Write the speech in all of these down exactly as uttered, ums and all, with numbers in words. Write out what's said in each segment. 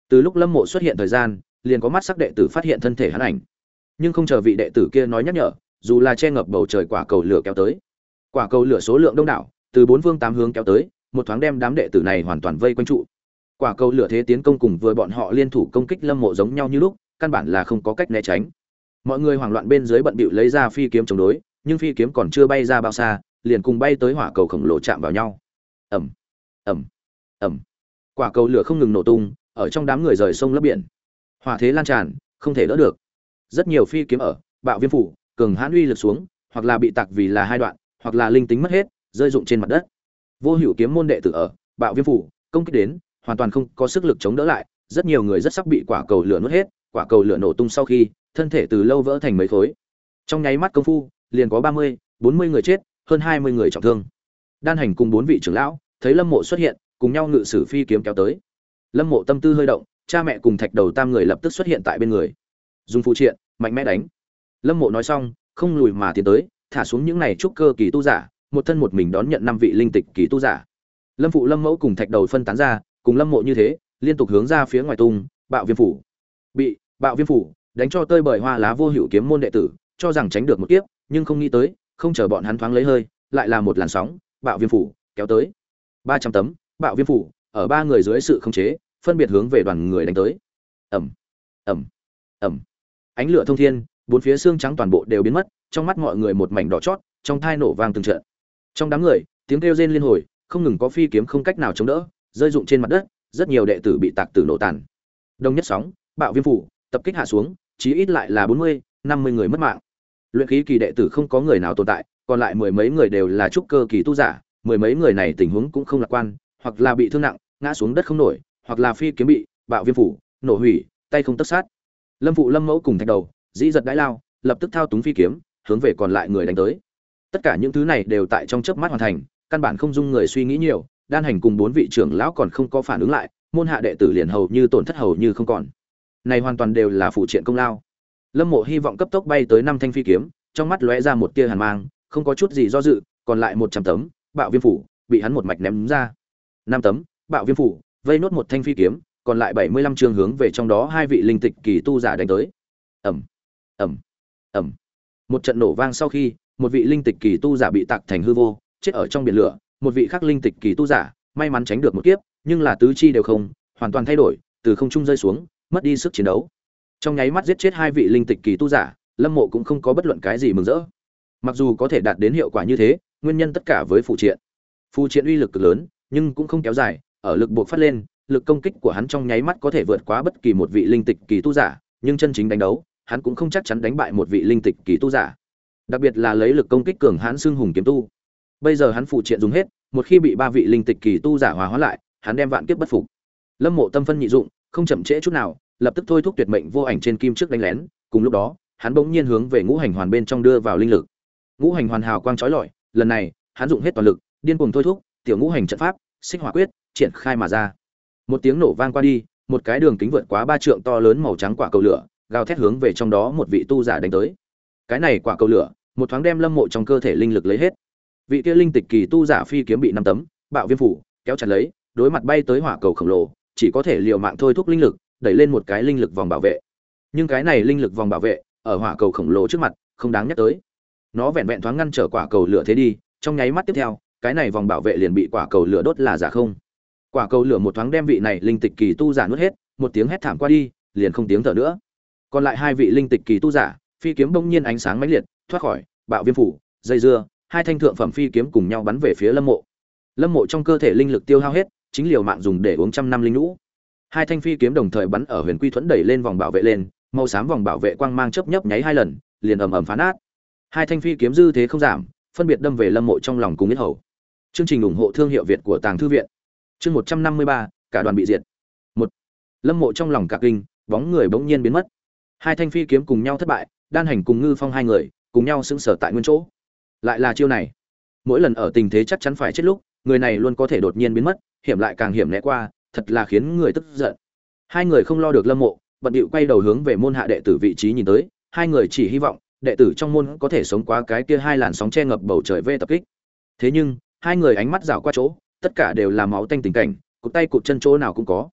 Từ lúc Lâm Mộ xuất hiện thời gian, liền có mắt sắc đệ tử phát hiện thân thể hắn ảnh. Nhưng không chờ vị đệ tử kia nói nhắc nhở, dù là che ngập bầu trời quả cầu lửa kéo tới. Quả cầu lửa số lượng đông đảo, từ bốn phương tám hướng kéo tới, một thoáng đem đám đệ tử này hoàn toàn vây quanh trụ. Quả cầu lửa thế tiến công cùng vừa bọn họ liên thủ công kích Lâm Mộ giống nhau như lúc, căn bản là không có cách né tránh. Mọi người hoảng loạn bên dưới bận bịu lấy ra phi kiếm chống đối, nhưng phi kiếm còn chưa bay ra bao xa, liền cùng bay tới hỏa cầu khổng lồ chạm vào nhau. Ầm, ầm, ầm. Quả cầu lửa không ngừng nổ tung, ở trong đám người rời sông lấp biển. Hỏa thế lan tràn, không thể đỡ được. Rất nhiều phi kiếm ở bạo viêm phủ, cường hãn uy lực xuống, hoặc là bị tạc vì là hai đoạn, hoặc là linh tính mất hết, rơi rụng trên mặt đất. Vô Hữu kiếm môn đệ tử ở bạo viêm phủ công kích đến, hoàn toàn không có sức lực chống đỡ lại, rất nhiều người rất sắp bị quả cầu lửa nuốt hết, quả cầu lửa nổ tung sau khi, thân thể từ lâu vỡ thành mấy khối. Trong nháy mắt công phu, liền có ba mươi, bốn mươi người chết, hơn hai mươi người trọng thương. Đan Hành cùng bốn vị trưởng lão, thấy Lâm Mộ xuất hiện, cùng nhau ngự sử phi kiếm kéo tới. Lâm Mộ tâm tư hơi động, cha mẹ cùng Thạch Đầu tam người lập tức xuất hiện tại bên người. Dùng phụ triện, mạnh mẽ đánh. Lâm Mộ nói xong, không lùi mà tiến tới, thả xuống những này trúc cơ kỳ tu giả, một thân một mình đón nhận năm vị linh tịch kỳ tu giả. Lâm phụ Lâm Mẫu cùng Thạch Đầu phân tán ra, cùng Lâm Mộ như thế, liên tục hướng ra phía ngoài tung, bạo viêm phủ. Bị bạo viêm phủ đánh cho tơi bời hoa lá Vô Hữu kiếm môn đệ tử, cho rằng tránh được một kiếp, nhưng không nghĩ tới, không chờ bọn hắn thoáng lấy hơi, lại là một làn sóng, bạo viêm phủ kéo tới. ba trăm tấm, bạo viêm phủ ở ba người dưới sự khống chế, phân biệt hướng về đoàn người đánh tới. Ầm, ầm, ầm. Ánh lửa thông thiên, bốn phía xương trắng toàn bộ đều biến mất, trong mắt mọi người một mảnh đỏ chót, trong tai nổ vang từng trận. Trong đám người, tiếng kêu rên liên hồi, không ngừng có phi kiếm không cách nào chống đỡ, rơi rụng trên mặt đất, rất nhiều đệ tử bị tạc tử nổ tàn. Đông nhất sóng, bạo viêm phủ tập kích hạ xuống, chí ít lại là bốn mươi, năm mươi người mất mạng. Luyện khí kỳ đệ tử không có người nào tồn tại, còn lại mười mấy người đều là trúc cơ kỳ tu giả, mười mấy người này tình huống cũng không lạc quan, hoặc là bị thương nặng, ngã xuống đất không nổi, hoặc là phi kiếm bị bạo viêm phủ nổ hủy, tay không tấc sát. Lâm phụ Lâm Mẫu cùng Thạch Đầu, dĩ giật đãi lao, lập tức thao túng phi kiếm, hướng về còn lại người đánh tới. Tất cả những thứ này đều tại trong chớp mắt hoàn thành, căn bản không dung người suy nghĩ nhiều, Đan Hành cùng bốn vị trưởng lão còn không có phản ứng lại, môn hạ đệ tử liền hầu như tổn thất hầu như không còn. Này hoàn toàn đều là phụ triện công lao. Lâm Mộ hy vọng cấp tốc bay tới năm thanh phi kiếm, trong mắt lóe ra một tia hàn mang, không có chút gì do dự, còn lại một trăm tấm bạo viêm phủ bị hắn một mạch ném ra. năm tấm bạo viêm phủ vây nốt một thanh phi kiếm, còn lại bảy mươi lăm trường hướng về trong đó hai vị linh tịch kỳ tu giả đánh tới. Ầm, ầm, ầm. Một trận nổ vang sau khi, một vị linh tịch kỳ tu giả bị tạc thành hư vô, chết ở trong biển lửa, một vị khác linh tịch kỳ tu giả may mắn tránh được một kiếp, nhưng là tứ chi đều không, hoàn toàn thay đổi, từ không trung rơi xuống, mất đi sức chiến đấu. Trong nháy mắt giết chết hai vị linh tịch kỳ tu giả, Lâm Mộ cũng không có bất luận cái gì mừng rỡ. Mặc dù có thể đạt đến hiệu quả như thế, nguyên nhân tất cả với phụ triện. Phụ triện uy lực cực lớn, nhưng cũng không kéo dài, ở lực buộc phát lên, lực công kích của hắn trong nháy mắt có thể vượt quá bất kỳ một vị linh tịch kỳ tu giả, nhưng chân chính đánh đấu, hắn cũng không chắc chắn đánh bại một vị linh tịch kỳ tu giả. Đặc biệt là lấy lực công kích cường hãn xưng hùng kiếm tu. Bây giờ hắn phụ triện dùng hết, một khi bị ba vị linh tịch kỳ tu giả hòa hóa lại, hắn đem vạn kiếp bất phục. Lâm Mộ tâm phân nhị dụng, không chậm trễ chút nào, lập tức thôi thúc tuyệt mệnh vô ảnh trên kim trước đánh lén, cùng lúc đó, hắn bỗng nhiên hướng về ngũ hành hoàn bên trong đưa vào linh lực. Ngũ hành hoàn hào quang chói lọi, lần này, hắn dụng hết toàn lực, điên cuồng thôi thúc, tiểu ngũ hành trận pháp, Xích Hỏa quyết, triển khai mà ra. Một tiếng nổ vang qua đi, một cái đường kính vượt quá ba trượng to lớn màu trắng quả cầu lửa, gào thét hướng về trong đó một vị tu giả đánh tới. Cái này quả cầu lửa, một thoáng đem Lâm Mộ trong cơ thể linh lực lấy hết. Vị kia linh tịch kỳ tu giả phi kiếm bị năm tấm bạo viêm phủ kéo chặt lấy, đối mặt bay tới hỏa cầu khổng lồ, chỉ có thể liều mạng thôi thúc linh lực, đẩy lên một cái linh lực vòng bảo vệ. Nhưng cái này linh lực vòng bảo vệ, ở hỏa cầu khổng lồ trước mặt, không đáng nhắc tới. Nó vẹn vẹn thoáng ngăn trở quả cầu lửa thế đi, trong nháy mắt tiếp theo, cái này vòng bảo vệ liền bị quả cầu lửa đốt là giả không. Quả cầu lửa một thoáng đem vị này linh tịch kỳ tu giả nuốt hết, một tiếng hét thảm qua đi, liền không tiếng thở nữa. Còn lại hai vị linh tịch kỳ tu giả, phi kiếm bỗng nhiên ánh sáng mãnh liệt, thoát khỏi bạo viêm phủ, dây dưa, hai thanh thượng phẩm phi kiếm cùng nhau bắn về phía Lâm Mộ. Lâm Mộ trong cơ thể linh lực tiêu hao hết, chính liều mạng dùng để uống trăm năm linh lũ. Hai thanh phi kiếm đồng thời bắn ở Huyền Quy thuẫn đẩy lên vòng bảo vệ lên, màu xám vòng bảo vệ quang mang chớp nhấp nháy hai lần, liền ầm ầm phá nát. Hai thanh phi kiếm dư thế không giảm, phân biệt đâm về Lâm Mộ trong lòng cùng yết hầu. Chương trình ủng hộ thương hiệu Việt của Tàng Thư viện. Chương một trăm năm mươi ba, cả đoàn bị diệt. một. Lâm Mộ trong lòng cả kinh, bóng người bỗng nhiên biến mất. Hai thanh phi kiếm cùng nhau thất bại, Đan Hành cùng Ngư Phong hai người cùng nhau sững sờ tại nguyên chỗ. Lại là chiêu này. Mỗi lần ở tình thế chắc chắn phải chết lúc, người này luôn có thể đột nhiên biến mất, hiểm lại càng hiểm né qua, thật là khiến người tức giận. Hai người không lo được Lâm Mộ, bận điệu quay đầu hướng về môn hạ đệ tử vị trí nhìn tới, hai người chỉ hy vọng đệ tử trong môn có thể sống qua cái kia hai làn sóng che ngập bầu trời vê tập kích. Thế nhưng, hai người ánh mắt dạo qua chỗ, tất cả đều là máu tanh tình cảnh, cụt tay cụt chân chỗ nào cũng có.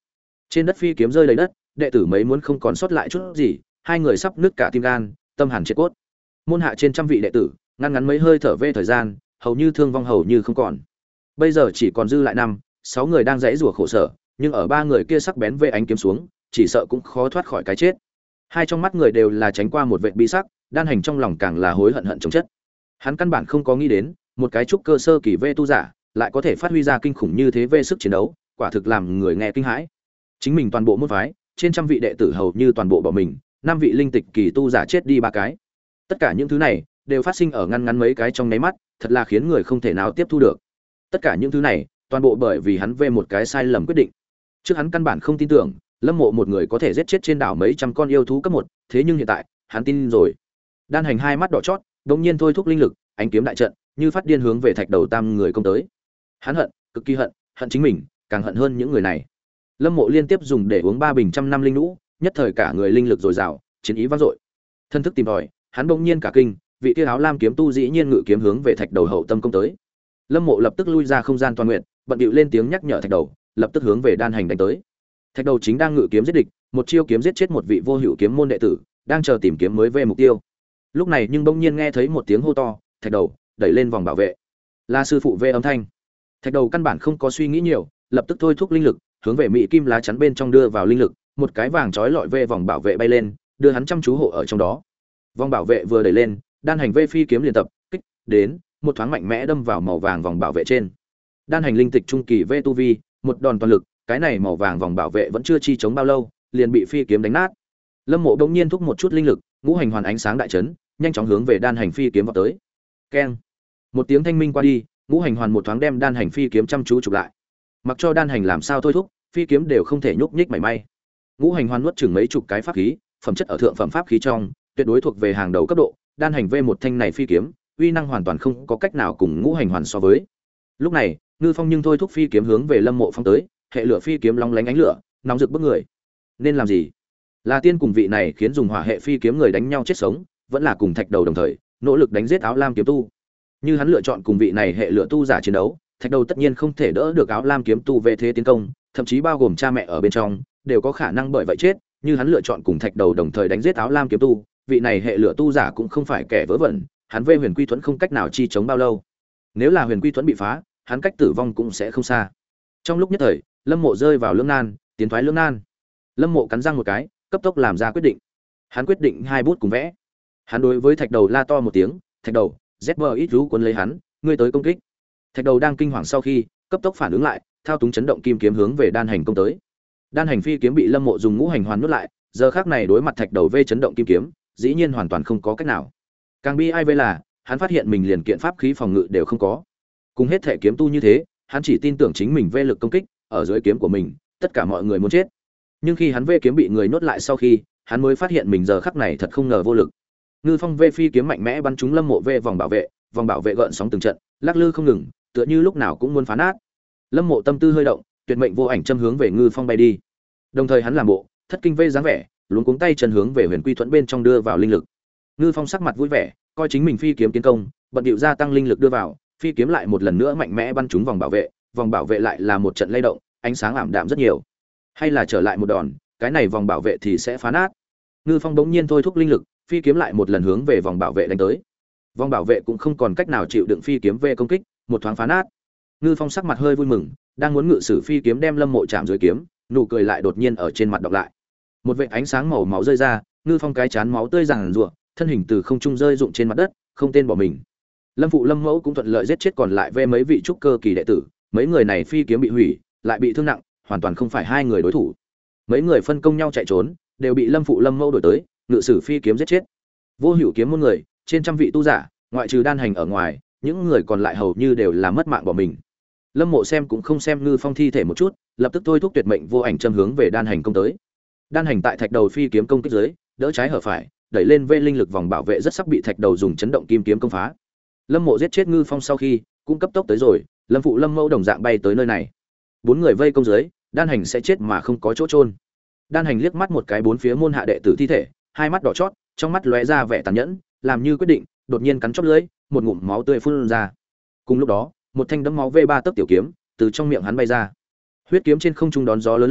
Trên đất phi kiếm rơi đầy đất, đệ tử mấy muốn không còn sót lại chút gì, hai người sắp nứt cả tim gan, tâm hàn triệt cốt. Môn hạ trên trăm vị đệ tử, ngăn ngắn mấy hơi thở về thời gian, hầu như thương vong hầu như không còn. Bây giờ chỉ còn dư lại năm, sáu người đang rãy rủa khổ sở, nhưng ở ba người kia sắc bén vê ánh kiếm xuống, chỉ sợ cũng khó thoát khỏi cái chết. Hai trong mắt người đều là tránh qua một vệt bi sắc, Đan Hành trong lòng càng là hối hận hận chồng chất. Hắn căn bản không có nghĩ đến, một cái trúc cơ sơ kỳ vê tu giả, lại có thể phát huy ra kinh khủng như thế về sức chiến đấu, quả thực làm người nghe kinh hãi. Chính mình toàn bộ môn phái, trên trăm vị đệ tử hầu như toàn bộ bỏ mình, năm vị linh tịch kỳ tu giả chết đi ba cái. Tất cả những thứ này đều phát sinh ở ngăn ngắn mấy cái trong nháy mắt, thật là khiến người không thể nào tiếp thu được. Tất cả những thứ này, toàn bộ bởi vì hắn về một cái sai lầm quyết định. Trước hắn căn bản không tin tưởng, Lâm Mộ một người có thể giết chết trên đảo mấy trăm con yêu thú cấp một, thế nhưng hiện tại, hắn tin rồi. Đan Hành hai mắt đỏ chót, đột nhiên thôi thúc linh lực, ánh kiếm đại trận, như phát điên hướng về Thạch Đầu Tam người công tới. Hắn hận, cực kỳ hận, hận chính mình, càng hận hơn những người này. Lâm Mộ liên tiếp dùng để uống ba bình trăm năm linh lũ, nhất thời cả người linh lực dồi dào, chiến ý vang dội. Thân thức tìm tòi, hắn bỗng nhiên cả kinh, vị kia áo lam kiếm tu dĩ nhiên ngự kiếm hướng về Thạch Đầu hậu tâm công tới. Lâm Mộ lập tức lui ra không gian toàn nguyện, bận bịu lên tiếng nhắc nhở Thạch Đầu, lập tức hướng về Đan Hành đánh tới. Thạch Đầu chính đang ngự kiếm giết địch, một chiêu kiếm giết chết một vị vô hữu kiếm môn đệ tử, đang chờ tìm kiếm mới về mục tiêu. Lúc này nhưng bỗng nhiên nghe thấy một tiếng hô to, Thạch Đầu, đẩy lên vòng bảo vệ. Là sư phụ về âm thanh. Thạch Đầu căn bản không có suy nghĩ nhiều, lập tức thôi thúc linh lực, hướng về mỹ kim lá chắn bên trong đưa vào linh lực, một cái vàng chói lọi về vòng bảo vệ bay lên, đưa hắn chăm chú hộ ở trong đó. Vòng bảo vệ vừa đẩy lên, Đan Hành vê phi kiếm liên tập kích đến, một thoáng mạnh mẽ đâm vào màu vàng vòng bảo vệ trên. Đan Hành linh tịch trung kỳ vê tu vi, một đòn toàn lực, cái này màu vàng vòng bảo vệ vẫn chưa chi chống bao lâu, liền bị phi kiếm đánh nát. Lâm Mộ bỗng nhiên thúc một chút linh lực, ngũ hành hoàn ánh sáng đại chấn, nhanh chóng hướng về Đan Hành phi kiếm vọt tới. Keng! Một tiếng thanh minh qua đi, ngũ hành hoàn một thoáng đem Đan Hành phi kiếm chăm chú chụp lại. Mặc cho Đan Hành làm sao thôi thúc, phi kiếm đều không thể nhúc nhích mảy may. Ngũ hành hoàn nuốt chừng mấy chục cái pháp khí, phẩm chất ở thượng phẩm pháp khí trong, tuyệt đối thuộc về hàng đầu cấp độ, Đan Hành vê một thanh này phi kiếm, uy năng hoàn toàn không có cách nào cùng ngũ hành hoàn so với. Lúc này, Ngư Phong nhưng thôi thúc phi kiếm hướng về Lâm Mộ phong tới, hệ lửa phi kiếm long lánh ánh lửa, nóng rực bức người. Nên làm gì? Là tiên cùng vị này khiến dùng hỏa hệ phi kiếm người đánh nhau chết sống, vẫn là cùng Thạch Đầu đồng thời, nỗ lực đánh giết áo lam kiếm tu. Như hắn lựa chọn cùng vị này hệ lửa tu giả chiến đấu, Thạch Đầu tất nhiên không thể đỡ được áo lam kiếm tu về thế tiến công, thậm chí bao gồm cha mẹ ở bên trong, đều có khả năng bởi vậy chết. Như hắn lựa chọn cùng Thạch Đầu đồng thời đánh giết áo lam kiếm tu, vị này hệ lửa tu giả cũng không phải kẻ vớ vẩn, hắn vê huyền quy thuẫn không cách nào chi chống bao lâu. Nếu là huyền quy thuẫn bị phá, hắn cách tử vong cũng sẽ không xa. Trong lúc nhất thời, Lâm Mộ rơi vào lưỡng nan, tiến thoái lưỡng nan. Lâm Mộ cắn răng một cái, cấp tốc làm ra quyết định. Hắn quyết định hai bút cùng vẽ. Hắn đối với Thạch Đầu la to một tiếng, "Thạch Đầu, Zber ít rú quân lấy hắn, ngươi tới công kích." Thạch Đầu đang kinh hoàng sau khi, cấp tốc phản ứng lại, thao túng chấn động kim kiếm hướng về Đan Hành công tới. Đan Hành phi kiếm bị Lâm Mộ dùng ngũ hành hoàn nuốt lại, giờ khắc này đối mặt Thạch Đầu vê chấn động kim kiếm, dĩ nhiên hoàn toàn không có cách nào. Càng bi ai vây là, hắn phát hiện mình liền kiện pháp khí phòng ngự đều không có. Cùng hết thể kiếm tu như thế, hắn chỉ tin tưởng chính mình vê lực công kích, ở dưới kiếm của mình, tất cả mọi người muốn chết. Nhưng khi hắn vê kiếm bị người nuốt lại sau khi, hắn mới phát hiện mình giờ khắc này thật không ngờ vô lực. Ngư Phong vê phi kiếm mạnh mẽ bắn trúng Lâm Mộ vê vòng bảo vệ, vòng bảo vệ gợn sóng từng trận, lắc lư không ngừng, tựa như lúc nào cũng muốn phá nát. Lâm Mộ tâm tư hơi động, tuyệt mệnh vô ảnh châm hướng về Ngư Phong bay đi. Đồng thời hắn làm bộ thất kinh vê dáng vẻ, luống cuống tay chân hướng về huyền quy thuẫn bên trong đưa vào linh lực. Ngư Phong sắc mặt vui vẻ, coi chính mình phi kiếm tiến công, bận điệu gia tăng linh lực đưa vào, phi kiếm lại một lần nữa mạnh mẽ bắn trúng vòng bảo vệ, vòng bảo vệ lại là một trận lay động, ánh sáng ảm đạm rất nhiều. Hay là trở lại một đòn, cái này vòng bảo vệ thì sẽ phá nát. Ngư Phong bỗng nhiên thôi thúc linh lực, phi kiếm lại một lần hướng về vòng bảo vệ đánh tới. Vòng bảo vệ cũng không còn cách nào chịu đựng phi kiếm về công kích, một thoáng phá nát. Ngư Phong sắc mặt hơi vui mừng, đang muốn ngự sử phi kiếm đem Lâm Mộ chạm dưới kiếm, nụ cười lại đột nhiên ở trên mặt đọc lại. Một vệt ánh sáng màu máu rơi ra, Ngư Phong cái chán máu tươi ràng rụa, thân hình từ không trung rơi rụng trên mặt đất, không tên bỏ mình. Lâm phụ Lâm mẫu cũng thuận lợi giết chết còn lại về mấy vị trúc cơ kỳ đệ tử, mấy người này phi kiếm bị hủy, lại bị thương nặng, hoàn toàn không phải hai người đối thủ. Mấy người phân công nhau chạy trốn, đều bị Lâm phụ Lâm mẫu đuổi tới, ngự sử phi kiếm giết chết. Vô hữu kiếm môn người, trên trăm vị tu giả, ngoại trừ Đan Hành ở ngoài, những người còn lại hầu như đều là mất mạng bỏ mình. Lâm Mộ xem cũng không xem Ngư Phong thi thể một chút, lập tức thôi thúc tuyệt mệnh vô ảnh châm hướng về Đan Hành công tới. Đan Hành tại Thạch Đầu phi kiếm công kích dưới, đỡ trái hở phải, đẩy lên vê linh lực vòng bảo vệ rất sắp bị Thạch Đầu dùng chấn động kim kiếm công phá. Lâm Mộ giết chết Ngư Phong sau khi, cũng cấp tốc tới rồi, Lâm phụ Lâm mẫu đồng dạng bay tới nơi này. Bốn người vây công dưới, Đan Hành sẽ chết mà không có chỗ chôn. Đan Hành liếc mắt một cái bốn phía môn hạ đệ tử thi thể, hai mắt đỏ chót, trong mắt lóe ra vẻ tàn nhẫn, làm như quyết định, đột nhiên cắn chóp lưỡi, một ngụm máu tươi phun ra. Cùng lúc đó, một thanh đấm máu vê ba tấc tiểu kiếm từ trong miệng hắn bay ra. Huyết kiếm trên không trung đón gió lớn lên,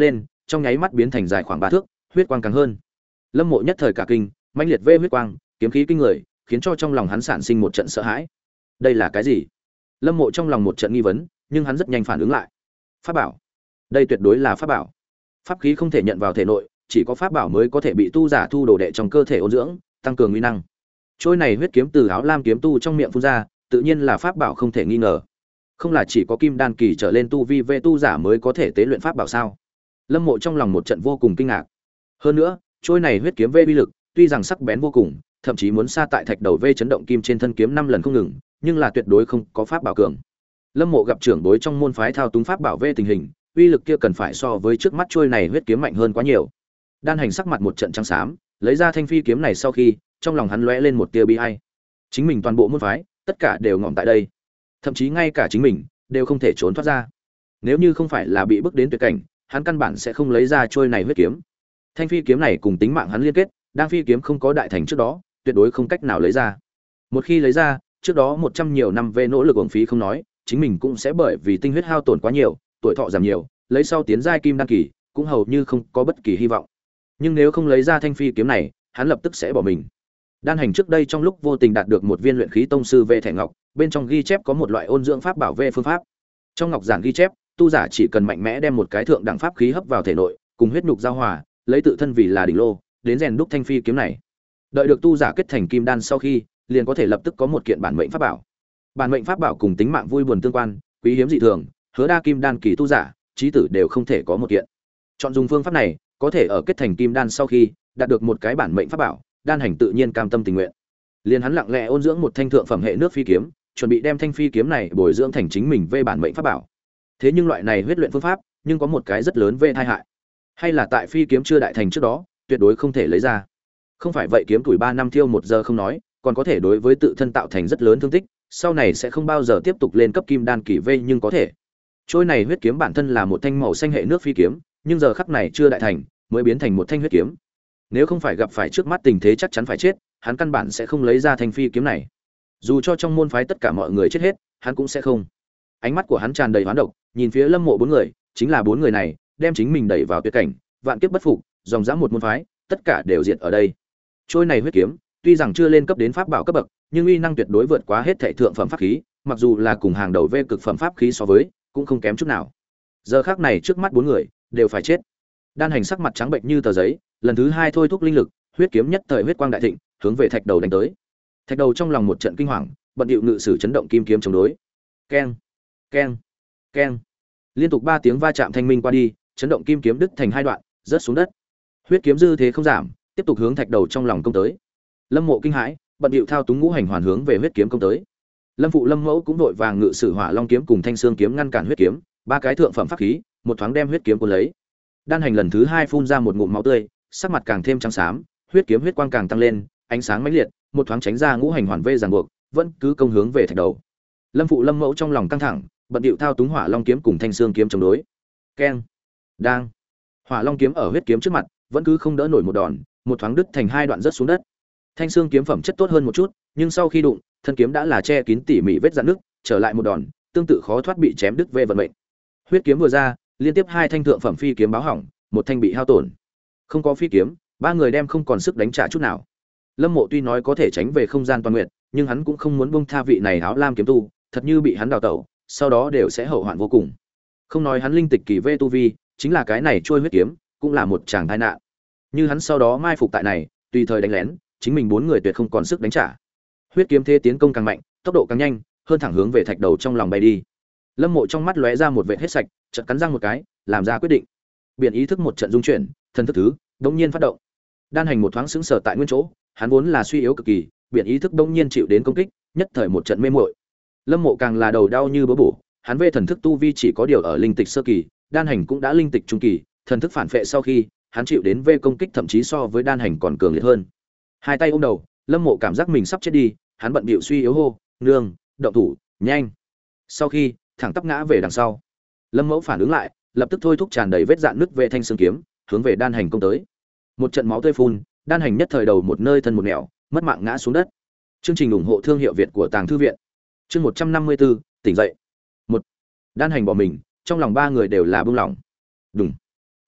trong nháy mắt biến thành dài khoảng ba thước, huyết quang càng hơn. Lâm Mộ nhất thời cả kinh, mãnh liệt vê huyết quang, kiếm khí kinh người, khiến cho trong lòng hắn sản sinh một trận sợ hãi. Đây là cái gì? Lâm Mộ trong lòng một trận nghi vấn, nhưng hắn rất nhanh phản ứng lại. Pháp bảo. Đây tuyệt đối là pháp bảo. Pháp khí không thể nhận vào thể nội, chỉ có pháp bảo mới có thể bị tu giả thu đồ đệ trong cơ thể ôn dưỡng, tăng cường uy năng. Trôi này huyết kiếm từ áo lam kiếm tu trong miệng phun ra, tự nhiên là pháp bảo không thể nghi ngờ. Không là chỉ có kim đan kỳ trở lên tu vi về tu giả mới có thể tế luyện pháp bảo sao? Lâm Mộ trong lòng một trận vô cùng kinh ngạc. Hơn nữa, trôi này huyết kiếm vê uy lực, tuy rằng sắc bén vô cùng, thậm chí muốn xa tại thạch đầu vê chấn động kim trên thân kiếm năm lần không ngừng, nhưng là tuyệt đối không có pháp bảo cường. Lâm Mộ gặp trưởng bối trong môn phái thao túng pháp bảo vê tình hình, uy lực kia cần phải so với trước mắt trôi này huyết kiếm mạnh hơn quá nhiều. Đan Hành sắc mặt một trận trắng xám, lấy ra thanh phi kiếm này sau khi, trong lòng hắn lóe lên một tia bi ai. Chính mình toàn bộ môn phái, tất cả đều ngỏm tại đây, thậm chí ngay cả chính mình đều không thể trốn thoát ra. Nếu như không phải là bị bức đến tuyệt cảnh, hắn căn bản sẽ không lấy ra trôi này huyết kiếm. Thanh phi kiếm này cùng tính mạng hắn liên kết, đang phi kiếm không có đại thành trước đó, tuyệt đối không cách nào lấy ra. Một khi lấy ra, trước đó một trăm nhiều năm về nỗ lực uổng phí không nói, chính mình cũng sẽ bởi vì tinh huyết hao tổn quá nhiều, tuổi thọ giảm nhiều, lấy sau tiến giai kim đan kỳ, cũng hầu như không có bất kỳ hy vọng. Nhưng nếu không lấy ra thanh phi kiếm này, hắn lập tức sẽ bỏ mình. Đan Hành trước đây trong lúc vô tình đạt được một viên luyện khí tông sư về thẻ ngọc, bên trong ghi chép có một loại ôn dưỡng pháp bảo vệ phương pháp. Trong ngọc giản ghi chép, tu giả chỉ cần mạnh mẽ đem một cái thượng đẳng pháp khí hấp vào thể nội, cùng huyết nhục giao hòa, lấy tự thân vì là đỉnh lô, đến rèn đúc thanh phi kiếm này. Đợi được tu giả kết thành kim đan sau khi, liền có thể lập tức có một kiện bản mệnh pháp bảo. Bản mệnh pháp bảo cùng tính mạng vui buồn tương quan, quý hiếm dị thường, hứa đa kim đan kỳ tu giả, chí tử đều không thể có một kiện. Chọn dùng phương pháp này, có thể ở kết thành kim đan sau khi, đạt được một cái bản mệnh pháp bảo, Đan Hành tự nhiên cam tâm tình nguyện. Liền hắn lặng lẽ ôn dưỡng một thanh thượng phẩm hệ nước phi kiếm, chuẩn bị đem thanh phi kiếm này bồi dưỡng thành chính mình về bản mệnh pháp bảo. Thế nhưng loại này huyết luyện phương pháp, nhưng có một cái rất lớn về tai hại. Hay là tại phi kiếm chưa đại thành trước đó, tuyệt đối không thể lấy ra. Không phải vậy kiếm tuổi ba năm thiêu một giờ không nói, còn có thể đối với tự thân tạo thành rất lớn thương tích, sau này sẽ không bao giờ tiếp tục lên cấp kim đan kỳ vây nhưng có thể. Trôi này huyết kiếm bản thân là một thanh màu xanh hệ nước phi kiếm, nhưng giờ khắc này chưa đại thành, mới biến thành một thanh huyết kiếm. Nếu không phải gặp phải trước mắt tình thế chắc chắn phải chết, hắn căn bản sẽ không lấy ra thanh phi kiếm này. Dù cho trong môn phái tất cả mọi người chết hết, hắn cũng sẽ không. Ánh mắt của hắn tràn đầy hoán độc, nhìn phía Lâm Mộ bốn người, chính là bốn người này, đem chính mình đẩy vào tuyệt cảnh, vạn kiếp bất phục, dòng dã một môn phái, tất cả đều diệt ở đây. Trôi này huyết kiếm, tuy rằng chưa lên cấp đến pháp bảo cấp bậc, nhưng uy năng tuyệt đối vượt quá hết thảy thượng phẩm pháp khí, mặc dù là cùng hàng đầu về cực phẩm pháp khí so với, cũng không kém chút nào. Giờ khắc này trước mắt bốn người đều phải chết. Đan Hành sắc mặt trắng bệnh như tờ giấy, lần thứ hai thôi thúc linh lực, huyết kiếm nhất thời huyết quang đại thịnh, hướng về thạch đầu đánh tới. Thạch đầu trong lòng một trận kinh hoàng, bận điệu ngự sử chấn động kim kiếm chống đối. Keng, keng, keng. Liên tục ba tiếng va chạm thanh minh qua đi, chấn động kim kiếm đứt thành hai đoạn, rớt xuống đất. Huyết kiếm dư thế không giảm, tiếp tục hướng thạch đầu trong lòng công tới. Lâm Mộ kinh hãi, bận điệu thao túng ngũ hành hoàn hướng về huyết kiếm công tới. Lâm phụ Lâm Mẫu cũng vội vàng ngự sử hỏa long kiếm cùng thanh xương kiếm ngăn cản huyết kiếm, ba cái thượng phẩm pháp khí, một thoáng đem huyết kiếm cuốn lấy. Đan Hành lần thứ hai phun ra một ngụm máu tươi, sắc mặt càng thêm trắng xám, huyết kiếm huyết quang càng tăng lên, ánh sáng mãnh liệt, một thoáng tránh ra ngũ hành hoàn vây ràng buộc, vẫn cứ công hướng về thạch đầu. Lâm phụ Lâm Mẫu trong lòng căng thẳng, bận điệu thao túng hỏa long kiếm cùng thanh xương kiếm chống đối. Keng, đang. Hỏa long kiếm ở huyết kiếm trước mặt, vẫn cứ không đỡ nổi một đòn, một thoáng đứt thành hai đoạn rớt xuống đất. Thanh xương kiếm phẩm chất tốt hơn một chút, nhưng sau khi đụng, thân kiếm đã là che kín tỉ mỉ vết rạn nứt, trở lại một đòn, tương tự khó thoát bị chém đứt về vận mệnh. Huyết kiếm vừa ra, liên tiếp hai thanh thượng phẩm phi kiếm báo hỏng, một thanh bị hao tổn. Không có phi kiếm, ba người đem không còn sức đánh trả chút nào. Lâm Mộ tuy nói có thể tránh về không gian toàn nguyệt, nhưng hắn cũng không muốn buông tha vị này áo lam kiếm tu, thật như bị hắn đào tẩu, sau đó đều sẽ hậu hoạn vô cùng. Không nói hắn linh tịch kỳ vê tu vi, chính là cái này trôi huyết kiếm, cũng là một tràng tai nạn. Như hắn sau đó mai phục tại này, tùy thời đánh lén, chính mình bốn người tuyệt không còn sức đánh trả. Huyết kiếm thế tiến công càng mạnh, tốc độ càng nhanh, hơn thẳng hướng về thạch đầu trong lòng bay đi. Lâm Mộ trong mắt lóe ra một vệt hết sạch, chợt cắn răng một cái, làm ra quyết định. Biển ý thức một trận dung chuyển, thần thức thứ, đống nhiên phát động. Đan Hành một thoáng sững sờ tại nguyên chỗ, hắn vốn là suy yếu cực kỳ, biển ý thức đống nhiên chịu đến công kích, nhất thời một trận mê muội. Lâm Mộ càng là đầu đau như búa bổ, hắn về thần thức tu vi chỉ có điều ở linh tịch sơ kỳ, Đan Hành cũng đã linh tịch trung kỳ, thần thức phản phệ sau khi, hắn chịu đến về công kích thậm chí so với Đan Hành còn cường liệt hơn. Hai tay ôm đầu, Lâm Mộ cảm giác mình sắp chết đi, hắn bận bịu suy yếu hô, "Nương, động thủ, nhanh." Sau khi, thẳng tắp ngã về đằng sau. Lâm Mẫu phản ứng lại, lập tức thôi thúc tràn đầy vết dạn nứt về thanh xương kiếm, hướng về Đan Hành công tới. Một trận máu tươi phun, Đan Hành nhất thời đầu một nơi thân một nẻo, mất mạng ngã xuống đất. Chương trình ủng hộ thương hiệu Việt của Tàng thư viện. Chương một trăm năm mươi tư, tỉnh dậy. Một. Đan Hành bỏ mình, trong lòng ba người đều là bưng lòng. Đùng.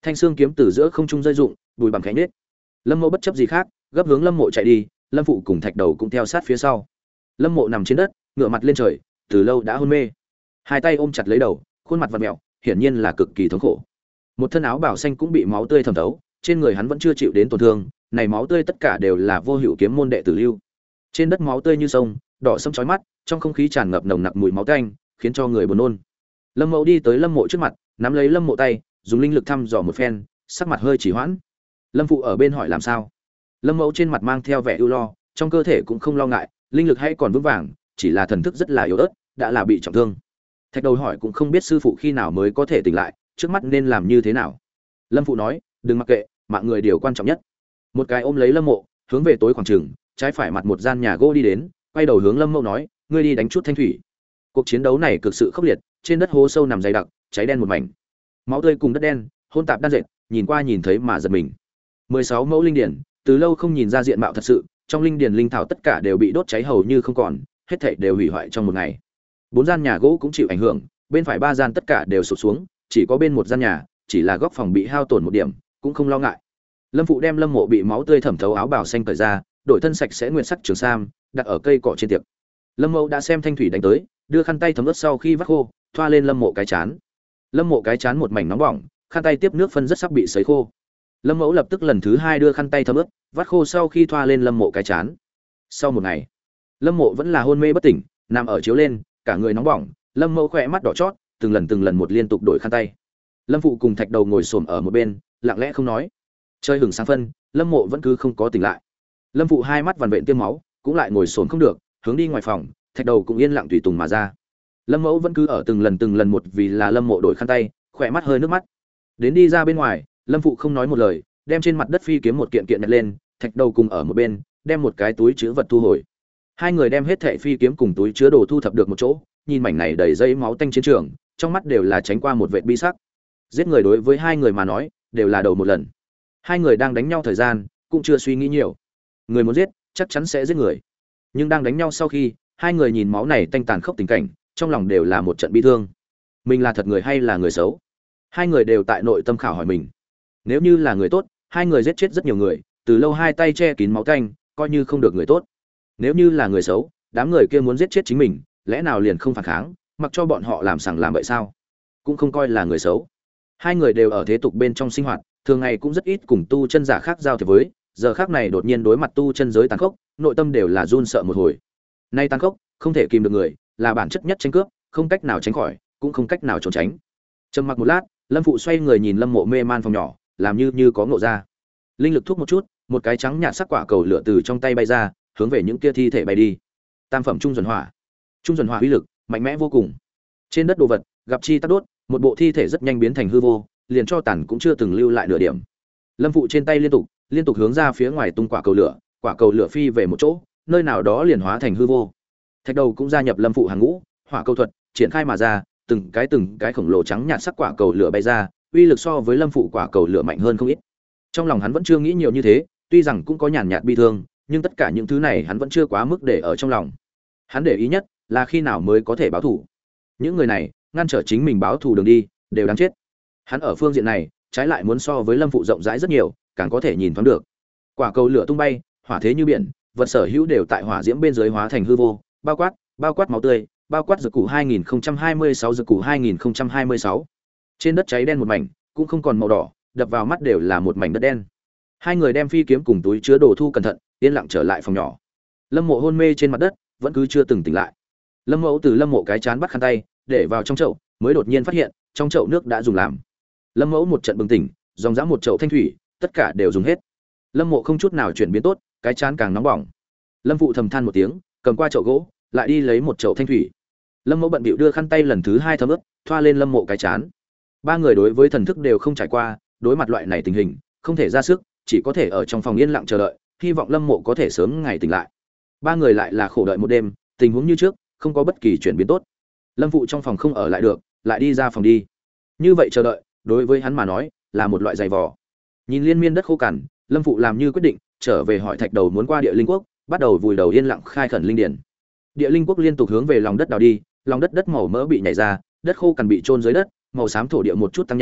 Thanh xương kiếm từ giữa không trung rơi rụng, bùi bằng khẽ nhếch. Lâm Mộ bất chấp gì khác, gấp hướng Lâm Mộ chạy đi, Lâm Phụ cùng Thạch Đầu cũng theo sát phía sau. Lâm Mộ nằm trên đất, ngửa mặt lên trời, từ lâu đã hôn mê. Hai tay ôm chặt lấy đầu, khuôn mặt vặn vẹo, hiển nhiên là cực kỳ thống khổ. Một thân áo bảo xanh cũng bị máu tươi thấm thấu, trên người hắn vẫn chưa chịu đến tổn thương, này máu tươi tất cả đều là vô hữu kiếm môn đệ tử lưu. Trên đất máu tươi như sông, đỏ sẫm chói mắt, trong không khí tràn ngập nồng nặc mùi máu tanh, khiến cho người buồn nôn. Lâm Mộ đi tới Lâm Mộ trước mặt, nắm lấy Lâm Mộ tay, dùng linh lực thăm dò một phen, sắc mặt hơi chỉ hoãn. Lâm Phụ ở bên hỏi làm sao? Lâm Mộ trên mặt mang theo vẻ ưu lo, trong cơ thể cũng không lo ngại, linh lực hay còn vững vàng, chỉ là thần thức rất là yếu ớt, đã là bị trọng thương. Thạch Đầu hỏi cũng không biết sư phụ khi nào mới có thể tỉnh lại, trước mắt nên làm như thế nào. Lâm Phụ nói, đừng mặc kệ, mạng người điều quan trọng nhất. Một cái ôm lấy Lâm Mộ, hướng về tối khoảng trường, trái phải mặt một gian nhà gỗ đi đến, quay đầu hướng Lâm Mộ nói, ngươi đi đánh chút thanh thủy. Cuộc chiến đấu này cực sự khốc liệt, trên đất hố sâu nằm dày đặc, cháy đen một mảnh. Máu tươi cùng đất đen, hỗn tạp đan dệt, nhìn qua nhìn thấy mà giật mình. mười sáu mẫu linh điển, từ lâu không nhìn ra diện mạo thật sự, trong linh điển linh thảo tất cả đều bị đốt cháy hầu như không còn, hết thảy đều hủy hoại trong một ngày. Bốn gian nhà gỗ cũng chịu ảnh hưởng, bên phải ba gian tất cả đều sụp xuống, chỉ có bên một gian nhà, chỉ là góc phòng bị hao tổn một điểm, cũng không lo ngại. Lâm Phụ đem Lâm Mộ bị máu tươi thẩm thấu áo bào xanh cởi ra, đổi thân sạch sẽ nguyệt sắc trường sam, đặt ở cây cỏ trên tiệc. Lâm Mộ đã xem thanh thủy đánh tới, đưa khăn tay thấm ướt sau khi vắt khô, thoa lên Lâm Mộ cái chán. Lâm Mộ cái chán một mảnh nóng bỏng, khăn tay tiếp nước phân rất sắp bị sấy khô. Lâm Mẫu lập tức lần thứ hai đưa khăn tay thấm ướt, vắt khô sau khi thoa lên Lâm Mộ cái chán. Sau một ngày, Lâm Mộ vẫn là hôn mê bất tỉnh, nằm ở chiếu lên, cả người nóng bỏng, Lâm Mẫu khỏe mắt đỏ chót, từng lần từng lần một liên tục đổi khăn tay. Lâm Phụ cùng Thạch Đầu ngồi xổm ở một bên, lặng lẽ không nói. Chơi hừng sáng phân, Lâm Mộ vẫn cứ không có tỉnh lại. Lâm Phụ hai mắt vằn vện tiêm máu, cũng lại ngồi xổm không được, hướng đi ngoài phòng, Thạch Đầu cũng yên lặng tùy tùng mà ra. Lâm Mẫu vẫn cứ ở từng lần từng lần một vì là Lâm Mộ đổi khăn tay, khỏe mắt hơi nước mắt. Đến đi ra bên ngoài, Lâm Phụ không nói một lời, đem trên mặt đất phi kiếm một kiện kiện nhặt lên, Thạch Đầu cùng ở một bên, đem một cái túi chứa vật thu hồi. Hai người đem hết thảy phi kiếm cùng túi chứa đồ thu thập được một chỗ, nhìn mảnh này đầy dây máu tanh chiến trường, trong mắt đều là tránh qua một vệt bi sắc. Giết người đối với hai người mà nói, đều là đầu một lần. Hai người đang đánh nhau thời gian, cũng chưa suy nghĩ nhiều. Người muốn giết, chắc chắn sẽ giết người. Nhưng đang đánh nhau sau khi, hai người nhìn máu này tanh tàn khốc tình cảnh, trong lòng đều là một trận bi thương. Mình là thật người hay là người xấu? Hai người đều tại nội tâm khảo hỏi mình. Nếu như là người tốt, hai người giết chết rất nhiều người, từ lâu hai tay che kín máu tanh, coi như không được người tốt. Nếu như là người xấu, đám người kia muốn giết chết chính mình, lẽ nào liền không phản kháng, mặc cho bọn họ làm sằng làm bậy sao? Cũng không coi là người xấu. Hai người đều ở thế tục bên trong sinh hoạt, thường ngày cũng rất ít cùng tu chân giả khác giao thiệp với, giờ khác này đột nhiên đối mặt tu chân giới tàn khốc, nội tâm đều là run sợ một hồi. Nay tàn khốc, không thể kìm được người, là bản chất nhất tranh cướp, không cách nào tránh khỏi, cũng không cách nào trốn tránh. Trầm mặc một lát, Lâm Phụ xoay người nhìn Lâm Mộ mê man phòng nhỏ, làm như như có ngộ ra. Linh lực thúc một chút, một cái trắng nhạt sắc quả cầu lửa từ trong tay bay ra, hướng về những kia thi thể bay đi. Tam phẩm trung duẩn hỏa. Trung duẩn hỏa uy lực mạnh mẽ vô cùng. Trên đất đồ vật, gặp chi tắc đốt, một bộ thi thể rất nhanh biến thành hư vô, liền cho tàn cũng chưa từng lưu lại nửa điểm. Lâm Phụ trên tay liên tục, liên tục hướng ra phía ngoài tung quả cầu lửa, quả cầu lửa phi về một chỗ, nơi nào đó liền hóa thành hư vô. Thạch Đầu cũng gia nhập Lâm Phụ hàng ngũ, hỏa cầu thuật triển khai mà ra, từng cái từng cái khổng lồ trắng nhạt sắc quả cầu lửa bay ra, uy lực so với Lâm Phụ quả cầu lửa mạnh hơn không ít. Trong lòng hắn vẫn chưa nghĩ nhiều như thế, tuy rằng cũng có nhàn nhạt bi thương, nhưng tất cả những thứ này hắn vẫn chưa quá mức để ở trong lòng. Hắn để ý nhất là khi nào mới có thể báo thù. Những người này ngăn trở chính mình báo thù đường đi, đều đáng chết. Hắn ở phương diện này, trái lại muốn so với Lâm Phụ rộng rãi rất nhiều, càng có thể nhìn thoáng được. Quả cầu lửa tung bay, hỏa thế như biển, vật sở hữu đều tại hỏa diễm bên dưới hóa thành hư vô, bao quát, bao quát máu tươi, bao quát dược củ hai nghìn không trăm hai mươi sáu dược củ hai nghìn không trăm hai mươi sáu. Trên đất cháy đen một mảnh, cũng không còn màu đỏ, đập vào mắt đều là một mảnh đất đen. Hai người đem phi kiếm cùng túi chứa đồ thu cẩn thận, yên lặng trở lại phòng nhỏ. Lâm Mộ hôn mê trên mặt đất, vẫn cứ chưa từng tỉnh lại. Lâm Mẫu từ Lâm Mộ cái chán bắt khăn tay, để vào trong chậu, mới đột nhiên phát hiện, trong chậu nước đã dùng làm. Lâm Mẫu một trận bừng tỉnh, dòng dã một chậu thanh thủy, tất cả đều dùng hết. Lâm Mộ không chút nào chuyển biến tốt, cái chán càng nóng bỏng. Lâm Phụ thầm than một tiếng, cầm qua chậu gỗ, lại đi lấy một chậu thanh thủy. Lâm Mẫu bận bịu đưa khăn tay lần thứ hai thấm ướt, thoa lên Lâm Mộ cái chán. Ba người đối với thần thức đều không trải qua, đối mặt loại này tình hình, không thể ra sức, chỉ có thể ở trong phòng yên lặng chờ đợi, hy vọng Lâm Mộ có thể sớm ngày tỉnh lại. Ba người lại là khổ đợi một đêm, tình huống như trước, không có bất kỳ chuyển biến tốt. Lâm Phụ trong phòng không ở lại được, lại đi ra phòng đi. Như vậy chờ đợi, đối với hắn mà nói, là một loại dày vò. Nhìn liên miên đất khô cằn, Lâm Phụ làm như quyết định, trở về hỏi Thạch Đầu muốn qua Địa Linh Quốc, bắt đầu vùi đầu yên lặng khai khẩn linh điển. Địa Linh Quốc liên tục hướng về lòng đất đào đi, lòng đất đất màu mỡ bị nhảy ra, đất khô cằn bị chôn dưới đất, màu xám thổ địa một chút tăng nhanh,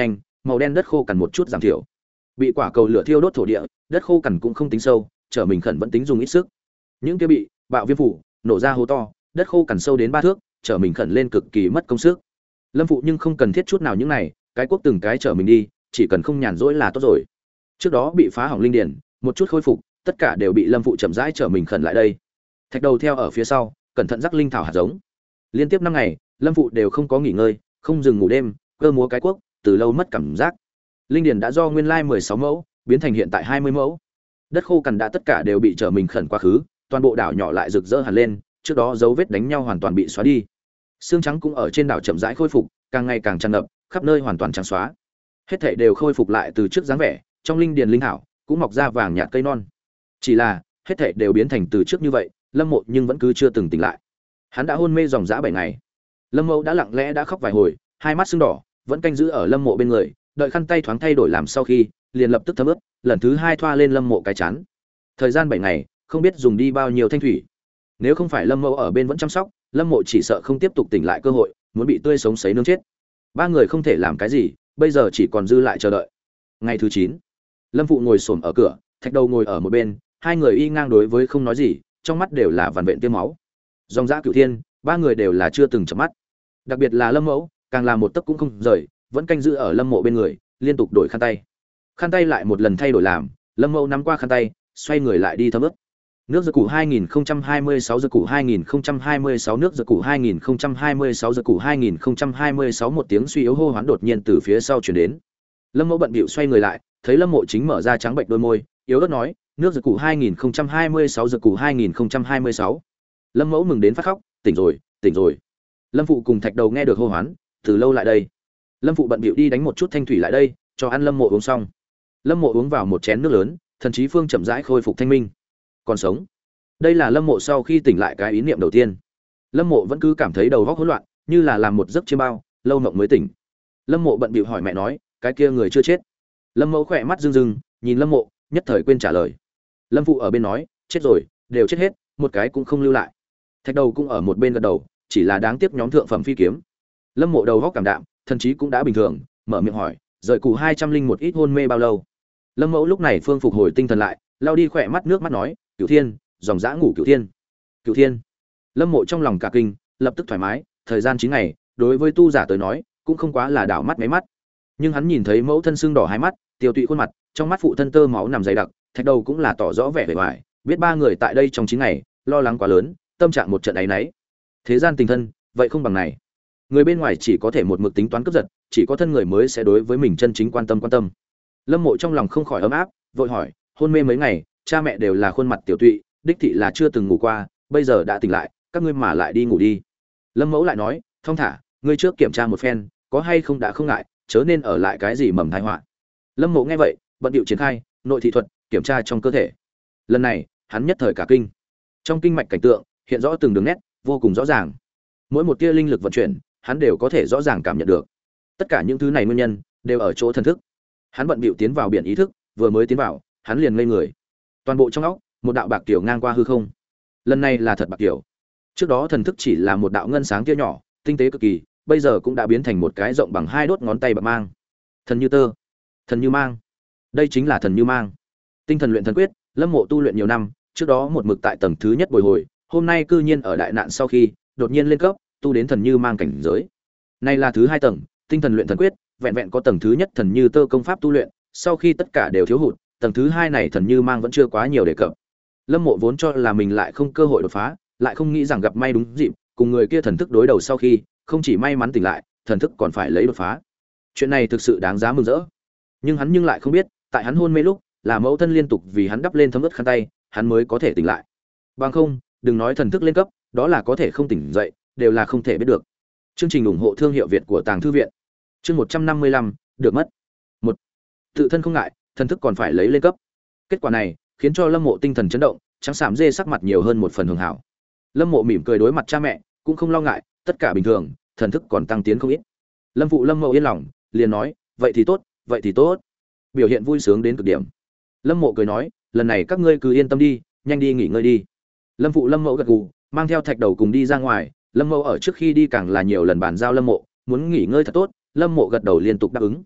màu đen đất khô cằn một chút giảm thiểu. Bị quả cầu lửa thiêu đốt thổ địa, đất khô cằn cũng không tính sâu, trở mình khẩn vẫn tính dùng ít sức. Những kia bị bạo viêm phủ nổ ra hố to, đất khô cằn sâu đến ba thước, trở mình khẩn lên cực kỳ mất công sức. Lâm Phụ nhưng không cần thiết chút nào những này, cái quốc từng cái trở mình đi, chỉ cần không nhàn rỗi là tốt rồi. Trước đó bị phá hỏng linh điển, một chút khôi phục, tất cả đều bị Lâm Phụ chậm rãi trở mình khẩn lại đây. Thạch Đầu theo ở phía sau, cẩn thận rắc linh thảo hạt giống. Liên tiếp năm ngày, Lâm Phụ đều không có nghỉ ngơi, không dừng ngủ đêm, cơ múa cái quốc, từ lâu mất cảm giác. Linh điển đã do nguyên lai mười sáu mẫu, biến thành hiện tại hai mươi mẫu. Đất khô cằn đã tất cả đều bị trở mình khẩn quá khứ, toàn bộ đảo nhỏ lại rực rỡ hẳn lên, trước đó dấu vết đánh nhau hoàn toàn bị xóa đi. Xương trắng cũng ở trên đảo chậm rãi khôi phục, càng ngày càng tràn ngập, khắp nơi hoàn toàn trắng xóa. Hết thảy đều khôi phục lại từ trước dáng vẻ, trong linh điền linh thảo cũng mọc ra vàng nhạt cây non. Chỉ là, hết thảy đều biến thành từ trước như vậy, Lâm Mộ nhưng vẫn cứ chưa từng tỉnh lại. Hắn đã hôn mê dòng dã bảy ngày. Lâm Mộ đã lặng lẽ đã khóc vài hồi, hai mắt sưng đỏ, vẫn canh giữ ở Lâm Mộ bên người, đợi khăn tay thoáng thay đổi làm sau khi, liền lập tức thấm ướt, lần thứ hai thoa lên Lâm Mộ cái chán. Thời gian bảy ngày, không biết dùng đi bao nhiêu thanh thủy. Nếu không phải Lâm Mộ ở bên vẫn chăm sóc, Lâm Mộ chỉ sợ không tiếp tục tỉnh lại cơ hội, muốn bị tươi sống sấy nướng chết. Ba người không thể làm cái gì, bây giờ chỉ còn dư lại chờ đợi. Ngày thứ chín, Lâm Phụ ngồi xổm ở cửa, Thạch Đầu ngồi ở một bên, hai người y ngang đối với không nói gì, trong mắt đều là vằn vện tiêm máu. Dòng dã cửu thiên, ba người đều là chưa từng chợp mắt. Đặc biệt là Lâm Mẫu, càng là một tấc cũng không rời, vẫn canh giữ ở Lâm Mộ bên người, liên tục đổi khăn tay. Khăn tay lại một lần thay đổi làm, Lâm Mẫu nắm qua khăn tay, xoay người lại đi thấm ướt. Nước dược củ hai nghìn không trăm hai mươi sáu dược củ hai nghìn không trăm hai mươi sáu nước dược củ hai nghìn không trăm hai mươi sáu dược củ hai nghìn không trăm hai mươi sáu một tiếng suy yếu hô hoán đột nhiên từ phía sau truyền đến. Lâm Mẫu bận bịu xoay người lại, thấy Lâm Mộ chính mở ra trắng bệnh đôi môi, yếu ớt nói, nước dược củ hai nghìn không trăm hai mươi sáu dược củ hai nghìn không trăm hai mươi sáu. Lâm Mẫu mừng đến phát khóc, tỉnh rồi, tỉnh rồi. Lâm Phụ cùng Thạch Đầu nghe được hô hoán, từ lâu lại đây. Lâm Phụ bận bịu đi đánh một chút thanh thủy lại đây, cho ăn Lâm Mộ uống xong. Lâm Mộ uống vào một chén nước lớn, thần trí phương chậm rãi khôi phục thanh minh. Còn sống. Đây là Lâm Mộ sau khi tỉnh lại cái ý niệm đầu tiên. Lâm Mộ vẫn cứ cảm thấy đầu óc hỗn loạn, như là làm một giấc chiêm bao, lâu mộng mới tỉnh. Lâm Mộ bận bịu hỏi mẹ nói, cái kia người chưa chết. Lâm Mẫu khỏe mắt rưng rưng, nhìn Lâm Mộ, nhất thời quên trả lời. Lâm Phụ ở bên nói, chết rồi, đều chết hết, một cái cũng không lưu lại. Thạch Đầu cũng ở một bên gật đầu, chỉ là đáng tiếc nhóm thượng phẩm phi kiếm. Lâm Mộ đầu óc cảm đạm, thần trí cũng đã bình thường, mở miệng hỏi, rời củ hai trăm linh một ít hôn mê bao lâu? Lâm Mẫu lúc này phương phục hồi tinh thần lại, lau đi khỏe mắt nước mắt nói, Cửu Thiên, dòng dã ngủ Cửu Thiên. Cửu Thiên. Lâm Mộ trong lòng cả kinh, lập tức thoải mái, thời gian chín ngày, đối với tu giả tới nói, cũng không quá là đảo mắt mấy mắt. Nhưng hắn nhìn thấy mẫu thân sưng đỏ hai mắt, tiêu tụy khuôn mặt, trong mắt phụ thân tơ máu nằm dày đặc, Thạch Đầu cũng là tỏ rõ vẻ vẻ vải, biết ba người tại đây trong chín ngày, lo lắng quá lớn, tâm trạng một trận ấy nấy. Thế gian tình thân, vậy không bằng này. Người bên ngoài chỉ có thể một mực tính toán cướp giật, chỉ có thân người mới sẽ đối với mình chân chính quan tâm quan tâm. Lâm Mộ trong lòng không khỏi ấm áp, vội hỏi, hôn mê mấy ngày, cha mẹ đều là khuôn mặt tiểu tụy, đích thị là chưa từng ngủ qua, bây giờ đã tỉnh lại, các ngươi mà lại đi ngủ đi. Lâm Mẫu lại nói, thong thả, ngươi trước kiểm tra một phen, có hay không đã không ngại, chớ nên ở lại cái gì mầm tai họa. Lâm Mộ nghe vậy, bận điệu triển khai nội thị thuật, kiểm tra trong cơ thể. Lần này, hắn nhất thời cả kinh. Trong kinh mạch cảnh tượng, hiện rõ từng đường nét, vô cùng rõ ràng. Mỗi một tia linh lực vận chuyển, hắn đều có thể rõ ràng cảm nhận được. Tất cả những thứ này nguyên nhân đều ở chỗ thần thức. Hắn bận bịu tiến vào biển ý thức, vừa mới tiến vào, hắn liền ngây người. Toàn bộ trong óc, một đạo bạc tiểu ngang qua hư không. Lần này là thật bạc tiểu. Trước đó thần thức chỉ là một đạo ngân sáng tia nhỏ, tinh tế cực kỳ, bây giờ cũng đã biến thành một cái rộng bằng hai đốt ngón tay bạc mang. Thần như tơ, thần như mang. Đây chính là thần như mang. Tinh thần luyện thần quyết, Lâm Mộ tu luyện nhiều năm, trước đó một mực tại tầng thứ nhất bồi hồi, hôm nay cư nhiên ở đại nạn sau khi, đột nhiên lên cấp, tu đến thần như mang cảnh giới. Này là thứ hai tầng, tinh thần luyện thần quyết, vẹn vẹn có tầng thứ nhất thần như tơ công pháp tu luyện, sau khi tất cả đều thiếu hụt, tầng thứ hai này thần như mang vẫn chưa quá nhiều đề cập. Lâm Mộ vốn cho là mình lại không cơ hội đột phá, lại không nghĩ rằng gặp may đúng dịp, cùng người kia thần thức đối đầu sau khi, không chỉ may mắn tỉnh lại, thần thức còn phải lấy đột phá. Chuyện này thực sự đáng giá mừng rỡ. Nhưng hắn nhưng lại không biết, tại hắn hôn mê lúc, là mẫu thân liên tục vì hắn đắp lên thấm ướt khăn tay, hắn mới có thể tỉnh lại. Bằng không, đừng nói thần thức lên cấp, đó là có thể không tỉnh dậy, đều là không thể biết được. Chương trình ủng hộ thương hiệu Việt của Tàng Thư viện. Chương một trăm năm mươi lăm, được mất. Một, tự thân không ngại, thần thức còn phải lấy lên cấp. Kết quả này, khiến cho Lâm Mộ tinh thần chấn động, trắng xám dê sắc mặt nhiều hơn một phần hường hảo. Lâm Mộ mỉm cười đối mặt cha mẹ, cũng không lo ngại, tất cả bình thường, thần thức còn tăng tiến không ít. Lâm Phụ Lâm Mộ yên lòng, liền nói, vậy thì tốt, vậy thì tốt. Biểu hiện vui sướng đến cực điểm. Lâm Mộ cười nói, lần này các ngươi cứ yên tâm đi, nhanh đi nghỉ ngơi đi. Lâm Phụ Lâm Mộ gật gù, mang theo Thạch Đầu cùng đi ra ngoài. Lâm Mộ ở trước khi đi càng là nhiều lần bàn giao Lâm Mộ, muốn nghỉ ngơi thật tốt, Lâm Mộ gật đầu liên tục đáp ứng.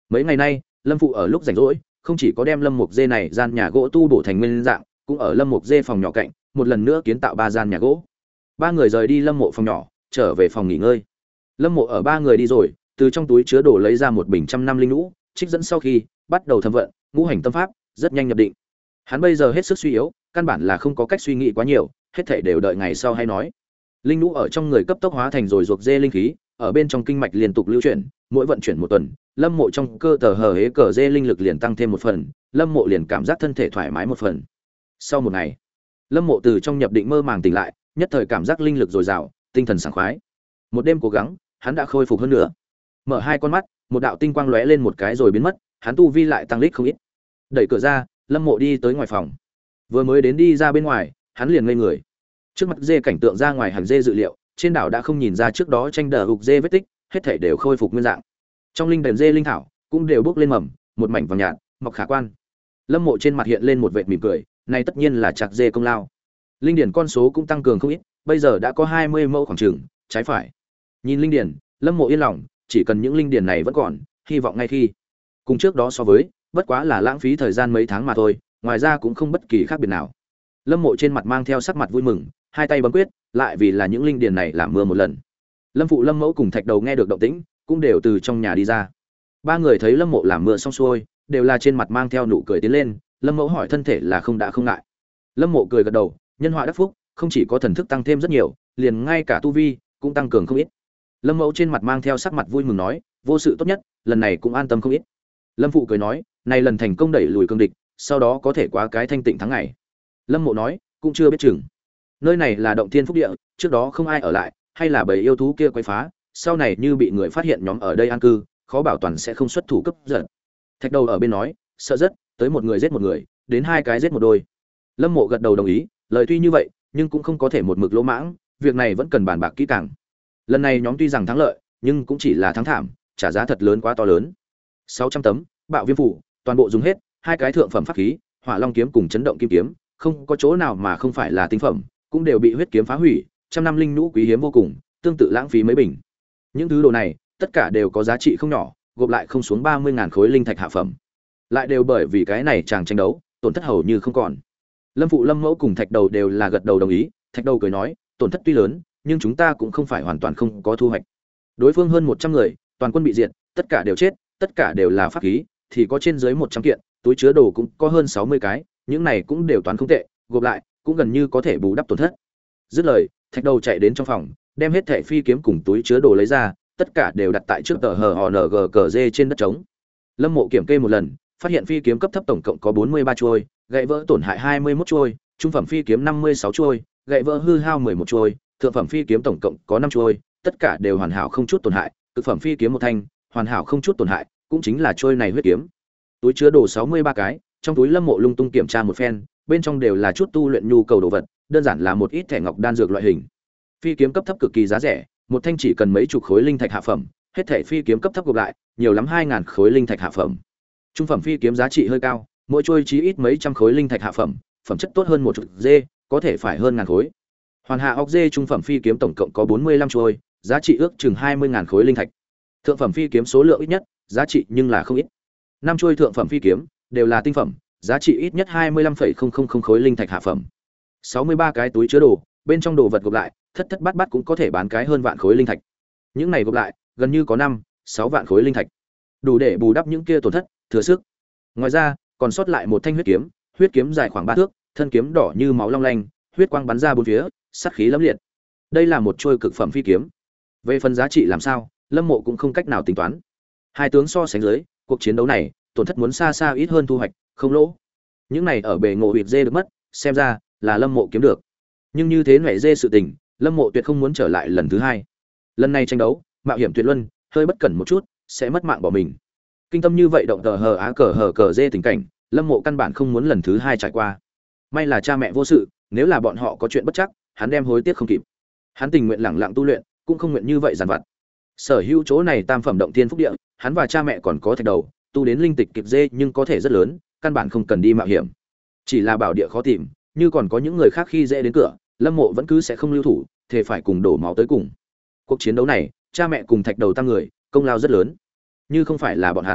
Mấy ngày nay Lâm phụ ở lúc rảnh rỗi không chỉ có đem Lâm Mục Dê này gian nhà gỗ tu bổ thành nguyên dạng, cũng ở Lâm Mục Dê phòng nhỏ cạnh một lần nữa kiến tạo ba gian nhà gỗ. Ba người rời đi Lâm Mộ phòng nhỏ, trở về phòng nghỉ ngơi. Lâm Mộ ở ba người đi rồi, từ trong túi chứa đồ lấy ra một bình trăm năm linh lũ, trích dẫn sau khi bắt đầu thâm vận ngũ hành tâm pháp, rất nhanh nhập định. Hắn bây giờ hết sức suy yếu, căn bản là không có cách suy nghĩ quá nhiều, hết thảy đều đợi ngày sau hay nói. Linh lũ ở trong người cấp tốc hóa thành rồi ruột dê linh khí, ở bên trong kinh mạch liên tục lưu chuyển, mỗi vận chuyển một tuần, Lâm Mộ trong cơ tờ hờ hế cờ dê linh lực liền tăng thêm một phần, Lâm Mộ liền cảm giác thân thể thoải mái một phần. Sau một ngày, Lâm Mộ từ trong nhập định mơ màng tỉnh lại, nhất thời cảm giác linh lực dồi dào, tinh thần sảng khoái. Một đêm cố gắng, hắn đã khôi phục hơn nữa. Mở hai con mắt, một đạo tinh quang lóe lên một cái rồi biến mất, hắn tu vi lại tăng lít không ít. Đẩy cửa ra, Lâm Mộ đi tới ngoài phòng. Vừa mới đến đi ra bên ngoài, hắn liền ngây người. Trước mặt dê cảnh tượng ra ngoài hàng dê dự liệu, trên đảo đã không nhìn ra trước đó tranh đờ hục dê vết tích, hết thảy đều khôi phục nguyên dạng. Trong linh đền dê linh thảo cũng đều bốc lên mầm, một mảnh vàng nhạt, mọc khả quan. Lâm Mộ trên mặt hiện lên một vệt mỉm cười, này tất nhiên là chặt dê công lao. Linh điển con số cũng tăng cường không ít, bây giờ đã có hai mươi mẫu khoảng chừng, trái phải. Nhìn linh điển, Lâm Mộ yên lòng, chỉ cần những linh điển này vẫn còn, hy vọng ngay khi cùng trước đó so với, bất quá là lãng phí thời gian mấy tháng mà thôi, ngoài ra cũng không bất kỳ khác biệt nào. Lâm Mộ trên mặt mang theo sắc mặt vui mừng, hai tay bấm quyết, lại vì là những linh điển này làm mưa một lần. Lâm phụ Lâm mẫu cùng Thạch Đầu nghe được động tĩnh, cũng đều từ trong nhà đi ra. Ba người thấy Lâm Mộ làm mưa xong xuôi, đều là trên mặt mang theo nụ cười tiến lên. Lâm mẫu hỏi thân thể là không đã không ngại. Lâm Mộ cười gật đầu, nhân họa đắc phúc, không chỉ có thần thức tăng thêm rất nhiều, liền ngay cả tu vi cũng tăng cường không ít. Lâm mẫu trên mặt mang theo sắc mặt vui mừng nói, vô sự tốt nhất, lần này cũng an tâm không ít. Lâm phụ cười nói, này lần thành công đẩy lùi cương địch, sau đó có thể quá cái thanh tịnh thắng ngày. Lâm Mộ nói, cũng chưa biết chừng. Nơi này là động thiên phúc địa, trước đó không ai ở lại, hay là bầy yêu thú kia quấy phá, sau này như bị người phát hiện nhóm ở đây an cư, khó bảo toàn sẽ không xuất thủ cấp giật. Thạch Đầu ở bên nói, sợ rất, tới một người giết một người, đến hai cái giết một đôi. Lâm Mộ gật đầu đồng ý, lời tuy như vậy, nhưng cũng không có thể một mực lỗ mãng, việc này vẫn cần bàn bạc kỹ càng. Lần này nhóm tuy rằng thắng lợi, nhưng cũng chỉ là thắng thảm, trả giá thật lớn quá to lớn. sáu trăm tấm, bạo viêm phủ, toàn bộ dùng hết, hai cái thượng phẩm pháp khí, Hỏa Long kiếm cùng chấn động kim kiếm, không có chỗ nào mà không phải là tinh phẩm, cũng đều bị huyết kiếm phá hủy, trăm năm linh nhũ quý hiếm vô cùng, tương tự lãng phí mấy bình. Những thứ đồ này, tất cả đều có giá trị không nhỏ, gộp lại không xuống ba mươi ngàn khối linh thạch hạ phẩm. Lại đều bởi vì cái này chàng tranh đấu, tổn thất hầu như không còn. Lâm phụ Lâm mẫu cùng Thạch Đầu đều là gật đầu đồng ý, Thạch Đầu cười nói, tổn thất tuy lớn, nhưng chúng ta cũng không phải hoàn toàn không có thu hoạch. Đối phương hơn một trăm người, toàn quân bị diệt, tất cả đều chết, tất cả đều là pháp khí, thì có trên dưới một trăm kiện, túi chứa đồ cũng có hơn sáu mươi cái, những này cũng đều toán không tệ, gộp lại cũng gần như có thể bù đắp tổn thất. Dứt lời, Thạch Đầu chạy đến trong phòng, đem hết thẻ phi kiếm cùng túi chứa đồ lấy ra, tất cả đều đặt tại trước tờ hờ hò ng cờ dê trên đất trống. Lâm Mộ kiểm kê một lần, phát hiện phi kiếm cấp thấp tổng cộng có bốn mươi ba chuôi, gãy vỡ tổn hại hai mươi mốt chuôi, trung phẩm phi kiếm năm mươi sáu chuôi, gãy vỡ hư hao mười một chuôi, thượng phẩm phi kiếm tổng cộng có năm chuôi, tất cả đều hoàn hảo không chút tổn hại, cực phẩm phi kiếm một thanh, hoàn hảo không chút tổn hại, cũng chính là chuôi này huyết kiếm. Túi chứa đồ sáu mươi ba cái, trong túi Lâm Mộ lung tung kiểm tra một phen, bên trong đều là chút tu luyện nhu cầu đồ vật, đơn giản là một ít thẻ ngọc đan dược loại hình. Phi kiếm cấp thấp cực kỳ giá rẻ, một thanh chỉ cần mấy chục khối linh thạch hạ phẩm, hết thảy phi kiếm cấp thấp gộp lại, nhiều lắm hai ngàn khối linh thạch hạ phẩm. Trung phẩm phi kiếm giá trị hơi cao, mỗi chuôi chí ít mấy trăm khối linh thạch hạ phẩm, phẩm chất tốt hơn một chút dê, có thể phải hơn ngàn khối. Hoàn hạ óc dê trung phẩm phi kiếm tổng cộng có bốn mươi lăm chuôi, giá trị ước chừng hai mươi ngàn khối linh thạch. Thượng phẩm phi kiếm số lượng ít nhất, giá trị nhưng là không ít. Năm chuôi thượng phẩm phi kiếm đều là tinh phẩm, giá trị ít nhất hai mươi lăm phẩy không không không khối linh thạch hạ phẩm. sáu mươi ba cái túi chứa đồ, bên trong đồ vật gộp lại, thất thất bát bát cũng có thể bán cái hơn vạn khối linh thạch. Những này gộp lại, gần như có năm, sáu vạn khối linh thạch. Đủ để bù đắp những kia tổn thất, thừa sức. Ngoài ra, còn sót lại một thanh huyết kiếm, huyết kiếm dài khoảng ba thước, thân kiếm đỏ như máu long lanh, huyết quang bắn ra bốn phía, sát khí lẫm liệt. Đây là một trôi cực phẩm phi kiếm. Về phần giá trị làm sao, Lâm Mộ cũng không cách nào tính toán. Hai tướng so sánh dưới, cuộc chiến đấu này, tổn thất muốn xa xa ít hơn thu hoạch, không lỗ. Những này ở bề ngộ huyệt dê được mất, xem ra là Lâm Mộ kiếm được. Nhưng như thế nhảy dê sự tình, Lâm Mộ tuyệt không muốn trở lại lần thứ hai. Lần này tranh đấu, mạo hiểm tuyệt luân, hơi bất cẩn một chút, sẽ mất mạng bỏ mình. Kinh tâm như vậy động tờ hờ á cờ hờ cờ dê tình cảnh, Lâm Mộ căn bản không muốn lần thứ hai trải qua. May là cha mẹ vô sự, nếu là bọn họ có chuyện bất chắc, hắn đem hối tiếc không kịp. Hắn tình nguyện lẳng lặng tu luyện, cũng không nguyện như vậy giàn vặt. Sở hữu chỗ này tam phẩm động thiên phúc địa, hắn và cha mẹ còn có Thạch Đầu, tu đến linh tịch kịp dê nhưng có thể rất lớn, căn bản không cần đi mạo hiểm. Chỉ là bảo địa khó tìm, như còn có những người khác khi dễ đến cửa, Lâm Mộ vẫn cứ sẽ không lưu thủ, thề phải cùng đổ máu tới cùng. Cuộc chiến đấu này, cha mẹ cùng Thạch Đầu tăng người, công lao rất lớn. Như không phải là bọn hắn,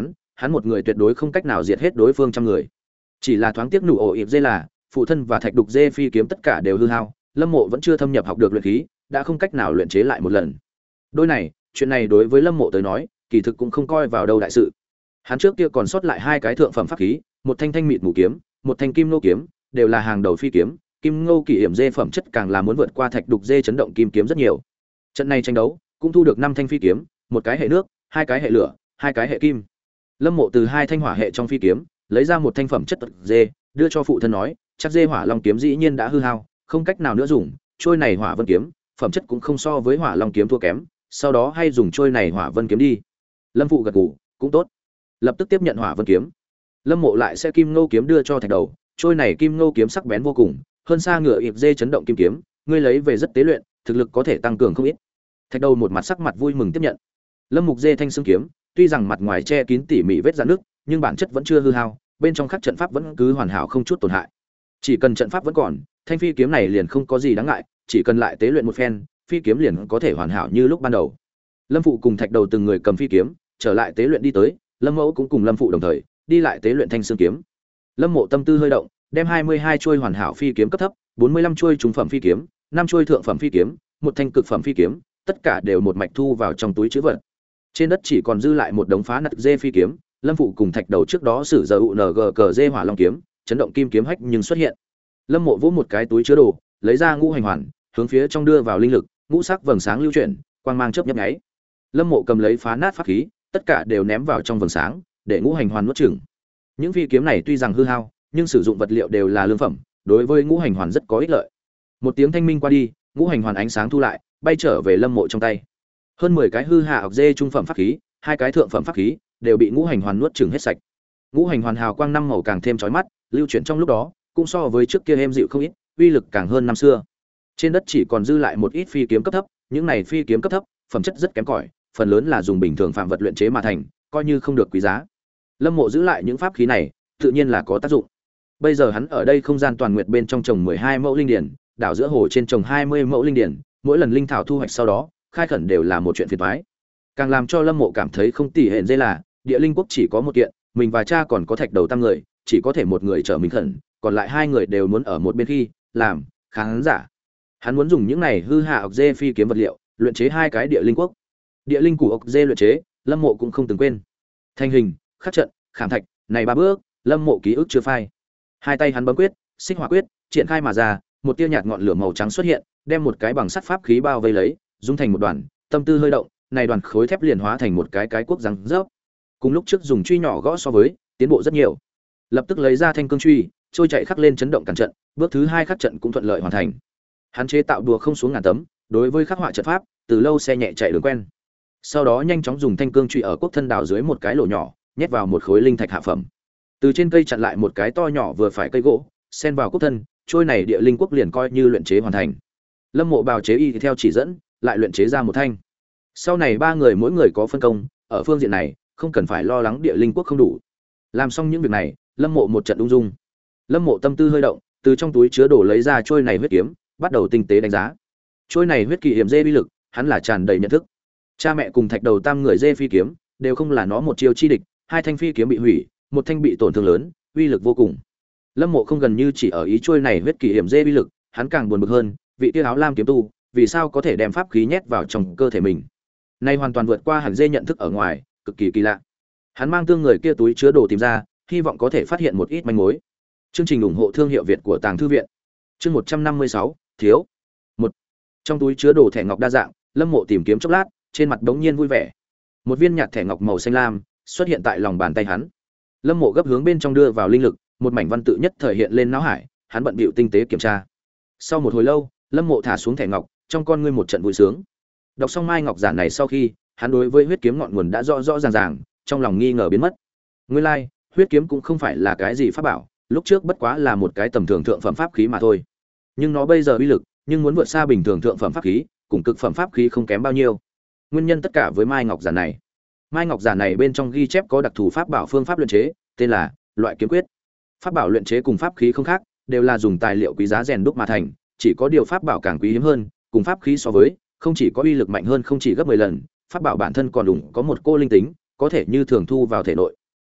hắn một người tuyệt đối không cách nào diệt hết đối phương trăm người. Chỉ là thoáng tiếc nụ ổ ịp dê là phụ thân và thạch đục dê phi kiếm tất cả đều hư hao, Lâm Mộ vẫn chưa thâm nhập học được luyện khí, đã không cách nào luyện chế lại một lần. Đôi này, chuyện này đối với Lâm Mộ tới nói, kỳ thực cũng không coi vào đâu đại sự. Hắn trước kia còn sót lại hai cái thượng phẩm pháp khí, một thanh thanh mịt mù kiếm, một thanh kim nô kiếm, đều là hàng đầu phi kiếm, kim ngô kỳ hiểm dê phẩm chất càng là muốn vượt qua thạch đục dê chấn động kim kiếm rất nhiều. Trận này tranh đấu, cũng thu được năm thanh phi kiếm, một cái hệ nước, hai cái hệ lửa, hai cái hệ kim. Lâm Mộ từ hai thanh hỏa hệ trong phi kiếm, lấy ra một thanh phẩm chất dê, đưa cho phụ thân nói, chắc dê hỏa long kiếm dĩ nhiên đã hư hao, không cách nào nữa dùng, trôi này hỏa vân kiếm, phẩm chất cũng không so với hỏa long kiếm thua kém, sau đó hay dùng trôi này hỏa vân kiếm đi. Lâm phụ gật gù, cũng tốt. Lập tức tiếp nhận hỏa vân kiếm. Lâm Mộ lại sẽ kim ngô kiếm đưa cho thạch đầu, trôi này kim ngô kiếm sắc bén vô cùng, hơn xa ngựa ịp dê chấn động kim kiếm, ngươi lấy về rất tế luyện, thực lực có thể tăng cường không ít. Thạch đầu một mặt sắc mặt vui mừng tiếp nhận. Lâm Mục dê thanh xương kiếm, tuy rằng mặt ngoài che kín tỉ mỉ vết rạn nước, nhưng bản chất vẫn chưa hư hao, bên trong khắc trận pháp vẫn cứ hoàn hảo không chút tổn hại. Chỉ cần trận pháp vẫn còn, thanh phi kiếm này liền không có gì đáng ngại, chỉ cần lại tế luyện một phen, phi kiếm liền có thể hoàn hảo như lúc ban đầu. Lâm phụ cùng thạch đầu từng người cầm phi kiếm, trở lại tế luyện đi tới, Lâm Mẫu cũng cùng Lâm phụ đồng thời đi lại tế luyện thanh xương kiếm. Lâm Mộ tâm tư hơi động, đem hai mươi hai chuôi hoàn hảo phi kiếm cấp thấp, bốn mươi lăm chuôi trung phẩm phi kiếm, năm chuôi thượng phẩm phi kiếm, một thanh cực phẩm phi kiếm, tất cả đều một mạch thu vào trong túi trữ vật. Trên đất chỉ còn dư lại một đống phá nặt dê phi kiếm, Lâm phụ cùng thạch đầu trước đó sử giờ u en giê cờ dê hỏa long kiếm, chấn động kim kiếm hách nhưng xuất hiện. Lâm Mộ vỗ một cái túi chứa đồ, lấy ra ngũ hành hoàn, hướng phía trong đưa vào linh lực, ngũ sắc vầng sáng lưu chuyển, quang mang chớp nhấp nháy. Lâm Mộ cầm lấy phá nát pháp khí, tất cả đều ném vào trong vầng sáng, để ngũ hành hoàn nuốt chửng. Những phi kiếm này tuy rằng hư hao, nhưng sử dụng vật liệu đều là lương phẩm, đối với ngũ hành hoàn rất có ích lợi. Một tiếng thanh minh qua đi, ngũ hành hoàn ánh sáng thu lại, bay trở về Lâm Mộ trong tay. Hơn mười cái hư hạ học dê trung phẩm pháp khí, hai cái thượng phẩm pháp khí đều bị ngũ hành hoàn nuốt chửng hết sạch. Ngũ hành hoàn hào quang năm màu càng thêm chói mắt, lưu chuyển trong lúc đó, cũng so với trước kia êm dịu không ít, uy lực càng hơn năm xưa. Trên đất chỉ còn dư lại một ít phi kiếm cấp thấp, những này phi kiếm cấp thấp, phẩm chất rất kém cỏi, phần lớn là dùng bình thường phạm vật luyện chế mà thành, coi như không được quý giá. Lâm Mộ giữ lại những pháp khí này, tự nhiên là có tác dụng. Bây giờ hắn ở đây không gian toàn nguyệt bên trong trồng mười hai mẫu linh điển, đảo giữa hồ trên trồng hai mươi mẫu linh điển, mỗi lần linh thảo thu hoạch sau đó, khai khẩn đều là một chuyện phiền toái. Càng làm cho Lâm Mộ cảm thấy không tỉ hển dây là, địa linh quốc chỉ có một kiện, mình và cha còn có thạch đầu tam người, chỉ có thể một người chở mình khẩn, còn lại hai người đều muốn ở một bên khi làm khán giả. Hắn muốn dùng những này hư hạ ọc dê phi kiếm vật liệu, luyện chế hai cái địa linh quốc. Địa linh củ ọc dê luyện chế, Lâm Mộ cũng không từng quên. Thành hình, khắc trận, khảm thạch, này ba bước, Lâm Mộ ký ức chưa phai. Hai tay hắn bấm quyết, xích hỏa quyết, triển khai mà ra, một tia nhạt ngọn lửa màu trắng xuất hiện, đem một cái bằng sắt pháp khí bao vây lấy, dung thành một đoàn, tâm tư hơi động, này đoàn khối thép liền hóa thành một cái cái cuốc răng rớp. Cùng lúc trước dùng truy nhỏ gõ so với, tiến bộ rất nhiều. Lập tức lấy ra thanh cương truy, trôi chạy khắc lên chấn động cản trận, bước thứ hai khắc trận cũng thuận lợi hoàn thành. Hắn chế tạo đùa không xuống ngàn tấm, đối với khắc họa trận pháp, từ lâu xe nhẹ chạy đường quen. Sau đó nhanh chóng dùng thanh cương truy ở quốc thân đào dưới một cái lỗ nhỏ, nhét vào một khối linh thạch hạ phẩm. Từ trên cây chặn lại một cái to nhỏ vừa phải cây gỗ, xen vào quốc thân, trôi này địa linh quốc liền coi như luyện chế hoàn thành. Lâm Mộ bào chế y theo chỉ dẫn, lại luyện chế ra một thanh. Sau này ba người mỗi người có phân công, ở phương diện này không cần phải lo lắng địa linh quốc không đủ. Làm xong những việc này, Lâm Mộ một trận ung dung. Lâm Mộ tâm tư hơi động, từ trong túi chứa đồ lấy ra trôi này huyết kiếm, bắt đầu tinh tế đánh giá. Trôi này huyết kỳ hiểm dê bi lực, hắn là tràn đầy nhận thức. Cha mẹ cùng thạch đầu tam người dê phi kiếm, đều không là nó một chiêu chi địch, hai thanh phi kiếm bị hủy, một thanh bị tổn thương lớn, uy lực vô cùng. Lâm Mộ không gần như chỉ ở ý trôi này huyết kỳ hiểm dê bi lực, hắn càng buồn bực hơn, vị kia áo lam kiếm tu, vì sao có thể đem pháp khí nhét vào trong cơ thể mình. Nay hoàn toàn vượt qua hẳn dê nhận thức ở ngoài, cực kỳ kỳ lạ. Hắn mang tương người kia túi chứa đồ tìm ra, hy vọng có thể phát hiện một ít manh mối. Chương trình ủng hộ thương hiệu Việt của Tàng thư viện. Chương một trăm năm mươi sáu, thiếu. Một. Trong túi chứa đồ thẻ ngọc đa dạng, Lâm Mộ tìm kiếm chốc lát, trên mặt bỗng nhiên vui vẻ. Một viên nhạt thẻ ngọc màu xanh lam xuất hiện tại lòng bàn tay hắn. Lâm Mộ gấp hướng bên trong đưa vào linh lực, một mảnh văn tự nhất thời hiện lên não hải, hắn bận bịu tinh tế kiểm tra. Sau một hồi lâu, Lâm Mộ thả xuống thẻ ngọc, trong con ngươi một trận vui sướng. Đọc xong mai ngọc giản này sau khi, hắn đối với huyết kiếm ngọn nguồn đã rõ rõ ràng ràng, trong lòng nghi ngờ biến mất. Nguyên lai, like, huyết kiếm cũng không phải là cái gì pháp bảo, lúc trước bất quá là một cái tầm thường thượng phẩm pháp khí mà thôi. Nhưng nó bây giờ uy lực, nhưng muốn vượt xa bình thường thượng phẩm pháp khí, cùng cực phẩm pháp khí không kém bao nhiêu. Nguyên nhân tất cả với mai ngọc giản này. Mai ngọc giản này bên trong ghi chép có đặc thù pháp bảo phương pháp luyện chế, tên là loại kiếm quyết. Pháp bảo luyện chế cùng pháp khí không khác, đều là dùng tài liệu quý giá rèn đúc mà thành, chỉ có điều pháp bảo càng quý hiếm hơn, cùng pháp khí so với, không chỉ có uy lực mạnh hơn không chỉ gấp mười lần, pháp bảo bản thân còn đủ có một cô linh tính, có thể như thường thu vào thể nội.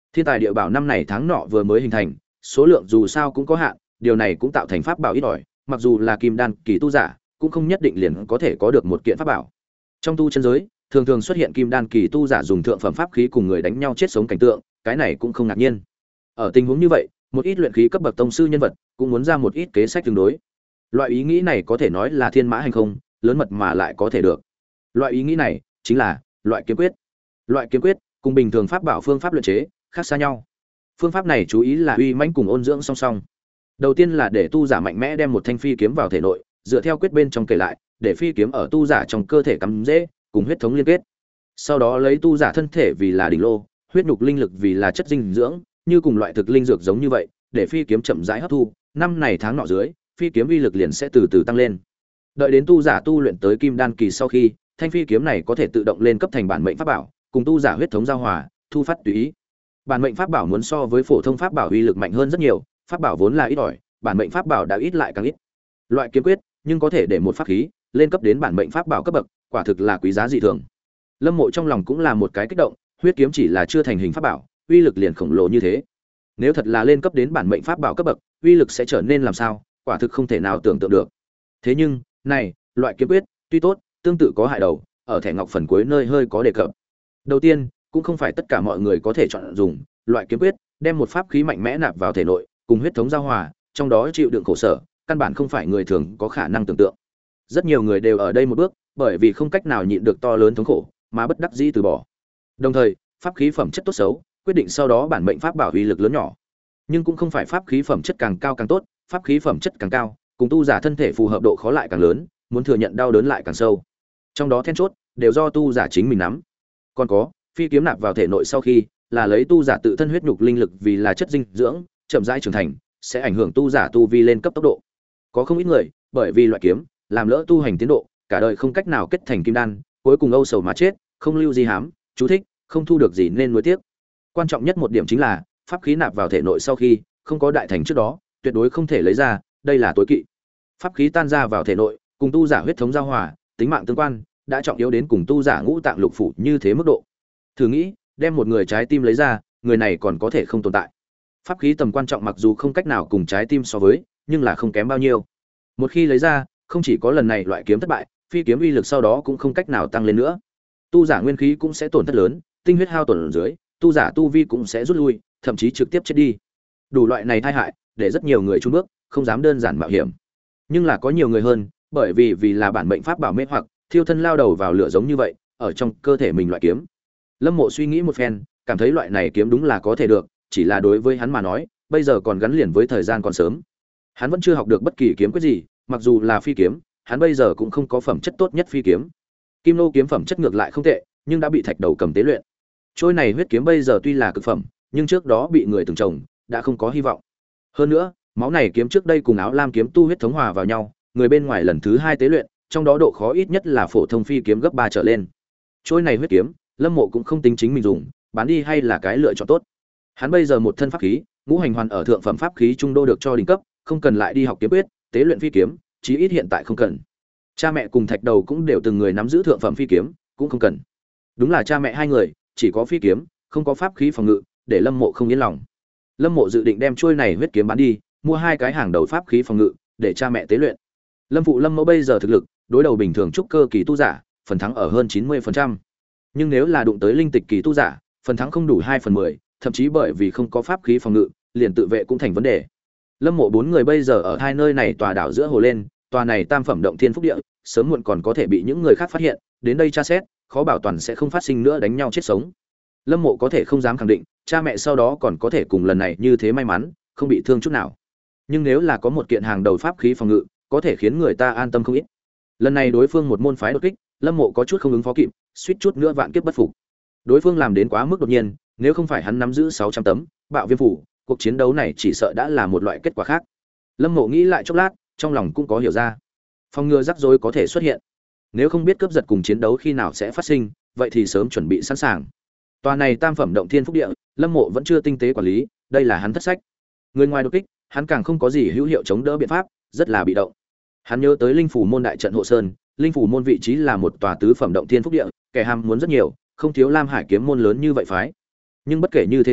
Thiên tài địa bảo năm này tháng nọ vừa mới hình thành, số lượng dù sao cũng có hạn, điều này cũng tạo thành pháp bảo ít ỏi, mặc dù là kim đan kỳ tu giả, cũng không nhất định liền có thể có được một kiện pháp bảo. Trong tu chân giới, thường thường xuất hiện kim đan kỳ tu giả dùng thượng phẩm pháp khí cùng người đánh nhau chết sống cảnh tượng, cái này cũng không ngạc nhiên. Ở tình huống như vậy, một ít luyện khí cấp bậc tông sư nhân vật cũng muốn ra một ít kế sách tương đối. Loại ý nghĩ này có thể nói là thiên mã hành không, lớn mật mà lại có thể được. Loại ý nghĩ này chính là loại kiếm quyết. Loại kiếm quyết cùng bình thường pháp bảo phương pháp luyện chế khác xa nhau. Phương pháp này chú ý là uy mãnh cùng ôn dưỡng song song. Đầu tiên là để tu giả mạnh mẽ đem một thanh phi kiếm vào thể nội, dựa theo quyết bên trong kể lại, để phi kiếm ở tu giả trong cơ thể cắm rễ, cùng huyết thống liên kết. Sau đó lấy tu giả thân thể vì là đỉnh lô, huyết nhục linh lực vì là chất dinh dưỡng, như cùng loại thực linh dược giống như vậy, để phi kiếm chậm rãi hấp thu, năm này tháng nọ dưới, phi kiếm uy lực liền sẽ từ từ tăng lên. Đợi đến tu giả tu luyện tới kim đan kỳ sau khi, thanh phi kiếm này có thể tự động lên cấp thành bản mệnh pháp bảo, cùng tu giả huyết thống giao hòa, thu phát tùy ý. Bản mệnh pháp bảo muốn so với phổ thông pháp bảo uy lực mạnh hơn rất nhiều, pháp bảo vốn là ít ỏi, bản mệnh pháp bảo đã ít lại càng ít. Loại kiếm quyết, nhưng có thể để một pháp khí lên cấp đến bản mệnh pháp bảo cấp bậc, quả thực là quý giá dị thường. Lâm Mộ trong lòng cũng là một cái kích động, huyết kiếm chỉ là chưa thành hình pháp bảo, uy lực liền khổng lồ như thế. Nếu thật là lên cấp đến bản mệnh pháp bảo cấp bậc, uy lực sẽ trở nên làm sao, quả thực không thể nào tưởng tượng được. Thế nhưng, này, loại kiếm quyết, tuy tốt, tương tự có hại đầu, ở thẻ ngọc phần cuối nơi hơi có đề cập. Đầu tiên, cũng không phải tất cả mọi người có thể chọn dùng loại kiếm quyết, đem một pháp khí mạnh mẽ nạp vào thể nội, cùng huyết thống giao hòa, trong đó chịu đựng khổ sở, căn bản không phải người thường có khả năng tưởng tượng. Rất nhiều người đều ở đây một bước, bởi vì không cách nào nhịn được to lớn thống khổ, mà bất đắc dĩ từ bỏ. Đồng thời, pháp khí phẩm chất tốt xấu, quyết định sau đó bản mệnh pháp bảo uy lực lớn nhỏ. Nhưng cũng không phải pháp khí phẩm chất càng cao càng tốt, pháp khí phẩm chất càng cao, cùng tu giả thân thể phù hợp độ khó lại càng lớn, muốn thừa nhận đau đớn lại càng sâu. Trong đó then chốt đều do tu giả chính mình nắm. Còn có, phi kiếm nạp vào thể nội sau khi, là lấy tu giả tự thân huyết nhục linh lực vì là chất dinh dưỡng, chậm rãi trưởng thành, sẽ ảnh hưởng tu giả tu vi lên cấp tốc độ. Có không ít người, bởi vì loại kiếm, làm lỡ tu hành tiến độ, cả đời không cách nào kết thành kim đan, cuối cùng âu sầu mà chết, không lưu gì hám, chú thích, không thu được gì nên nuối tiếc. Quan trọng nhất một điểm chính là, pháp khí nạp vào thể nội sau khi, không có đại thành trước đó, tuyệt đối không thể lấy ra, đây là tối kỵ. Pháp khí tan ra vào thể nội, cùng tu giả huyết thống giao hòa, tính mạng tương quan, đã trọng yếu đến cùng tu giả ngũ tạng lục phủ như thế mức độ. Thử nghĩ, đem một người trái tim lấy ra, người này còn có thể không tồn tại. Pháp khí tầm quan trọng mặc dù không cách nào cùng trái tim so với, nhưng là không kém bao nhiêu. Một khi lấy ra, không chỉ có lần này loại kiếm thất bại, phi kiếm uy lực sau đó cũng không cách nào tăng lên nữa. Tu giả nguyên khí cũng sẽ tổn thất lớn, tinh huyết hao tổn ở dưới, tu giả tu vi cũng sẽ rút lui, thậm chí trực tiếp chết đi. Đủ loại này tai hại, để rất nhiều người chùn bước, không dám đơn giản mạo hiểm. Nhưng là có nhiều người hơn, bởi vì vì là bản mệnh pháp bảo mê hoặc, thiêu thân lao đầu vào lửa giống như vậy, ở trong cơ thể mình loại kiếm. Lâm Mộ suy nghĩ một phen, cảm thấy loại này kiếm đúng là có thể được, chỉ là đối với hắn mà nói, bây giờ còn gắn liền với thời gian còn sớm. Hắn vẫn chưa học được bất kỳ kiếm quyết gì, mặc dù là phi kiếm, hắn bây giờ cũng không có phẩm chất tốt nhất phi kiếm. Kim Lô kiếm phẩm chất ngược lại không tệ, nhưng đã bị thạch đầu cầm tế luyện. Trôi này huyết kiếm bây giờ tuy là cực phẩm, nhưng trước đó bị người từng trồng, đã không có hy vọng. Hơn nữa, máu này kiếm trước đây cùng áo lam kiếm tu huyết thống hòa vào nhau, người bên ngoài lần thứ hai tế luyện, trong đó độ khó ít nhất là phổ thông phi kiếm gấp ba trở lên. Trôi này huyết kiếm, Lâm Mộ cũng không tính chính mình dùng, bán đi hay là cái lựa chọn tốt. Hắn bây giờ một thân pháp khí, ngũ hành hoàn ở thượng phẩm pháp khí trung đô được cho đỉnh cấp, không cần lại đi học kiếm quyết, tế luyện phi kiếm, chí ít hiện tại không cần. Cha mẹ cùng thạch đầu cũng đều từng người nắm giữ thượng phẩm phi kiếm, cũng không cần. Đúng là cha mẹ hai người, chỉ có phi kiếm, không có pháp khí phòng ngự, để Lâm Mộ không yên lòng. Lâm Mộ dự định đem trôi này huyết kiếm bán đi, mua hai cái hàng đầu pháp khí phòng ngự, để cha mẹ tế luyện. Lâm phụ Lâm Mẫu bây giờ thực lực, đối đầu bình thường trúc cơ kỳ tu giả, phần thắng ở hơn chín mươi phần trăm. Nhưng nếu là đụng tới linh tịch kỳ tu giả, phần thắng không đủ hai phần mười, thậm chí bởi vì không có pháp khí phòng ngự, liền tự vệ cũng thành vấn đề. Lâm Mộ bốn người bây giờ ở hai nơi này tòa đảo giữa hồ lên, tòa này tam phẩm động thiên phúc địa, sớm muộn còn có thể bị những người khác phát hiện, đến đây tra xét, khó bảo toàn sẽ không phát sinh nữa đánh nhau chết sống. Lâm Mộ có thể không dám khẳng định, cha mẹ sau đó còn có thể cùng lần này như thế may mắn, không bị thương chút nào. Nhưng nếu là có một kiện hàng đầu pháp khí phòng ngự, có thể khiến người ta an tâm không ít. Lần này đối phương một môn phái đột kích, Lâm Mộ có chút không ứng phó kịp, suýt chút nữa vạn kiếp bất phục. Đối phương làm đến quá mức đột nhiên, nếu không phải hắn nắm giữ sáu trăm tấm bạo viêm phủ, cuộc chiến đấu này chỉ sợ đã là một loại kết quả khác. Lâm Mộ nghĩ lại chốc lát, trong lòng cũng có hiểu ra. Phòng ngừa rắc rối có thể xuất hiện. Nếu không biết cướp giật cùng chiến đấu khi nào sẽ phát sinh, vậy thì sớm chuẩn bị sẵn sàng. Tòa này tam phẩm động thiên phúc địa, Lâm Mộ vẫn chưa tinh tế quản lý, đây là hắn thất sách. Người ngoài đột kích, hắn càng không có gì hữu hiệu chống đỡ biện pháp, rất là bị động. Hắn nhớ tới linh phủ môn đại trận hộ sơn, linh phủ môn vị trí là một tòa tứ phẩm động thiên phúc địa, kẻ ham muốn rất nhiều, không thiếu Lam Hải kiếm môn lớn như vậy phái. Nhưng bất kể như thế nào,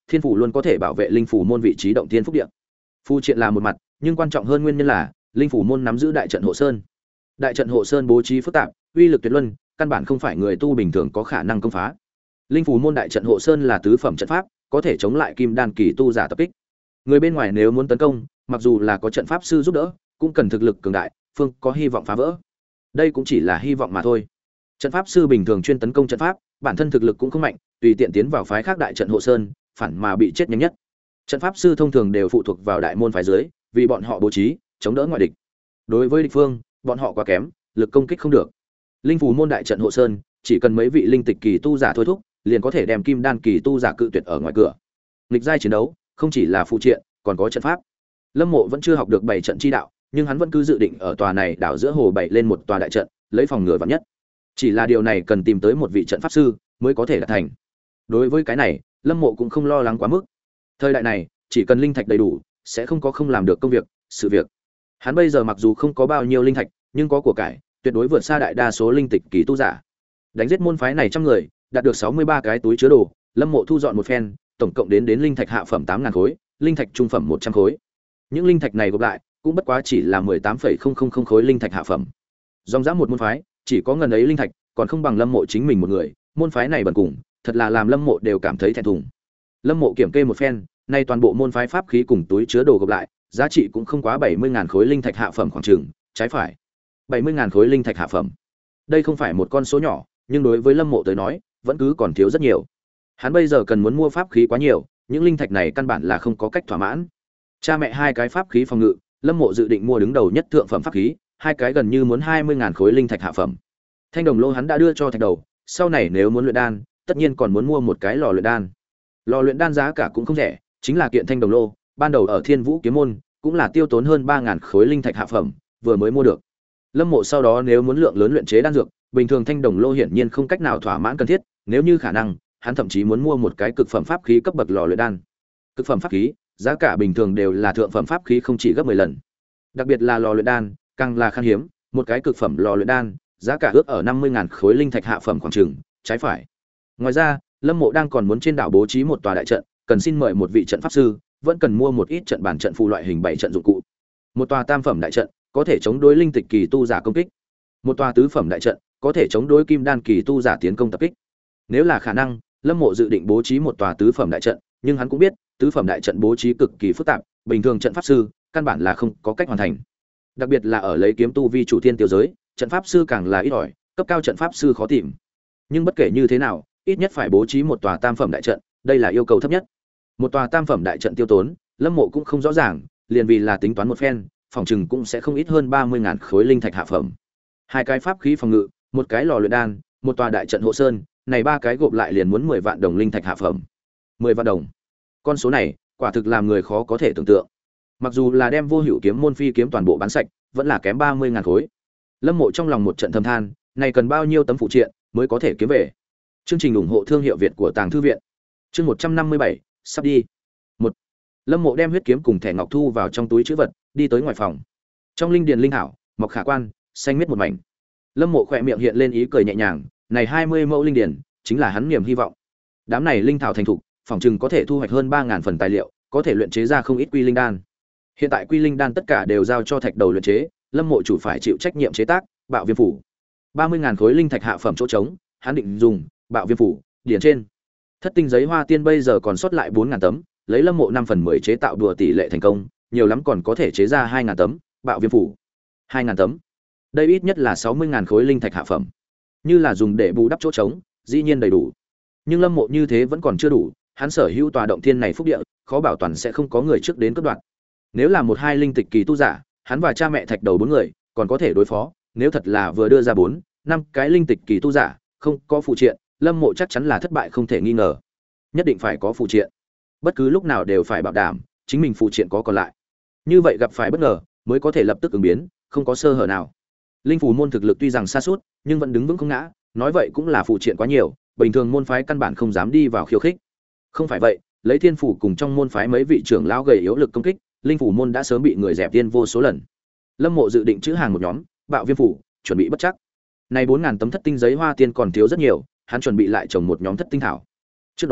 thiên phủ luôn có thể bảo vệ linh phủ môn vị trí động thiên phúc địa. Phù triện là một mặt, nhưng quan trọng hơn nguyên nhân là linh phủ môn nắm giữ đại trận hộ sơn. Đại trận hộ sơn bố trí phức tạp, uy lực tuyệt luân, căn bản không phải người tu bình thường có khả năng công phá. Linh phủ môn đại trận hộ sơn là tứ phẩm trận pháp, có thể chống lại kim đan kỳ tu giả tập kích. Người bên ngoài nếu muốn tấn công, mặc dù là có trận pháp sư giúp đỡ, cũng cần thực lực cường đại, phương có hy vọng phá vỡ. Đây cũng chỉ là hy vọng mà thôi. Trận pháp sư bình thường chuyên tấn công trận pháp, bản thân thực lực cũng không mạnh, tùy tiện tiến vào phái khác đại trận hộ sơn, phản mà bị chết nhanh nhất. Trận pháp sư thông thường đều phụ thuộc vào đại môn phái dưới, vì bọn họ bố trí chống đỡ ngoại địch. Đối với địch phương, bọn họ quá kém, lực công kích không được. Linh phủ môn đại trận hộ sơn, chỉ cần mấy vị linh tịch kỳ tu giả thôi thúc, liền có thể đem kim đan kỳ tu giả cự tuyệt ở ngoài cửa. Nghịch giai chiến đấu, không chỉ là phụ triện, còn có trận pháp. Lâm Mộ vẫn chưa học được bảy trận chi đạo, nhưng hắn vẫn cứ dự định ở tòa này đảo giữa hồ bảy lên một tòa đại trận, lấy phòng ngừa vạn nhất. Chỉ là điều này cần tìm tới một vị trận pháp sư mới có thể đạt thành. Đối với cái này, Lâm Mộ cũng không lo lắng quá mức. Thời đại này, chỉ cần linh thạch đầy đủ, sẽ không có không làm được công việc, sự việc. Hắn bây giờ mặc dù không có bao nhiêu linh thạch, nhưng có của cải, tuyệt đối vượt xa đại đa số linh tịch kỳ tu giả. Đánh giết môn phái này trăm người, đạt được sáu mươi ba cái túi chứa đồ, Lâm Mộ thu dọn một phen, tổng cộng đến đến linh thạch hạ phẩm tám ngàn khối, linh thạch trung phẩm một trăm khối. Những linh thạch này gộp lại, cũng bất quá chỉ là mười tám phẩy không không không khối linh thạch hạ phẩm. Dòng dã một môn phái, chỉ có ngần ấy linh thạch, còn không bằng Lâm Mộ chính mình một người, môn phái này bần cùng, thật là làm Lâm Mộ đều cảm thấy thẹn thùng. Lâm Mộ kiểm kê một phen, nay toàn bộ môn phái pháp khí cùng túi chứa đồ gộp lại, giá trị cũng không quá bảy mươi ngàn khối linh thạch hạ phẩm khoảng chừng, trái phải. bảy mươi ngàn khối linh thạch hạ phẩm. Đây không phải một con số nhỏ, nhưng đối với Lâm Mộ tới nói, vẫn cứ còn thiếu rất nhiều. Hắn bây giờ cần muốn mua pháp khí quá nhiều, những linh thạch này căn bản là không có cách thỏa mãn. Cha mẹ hai cái pháp khí phòng ngự, Lâm Mộ dự định mua đứng đầu nhất thượng phẩm pháp khí, hai cái gần như muốn hai mươi ngàn khối linh thạch hạ phẩm. Thanh đồng lô hắn đã đưa cho Thạch Đầu, sau này nếu muốn luyện đan, tất nhiên còn muốn mua một cái lò luyện đan. Lò luyện đan giá cả cũng không rẻ, chính là kiện thanh đồng lô, ban đầu ở Thiên Vũ kiếm môn, cũng là tiêu tốn hơn ba ngàn khối linh thạch hạ phẩm, vừa mới mua được. Lâm Mộ sau đó nếu muốn lượng lớn luyện chế đan dược, bình thường thanh đồng lô hiển nhiên không cách nào thỏa mãn cần thiết, nếu như khả năng, hắn thậm chí muốn mua một cái cực phẩm pháp khí cấp bậc lò luyện đan. Cực phẩm pháp khí, giá cả bình thường đều là thượng phẩm pháp khí không chỉ gấp mười lần. Đặc biệt là lò luyện đan, càng là khan hiếm, một cái cực phẩm lò luyện đan, giá cả ước ở năm mươi ngàn khối linh thạch hạ phẩm khoảng chừng, trái phải. Ngoài ra, Lâm Mộ đang còn muốn trên đảo bố trí một tòa đại trận, cần xin mời một vị trận pháp sư, vẫn cần mua một ít trận bản trận phù loại hình bảy trận dụng cụ. Một tòa tam phẩm đại trận, có thể chống đối linh tịch kỳ tu giả công kích. Một tòa tứ phẩm đại trận, có thể chống đối kim đan kỳ tu giả tiến công tập kích. Nếu là khả năng, Lâm Mộ dự định bố trí một tòa tứ phẩm đại trận, nhưng hắn cũng biết, tứ phẩm đại trận bố trí cực kỳ phức tạp, bình thường trận pháp sư căn bản là không có cách hoàn thành. Đặc biệt là ở lấy kiếm tu vi chủ thiên tiêu giới, trận pháp sư càng là ít ỏi, cấp cao trận pháp sư khó tìm. Nhưng bất kể như thế nào, ít nhất phải bố trí một tòa tam phẩm đại trận, đây là yêu cầu thấp nhất. Một tòa tam phẩm đại trận tiêu tốn, Lâm Mộ cũng không rõ ràng, liền vì là tính toán một phen, phòng trừng cũng sẽ không ít hơn ba mươi ngàn khối linh thạch hạ phẩm. Hai cái pháp khí phòng ngự, một cái lò luyện đan, một tòa đại trận hộ sơn, này ba cái gộp lại liền muốn mười vạn đồng linh thạch hạ phẩm. mười vạn đồng. Con số này, quả thực làm người khó có thể tưởng tượng. Mặc dù là đem Vô Hữu kiếm môn phi kiếm toàn bộ bán sạch, vẫn là kém ba mươi ngàn khối. Lâm Mộ trong lòng một trận thầm than, này cần bao nhiêu tấm phụ triện mới có thể kiếm về. Chương trình ủng hộ thương hiệu Việt của Tàng Thư viện. Chương một trăm năm mươi bảy, sắp đi. một. Lâm Mộ đem huyết kiếm cùng thẻ ngọc thu vào trong túi trữ vật, đi tới ngoài phòng. Trong linh điền linh hảo, mọc khả quan, xanh miết một mảnh. Lâm Mộ khỏe miệng hiện lên ý cười nhẹ nhàng, này hai mươi mẫu linh điền, chính là hắn niềm hy vọng. Đám này linh thảo thành thục, phòng trừng có thể thu hoạch hơn ba ngàn phần tài liệu, có thể luyện chế ra không ít quy linh đan. Hiện tại quy linh đan tất cả đều giao cho Thạch Đầu luyện chế, Lâm Mộ chủ phải chịu trách nhiệm chế tác, Bạo Viêm phủ. ba mươi ngàn khối linh thạch hạ phẩm chỗ trống, hắn định dùng Bạo Viêm phủ, điển trên. Thất tinh giấy hoa tiên bây giờ còn sót lại bốn ngàn tấm, lấy Lâm Mộ năm phần mười chế tạo đùa tỷ lệ thành công, nhiều lắm còn có thể chế ra hai ngàn tấm, Bạo Viêm phủ. hai ngàn tấm. Đây ít nhất là sáu mươi ngàn khối linh thạch hạ phẩm. Như là dùng để bù đắp chỗ trống, dĩ nhiên đầy đủ. Nhưng Lâm Mộ như thế vẫn còn chưa đủ, hắn sở hữu tòa động thiên này phúc địa, khó bảo toàn sẽ không có người trước đến cướp đoạt. Nếu là một hai linh tịch kỳ tu giả, hắn và cha mẹ Thạch Đầu bốn người, còn có thể đối phó, nếu thật là vừa đưa ra bốn, năm cái linh tịch kỳ tu giả, không có phụ triện, Lâm Mộ chắc chắn là thất bại không thể nghi ngờ. Nhất định phải có phụ triện. Bất cứ lúc nào đều phải bảo đảm chính mình phụ triện có còn lại. Như vậy gặp phải bất ngờ, mới có thể lập tức ứng biến, không có sơ hở nào. Linh phù môn thực lực tuy rằng xa suốt, nhưng vẫn đứng vững không ngã, nói vậy cũng là phụ triện quá nhiều, bình thường môn phái căn bản không dám đi vào khiêu khích. Không phải vậy, lấy thiên phủ cùng trong môn phái mấy vị trưởng lão gầy yếu lực công kích, linh phủ môn đã sớm bị người dẹp tiên vô số lần. Lâm Mộ dự định chữ hàng một nhóm Bạo Viêm phủ, chuẩn bị bất chắc. Này bốn ngàn tấm thất tinh giấy hoa tiên còn thiếu rất nhiều, hắn chuẩn bị lại trồng một nhóm thất tinh thảo. Trước đó,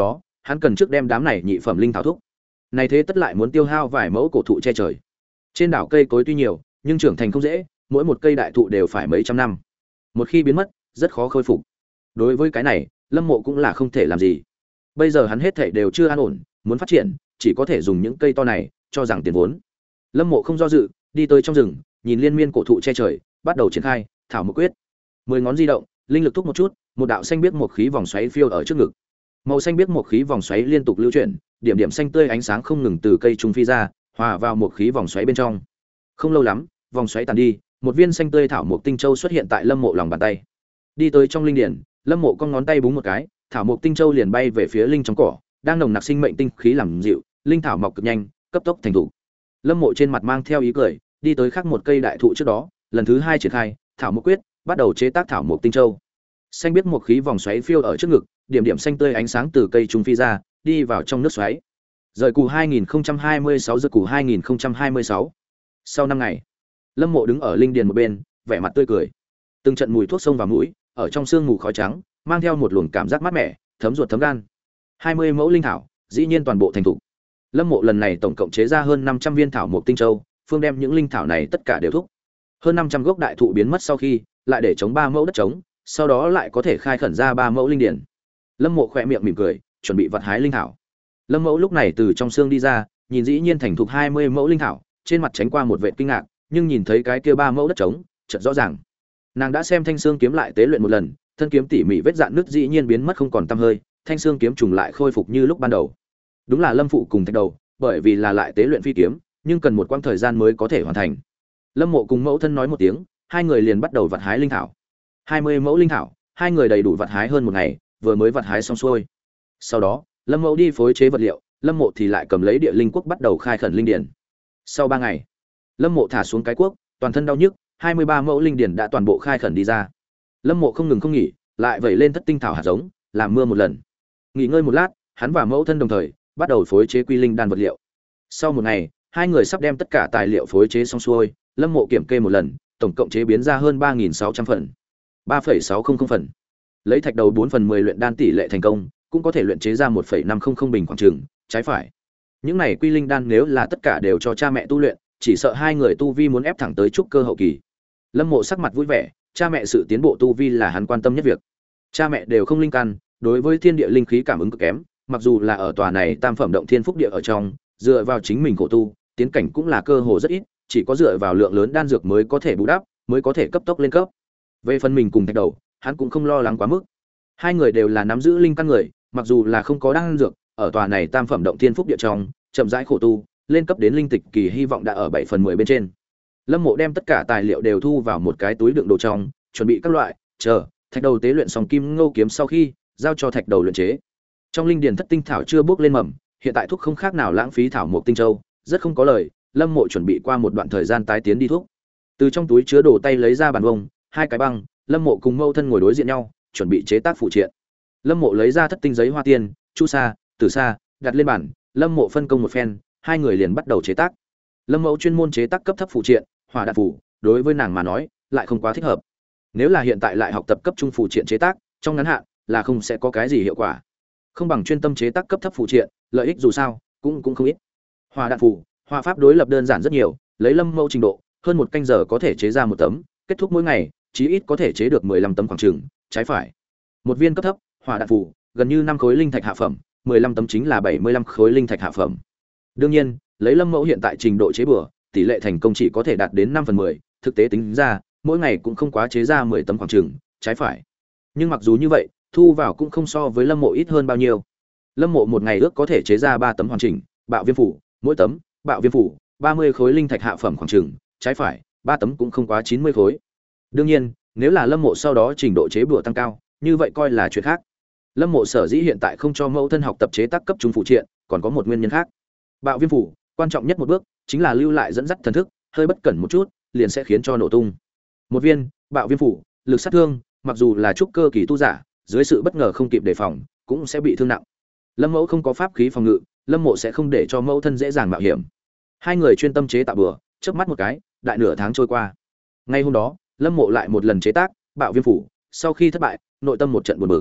hắn cần trước đem đám này nhị phẩm linh thảo thúc. Này thế tất lại muốn tiêu hao vài mẫu cổ thụ che trời. Trên đảo cây cối tuy nhiều, nhưng trưởng thành không dễ, mỗi một cây đại thụ đều phải mấy trăm năm. Một khi biến mất, rất khó khôi phục. Đối với cái này, Lâm Mộ cũng là không thể làm gì. Bây giờ hắn hết thảy đều chưa an ổn, muốn phát triển, chỉ có thể dùng những cây to này cho rằng tiền vốn. Lâm Mộ không do dự, đi tới trong rừng, nhìn liên miên cổ thụ che trời, bắt đầu triển khai thảo mộc quyết. Mười ngón di động, linh lực thúc một chút, một đạo xanh biếc một khí vòng xoáy phiêu ở trước ngực. Màu xanh biếc một khí vòng xoáy liên tục lưu chuyển, điểm điểm xanh tươi ánh sáng không ngừng từ cây trung phi ra, hòa vào một khí vòng xoáy bên trong. Không lâu lắm, vòng xoáy tàn đi, một viên xanh tươi thảo mộc tinh châu xuất hiện tại Lâm Mộ lòng bàn tay. Đi tới trong linh điển, Lâm Mộ con ngón tay búng một cái, thảo mộc tinh châu liền bay về phía linh trong cỏ, đang nồng nặc sinh mệnh tinh khí làm dịu, linh thảo mọc cực nhanh, cấp tốc thành thụ. Lâm Mộ trên mặt mang theo ý cười, đi tới khắc một cây đại thụ trước đó, lần thứ hai triển khai thảo mộc quyết, bắt đầu chế tác thảo mộc tinh châu. Xanh biết một khí vòng xoáy phiêu ở trước ngực, điểm điểm xanh tươi ánh sáng từ cây trung phi ra, đi vào trong nước xoáy. Rời cù hai nghìn không trăm hai mươi sáu giờ cù hai nghìn không trăm hai mươi sáu. Sau năm ngày, Lâm Mộ đứng ở linh điền một bên, vẻ mặt tươi cười. Từng trận mùi thuốc sông vào mũi, ở trong sương mù khói trắng, mang theo một luồng cảm giác mát mẻ, thấm ruột thấm gan. hai mươi mẫu linh thảo, dĩ nhiên toàn bộ thành thục. Lâm Mộ lần này tổng cộng chế ra hơn năm trăm viên thảo mộc tinh châu, phương đem những linh thảo này tất cả đều thúc. Hơn năm trăm gốc đại thụ biến mất sau khi, lại để chống ba mẫu đất trống, sau đó lại có thể khai khẩn ra ba mẫu linh điển. Lâm Mộ khẽ miệng mỉm cười, chuẩn bị vặt hái linh thảo. Lâm Mẫu lúc này từ trong xương đi ra, nhìn dĩ nhiên thành thục hai mươi mẫu linh thảo, trên mặt tránh qua một vẻ kinh ngạc, nhưng nhìn thấy cái kia ba mẫu đất trống, chợt rõ ràng. Nàng đã xem thanh xương kiếm lại tế luyện một lần, thân kiếm tỉ mỉ vết dạn nứt dĩ nhiên biến mất không còn tăm hơi, thanh xương kiếm trùng lại khôi phục như lúc ban đầu. Đúng là Lâm phụ cùng thạch đầu, bởi vì là lại tế luyện phi kiếm, nhưng cần một quãng thời gian mới có thể hoàn thành. Lâm Mộ cùng mẫu thân nói một tiếng, hai người liền bắt đầu vặt hái linh thảo. hai mươi mẫu linh thảo, hai người đầy đủ vặt hái hơn một ngày, vừa mới vặt hái xong xuôi. Sau đó, Lâm Mẫu đi phối chế vật liệu, Lâm Mộ thì lại cầm lấy địa linh quốc bắt đầu khai khẩn linh điển. Sau ba ngày, Lâm Mộ thả xuống cái cuốc, toàn thân đau nhức, hai mươi ba mẫu linh điển đã toàn bộ khai khẩn đi ra. Lâm Mộ không ngừng không nghỉ, lại vẩy lên thất tinh thảo hạt giống, làm mưa một lần. Nghỉ ngơi một lát, hắn và mẫu thân đồng thời bắt đầu phối chế quy linh đan vật liệu. Sau một ngày, hai người sắp đem tất cả tài liệu phối chế xong xuôi, Lâm Mộ kiểm kê một lần, tổng cộng chế biến ra hơn ba nghìn sáu trăm phần, ba phẩy sáu không không phần. Lấy thạch đầu bốn phần mười luyện đan tỷ lệ thành công, cũng có thể luyện chế ra một phẩy năm không không bình khoảng trường, trái phải. Những này quy linh đan nếu là tất cả đều cho cha mẹ tu luyện, chỉ sợ hai người tu vi muốn ép thẳng tới trúc cơ hậu kỳ. Lâm Mộ sắc mặt vui vẻ, cha mẹ sự tiến bộ tu vi là hắn quan tâm nhất việc. Cha mẹ đều không linh căn, đối với thiên địa linh khí cảm ứng cực kém, mặc dù là ở tòa này tam phẩm động thiên phúc địa ở trong, dựa vào chính mình khổ tu, tiến cảnh cũng là cơ hồ rất ít, chỉ có dựa vào lượng lớn đan dược mới có thể bù đắp, mới có thể cấp tốc lên cấp. Về phần mình cùng thạch đầu, hắn cũng không lo lắng quá mức. Hai người đều là nắm giữ linh căn người, mặc dù là không có đan dược, ở tòa này tam phẩm động thiên phúc địa trong, chậm rãi khổ tu, lên cấp đến linh tịch kỳ hy vọng đã ở bảy phần mười bên trên. Lâm Mộ đem tất cả tài liệu đều thu vào một cái túi đựng đồ trong, chuẩn bị các loại, chờ thạch đầu tế luyện xong kim ngô kiếm sau khi, giao cho thạch đầu luyện chế. Trong linh điền thất tinh thảo chưa bước lên mầm, hiện tại thuốc không khác nào lãng phí thảo mộc tinh châu, rất không có lời. Lâm Mộ chuẩn bị qua một đoạn thời gian tái tiến đi thuốc. Từ trong túi chứa đồ tay lấy ra bàn bông, hai cái băng, Lâm Mộ cùng mâu thân ngồi đối diện nhau, chuẩn bị chế tác phụ triện. Lâm Mộ lấy ra thất tinh giấy hoa tiên, chu sa, tử sa, đặt lên bàn, Lâm Mộ phân công một phen, hai người liền bắt đầu chế tác. Lâm Mẫu chuyên môn chế tác cấp thấp phụ triện, hỏa đạn phủ, đối với nàng mà nói, lại không quá thích hợp. Nếu là hiện tại lại học tập cấp trung phụ triện chế tác, trong ngắn hạn là không sẽ có cái gì hiệu quả. Không bằng chuyên tâm chế tác cấp thấp phụ triện, lợi ích dù sao cũng cũng không ít. Hỏa đạn phủ, hỏa pháp đối lập đơn giản rất nhiều, lấy Lâm Mẫu trình độ, hơn một canh giờ có thể chế ra một tấm, kết thúc mỗi ngày, chí ít có thể chế được mười lăm tấm khoảng chừng, trái phải. Một viên cấp thấp, hỏa đạn phủ, gần như năm khối linh thạch hạ phẩm, mười lăm tấm chính là bảy mươi lăm khối linh thạch hạ phẩm. Đương nhiên, lấy Lâm Mẫu hiện tại trình độ chế bừa, tỷ lệ thành công chỉ có thể đạt đến năm phần mười, thực tế tính ra, mỗi ngày cũng không quá chế ra mười tấm khoảng chừng, trái phải. Nhưng mặc dù như vậy, thu vào cũng không so với Lâm Mộ ít hơn bao nhiêu. Lâm Mộ một ngày ước có thể chế ra ba tấm hoàn chỉnh, bạo viêm phủ, mỗi tấm, bạo viêm phủ, ba mươi khối linh thạch hạ phẩm khoảng chừng, trái phải, ba tấm cũng không quá chín mươi khối. Đương nhiên, nếu là Lâm Mộ sau đó trình độ chế bừa tăng cao, như vậy coi là chuyện khác. Lâm Mộ sở dĩ hiện tại không cho mẫu thân học tập chế tác cấp trung phụ triện, còn có một nguyên nhân khác. Bạo viêm phủ, quan trọng nhất một bước chính là lưu lại dẫn dắt thần thức, hơi bất cẩn một chút, liền sẽ khiến cho nổ tung. Một viên bạo viêm phủ, lực sát thương, mặc dù là trúc cơ kỳ tu giả, dưới sự bất ngờ không kịp đề phòng, cũng sẽ bị thương nặng. Lâm Mẫu không có pháp khí phòng ngự, Lâm Mộ sẽ không để cho mẫu thân dễ dàng mạo hiểm. Hai người chuyên tâm chế tạo bừa, chớp mắt một cái, đại nửa tháng trôi qua. Ngay hôm đó, Lâm Mộ lại một lần chế tác bạo viêm phủ, sau khi thất bại, nội tâm một trận buồn bực.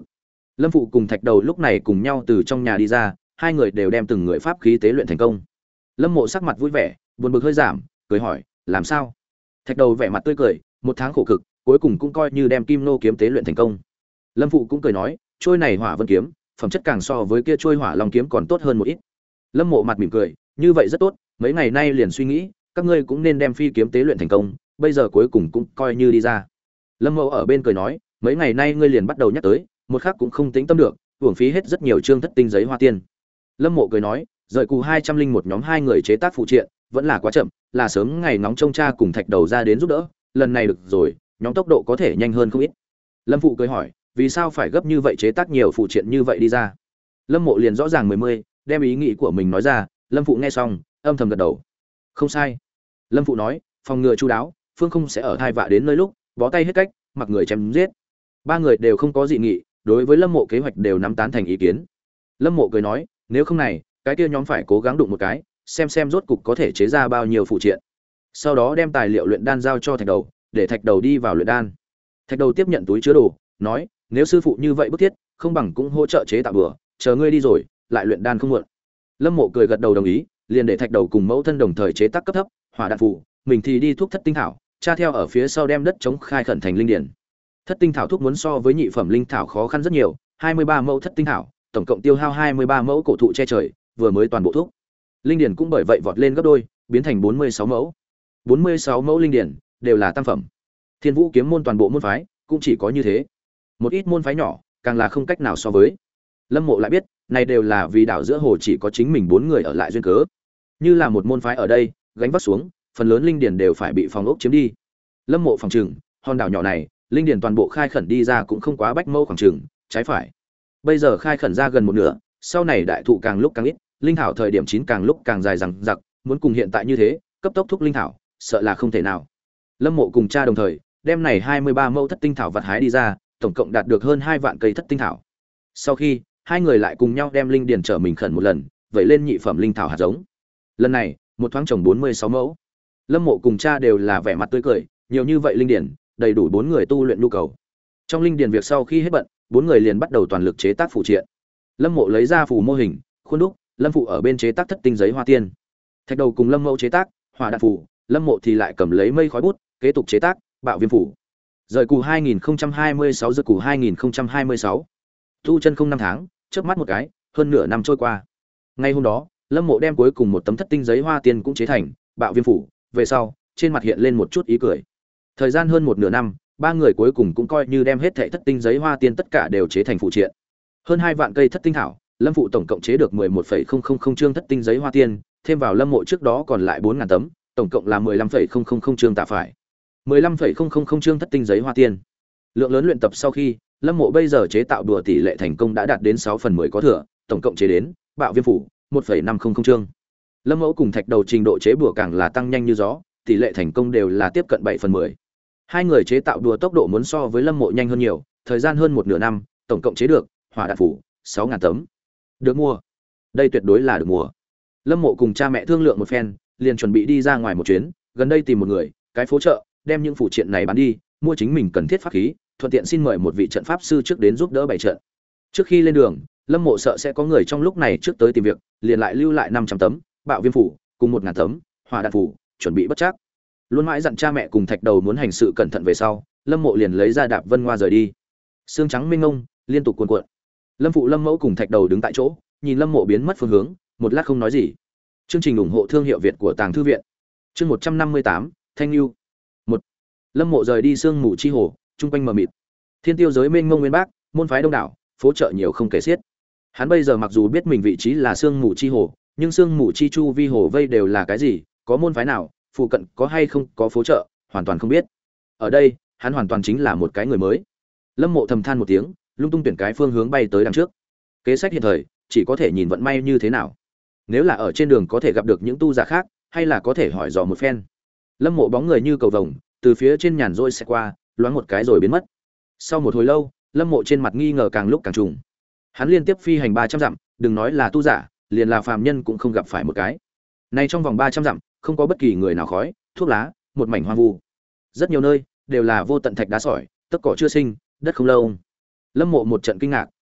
Lâm Phụ cùng Thạch Đầu lúc này cùng nhau từ trong nhà đi ra, hai người đều đem từng người pháp khí tế luyện thành công. Lâm Mộ sắc mặt vui vẻ, buồn bực hơi giảm, cười hỏi, làm sao? Thạch Đầu vẻ mặt tươi cười, một tháng khổ cực, cuối cùng cũng coi như đem Kim Nô kiếm tế luyện thành công. Lâm Phụ cũng cười nói, trôi này Hỏa Vân kiếm, phẩm chất càng so với kia trôi Hỏa Long kiếm còn tốt hơn một ít. Lâm Mộ mặt mỉm cười, như vậy rất tốt, mấy ngày nay liền suy nghĩ, các ngươi cũng nên đem phi kiếm tế luyện thành công, bây giờ cuối cùng cũng coi như đi ra. Lâm Mộ ở bên cười nói, mấy ngày nay ngươi liền bắt đầu nhắc tới, một khắc cũng không tính tâm được, uổng phí hết rất nhiều chương thất tinh giấy hoa tiên. Lâm Mộ cười nói, rời cù hai trăm linh một nhóm hai người chế tác phụ triện, vẫn là quá chậm, là sớm ngày nóng trông cha cùng Thạch Đầu ra đến giúp đỡ, lần này được rồi, nhóm tốc độ có thể nhanh hơn không ít. Lâm Phụ cười hỏi, vì sao phải gấp như vậy chế tác nhiều phụ triện như vậy đi ra? Lâm Mộ liền rõ ràng mười mươi, đem ý nghĩ của mình nói ra, Lâm Phụ nghe xong, âm thầm gật đầu. Không sai. Lâm Phụ nói, phòng ngừa chu đáo, Phương không sẽ ở thai vạ đến nơi lúc, bó tay hết cách, mặc người chém giết. Ba người đều không có dị nghị, đối với Lâm Mộ kế hoạch đều nắm tán thành ý kiến. Lâm Mộ cười nói, nếu không này, cái kia nhóm phải cố gắng đụng một cái, xem xem rốt cục có thể chế ra bao nhiêu phụ triện. Sau đó đem tài liệu luyện đan giao cho Thạch Đầu, để Thạch Đầu đi vào luyện đan. Thạch Đầu tiếp nhận túi chứa đồ, nói, nếu sư phụ như vậy bức thiết, không bằng cũng hỗ trợ chế tạo bữa, chờ ngươi đi rồi, lại luyện đan không muộn. Lâm Mộ cười gật đầu đồng ý, liền để Thạch Đầu cùng mẫu thân đồng thời chế tác cấp thấp hỏa đạn phù, mình thì đi thuốc thất tinh thảo, tra theo ở phía sau đem đất chống khai khẩn thành linh điển. Thất tinh thảo thuốc muốn so với nhị phẩm linh thảo khó khăn rất nhiều, hai mươi ba mẫu thất tinh thảo, tổng cộng tiêu hao hai mươi ba mẫu cổ thụ che trời, vừa mới toàn bộ thuốc. Linh điển cũng bởi vậy vọt lên gấp đôi, biến thành bốn mươi sáu mẫu. bốn mươi sáu mẫu linh điển đều là tam phẩm. Thiên Vũ kiếm môn toàn bộ môn phái cũng chỉ có như thế. Một ít môn phái nhỏ, càng là không cách nào so với. Lâm Mộ lại biết, này đều là vì đảo giữa hồ chỉ có chính mình bốn người ở lại duyên cớ. Như là một môn phái ở đây, gánh vác xuống, phần lớn linh điển đều phải bị phòng ốc chiếm đi. Lâm Mộ phòng trừng, hòn đảo nhỏ này, linh điển toàn bộ khai khẩn đi ra cũng không quá bách mẫu khoảng trừng, trái phải. Bây giờ khai khẩn ra gần một nửa, sau này đại thụ càng lúc càng ít, linh thảo thời điểm chín càng lúc càng dài dằng dặc, muốn cùng hiện tại như thế, cấp tốc thúc linh thảo, sợ là không thể nào. Lâm Mộ cùng cha đồng thời, đem này hai mươi ba mẫu thất tinh thảo vật hái đi ra, tổng cộng đạt được hơn hai vạn cây thất tinh thảo. Sau khi, hai người lại cùng nhau đem linh điển trở mình khẩn một lần, vậy lên nhị phẩm linh thảo hạt giống. Lần này, một thoáng trồng bốn mươi sáu mẫu. Lâm Mộ cùng cha đều là vẻ mặt tươi cười, nhiều như vậy linh điển, đầy đủ bốn người tu luyện nhu cầu. Trong linh điển việc sau khi hết bận, bốn người liền bắt đầu toàn lực chế tác phù triện. Lâm Mộ lấy ra phù mô hình, khuôn đúc, Lâm Phụ ở bên chế tác thất tinh giấy hoa tiên. Thạch Đầu cùng Lâm Mẫu chế tác hỏa đạn phù, Lâm Mộ thì lại cầm lấy mây khói bút, kế tục chế tác bạo viêm phù. Rời cù hai nghìn không trăm hai mươi sáu giờ cù hai nghìn không trăm hai mươi sáu. Tu chân không năm tháng, chớp mắt một cái, hơn nửa năm trôi qua. Ngay hôm đó, Lâm Mộ đem cuối cùng một tấm thất tinh giấy hoa tiên cũng chế thành bạo viêm phù, về sau, trên mặt hiện lên một chút ý cười. Thời gian hơn một nửa năm, ba người cuối cùng cũng coi như đem hết thảy thất tinh giấy hoa tiên tất cả đều chế thành phụ triện. Hơn hai vạn cây thất tinh thảo, Lâm Phụ tổng cộng chế được mười một phẩy không không không chương thất tinh giấy hoa tiên, thêm vào Lâm Mộ trước đó còn lại bốn nghìn tấm, tổng cộng là mười lăm phẩy không không không chương tạ phải. mười lăm phẩy không không không chương thất tinh giấy hoa tiên. Lượng lớn luyện tập sau khi, Lâm Mộ bây giờ chế tạo đùa tỷ lệ thành công đã đạt đến sáu phần mười có thừa, tổng cộng chế đến bạo viêm phủ một phẩy năm không không chương. Lâm Mẫu cùng Thạch Đầu trình độ chế bùa càng là tăng nhanh như gió, tỷ lệ thành công đều là tiếp cận bảy phần mười. Hai người chế tạo đùa tốc độ muốn so với Lâm Mộ nhanh hơn nhiều, thời gian hơn một nửa năm, tổng cộng chế được hỏa đạn phủ sáu nghìn tấm. Được mua. Đây tuyệt đối là được mua. Lâm Mộ cùng cha mẹ thương lượng một phen, liền chuẩn bị đi ra ngoài một chuyến, gần đây tìm một người, cái phố chợ, đem những phụ triện này bán đi, mua chính mình cần thiết pháp khí, thuận tiện xin mời một vị trận pháp sư trước đến giúp đỡ bày trận. Trước khi lên đường, Lâm Mộ sợ sẽ có người trong lúc này trước tới tìm việc, liền lại lưu lại năm trăm tấm bạo viêm phủ cùng một nghìn tấm hỏa đạn phủ, chuẩn bị bất chắc. Luôn mãi dặn cha mẹ cùng Thạch Đầu muốn hành sự cẩn thận về sau, Lâm Mộ liền lấy ra đạp vân hoa rời đi. Sương trắng mênh mông, liên tục cuồn cuộn. Lâm Phụ, Lâm Mẫu cùng Thạch Đầu đứng tại chỗ, nhìn Lâm Mộ biến mất phương hướng, một lát không nói gì. Chương trình ủng hộ thương hiệu Việt của Tàng thư viện. Chương một trăm năm mươi tám, Thanh Nưu. một. Lâm Mộ rời đi sương mù chi hồ, trung quanh mờ mịt. Thiên tiêu giới mênh mông nguyên bác, môn phái đông đảo, phố chợ nhiều không kể xiết. Hắn bây giờ mặc dù biết mình vị trí là sương mù chi hồ, nhưng sương mù chi chu vi hồ vây đều là cái gì, có môn phái nào, phụ cận có hay không có phố chợ, hoàn toàn không biết. Ở đây, hắn hoàn toàn chính là một cái người mới. Lâm Mộ thầm than một tiếng, lung tung tuyển cái phương hướng bay tới đằng trước. Kế sách hiện thời, chỉ có thể nhìn vận may như thế nào. Nếu là ở trên đường có thể gặp được những tu giả khác, hay là có thể hỏi dò một phen. Lâm Mộ bóng người như cầu vồng, từ phía trên nhàn rỗi sẽ qua, loáng một cái rồi biến mất. Sau một hồi lâu, Lâm Mộ trên mặt nghi ngờ càng lúc càng trùng. Hắn liên tiếp phi hành ba trăm dặm, đừng nói là tu giả, liền là phàm nhân cũng không gặp phải một cái. Nay trong vòng ba trăm dặm, không có bất kỳ người nào khói, thuốc lá, một mảnh hoang vu. Rất nhiều nơi đều là vô tận thạch đá sỏi, tất cỏ chưa sinh, đất không lâu. Lâm Mộ một trận kinh ngạc,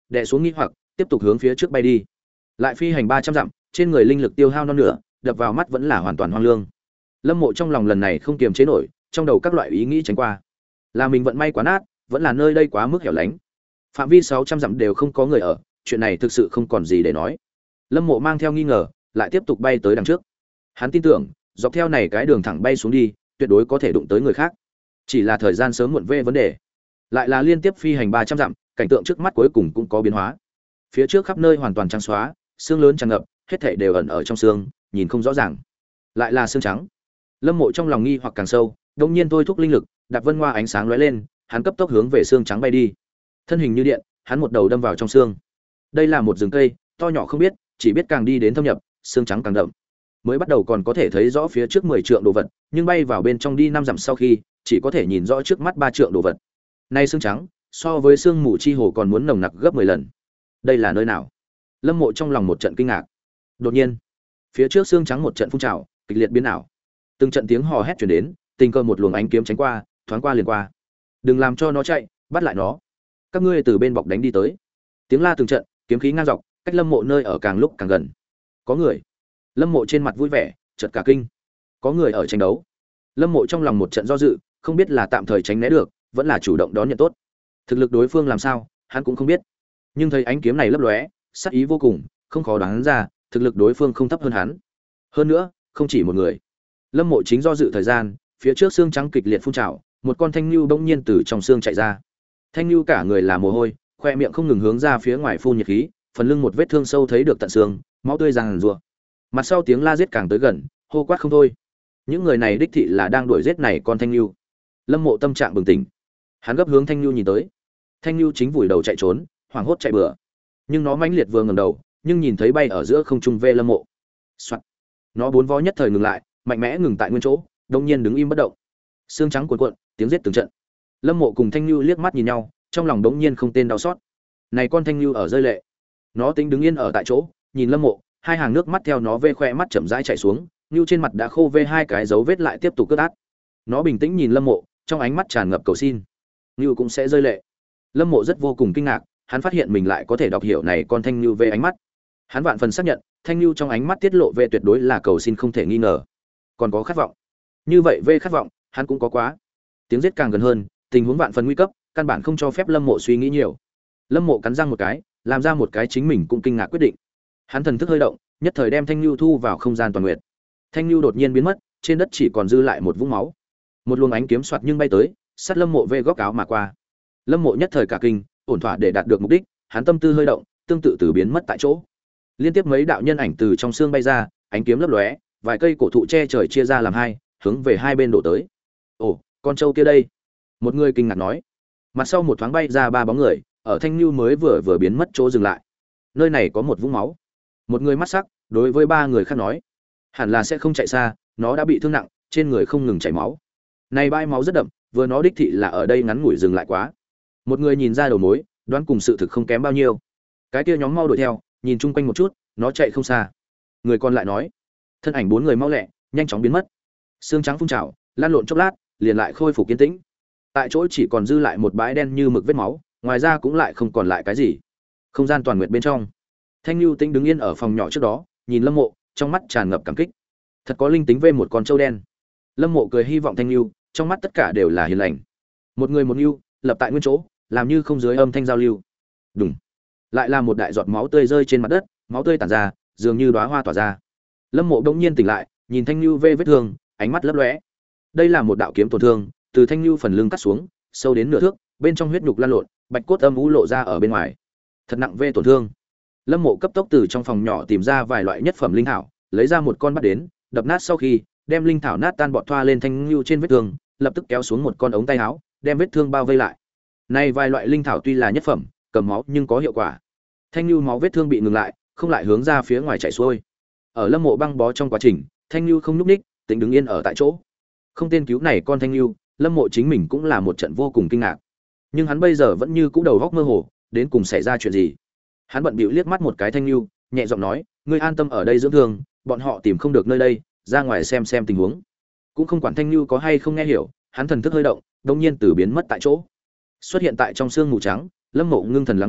đè xuống nghi hoặc, tiếp tục hướng phía trước bay đi. Lại phi hành ba trăm dặm, trên người linh lực tiêu hao non nửa, đập vào mắt vẫn là hoàn toàn hoang lương. Lâm Mộ trong lòng lần này không kiềm chế nổi, trong đầu các loại ý nghĩ tránh qua. Là mình vận may quá nát, vẫn là nơi đây quá mức hẻo lánh. Phạm vi sáu trăm dặm đều không có người ở, chuyện này thực sự không còn gì để nói. Lâm Mộ mang theo nghi ngờ, lại tiếp tục bay tới đằng trước. Hắn tin tưởng, dọc theo này cái đường thẳng bay xuống đi, tuyệt đối có thể đụng tới người khác. Chỉ là thời gian sớm muộn về vấn đề. Lại là liên tiếp phi hành ba trăm dặm, cảnh tượng trước mắt cuối cùng cũng có biến hóa. Phía trước khắp nơi hoàn toàn trắng xóa, sương lớn tràn ngập, hết thảy đều ẩn ở trong sương, nhìn không rõ ràng. Lại là sương trắng. Lâm Mộ trong lòng nghi hoặc càng sâu, đột nhiên thôi thúc linh lực, đạp vân hoa ánh sáng lóe lên, hắn cấp tốc hướng về sương trắng bay đi. Thân hình như điện, hắn một đầu đâm vào trong sương. Đây là một rừng cây, to nhỏ không biết, chỉ biết càng đi đến thâm nhập, sương trắng càng đậm. Mới bắt đầu còn có thể thấy rõ phía trước mười trượng đồ vật, nhưng bay vào bên trong đi năm dặm sau khi, chỉ có thể nhìn rõ trước mắt ba trượng đồ vật. Nay sương trắng, so với sương mù chi hồ còn muốn nồng nặc gấp mười lần. Đây là nơi nào? Lâm Mộ trong lòng một trận kinh ngạc. Đột nhiên, phía trước sương trắng một trận phun trào, kịch liệt biến ảo. Từng trận tiếng hò hét truyền đến, tình cờ một luồng ánh kiếm tránh qua, thoáng qua liền qua. Đừng làm cho nó chạy, bắt lại nó. Các ngươi từ bên bọc đánh đi tới. Tiếng la từng trận, kiếm khí ngang dọc, cách Lâm Mộ nơi ở càng lúc càng gần. Có người. Lâm Mộ trên mặt vui vẻ, chợt cả kinh. Có người ở tranh đấu. Lâm Mộ trong lòng một trận do dự, không biết là tạm thời tránh né được, vẫn là chủ động đón nhận tốt. Thực lực đối phương làm sao, hắn cũng không biết. Nhưng thấy ánh kiếm này lấp lóe, sắc ý vô cùng, không khó đoán ra, thực lực đối phương không thấp hơn hắn. Hơn nữa, không chỉ một người. Lâm Mộ chính do dự thời gian, phía trước xương trắng kịch liệt phun trào, một con thanh nhu bỗng nhiên từ trong xương chạy ra. Thanh nhu cả người là mồ hôi, khoe miệng không ngừng hướng ra phía ngoài phun nhiệt khí, phần lưng một vết thương sâu thấy được tận xương, máu tươi ràng rùa. Mặt sau tiếng la giết càng tới gần, hô quát không thôi. Những người này đích thị là đang đuổi giết này con thanh nhu. Lâm Mộ tâm trạng bừng tỉnh, hắn gấp hướng thanh nhu nhìn tới. Thanh nhu chính vùi đầu chạy trốn, hoảng hốt chạy bừa. Nhưng nó mãnh liệt vừa ngẩng đầu, nhưng nhìn thấy bay ở giữa không trung về Lâm Mộ. Soạt. Nó bốn vó nhất thời ngừng lại, mạnh mẽ ngừng tại nguyên chỗ, đột nhiên đứng im bất động. Xương trắng cuộn cuộn, tiếng giết từng trận. Lâm Mộ cùng Thanh Nhu liếc mắt nhìn nhau, trong lòng đống nhiên không tên đau xót. Này con Thanh Nhu ở rơi lệ. Nó tính đứng yên ở tại chỗ, nhìn Lâm Mộ, hai hàng nước mắt theo nó vê khoe mắt chậm rãi chảy xuống, Nhu trên mặt đã khô vê hai cái dấu vết lại tiếp tục cướp át. Nó bình tĩnh nhìn Lâm Mộ, trong ánh mắt tràn ngập cầu xin. Nhu cũng sẽ rơi lệ. Lâm Mộ rất vô cùng kinh ngạc, hắn phát hiện mình lại có thể đọc hiểu này con Thanh Nhu về ánh mắt. Hắn vạn phần xác nhận, Thanh Nhu trong ánh mắt tiết lộ về tuyệt đối là cầu xin không thể nghi ngờ. Còn có khát vọng. Như vậy về khát vọng, hắn cũng có quá. Tiếng giết càng gần hơn, tình huống vạn phần nguy cấp, căn bản không cho phép Lâm Mộ suy nghĩ nhiều. Lâm Mộ cắn răng một cái, làm ra một cái chính mình cũng kinh ngạc quyết định. Hắn thần thức hơi động, nhất thời đem Thanh Nhu thu vào không gian toàn nguyệt. Thanh Nhu đột nhiên biến mất, trên đất chỉ còn dư lại một vũng máu. Một luồng ánh kiếm xoạt nhưng bay tới, sát Lâm Mộ về góc áo mà qua. Lâm Mộ nhất thời cả kinh, ổn thỏa để đạt được mục đích, hắn tâm tư hơi động, tương tự từ biến mất tại chỗ. Liên tiếp mấy đạo nhân ảnh từ trong xương bay ra, ánh kiếm lấp lóe, vài cây cổ thụ che trời chia ra làm hai, hướng về hai bên đổ tới. "Ồ, con trâu kia đây?" Một người kinh ngạc nói. Mặt sau một thoáng bay ra ba bóng người, ở Thanh Nhu mới vừa vừa biến mất chỗ dừng lại. Nơi này có một vũng máu. Một người mắt sắc, đối với ba người khác nói, hẳn là sẽ không chạy xa, nó đã bị thương nặng, trên người không ngừng chảy máu. Này bãi máu rất đậm, vừa nó đích thị là ở đây ngắn ngủi dừng lại quá. Một người nhìn ra đầu mối, đoán cùng sự thực không kém bao nhiêu. Cái kia nhóm mau đuổi theo, nhìn chung quanh một chút, nó chạy không xa. Người còn lại nói, thân ảnh bốn người mau lẹ, nhanh chóng biến mất. Xương trắng phun trào, lan lộn chốc lát, liền lại khôi phục kiên tĩnh. Tại chỗ chỉ còn dư lại một bãi đen như mực vết máu, ngoài ra cũng lại không còn lại cái gì. Không gian toàn nguyệt bên trong, Thanh Nhu Tĩnh đứng yên ở phòng nhỏ trước đó, nhìn Lâm Mộ, trong mắt tràn ngập cảm kích. Thật có linh tính về một con trâu đen. Lâm Mộ cười hy vọng Thanh Nhu, trong mắt tất cả đều là hiền lành. Một người một nhu, lập tại nguyên chỗ, làm như không dưới âm thanh giao lưu. Đùng. Lại là một đại giọt máu tươi rơi trên mặt đất, máu tươi tản ra, dường như đóa hoa tỏa ra. Lâm Mộ đống nhiên tỉnh lại, nhìn Thanh Nhu vê vết thương, ánh mắt lấp lóe. Đây là một đạo kiếm tổn thương, từ Thanh Nhu phần lưng cắt xuống, sâu đến nửa thước, bên trong huyết nhục lan lộn, bạch cốt âm u lộ ra ở bên ngoài. Thật nặng vê tổn thương. Lâm Mộ cấp tốc từ trong phòng nhỏ tìm ra vài loại nhất phẩm linh thảo, lấy ra một con bắt đến, đập nát sau khi, đem linh thảo nát tan bọt thoa lên Thanh Nhu trên vết thương, lập tức kéo xuống một con ống tay áo, đem vết thương bao vây lại. Này vài loại linh thảo tuy là nhất phẩm, cầm máu nhưng có hiệu quả. Thanh Nhu máu vết thương bị ngừng lại, không lại hướng ra phía ngoài chảy xuôi. Ở Lâm Mộ băng bó trong quá trình, Thanh Nhu không nhúc nhích, tĩnh đứng yên ở tại chỗ. Không tên cứu này con Thanh Nhu, Lâm Mộ chính mình cũng là một trận vô cùng kinh ngạc. Nhưng hắn bây giờ vẫn như cũ đầu óc mơ hồ, đến cùng xảy ra chuyện gì? Hắn bận bịu liếc mắt một cái Thanh Nhu, nhẹ giọng nói, ngươi an tâm ở đây dưỡng thương, bọn họ tìm không được nơi đây, ra ngoài xem xem tình huống. Cũng không quản Thanh Nhu có hay không nghe hiểu, hắn thần thức hơi động, đột nhiên từ biến mất tại chỗ. Xuất hiện tại trong sương mù trắng, Lâm Mộ ngưng thần lắng nghe,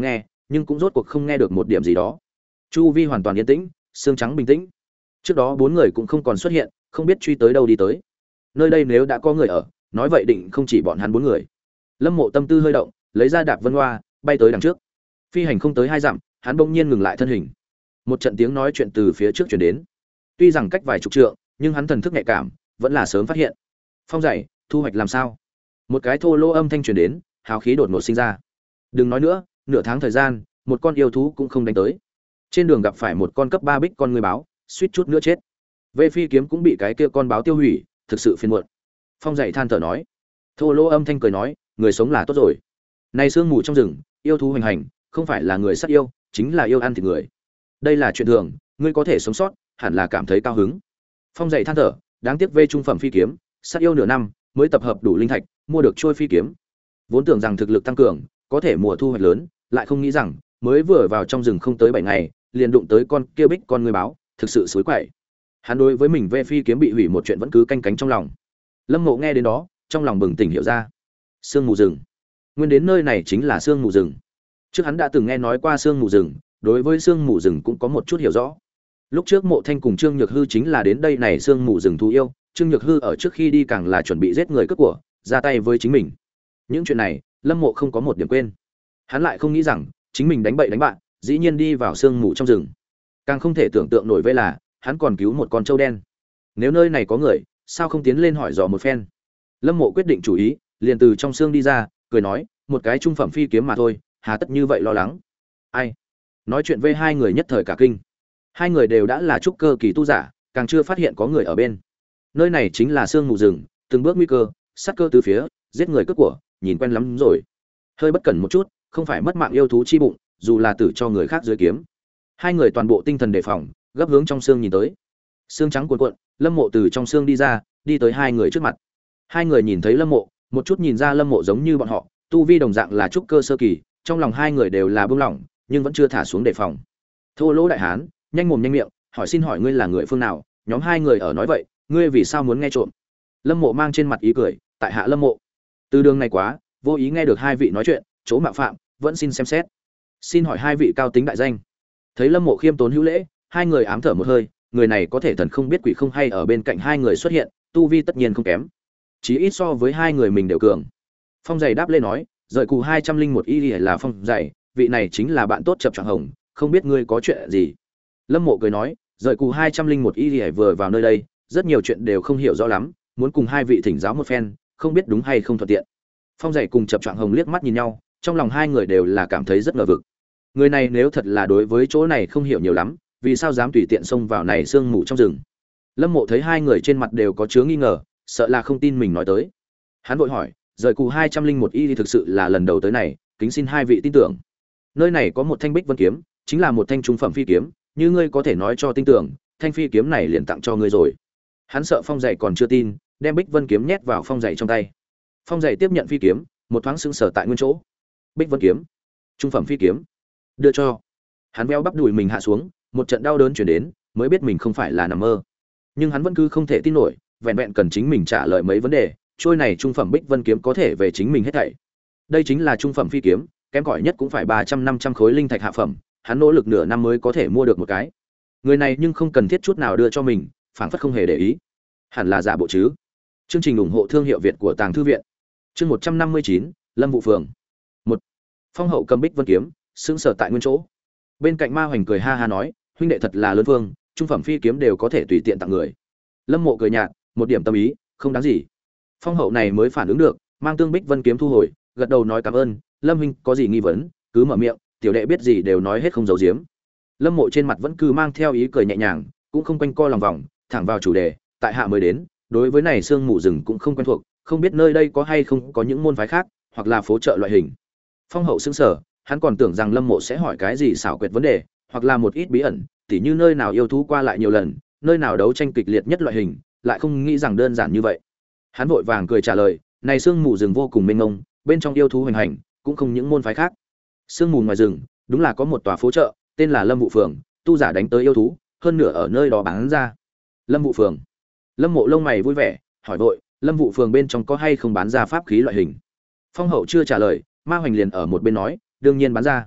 nhưng cũng rốt cuộc không nghe được một điểm gì đó. Chu vi hoàn toàn yên tĩnh, xương trắng bình tĩnh. Trước đó bốn người cũng không còn xuất hiện, không biết truy tới đâu đi tới. Nơi đây nếu đã có người ở, nói vậy định không chỉ bọn hắn bốn người. Lâm Mộ tâm tư hơi động, lấy ra đạp vân hoa, bay tới đằng trước. Phi hành không tới hai dặm, hắn bỗng nhiên ngừng lại thân hình. Một trận tiếng nói chuyện từ phía trước truyền đến. Tuy rằng cách vài chục trượng, nhưng hắn thần thức nhạy cảm, vẫn là sớm phát hiện. Phong dày, thu hoạch làm sao? Một cái thô lỗ âm thanh truyền đến, hào khí đột ngột sinh ra. Đừng nói nữa, nửa tháng thời gian, một con yêu thú cũng không đánh tới. Trên đường gặp phải một con cấp ba bích con người báo, suýt chút nữa chết. Vê phi kiếm cũng bị cái kia con báo tiêu hủy, thực sự phiền muộn. Phong dày than thở nói. Thô lỗ âm thanh cười nói, người sống là tốt rồi. Này sương mù trong rừng, yêu thú hoành hành, không phải là người sát yêu, chính là yêu ăn thịt người. Đây là chuyện thường, ngươi có thể sống sót, hẳn là cảm thấy cao hứng. Phong dày than thở, đáng tiếc vê trung phẩm phi kiếm, sát yêu nửa năm mới tập hợp đủ linh thạch, mua được trôi phi kiếm. Vốn tưởng rằng thực lực tăng cường, có thể mùa thu hoạch lớn, lại không nghĩ rằng mới vừa vào trong rừng không tới bảy ngày, liền đụng tới con kia bích con người báo, thực sự xối quậy. Hắn đối với mình vê phi kiếm bị hủy một chuyện vẫn cứ canh cánh trong lòng. Lâm Mộ nghe đến đó, trong lòng bừng tỉnh hiểu ra. Sương mù rừng, nguyên đến nơi này chính là sương mù rừng. Trước hắn đã từng nghe nói qua sương mù rừng, đối với sương mù rừng cũng có một chút hiểu rõ. Lúc trước Mộ Thanh cùng Trương Nhược Hư chính là đến đây này sương mù rừng thú yêu, Trương Nhược Hư ở trước khi đi càng là chuẩn bị giết người cướp của, ra tay với chính mình. Những chuyện này, Lâm Mộ không có một điểm quên. Hắn lại không nghĩ rằng, chính mình đánh bậy đánh bạn, dĩ nhiên đi vào sương mù trong rừng. Càng không thể tưởng tượng nổi với là, hắn còn cứu một con trâu đen. Nếu nơi này có người, sao không tiến lên hỏi dò một phen? Lâm Mộ quyết định chủ ý, liền từ trong xương đi ra, cười nói, một cái trung phẩm phi kiếm mà thôi, hà tất như vậy lo lắng. Ai? Nói chuyện với hai người nhất thời cả kinh. Hai người đều đã là trúc cơ kỳ tu giả, càng chưa phát hiện có người ở bên. Nơi này chính là sương mù rừng, từng bước nguy cơ, sát cơ từ phía, giết người cướp của, nhìn quen lắm rồi. Hơi bất cẩn một chút, không phải mất mạng yêu thú chi bụng, dù là tử cho người khác dưới kiếm. Hai người toàn bộ tinh thần đề phòng, gấp hướng trong xương nhìn tới. Xương trắng cuộn cuộn, Lâm Mộ từ trong xương đi ra, đi tới hai người trước mặt. Hai người nhìn thấy Lâm Mộ, một chút nhìn ra Lâm Mộ giống như bọn họ, tu vi đồng dạng là trúc cơ sơ kỳ, trong lòng hai người đều là bướng lỏng, nhưng vẫn chưa thả xuống đề phòng. Thô lỗ đại hán, nhanh mồm nhanh miệng, hỏi xin hỏi ngươi là người phương nào? Nhóm hai người ở nói vậy, ngươi vì sao muốn nghe trộm? Lâm Mộ mang trên mặt ý cười, tại hạ Lâm Mộ. Từ đường này quá, vô ý nghe được hai vị nói chuyện, chỗ mạo phạm, vẫn xin xem xét. Xin hỏi hai vị cao tính đại danh. Thấy Lâm Mộ khiêm tốn hữu lễ, hai người ám thở một hơi, người này có thể thần không biết quỷ không hay ở bên cạnh hai người xuất hiện, tu vi tất nhiên không kém, chí ít so với hai người mình đều cường. Phong Dày đáp lên nói, rời cù hai trăm linh một y là Phong Dày, vị này chính là bạn tốt Chập Choạng Hồng, không biết ngươi có chuyện gì. Lâm Mộ cười nói, rời cù hai trăm linh một y vừa vào nơi đây, rất nhiều chuyện đều không hiểu rõ lắm, muốn cùng hai vị thỉnh giáo một phen, không biết đúng hay không thuận tiện. Phong Dày cùng Chập Choạng Hồng liếc mắt nhìn nhau, trong lòng hai người đều là cảm thấy rất ngờ vực. Người này nếu thật là đối với chỗ này không hiểu nhiều lắm, vì sao dám tùy tiện xông vào này sương mù trong rừng? Lâm Mộ thấy hai người trên mặt đều có chứa nghi ngờ, sợ là không tin mình nói tới. Hắn vội hỏi, rời cù hai trăm linh một y thì thực sự là lần đầu tới này, kính xin hai vị tin tưởng. Nơi này có một thanh Bích Vân kiếm, chính là một thanh trung phẩm phi kiếm, như ngươi có thể nói cho tin tưởng, thanh phi kiếm này liền tặng cho ngươi rồi. Hắn sợ Phong Dày còn chưa tin, đem Bích Vân kiếm nhét vào Phong Dày trong tay. Phong Dày tiếp nhận phi kiếm, một thoáng sững sờ tại nguyên chỗ. Bích Vân kiếm, trung phẩm phi kiếm, đưa cho. Hắn véo bắp đùi mình hạ xuống, một trận đau đớn chuyển đến, mới biết mình không phải là nằm mơ. Nhưng hắn vẫn cứ không thể tin nổi, vẹn vẹn cần chính mình trả lời mấy vấn đề, trôi này trung phẩm Bích Vân kiếm có thể về chính mình hết thảy. Đây chính là trung phẩm phi kiếm, kém cỏi nhất cũng phải ba trăm năm trăm khối linh thạch hạ phẩm, hắn nỗ lực nửa năm mới có thể mua được một cái. Người này nhưng không cần thiết chút nào đưa cho mình, phảng phất không hề để ý. Hẳn là giả bộ chứ. Chương trình ủng hộ thương hiệu Việt của Tàng thư viện. Chương một trăm năm mươi chín, Lâm Vụ Phường. một. Phong Hậu cầm Bích Vân kiếm, sững sờ tại nguyên chỗ. Bên cạnh Ma Hoành cười ha ha nói, huynh đệ thật là lớn vương, trung phẩm phi kiếm đều có thể tùy tiện tặng người. Lâm Mộ cười nhạt, một điểm tâm ý, không đáng gì. Phong Hậu này mới phản ứng được, mang tương Bích Vân kiếm thu hồi, gật đầu nói cảm ơn, Lâm huynh có gì nghi vấn, cứ mở miệng, tiểu đệ biết gì đều nói hết không giấu giếm. Lâm Mộ trên mặt vẫn cứ mang theo ý cười nhẹ nhàng, cũng không quanh co lòng vòng, thẳng vào chủ đề, tại hạ mới đến, đối với này sương mù rừng cũng không quen thuộc, không biết nơi đây có hay không có những môn phái khác, hoặc là phố chợ loại hình. Phong Hậu sững sờ, hắn còn tưởng rằng Lâm Mộ sẽ hỏi cái gì xảo quyệt vấn đề, hoặc là một ít bí ẩn, tỉ như nơi nào yêu thú qua lại nhiều lần, nơi nào đấu tranh kịch liệt nhất loại hình, lại không nghĩ rằng đơn giản như vậy. Hắn vội vàng cười trả lời, này sương mù rừng vô cùng mênh mông, bên trong yêu thú hoành hành, cũng không những môn phái khác. Sương mù ngoài rừng, đúng là có một tòa phố chợ, tên là Lâm Vụ Phường, tu giả đánh tới yêu thú, hơn nửa ở nơi đó bán ra. Lâm Vụ Phường. Lâm Mộ lông mày vui vẻ, hỏi vội, Lâm Vụ Phường bên trong có hay không bán ra pháp khí loại hình? Phong Hậu chưa trả lời, Ma Hoành liền ở một bên nói, đương nhiên bán ra.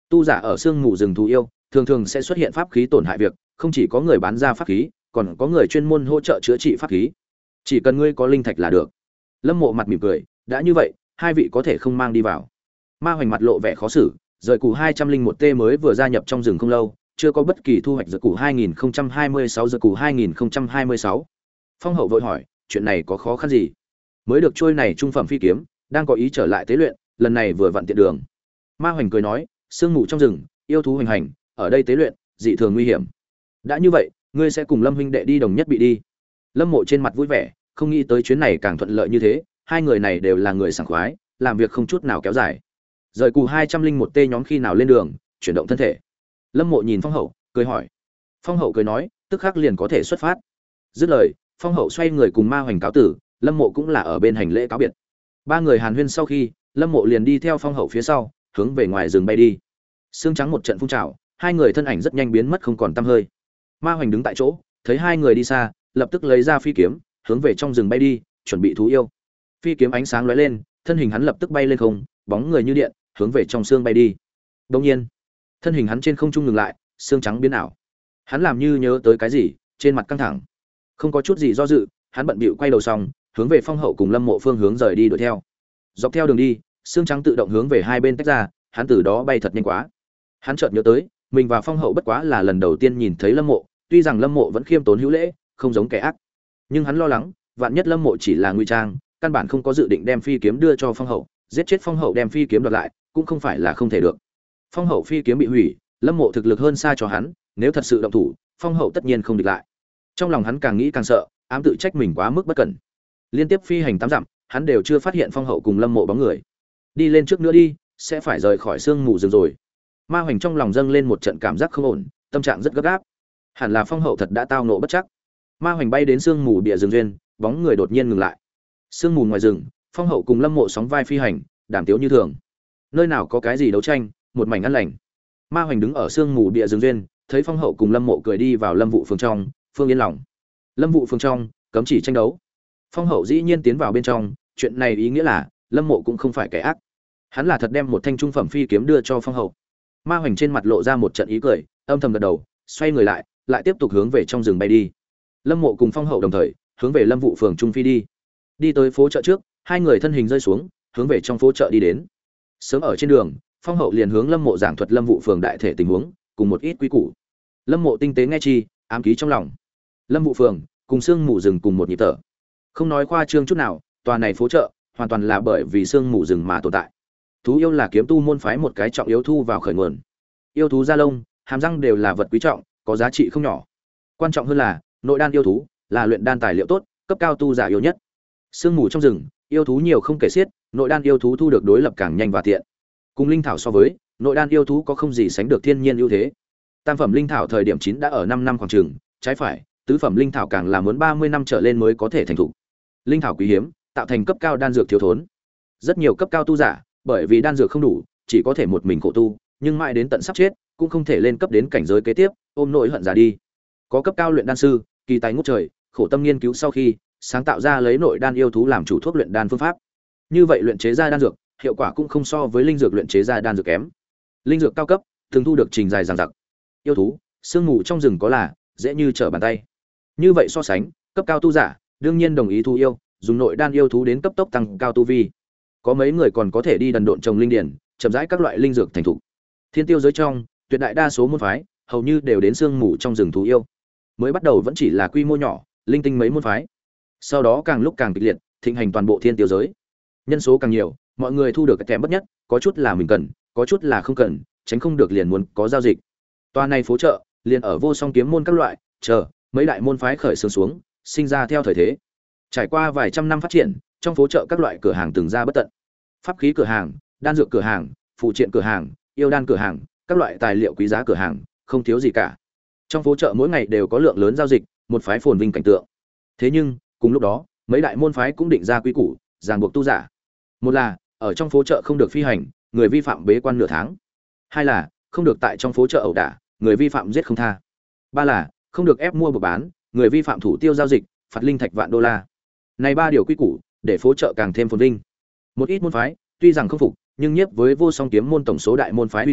Tu giả ở sương mù rừng thú yêu, thường thường sẽ xuất hiện pháp khí tổn hại việc, không chỉ có người bán ra pháp khí, còn có người chuyên môn hỗ trợ chữa trị pháp khí. Chỉ cần ngươi có linh thạch là được. Lâm Mộ mặt mỉm cười, đã như vậy, hai vị có thể không mang đi vào. Ma Hoành mặt lộ vẻ khó xử, rời củ hai trăm linh một T mới vừa gia nhập trong rừng không lâu, chưa có bất kỳ thu hoạch rời củ hai nghìn không trăm hai mươi sáu rời củ hai nghìn không trăm hai mươi sáu. Phong Hậu vội hỏi, chuyện này có khó khăn gì? Mới được trôi này trung phẩm phi kiếm, đang có ý trở lại tế luyện, lần này vừa vặn tiện đường. Ma Hoành cười nói, sương mù trong rừng, yêu thú hoành hành, ở đây tế luyện, dị thường nguy hiểm. Đã như vậy, ngươi sẽ cùng Lâm huynh đệ đi đồng nhất bị đi. Lâm Mộ trên mặt vui vẻ, không nghĩ tới chuyến này càng thuận lợi như thế, hai người này đều là người sảng khoái, làm việc không chút nào kéo dài. Rời cù hai trăm linh một T nhóm khi nào lên đường, chuyển động thân thể. Lâm Mộ nhìn Phong Hậu, cười hỏi. Phong Hậu cười nói, tức khắc liền có thể xuất phát. Dứt lời, Phong Hậu xoay người cùng Ma Hoành cáo tử, Lâm Mộ cũng là ở bên hành lễ cáo biệt. Ba người hàn huyên sau khi, Lâm Mộ liền đi theo Phong Hậu phía sau, hướng về ngoài rừng bay đi. Sương trắng một trận phun trào, hai người thân ảnh rất nhanh biến mất không còn tăm hơi. Ma Hoành đứng tại chỗ, thấy hai người đi xa, lập tức lấy ra phi kiếm, hướng về trong rừng bay đi, chuẩn bị thú yêu. Phi kiếm ánh sáng lóe lên, thân hình hắn lập tức bay lên không, bóng người như điện, hướng về trong xương bay đi. Đột nhiên, thân hình hắn trên không trung ngừng lại, xương trắng biến ảo. Hắn làm như nhớ tới cái gì, trên mặt căng thẳng. Không có chút gì do dự, hắn bận bịu quay đầu xong, hướng về Phong Hậu cùng Lâm Mộ phương hướng rời đi đuổi theo. Dọc theo đường đi, xương trắng tự động hướng về hai bên tách ra, hắn từ đó bay thật nhanh quá. Hắn chợt nhớ tới, mình và Phong Hậu bất quá là lần đầu tiên nhìn thấy Lâm Mộ, tuy rằng Lâm Mộ vẫn khiêm tốn hữu lễ, không giống kẻ ác, nhưng hắn lo lắng, vạn nhất Lâm Mộ chỉ là ngụy trang, căn bản không có dự định đem phi kiếm đưa cho Phong Hậu, giết chết Phong Hậu đem phi kiếm đoạt lại, cũng không phải là không thể được. Phong Hậu phi kiếm bị hủy, Lâm Mộ thực lực hơn xa cho hắn, nếu thật sự động thủ, Phong Hậu tất nhiên không địch lại. Trong lòng hắn càng nghĩ càng sợ, ám tự trách mình quá mức bất cẩn. Liên tiếp phi hành tám dặm, hắn đều chưa phát hiện Phong Hậu cùng Lâm Mộ bóng người. Đi lên trước nữa đi, sẽ phải rời khỏi sương mù rừng rồi. Ma Hoành trong lòng dâng lên một trận cảm giác không ổn, tâm trạng rất gấp gáp. Hẳn là Phong Hậu thật đã tao nộ bất chắc. Ma Hoành bay đến sương mù bìa rừng duyên, bóng người đột nhiên ngừng lại. Sương mù ngoài rừng, Phong Hậu cùng Lâm Mộ sóng vai phi hành, đảm tiếu như thường. Nơi nào có cái gì đấu tranh, một mảnh an lành. Ma Hoành đứng ở sương mù bìa rừng duyên, thấy Phong Hậu cùng Lâm Mộ cười đi vào Lâm Vụ phường trong, phương yên lòng. Lâm Vụ phường trong, cấm chỉ tranh đấu. Phong Hậu dĩ nhiên tiến vào bên trong, chuyện này ý nghĩa là Lâm Mộ cũng không phải kẻ ác. Hắn là thật đem một thanh trung phẩm phi kiếm đưa cho Phong Hậu. Ma Hoành trên mặt lộ ra một trận ý cười, âm thầm gật đầu, xoay người lại, lại tiếp tục hướng về trong rừng bay đi. Lâm Mộ cùng Phong Hậu đồng thời hướng về Lâm Vụ phường trung phi đi. Đi tới phố chợ trước, hai người thân hình rơi xuống, hướng về trong phố chợ đi đến. Sớm ở trên đường, Phong Hậu liền hướng Lâm Mộ giảng thuật Lâm Vụ phường đại thể tình huống, cùng một ít quy củ. Lâm Mộ tinh tế nghe chi, ám ký trong lòng. Lâm Vụ phường cùng sương mù rừng cùng một nhịp thở. Không nói khoa trương chút nào, tòa này phố chợ hoàn toàn là bởi vì sương mù rừng mà tồn tại. Thú yêu là kiếm tu môn phái một cái trọng yếu thu vào khởi nguồn. Yêu thú da lông, hàm răng đều là vật quý trọng, có giá trị không nhỏ. Quan trọng hơn là, nội đan yêu thú là luyện đan tài liệu tốt, cấp cao tu giả yêu nhất. Sương mù trong rừng, yêu thú nhiều không kể xiết, nội đan yêu thú thu được đối lập càng nhanh và tiện. Cùng linh thảo so với, nội đan yêu thú có không gì sánh được thiên nhiên ưu thế. Tam phẩm linh thảo thời điểm chín đã ở năm năm khoảng chừng, trái phải, tứ phẩm linh thảo càng là muốn ba mươi năm trở lên mới có thể thành thục. Linh thảo quý hiếm, tạo thành cấp cao đan dược thiếu thốn. Rất nhiều cấp cao tu giả, bởi vì đan dược không đủ, chỉ có thể một mình khổ tu, nhưng mãi đến tận sắp chết, cũng không thể lên cấp đến cảnh giới kế tiếp, ôm nỗi hận già đi. Có cấp cao luyện đan sư, kỳ tài ngút trời, khổ tâm nghiên cứu sau khi sáng tạo ra lấy nội đan yêu thú làm chủ thuốc luyện đan phương pháp. Như vậy luyện chế ra đan dược, hiệu quả cũng không so với linh dược luyện chế ra đan dược kém. Linh dược cao cấp, thường thu được trình dài dằng dặc. Yêu thú, sương mù trong rừng có là dễ như trở bàn tay. Như vậy so sánh, cấp cao tu giả, đương nhiên đồng ý thu yêu, dùng nội đan yêu thú đến cấp tốc tăng cao tu vi. Có mấy người còn có thể đi đần độn trồng linh điển, chậm rãi các loại linh dược thành thục. Thiên tiêu giới trong, tuyệt đại đa số môn phái, hầu như đều đến sương mù trong rừng thú yêu. Mới bắt đầu vẫn chỉ là quy mô nhỏ, linh tinh mấy môn phái. Sau đó càng lúc càng kịch liệt, thịnh hành toàn bộ thiên tiêu giới. Nhân số càng nhiều, mọi người thu được cái thèm bất nhất, có chút là mình cần, có chút là không cần, tránh không được liền muốn có giao dịch. Toa này phố chợ, liền ở vô song kiếm môn các loại, chờ mấy đại môn phái khởi xướng xuống, sinh ra theo thời thế. Trải qua vài trăm năm phát triển, trong phố chợ các loại cửa hàng từng ra bất tận. Pháp khí cửa hàng, đan dược cửa hàng, phụ triện cửa hàng, yêu đan cửa hàng, các loại tài liệu quý giá cửa hàng, không thiếu gì cả. Trong phố chợ mỗi ngày đều có lượng lớn giao dịch, một phái phồn vinh cảnh tượng. Thế nhưng, cùng lúc đó, mấy đại môn phái cũng định ra quy củ, ràng buộc tu giả. Một là, ở trong phố chợ không được phi hành, người vi phạm bế quan nửa tháng. Hai là, không được tại trong phố chợ ẩu đả, người vi phạm giết không tha. Ba là, không được ép mua buộc bán, người vi phạm thủ tiêu giao dịch, phạt linh thạch vạn đô la. Này ba điều quy củ, để phố chợ càng thêm phồn vinh. Một ít môn phái, tuy rằng không phục, nhưng nhiếp với vô song kiếm môn tổng số đại môn phái uy thế,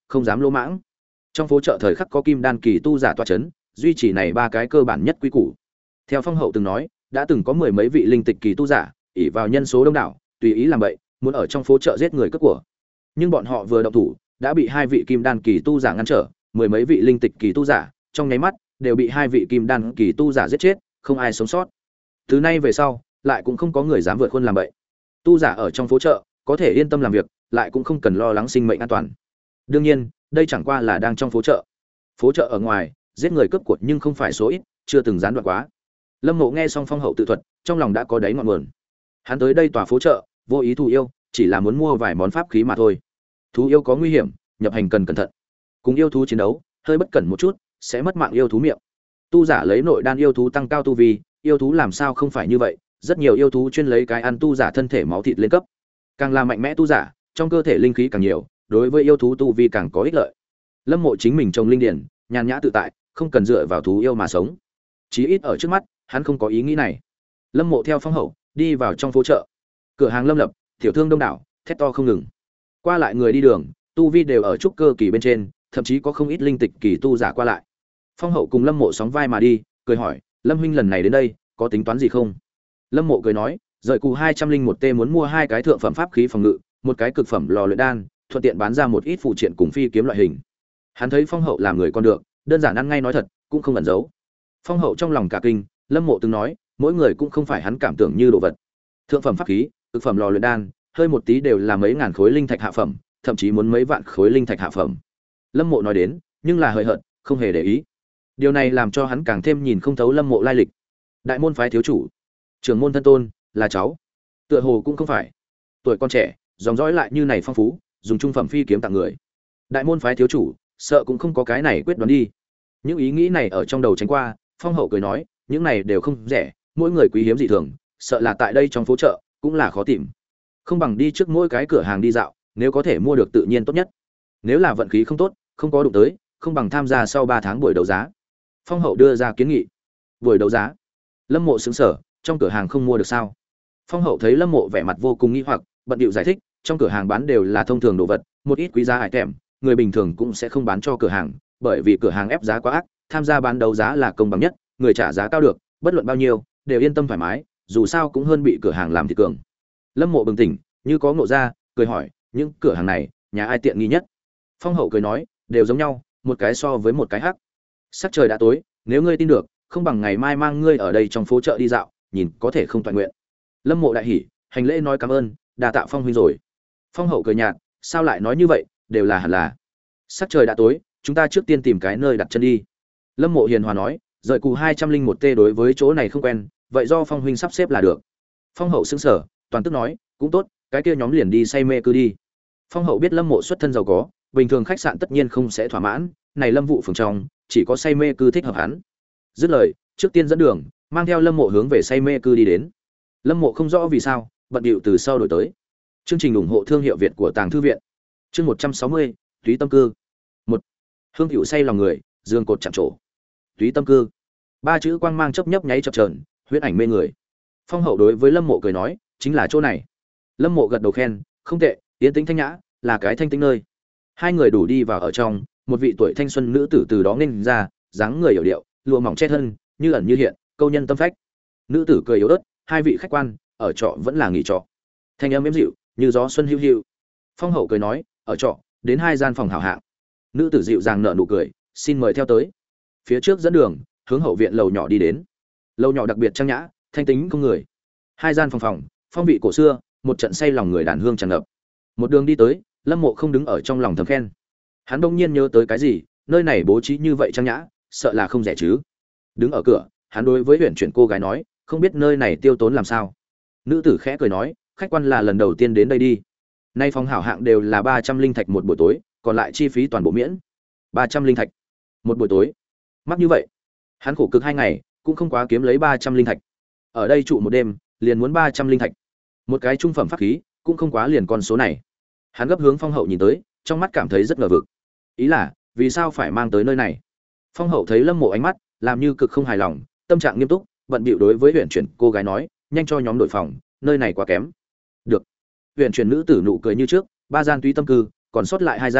không dám lỗ mãng. Trong phố chợ thời khắc có kim đan kỳ tu giả tọa chấn, duy trì này ba cái cơ bản nhất quy củ. Theo Phong hậu từng nói, đã từng có mười mấy vị linh tịch kỳ tu giả, ỷ vào nhân số đông đảo, tùy ý làm bậy, muốn ở trong phố chợ giết người cướp của. Nhưng bọn họ vừa động thủ, đã bị hai vị kim đan kỳ tu giả ngăn trở, mười mấy vị linh tịch kỳ tu giả, trong nháy mắt đều bị hai vị kim đan kỳ tu giả giết chết, không ai sống sót. Từ nay về sau, lại cũng không có người dám vượt khuôn làm bậy. Tu giả ở trong phố chợ, có thể yên tâm làm việc, lại cũng không cần lo lắng sinh mệnh an toàn. Đương nhiên, đây chẳng qua là đang trong phố chợ. Phố chợ ở ngoài, giết người cướp của nhưng không phải số ít, chưa từng gián đoạn quá. Lâm Mộ nghe xong Phong hậu tự thuật, trong lòng đã có đáy ngọn nguồn. Hắn tới đây tòa phố chợ, vô ý thù yêu, chỉ là muốn mua vài món pháp khí mà thôi. Thú yêu có nguy hiểm, nhập hành cần cẩn thận. Cùng yêu thú chiến đấu, hơi bất cẩn một chút, sẽ mất mạng yêu thú miệng. Tu giả lấy nội đan yêu thú tăng cao tu vi, yêu thú làm sao không phải như vậy, rất nhiều yêu thú chuyên lấy cái ăn tu giả thân thể máu thịt lên cấp. Càng là mạnh mẽ tu giả, trong cơ thể linh khí càng nhiều, đối với yêu thú tu vi càng có ích lợi. Lâm Mộ chính mình trồng linh điển, nhàn nhã tự tại, không cần dựa vào thú yêu mà sống. Chí ít ở trước mắt, hắn không có ý nghĩ này. Lâm Mộ theo Phong hậu đi vào trong phố chợ. Cửa hàng lâm lập, tiểu thương đông đảo, thét to không ngừng. Qua lại người đi đường, tu vi đều ở trúc cơ kỳ bên trên, thậm chí có không ít linh tịch kỳ tu giả qua lại. Phong hậu cùng Lâm Mộ sóng vai mà đi, cười hỏi, Lâm huynh lần này đến đây, có tính toán gì không? Lâm Mộ cười nói, rời cù hai trăm linh một t muốn mua hai cái thượng phẩm pháp khí phòng ngự, một cái cực phẩm lò luyện đan, thuận tiện bán ra một ít phụ triện cùng phi kiếm loại hình. Hắn thấy Phong hậu làm người con được, đơn giản ăn ngay nói thật, cũng không ẩn giấu. Phong hậu trong lòng cả kinh, Lâm Mộ từng nói, mỗi người cũng không phải hắn cảm tưởng như đồ vật. Thượng phẩm pháp khí, cực phẩm lò luyện đan, hơi một tí đều là mấy ngàn khối linh thạch hạ phẩm, thậm chí muốn mấy vạn khối linh thạch hạ phẩm. Lâm Mộ nói đến, nhưng là hời hợt, không hề để ý. Điều này làm cho hắn càng thêm nhìn không thấu Lâm Mộ lai lịch. Đại môn phái thiếu chủ, trưởng môn thân tôn, là cháu. Tựa hồ cũng không phải. Tuổi con trẻ, dòng dõi lại như này phong phú, dùng trung phẩm phi kiếm tặng người. Đại môn phái thiếu chủ, sợ cũng không có cái này quyết đoán đi. Những ý nghĩ này ở trong đầu tránh qua, Phong hậu cười nói, những này đều không rẻ, mỗi người quý hiếm dị thường, sợ là tại đây trong phố chợ cũng là khó tìm. Không bằng đi trước mỗi cái cửa hàng đi dạo, nếu có thể mua được tự nhiên tốt nhất. Nếu là vận khí không tốt, không có đụng tới, không bằng tham gia sau ba tháng buổi đấu giá. Phong hậu đưa ra kiến nghị. Buổi đấu giá? Lâm Mộ sững sờ, trong cửa hàng không mua được sao? Phong hậu thấy Lâm Mộ vẻ mặt vô cùng nghi hoặc, bận điệu giải thích, trong cửa hàng bán đều là thông thường đồ vật, một ít quý giá hải tèm, người bình thường cũng sẽ không bán cho cửa hàng, bởi vì cửa hàng ép giá quá ác, tham gia bán đấu giá là công bằng nhất, người trả giá cao được, bất luận bao nhiêu, đều yên tâm thoải mái, dù sao cũng hơn bị cửa hàng làm thịt cường. Lâm Mộ bừng tỉnh, như có ngộ ra, cười hỏi, những cửa hàng này, nhà ai tiện nghi nhất? Phong hậu cười nói, đều giống nhau, một cái so với một cái hắc. Sắc trời đã tối, nếu ngươi tin được, không bằng ngày mai mang ngươi ở đây trong phố chợ đi dạo, nhìn có thể không toàn nguyện. Lâm Mộ đại hỉ, hành lễ nói cảm ơn, đa tạ Phong huynh rồi. Phong hậu cười nhạt, sao lại nói như vậy, đều là hẳn là. Sắc trời đã tối, chúng ta trước tiên tìm cái nơi đặt chân đi. Lâm Mộ hiền hòa nói, rời cù hai trăm linh một t đối với chỗ này không quen, vậy do Phong huynh sắp xếp là được. Phong hậu sững sờ, toàn tức nói, cũng tốt, cái kia nhóm liền đi say mê cứ đi. Phong hậu biết Lâm Mộ xuất thân giàu có, bình thường khách sạn tất nhiên không sẽ thỏa mãn, này Lâm vụ phường trong, chỉ có say mê cư thích hợp hắn. Dứt lời, trước tiên dẫn đường, mang theo Lâm Mộ hướng về say mê cư đi đến. Lâm Mộ không rõ vì sao, bận điệu từ sau đổi tới. Chương trình ủng hộ thương hiệu Việt của Tàng thư viện. Chương một trăm sáu mươi, Túy Tâm cư. một. Hương hữu say lòng người, dương cột chạm trổ. Túy Tâm cư. Ba chữ quang mang chớp nhấp nháy chập chờn, huyễn ảnh mê người. Phong hậu đối với Lâm Mộ cười nói, chính là chỗ này. Lâm Mộ gật đầu khen, không tệ, yên tĩnh thanh nhã, là cái thanh tĩnh nơi. Hai người đủ đi vào ở trong, một vị tuổi thanh xuân nữ tử từ đó nên ra, dáng người hiểu điệu, lụa mỏng che thân, như ẩn như hiện, câu nhân tâm phách. Nữ tử cười yếu ớt, hai vị khách quan, ở trọ vẫn là nghỉ trọ. Thanh âm êm dịu, như gió xuân hiu hiu. Phong hậu cười nói, ở trọ, đến hai gian phòng hảo hạng. Nữ tử dịu dàng nở nụ cười, xin mời theo tới. Phía trước dẫn đường, hướng hậu viện lầu nhỏ đi đến. Lầu nhỏ đặc biệt trang nhã, thanh tính không người. Hai gian phòng phòng, phong vị cổ xưa, một trận say lòng người đàn hương tràn ngập. Một đường đi tới, Lâm Mộ không đứng ở trong lòng thầm khen. Hắn bỗng nhiên nhớ tới cái gì, nơi này bố trí như vậy trang nhã, sợ là không rẻ chứ. Đứng ở cửa, hắn đối với Huyền Chuyển cô gái nói, không biết nơi này tiêu tốn làm sao. Nữ tử khẽ cười nói, khách quan là lần đầu tiên đến đây đi. Nay phòng hảo hạng đều là ba trăm linh thạch một buổi tối, còn lại chi phí toàn bộ miễn. Ba trăm linh thạch một buổi tối, mắc như vậy. Hắn khổ cực hai ngày, cũng không quá kiếm lấy ba trăm linh thạch. Ở đây trụ một đêm, liền muốn ba trăm linh thạch. Một cái trung phẩm pháp khí, cũng không quá liền con số này. Hắn gấp hướng Phong hậu nhìn tới, trong mắt cảm thấy rất ngờ vực. Ý là, vì sao phải mang tới nơi này? Phong hậu thấy Lâm Mộ ánh mắt, làm như cực không hài lòng, tâm trạng nghiêm túc, bận bịu đối với Huyền Chuyển cô gái nói, nhanh cho nhóm đổi phòng, nơi này quá kém. Được. Huyền Chuyển nữ tử nụ cười như trước, ba gian túy tâm cư, còn sót lại hai gian,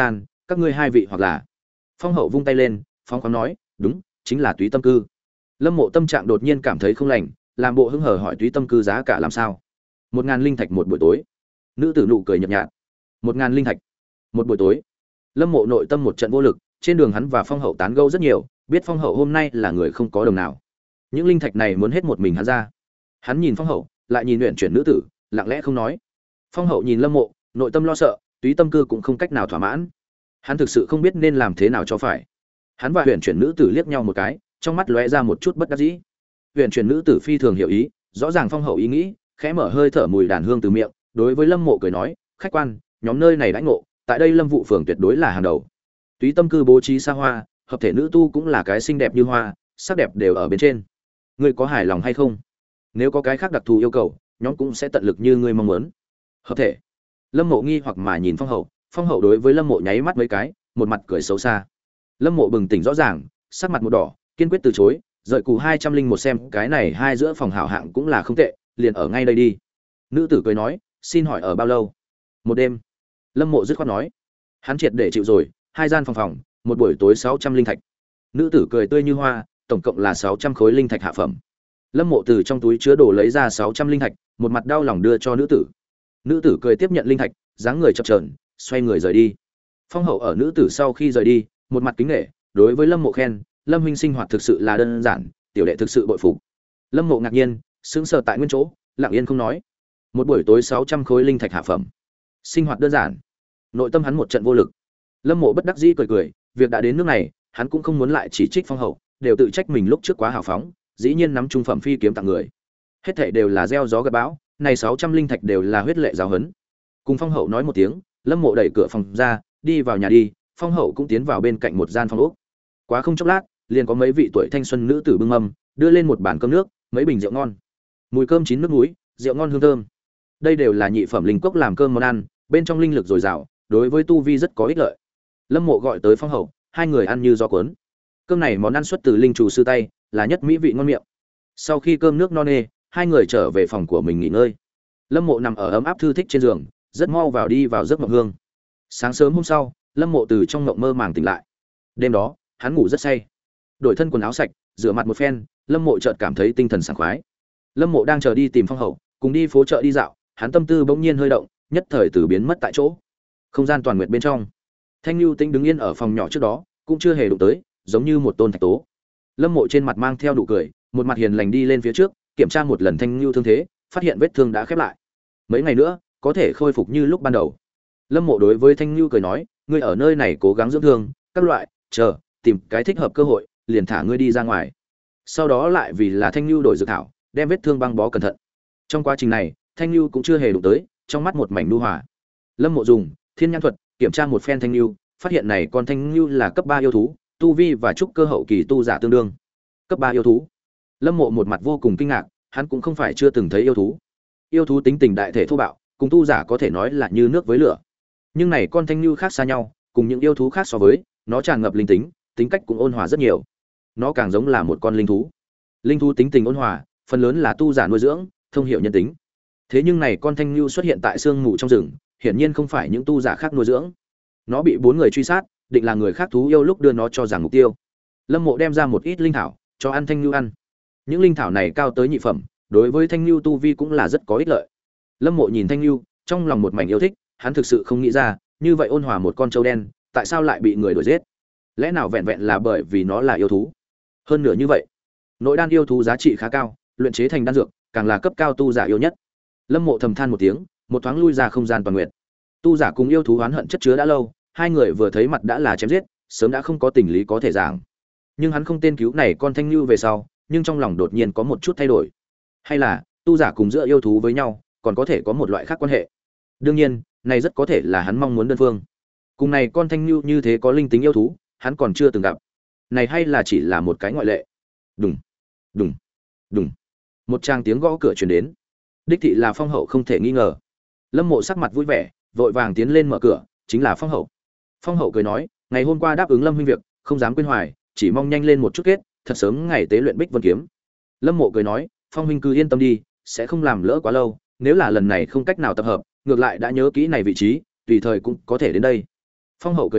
các ngươi hai vị hoặc là. Phong hậu vung tay lên, phóng khoáng nói, đúng, chính là Túy Tâm Cư. Lâm Mộ tâm trạng đột nhiên cảm thấy không lành, làm bộ hứng hờ hỏi Túy Tâm Cư giá cả làm sao. Một ngàn linh thạch một buổi tối. Nữ tử nụ cười nhợt nhạt. Một ngàn linh thạch một buổi tối. Lâm Mộ nội tâm một trận vô lực, trên đường hắn và Phong hậu tán gẫu rất nhiều, biết Phong hậu hôm nay là người không có đồng nào. Những linh thạch này muốn hết một mình hắn ra. Hắn nhìn Phong hậu, lại nhìn luyện chuyển nữ tử, lặng lẽ không nói. Phong hậu nhìn Lâm Mộ, nội tâm lo sợ, Túy Tâm Cư cũng không cách nào thỏa mãn. Hắn thực sự không biết nên làm thế nào cho phải. Hắn và huyền chuyển nữ tử liếc nhau một cái, trong mắt lóe ra một chút bất đắc dĩ. Huyền chuyển nữ tử phi thường hiểu ý, rõ ràng Phong hậu ý nghĩ, khẽ mở hơi thở mùi đàn hương từ miệng, đối với Lâm Mộ cười nói, khách quan, nhóm nơi này đãi ngộ, tại đây Lâm Vụ phường tuyệt đối là hàng đầu. Túy Tâm Cư bố trí xa hoa, hợp thể nữ tu cũng là cái xinh đẹp như hoa, sắc đẹp đều ở bên trên. Ngươi có hài lòng hay không? Nếu có cái khác đặc thù yêu cầu, nhóm cũng sẽ tận lực như ngươi mong muốn. Hợp thể. Lâm Mộ nghi hoặc mà nhìn Phong hậu, Phong hậu đối với Lâm Mộ nháy mắt mấy cái, một mặt cười xấu xa. Lâm Mộ bừng tỉnh rõ ràng, sắc mặt một đỏ, kiên quyết từ chối, rời cù hai trăm linh một xem, cái này hai giữa phòng hảo hạng cũng là không tệ, liền ở ngay đây đi. Nữ tử cười nói, xin hỏi ở bao lâu? Một đêm. Lâm Mộ dứt khoát nói. Hắn triệt để chịu rồi, hai gian phòng phòng, một buổi tối sáu trăm linh thạch. Nữ tử cười tươi như hoa, tổng cộng là sáu trăm khối linh thạch hạ phẩm. Lâm Mộ từ trong túi chứa đồ lấy ra sáu trăm linh thạch, một mặt đau lòng đưa cho nữ tử. Nữ tử cười tiếp nhận linh thạch, dáng người chập chờn, xoay người rời đi. Phong hậu ở nữ tử sau khi rời đi, một mặt kính nể, đối với Lâm Mộ khen, Lâm huynh sinh hoạt thực sự là đơn giản, tiểu đệ thực sự bội phục. Lâm Mộ ngạc nhiên, sững sờ tại nguyên chỗ, lặng yên không nói. Một buổi tối sáu trăm khối linh thạch hạ phẩm, sinh hoạt đơn giản. Nội tâm hắn một trận vô lực. Lâm Mộ bất đắc dĩ cười cười, việc đã đến nước này, hắn cũng không muốn lại chỉ trích Phong hậu, đều tự trách mình lúc trước quá hào phóng, dĩ nhiên nắm trung phẩm phi kiếm tặng người. Hết thảy đều là gieo gió gặt bão, này sáu trăm linh thạch đều là huyết lệ giáo huấn. Cùng Phong hậu nói một tiếng, Lâm Mộ đẩy cửa phòng ra, đi vào nhà đi, Phong hậu cũng tiến vào bên cạnh một gian phòng ốc. Quá không chốc lát, liền có mấy vị tuổi thanh xuân nữ tử bưng mâm, đưa lên một bàn cơm nước, mấy bình rượu ngon. Mùi cơm chín nước muối, rượu ngon hương thơm. Đây đều là nhị phẩm linh cốc làm cơm món ăn, bên trong linh lực dồi dào, đối với tu vi rất có ích lợi. Lâm Mộ gọi tới Phong hậu, hai người ăn như gió cuốn. Cơm này món ăn xuất từ linh chủ sư tay, là nhất mỹ vị ngon miệng. Sau khi cơm nước no nê, hai người trở về phòng của mình nghỉ ngơi. Lâm Mộ nằm ở ấm áp thư thích trên giường, rất mau vào đi vào giấc mộng hương. Sáng sớm hôm sau, Lâm Mộ từ trong mộng mơ màng tỉnh lại. Đêm đó, hắn ngủ rất say. Đổi thân quần áo sạch, rửa mặt một phen, Lâm Mộ chợt cảm thấy tinh thần sảng khoái. Lâm Mộ đang chờ đi tìm Phong hậu, cùng đi phố chợ đi dạo, hắn tâm tư bỗng nhiên hơi động, nhất thời từ biến mất tại chỗ. Không gian toàn nguyệt bên trong, Thanh Nhu Tĩnh đứng yên ở phòng nhỏ trước đó, cũng chưa hề đụng tới, giống như một tôn thạch tố. Lâm Mộ trên mặt mang theo nụ cười, một mặt hiền lành đi lên phía trước, kiểm tra một lần Thanh Nhu thương thế, phát hiện vết thương đã khép lại. Mấy ngày nữa, có thể khôi phục như lúc ban đầu. Lâm Mộ đối với Thanh Nhu cười nói, ngươi ở nơi này cố gắng dưỡng thương, các loại, chờ, tìm cái thích hợp cơ hội, liền thả ngươi đi ra ngoài. Sau đó lại vì là Thanh Nhu đổi dược thảo, đem vết thương băng bó cẩn thận. Trong quá trình này, Thanh Nhu cũng chưa hề đụng tới, trong mắt một mảnh nhu hòa. Lâm Mộ dùng Thiên Nhãn thuật kiểm tra một phen Thanh Nhu, phát hiện này con Thanh Nhu là cấp ba yêu thú, tu vi và trúc cơ hậu kỳ tu giả tương đương. Cấp ba yêu thú. Lâm Mộ một mặt vô cùng kinh ngạc, hắn cũng không phải chưa từng thấy yêu thú. Yêu thú tính tình đại thể thô bạo, cùng tu giả có thể nói là như nước với lửa. Nhưng này con Thanh Nhu khác xa nhau, cùng những yêu thú khác so với, nó tràn ngập linh tính, tính cách cũng ôn hòa rất nhiều. Nó càng giống là một con linh thú. Linh thú tính tình ôn hòa, phần lớn là tu giả nuôi dưỡng, thông hiểu nhân tính. Thế nhưng này con Thanh Nhu xuất hiện tại sương mù trong rừng, hiển nhiên không phải những tu giả khác nuôi dưỡng. Nó bị bốn người truy sát, định là người khác thú yêu lúc đưa nó cho rằng mục tiêu. Lâm Mộ đem ra một ít linh thảo cho ăn Thanh Nhu ăn. Những linh thảo này cao tới nhị phẩm, đối với Thanh Nhu tu vi cũng là rất có ích lợi. Lâm Mộ nhìn Thanh Nhu, trong lòng một mảnh yêu thích, hắn thực sự không nghĩ ra, như vậy ôn hòa một con trâu đen, tại sao lại bị người đuổi giết? Lẽ nào vẹn vẹn là bởi vì nó là yêu thú? Hơn nữa như vậy, nội đan yêu thú giá trị khá cao, luyện chế thành đan dược, càng là cấp cao tu giả yêu nhất. Lâm Mộ thầm than một tiếng, một thoáng lui ra không gian toàn nguyện. Tu giả cùng yêu thú oán hận chất chứa đã lâu, hai người vừa thấy mặt đã là chém giết, sớm đã không có tình lý có thể giảng. Nhưng hắn không tên cứu này con Thanh Nhu về sau, nhưng trong lòng đột nhiên có một chút thay đổi. Hay là, tu giả cùng giữa yêu thú với nhau, còn có thể có một loại khác quan hệ. Đương nhiên, này rất có thể là hắn mong muốn đơn phương. Cùng này con Thanh Nhu như thế có linh tính yêu thú, hắn còn chưa từng gặp. Này hay là chỉ là một cái ngoại lệ. Đùng, đùng, đùng. Một tràng tiếng gõ cửa truyền đến. Đích thị là Phong hậu không thể nghi ngờ. Lâm Mộ sắc mặt vui vẻ, vội vàng tiến lên mở cửa, chính là Phong hậu. Phong hậu cười nói, ngày hôm qua đáp ứng Lâm huynh việc, không dám quên hoài, chỉ mong nhanh lên một chút kết, thật sớm ngày tế luyện Bích Vân kiếm. Lâm Mộ cười nói, Phong huynh cứ yên tâm đi, sẽ không làm lỡ quá lâu, nếu là lần này không cách nào tập hợp, ngược lại đã nhớ kỹ này vị trí, tùy thời cũng có thể đến đây. Phong hậu cười nói,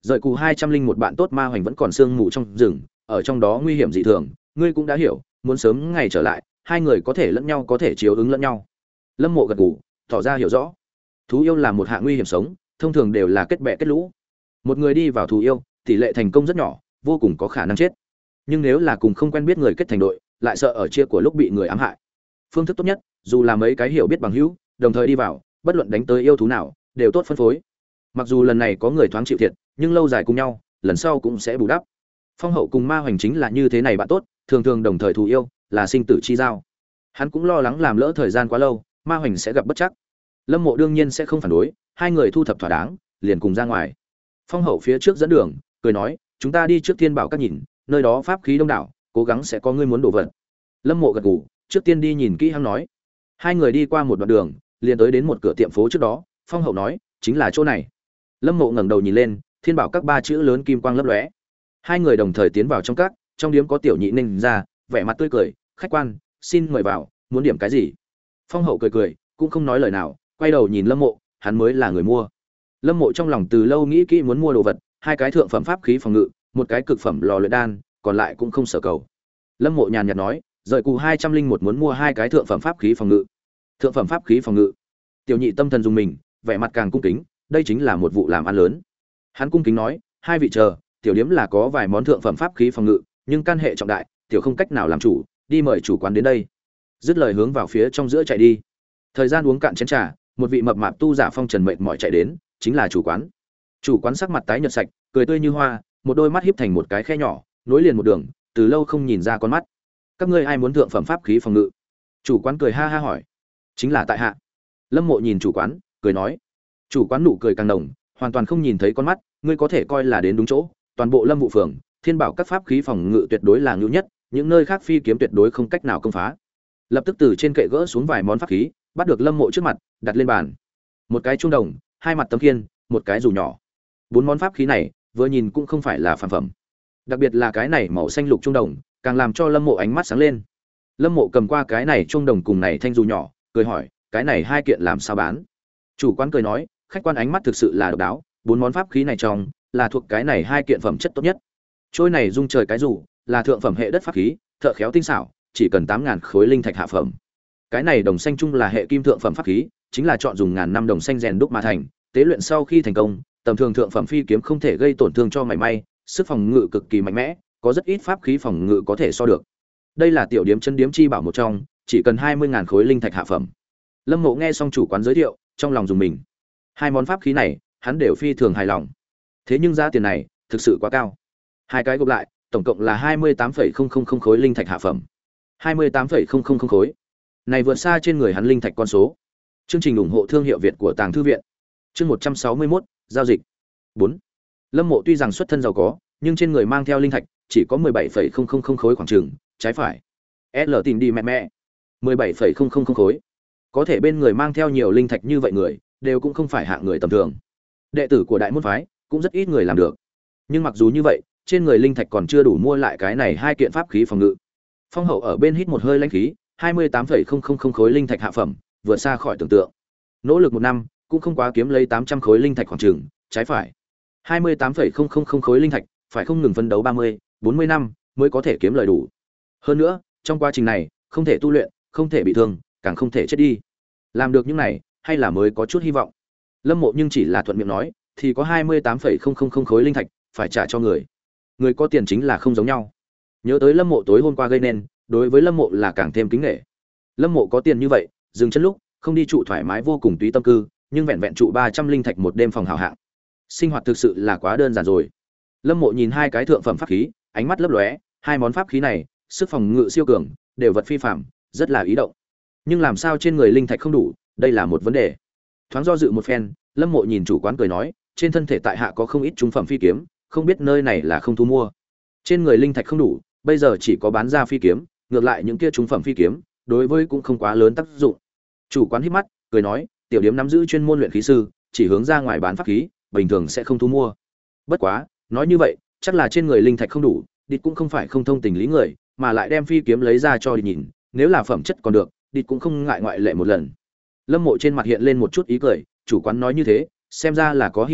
Rời cù hai trăm linh một bạn tốt ma hoành vẫn còn sương mù trong rừng, ở trong đó nguy hiểm dị thường, ngươi cũng đã hiểu, muốn sớm ngày trở lại, hai người có thể lẫn nhau có thể chiếu ứng lẫn nhau. Lâm Mộ gật gù, tỏ ra hiểu rõ. Thú yêu là một hạng nguy hiểm sống, thông thường đều là kết bè kết lũ. Một người đi vào thú yêu, tỷ lệ thành công rất nhỏ, vô cùng có khả năng chết. Nhưng nếu là cùng không quen biết người kết thành đội, lại sợ ở chia của lúc bị người ám hại. Phương thức tốt nhất, dù là mấy cái hiểu biết bằng hữu, đồng thời đi vào, bất luận đánh tới yêu thú nào, đều tốt phân phối. Mặc dù lần này có người thoáng chịu thiệt, nhưng lâu dài cùng nhau, lần sau cũng sẽ bù đắp. Phong Hậu cùng Ma Hoành chính là như thế này bạn tốt, thường thường đồng thời thù yêu, là sinh tử chi giao. Hắn cũng lo lắng làm lỡ thời gian quá lâu, Ma Hoành sẽ gặp bất trắc. Lâm Mộ đương nhiên sẽ không phản đối, hai người thu thập thỏa đáng, liền cùng ra ngoài. Phong Hậu phía trước dẫn đường, cười nói, chúng ta đi trước Thiên Bảo các nhìn, nơi đó pháp khí đông đảo, cố gắng sẽ có người muốn đổ vật. Lâm Mộ gật gù, trước tiên đi nhìn kỹ hắn nói. Hai người đi qua một đoạn đường, liền tới đến một cửa tiệm phố trước đó, Phong Hậu nói, chính là chỗ này. Lâm Mộ ngẩng đầu nhìn lên, Thiên Bảo các ba chữ lớn kim quang lấp lóe. Hai người đồng thời tiến vào trong các, trong điếm có tiểu nhị ninh ra, vẻ mặt tươi cười, khách quan, xin mời vào, muốn điểm cái gì? Phong Hậu cười cười, cũng không nói lời nào, quay đầu nhìn Lâm Mộ, hắn mới là người mua. Lâm Mộ trong lòng từ lâu nghĩ kỹ muốn mua đồ vật, hai cái thượng phẩm pháp khí phòng ngự, một cái cực phẩm lò luyện đan, còn lại cũng không sở cầu. Lâm Mộ nhàn nhạt nói, rời cù hai trăm linh một muốn mua hai cái thượng phẩm pháp khí phòng ngự. Thượng phẩm pháp khí phòng ngự. Tiểu nhị tâm thần dùng mình, vẻ mặt càng cung kính, đây chính là một vụ làm ăn lớn. Hắn cung kính nói, hai vị chờ, tiểu điếm là có vài món thượng phẩm pháp khí phòng ngự, nhưng căn hệ trọng đại, tiểu không cách nào làm chủ, đi mời chủ quán đến đây. Dứt lời hướng vào phía trong giữa chạy đi. Thời gian uống cạn chén trà, một vị mập mạp tu giả phong trần mệt mỏi chạy đến, chính là chủ quán. Chủ quán sắc mặt tái nhợt sạch, cười tươi như hoa, một đôi mắt híp thành một cái khe nhỏ, nối liền một đường, từ lâu không nhìn ra con mắt. Các ngươi ai muốn thượng phẩm pháp khí phòng ngự? Chủ quán cười ha ha hỏi. Chính là tại hạ. Lâm Mộ nhìn chủ quán, cười nói. Chủ quán nụ cười càng nồng, hoàn toàn không nhìn thấy con mắt, ngươi có thể coi là đến đúng chỗ, toàn bộ Lâm Vụ phường, Thiên Bảo các pháp khí phòng ngự tuyệt đối là ngưu nhất, những nơi khác phi kiếm tuyệt đối không cách nào công phá. Lập tức từ trên kệ gỡ xuống vài món pháp khí, bắt được Lâm Mộ trước mặt, đặt lên bàn. Một cái chuông đồng, hai mặt tấm khiên, một cái dù nhỏ. Bốn món pháp khí này, vừa nhìn cũng không phải là phàm phẩm. Đặc biệt là cái này màu xanh lục chuông đồng, càng làm cho Lâm Mộ ánh mắt sáng lên. Lâm Mộ cầm qua cái này chuông đồng cùng này thanh dù nhỏ, cười hỏi, cái này hai kiện làm sao bán? Chủ quán cười nói, khách quan ánh mắt thực sự là độc đáo, bốn món pháp khí này trong là thuộc cái này hai kiện phẩm chất tốt nhất. Trôi này dung trời cái dù là thượng phẩm hệ đất pháp khí, thợ khéo tinh xảo, chỉ cần tám ngàn khối linh thạch hạ phẩm. Cái này đồng xanh chung là hệ kim thượng phẩm pháp khí, chính là chọn dùng ngàn năm đồng xanh rèn đúc mà thành, tế luyện sau khi thành công, tầm thường thượng phẩm phi kiếm không thể gây tổn thương cho mảy may, sức phòng ngự cực kỳ mạnh mẽ, có rất ít pháp khí phòng ngự có thể so được. Đây là tiểu điếm chân điếm chi bảo một trong, chỉ cần hai mươi ngàn khối linh thạch hạ phẩm. Lâm Mộ nghe xong chủ quán giới thiệu, trong lòng dùng mình. Hai món pháp khí này, hắn đều phi thường hài lòng. Thế nhưng giá tiền này, thực sự quá cao. Hai cái gộp lại, tổng cộng là hai mươi tám phẩy không không không khối linh thạch hạ phẩm. hai mươi tám phẩy không không không khối. Này vượt xa trên người hắn linh thạch con số. Chương trình ủng hộ thương hiệu Việt của Tàng thư viện. Chương một trăm sáu mươi mốt, giao dịch. bốn. Lâm Mộ tuy rằng xuất thân giàu có, nhưng trên người mang theo linh thạch chỉ có mười bảy phẩy không không không khối khoảng chừng, trái phải. L tìm đi mẹ mẹ. mười bảy phẩy không không không khối. Có thể bên người mang theo nhiều linh thạch như vậy người, đều cũng không phải hạng người tầm thường. Đệ tử của Đại môn phái cũng rất ít người làm được. Nhưng mặc dù như vậy, trên người linh thạch còn chưa đủ mua lại cái này hai kiện pháp khí phòng ngự. Phong Hậu ở bên hít một hơi lãnh khí, hai mươi tám phẩy không không không khối linh thạch hạ phẩm, vượt xa khỏi tưởng tượng. Nỗ lực một năm, cũng không quá kiếm lấy tám trăm khối linh thạch khoảng chừng, trái phải. hai mươi tám phẩy không không không khối linh thạch, phải không ngừng phấn đấu ba mươi, bốn mươi năm mới có thể kiếm lời đủ. Hơn nữa, trong quá trình này, không thể tu luyện, không thể bị thương, càng không thể chết đi. Làm được những này, hay là mới có chút hy vọng. Lâm Mộ nhưng chỉ là thuận miệng nói, thì có hai mươi tám phẩy không không không khối linh thạch, phải trả cho người. Người có tiền chính là không giống nhau. Nhớ tới Lâm Mộ tối hôm qua gây nên, đối với Lâm Mộ là càng thêm kính nể. Lâm Mộ có tiền như vậy, dừng chân lúc, không đi trụ thoải mái vô cùng tùy tâm cư, nhưng vẹn vẹn trụ ba trăm linh thạch một đêm phòng hào hạng. Sinh hoạt thực sự là quá đơn giản rồi. Lâm Mộ nhìn hai cái thượng phẩm pháp khí, ánh mắt lấp lóe, hai món pháp khí này, sức phòng ngự siêu cường, đều vật phi phàm, rất là ý động. Nhưng làm sao trên người linh thạch không đủ, đây là một vấn đề. Thoáng do dự một phen, Lâm Mộ nhìn chủ quán cười nói, trên thân thể tại hạ có không ít trung phẩm phi kiếm, không biết nơi này là không thu mua. Trên người linh thạch không đủ, bây giờ chỉ có bán ra phi kiếm, ngược lại những kia trung phẩm phi kiếm, đối với cũng không quá lớn tác dụng. Chủ quán híp mắt, cười nói, tiểu điếm nắm giữ chuyên môn luyện khí sư, chỉ hướng ra ngoài bán pháp khí, bình thường sẽ không thu mua. Bất quá, nói như vậy, chắc là trên người linh thạch không đủ, địch cũng không phải không thông tình lý người, mà lại đem phi kiếm lấy ra cho đi nhìn, nếu là phẩm chất còn được, địch cũng không ngại ngoại lệ một lần. Lâm Mộ trên mặt hiện lên một chút ý cười, chủ quán nói như thế, xem ra là có hy vọng,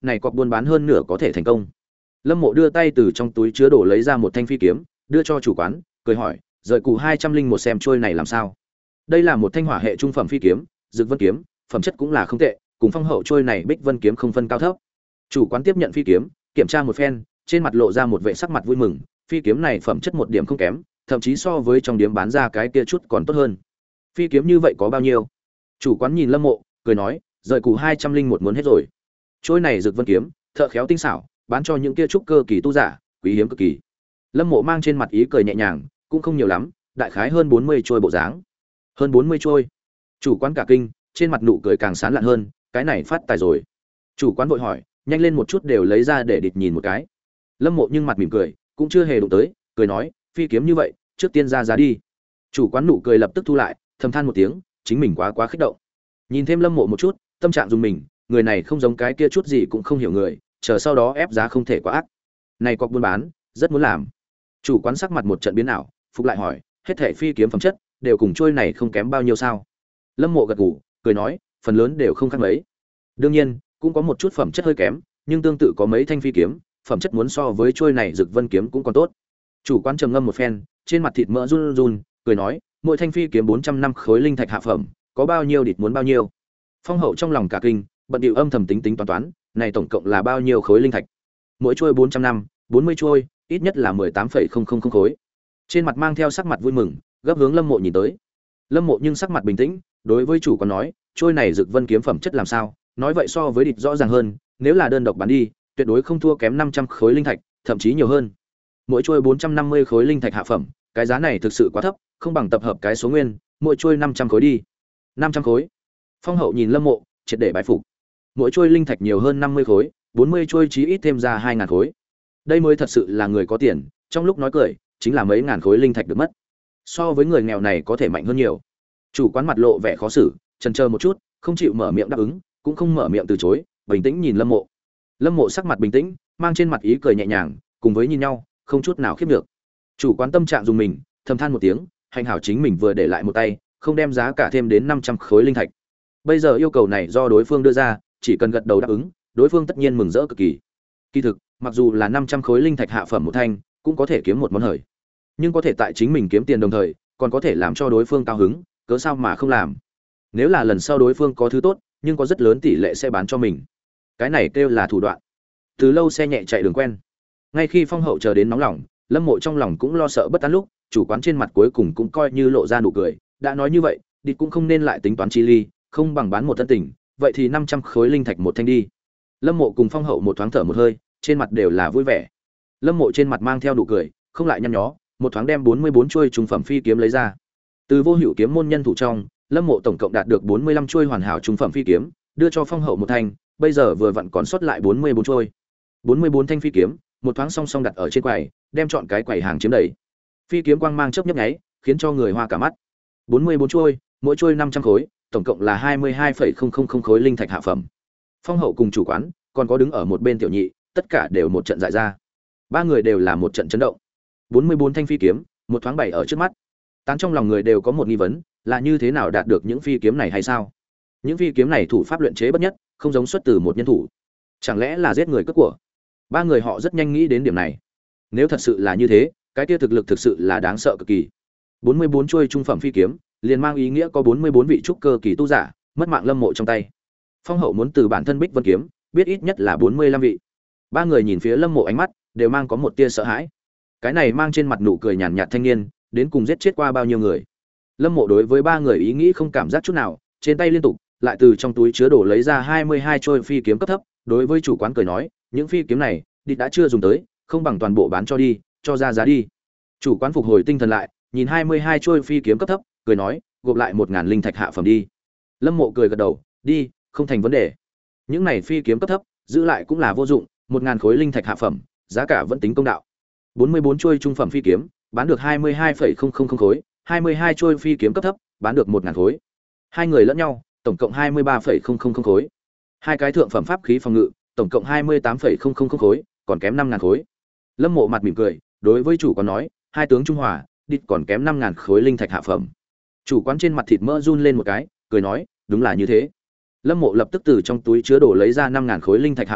này cọc buôn bán hơn nửa có thể thành công. Lâm Mộ đưa tay từ trong túi chứa đồ lấy ra một thanh phi kiếm, đưa cho chủ quán, cười hỏi, rời cụ hai trăm linh một xem trôi này làm sao. Đây là một thanh hỏa hệ trung phẩm phi kiếm, Dực Vân kiếm, phẩm chất cũng là không tệ, cùng phong hậu trôi này Bích Vân kiếm không phân cao thấp. Chủ quán tiếp nhận phi kiếm, kiểm tra một phen, trên mặt lộ ra một vẻ sắc mặt vui mừng, phi kiếm này phẩm chất một điểm không kém, thậm chí so với trong điểm bán ra cái kia chút còn tốt hơn. Phi kiếm như vậy có bao nhiêu? Chủ quán nhìn Lâm Mộ, cười nói, rời cụ hai trăm linh một muốn hết rồi. Trôi này Dực Vân kiếm, thợ khéo tinh xảo, bán cho những kia trúc cơ kỳ tu giả, quý hiếm cực kỳ. Lâm Mộ mang trên mặt ý cười nhẹ nhàng, cũng không nhiều lắm, đại khái hơn bốn mươi trôi bộ dáng. Hơn bốn mươi trôi. Chủ quán cả kinh, trên mặt nụ cười càng sán lạn hơn, cái này phát tài rồi. Chủ quán vội hỏi, nhanh lên một chút đều lấy ra để địch nhìn một cái. Lâm Mộ nhưng mặt mỉm cười, cũng chưa hề đụng tới, cười nói, phi kiếm như vậy, trước tiên ra giá đi. Chủ quán nụ cười lập tức thu lại, thầm than một tiếng, chính mình quá quá kích động. Nhìn thêm Lâm Mộ một chút, tâm trạng dùng mình, người này không giống cái kia chút gì cũng không hiểu người, chờ sau đó ép giá không thể quá ác. Này cọc buôn bán, rất muốn làm. Chủ quán sắc mặt một trận biến ảo, phục lại hỏi, hết thảy phi kiếm phẩm chất đều cùng trôi này không kém bao nhiêu sao? Lâm Mộ gật gù, cười nói, phần lớn đều không khác mấy. Đương nhiên, cũng có một chút phẩm chất hơi kém, nhưng tương tự có mấy thanh phi kiếm, phẩm chất muốn so với trôi này Dực Vân kiếm cũng còn tốt. Chủ quán trầm ngâm một phen, trên mặt thịt mỡ run run, cười nói, mỗi thanh phi kiếm bốn trăm năm khối linh thạch hạ phẩm, có bao nhiêu địch muốn bao nhiêu. Phong hậu trong lòng cả kinh, bận điệu âm thầm tính tính toán toán, này tổng cộng là bao nhiêu khối linh thạch? Mỗi trôi bốn trăm năm, bốn mươi trôi, ít nhất là mười tám phẩy không không không khối. Trên mặt mang theo sắc mặt vui mừng, gấp hướng Lâm Mộ nhìn tới. Lâm Mộ nhưng sắc mặt bình tĩnh, đối với chủ quán nói, trôi này Dực Vân kiếm phẩm chất làm sao? Nói vậy so với địch rõ ràng hơn, nếu là đơn độc bán đi, tuyệt đối không thua kém năm trăm khối linh thạch, thậm chí nhiều hơn. Mỗi trôi bốn trăm năm mươi khối linh thạch hạ phẩm, cái giá này thực sự quá thấp, không bằng tập hợp cái số nguyên, mỗi trôi năm trăm khối đi. năm trăm khối. Phong hậu nhìn Lâm Mộ, triệt để bái phục. Mỗi trôi linh thạch nhiều hơn năm mươi khối, bốn mươi trôi chí ít thêm ra hai ngàn khối. Đây mới thật sự là người có tiền, trong lúc nói cười, chính là mấy ngàn khối linh thạch được mất. So với người nghèo này có thể mạnh hơn nhiều. Chủ quán mặt lộ vẻ khó xử, chần chờ một chút, không chịu mở miệng đáp ứng, cũng không mở miệng từ chối, bình tĩnh nhìn Lâm Mộ. Lâm Mộ sắc mặt bình tĩnh, mang trên mặt ý cười nhẹ nhàng, cùng với nhìn nhau, không chút nào khiếp được. Chủ quán tâm trạng dùng mình, thầm than một tiếng, hành hảo chính mình vừa để lại một tay, không đem giá cả thêm đến năm trăm khối linh thạch. Bây giờ yêu cầu này do đối phương đưa ra, chỉ cần gật đầu đáp ứng, đối phương tất nhiên mừng rỡ cực kỳ. Kỳ thực, mặc dù là năm trăm khối linh thạch hạ phẩm một thanh, cũng có thể kiếm một món hời. Nhưng có thể tại chính mình kiếm tiền đồng thời, còn có thể làm cho đối phương cao hứng, cớ sao mà không làm? Nếu là lần sau đối phương có thứ tốt, nhưng có rất lớn tỷ lệ sẽ bán cho mình. Cái này kêu là thủ đoạn. Từ lâu xe nhẹ chạy đường quen. Ngay khi Phong hậu chờ đến nóng lòng, Lâm Mộ trong lòng cũng lo sợ bất an lúc, chủ quán trên mặt cuối cùng cũng coi như lộ ra nụ cười, đã nói như vậy, địch cũng không nên lại tính toán chi ly, không bằng bán một thân tình, vậy thì năm trăm khối linh thạch một thanh đi. Lâm Mộ cùng Phong hậu một thoáng thở một hơi, trên mặt đều là vui vẻ. Lâm Mộ trên mặt mang theo nụ cười, không lại nhăn nhó, một thoáng đem bốn mươi bốn chuôi trung phẩm phi kiếm lấy ra. Từ Vô Hữu kiếm môn nhân thủ trong, Lâm Mộ tổng cộng đạt được bốn mươi lăm chuôi hoàn hảo trung phẩm phi kiếm, đưa cho Phong hậu một thanh, bây giờ vừa vặn còn sót lại bốn mươi bốn chuôi. bốn mươi bốn thanh phi kiếm, một thoáng song song đặt ở trên quầy, đem chọn cái quầy hàng chiếm đầy. Phi kiếm quang mang chớp nhấp nháy, khiến cho người hoa cả mắt. bốn mươi bốn chuôi, mỗi chuôi năm trăm khối, tổng cộng là hai mươi hai phẩy không không không khối linh thạch hạ phẩm. Phong hậu cùng chủ quán, còn có đứng ở một bên tiểu nhị, tất cả đều một trận dại ra. Ba người đều là một trận chấn động. bốn mươi bốn thanh phi kiếm, một thoáng bày ở trước mắt. Tán trong lòng người đều có một nghi vấn, là như thế nào đạt được những phi kiếm này hay sao? Những phi kiếm này thủ pháp luyện chế bất nhất, không giống xuất từ một nhân thủ. Chẳng lẽ là giết người cướp của? Ba người họ rất nhanh nghĩ đến điểm này. Nếu thật sự là như thế, cái kia thực lực thực sự là đáng sợ cực kỳ. bốn mươi bốn chuôi trung phẩm phi kiếm, liền mang ý nghĩa có bốn mươi bốn vị trúc cơ kỳ tu giả, mất mạng Lâm Mộ trong tay. Phong hậu muốn từ bản thân Bích Vân kiếm, biết ít nhất là bốn mươi lăm vị. Ba người nhìn phía Lâm Mộ ánh mắt đều mang có một tia sợ hãi. Cái này mang trên mặt nụ cười nhàn nhạt thanh niên, đến cùng giết chết qua bao nhiêu người? Lâm Mộ đối với ba người ý nghĩ không cảm giác chút nào, trên tay liên tục lại từ trong túi chứa đồ lấy ra hai mươi hai trôi phi kiếm cấp thấp, đối với chủ quán cười nói, những phi kiếm này, địch đã chưa dùng tới, không bằng toàn bộ bán cho đi, cho ra giá đi. Chủ quán phục hồi tinh thần lại, nhìn hai mươi hai trôi phi kiếm cấp thấp, cười nói, gộp lại một ngàn linh thạch hạ phẩm đi. Lâm Mộ cười gật đầu, đi, không thành vấn đề. Những này phi kiếm cấp thấp, giữ lại cũng là vô dụng, một ngàn khối linh thạch hạ phẩm, giá cả vẫn tính công đạo. bốn mươi bốn trôi trung phẩm phi kiếm, bán được hai mươi hai phẩy không không không khối, hai mươi hai trôi phi kiếm cấp thấp, bán được một ngàn khối. Hai người lẫn nhau, tổng cộng hai mươi ba phẩy không không không khối. Hai cái thượng phẩm pháp khí phòng ngự, tổng cộng hai mươi tám phẩy không không không khối, còn kém năm ngàn khối. Lâm Mộ mặt mỉm cười, đối với chủ quán nói, hai tướng trung hòa, địch còn kém năm ngàn khối linh thạch hạ phẩm. Chủ quán trên mặt thịt mỡ run lên một cái, cười nói, đúng là như thế. Lâm Mộ lập tức từ trong túi chứa đồ lấy ra năm ngàn khối linh thạch hạ phẩm,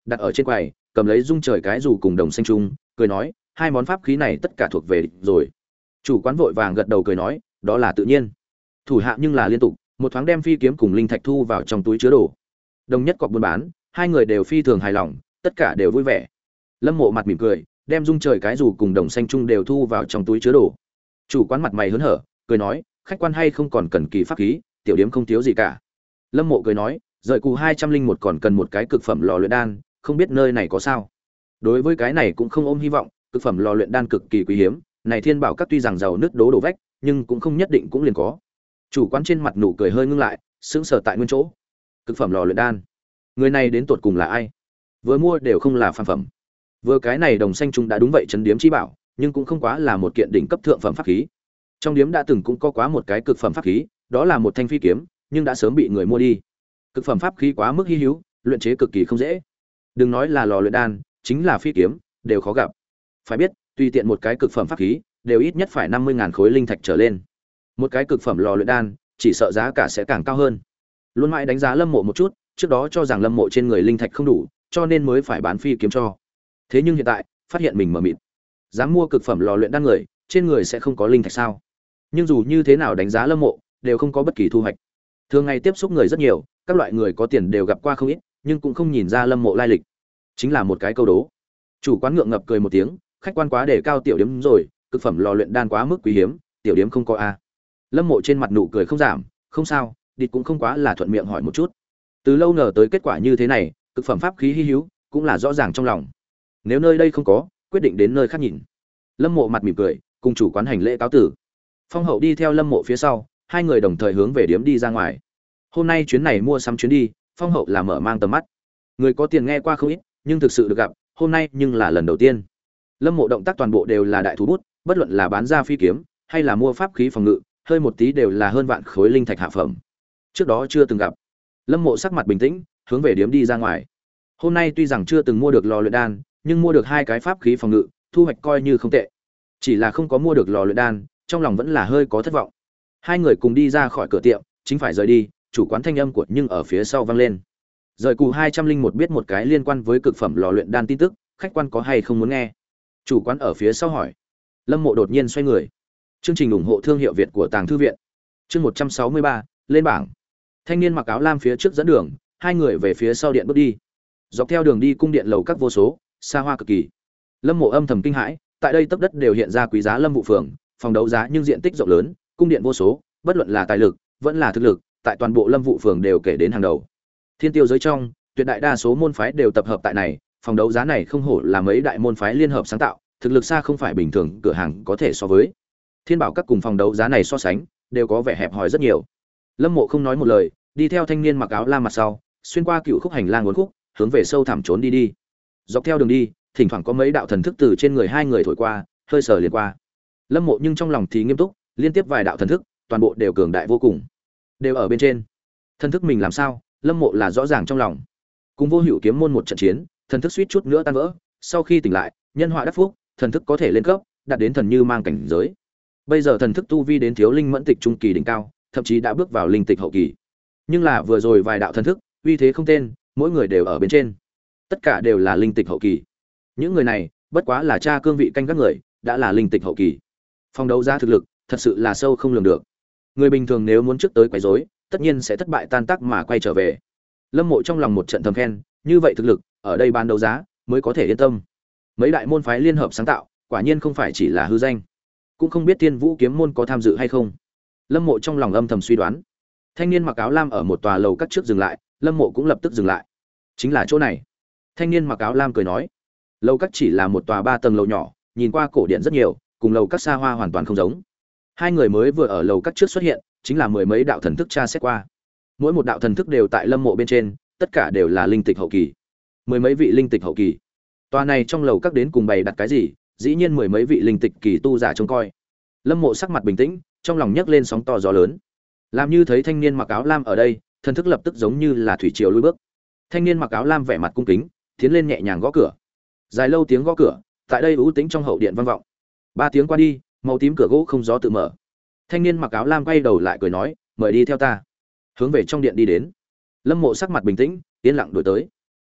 đặt ở trên quầy, cầm lấy dung trời cái dù cùng đồng xanh trung, cười nói, hai món pháp khí này tất cả thuộc về địch rồi. Chủ quán vội vàng gật đầu cười nói, đó là tự nhiên. Thủ hạ nhưng là liên tục, một thoáng đem phi kiếm cùng linh thạch thu vào trong túi chứa đồ. Đồng nhất cọc buôn bán, hai người đều phi thường hài lòng, tất cả đều vui vẻ. Lâm Mộ mặt mỉm cười, đem dung trời cái dù cùng đồng xanh trung đều thu vào trong túi chứa đồ. Chủ quán mặt mày hớn hở, cười nói, khách quan hay không còn cần kỳ pháp khí, tiểu điếm không thiếu gì cả. Lâm Mộ cười nói, rời cù hai trăm linh một còn cần một cái cực phẩm lò luyện đan, không biết nơi này có sao. Đối với cái này cũng không ôm hy vọng, cực phẩm lò luyện đan cực kỳ quý hiếm, này thiên bảo các tuy rằng giàu nứt đố đổ vách, nhưng cũng không nhất định cũng liền có. Chủ quán trên mặt nụ cười hơi ngưng lại, sững sờ tại nguyên chỗ. Cực phẩm lò luyện đan, người này đến tột cùng là ai? Vừa mua đều không là phàm phẩm. Vừa cái này đồng xanh trung đã đúng vậy trấn điếm chi bảo, nhưng cũng không quá là một kiện đỉnh cấp thượng phẩm pháp khí. Trong điếm đã từng cũng có quá một cái cực phẩm pháp khí, đó là một thanh phi kiếm, nhưng đã sớm bị người mua đi. Cực phẩm pháp khí quá mức hi hữu, luyện chế cực kỳ không dễ. Đừng nói là lò luyện đan, chính là phi kiếm đều khó gặp. Phải biết, tùy tiện một cái cực phẩm pháp khí đều ít nhất phải năm mươi ngàn khối linh thạch trở lên. Một cái cực phẩm lò luyện đan, chỉ sợ giá cả sẽ càng cao hơn. Luôn mãi đánh giá Lâm Mộ một chút, trước đó cho rằng Lâm Mộ trên người linh thạch không đủ, cho nên mới phải bán phi kiếm cho. Thế nhưng hiện tại, phát hiện mình mờ mịt. Dám mua cực phẩm lò luyện đan người, trên người sẽ không có linh thạch sao? Nhưng dù như thế nào đánh giá Lâm Mộ, đều không có bất kỳ thu hoạch. Thường ngày tiếp xúc người rất nhiều, các loại người có tiền đều gặp qua không ít, nhưng cũng không nhìn ra Lâm Mộ lai lịch. Chính là một cái câu đố. Chủ quán ngượng ngập cười một tiếng, khách quan quá để cao tiểu điếm rồi, cực phẩm lò luyện đan quá mức quý hiếm, tiểu điếm không có a. Lâm Mộ trên mặt nụ cười không giảm, không sao, địch cũng không quá là thuận miệng hỏi một chút. Từ lâu ngờ tới kết quả như thế này, cực phẩm pháp khí hi hữu, cũng là rõ ràng trong lòng. Nếu nơi đây không có, quyết định đến nơi khác nhìn. Lâm Mộ mặt mỉm cười, cùng chủ quán hành lễ cáo tử. Phong Hậu đi theo Lâm Mộ phía sau, hai người đồng thời hướng về điếm đi ra ngoài. Hôm nay chuyến này mua sắm chuyến đi, Phong Hậu là mở mang tầm mắt. Người có tiền nghe qua không ít, nhưng thực sự được gặp, hôm nay nhưng là lần đầu tiên. Lâm Mộ động tác toàn bộ đều là đại thú bút, bất luận là bán ra phi kiếm, hay là mua pháp khí phòng ngự, hơi một tí đều là hơn vạn khối linh thạch hạ phẩm. Trước đó chưa từng gặp. Lâm Mộ sắc mặt bình tĩnh, hướng về điếm đi ra ngoài. Hôm nay tuy rằng chưa từng mua được lò luyện đan, nhưng mua được hai cái pháp khí phòng ngự, thu hoạch coi như không tệ. Chỉ là không có mua được lò luyện đan, trong lòng vẫn là hơi có thất vọng. Hai người cùng đi ra khỏi cửa tiệm, chính phải rời đi, chủ quán thanh âm của nhưng ở phía sau vang lên. Rời cù hai trăm linh một biết một cái liên quan với cực phẩm lò luyện đan tin tức, khách quan có hay không muốn nghe? Chủ quán ở phía sau hỏi. Lâm Mộ đột nhiên xoay người. Chương trình ủng hộ thương hiệu Việt của Tàng thư viện. Chương một trăm sáu mươi ba, lên bảng. Thanh niên mặc áo lam phía trước dẫn đường, hai người về phía sau điện bước đi. Dọc theo đường đi cung điện lầu các vô số, xa hoa cực kỳ. Lâm Mộ âm thầm kinh hãi, tại đây tấp đất đều hiện ra quý giá Lâm vụ phường, phòng đấu giá nhưng diện tích rộng lớn, cung điện vô số, bất luận là tài lực, vẫn là thực lực, tại toàn bộ Lâm vụ phường đều kể đến hàng đầu. Thiên tiêu giới trong, tuyệt đại đa số môn phái đều tập hợp tại này, phòng đấu giá này không hổ là mấy đại môn phái liên hợp sáng tạo, thực lực xa không phải bình thường cửa hàng có thể so với. Thiên bảo các cùng phòng đấu giá này so sánh, đều có vẻ hẹp hòi rất nhiều. Lâm Mộ không nói một lời, đi theo thanh niên mặc áo lam mặt sau, xuyên qua cựu khúc hành lang uốn khúc, hướng về sâu thẳm trốn đi đi. Dọc theo đường đi, thỉnh thoảng có mấy đạo thần thức từ trên người hai người thổi qua, hơi sờ liền qua. Lâm Mộ nhưng trong lòng thì nghiêm túc, liên tiếp vài đạo thần thức, toàn bộ đều cường đại vô cùng, đều ở bên trên. Thần thức mình làm sao, Lâm Mộ là rõ ràng trong lòng. Cùng Vô Hữu kiếm môn một trận chiến, thần thức suýt chút nữa tan vỡ, sau khi tỉnh lại, nhân họa đắc phúc, thần thức có thể lên cấp, đạt đến thần như mang cảnh giới. Bây giờ thần thức tu vi đến thiếu linh mẫn tịch trung kỳ đỉnh cao, thậm chí đã bước vào linh tịch hậu kỳ. Nhưng là vừa rồi vài đạo thần thức, uy thế không tên, mỗi người đều ở bên trên. Tất cả đều là linh tịch hậu kỳ. Những người này, bất quá là cha cương vị canh các người, đã là linh tịch hậu kỳ. Phong đấu giá thực lực, thật sự là sâu không lường được. Người bình thường nếu muốn trước tới quấy rối, tất nhiên sẽ thất bại tan tác mà quay trở về. Lâm Mộ trong lòng một trận thầm khen, như vậy thực lực, ở đây ban đấu giá mới có thể yên tâm. Mấy đại môn phái liên hợp sáng tạo, quả nhiên không phải chỉ là hư danh. Cũng không biết Tiên Vũ kiếm môn có tham dự hay không. Lâm Mộ trong lòng âm thầm suy đoán. Thanh niên mặc áo lam ở một tòa lầu các trước dừng lại, Lâm Mộ cũng lập tức dừng lại. Chính là chỗ này. Thanh niên mặc áo lam cười nói. Lầu các chỉ là một tòa ba tầng lầu nhỏ, nhìn qua cổ điển rất nhiều, cùng lầu các xa hoa hoàn toàn không giống. Hai người mới vừa ở lầu các trước xuất hiện, chính là mười mấy đạo thần thức tra xét qua. Mỗi một đạo thần thức đều tại Lâm Mộ bên trên, tất cả đều là linh tịch hậu kỳ. Mười mấy vị linh tịch hậu kỳ. Tòa này trong lầu các đến cùng bày đặt cái gì, dĩ nhiên mười mấy vị linh tịch kỳ tu giả trông coi. Lâm Mộ sắc mặt bình tĩnh, trong lòng nhấc lên sóng to gió lớn. Làm như thấy thanh niên mặc áo lam ở đây, thần thức lập tức giống như là thủy triều lùi bước. Thanh niên mặc áo lam vẻ mặt cung kính, tiến lên nhẹ nhàng gõ cửa. Dài lâu tiếng gõ cửa, tại đây ưu tĩnh trong hậu điện vang vọng. Ba tiếng qua đi, màu tím cửa gỗ không gió tự mở. Thanh niên mặc áo lam quay đầu lại cười nói, mời đi theo ta. Hướng về trong điện đi đến. Lâm Mộ sắc mặt bình tĩnh, yên lặng đuổi tới.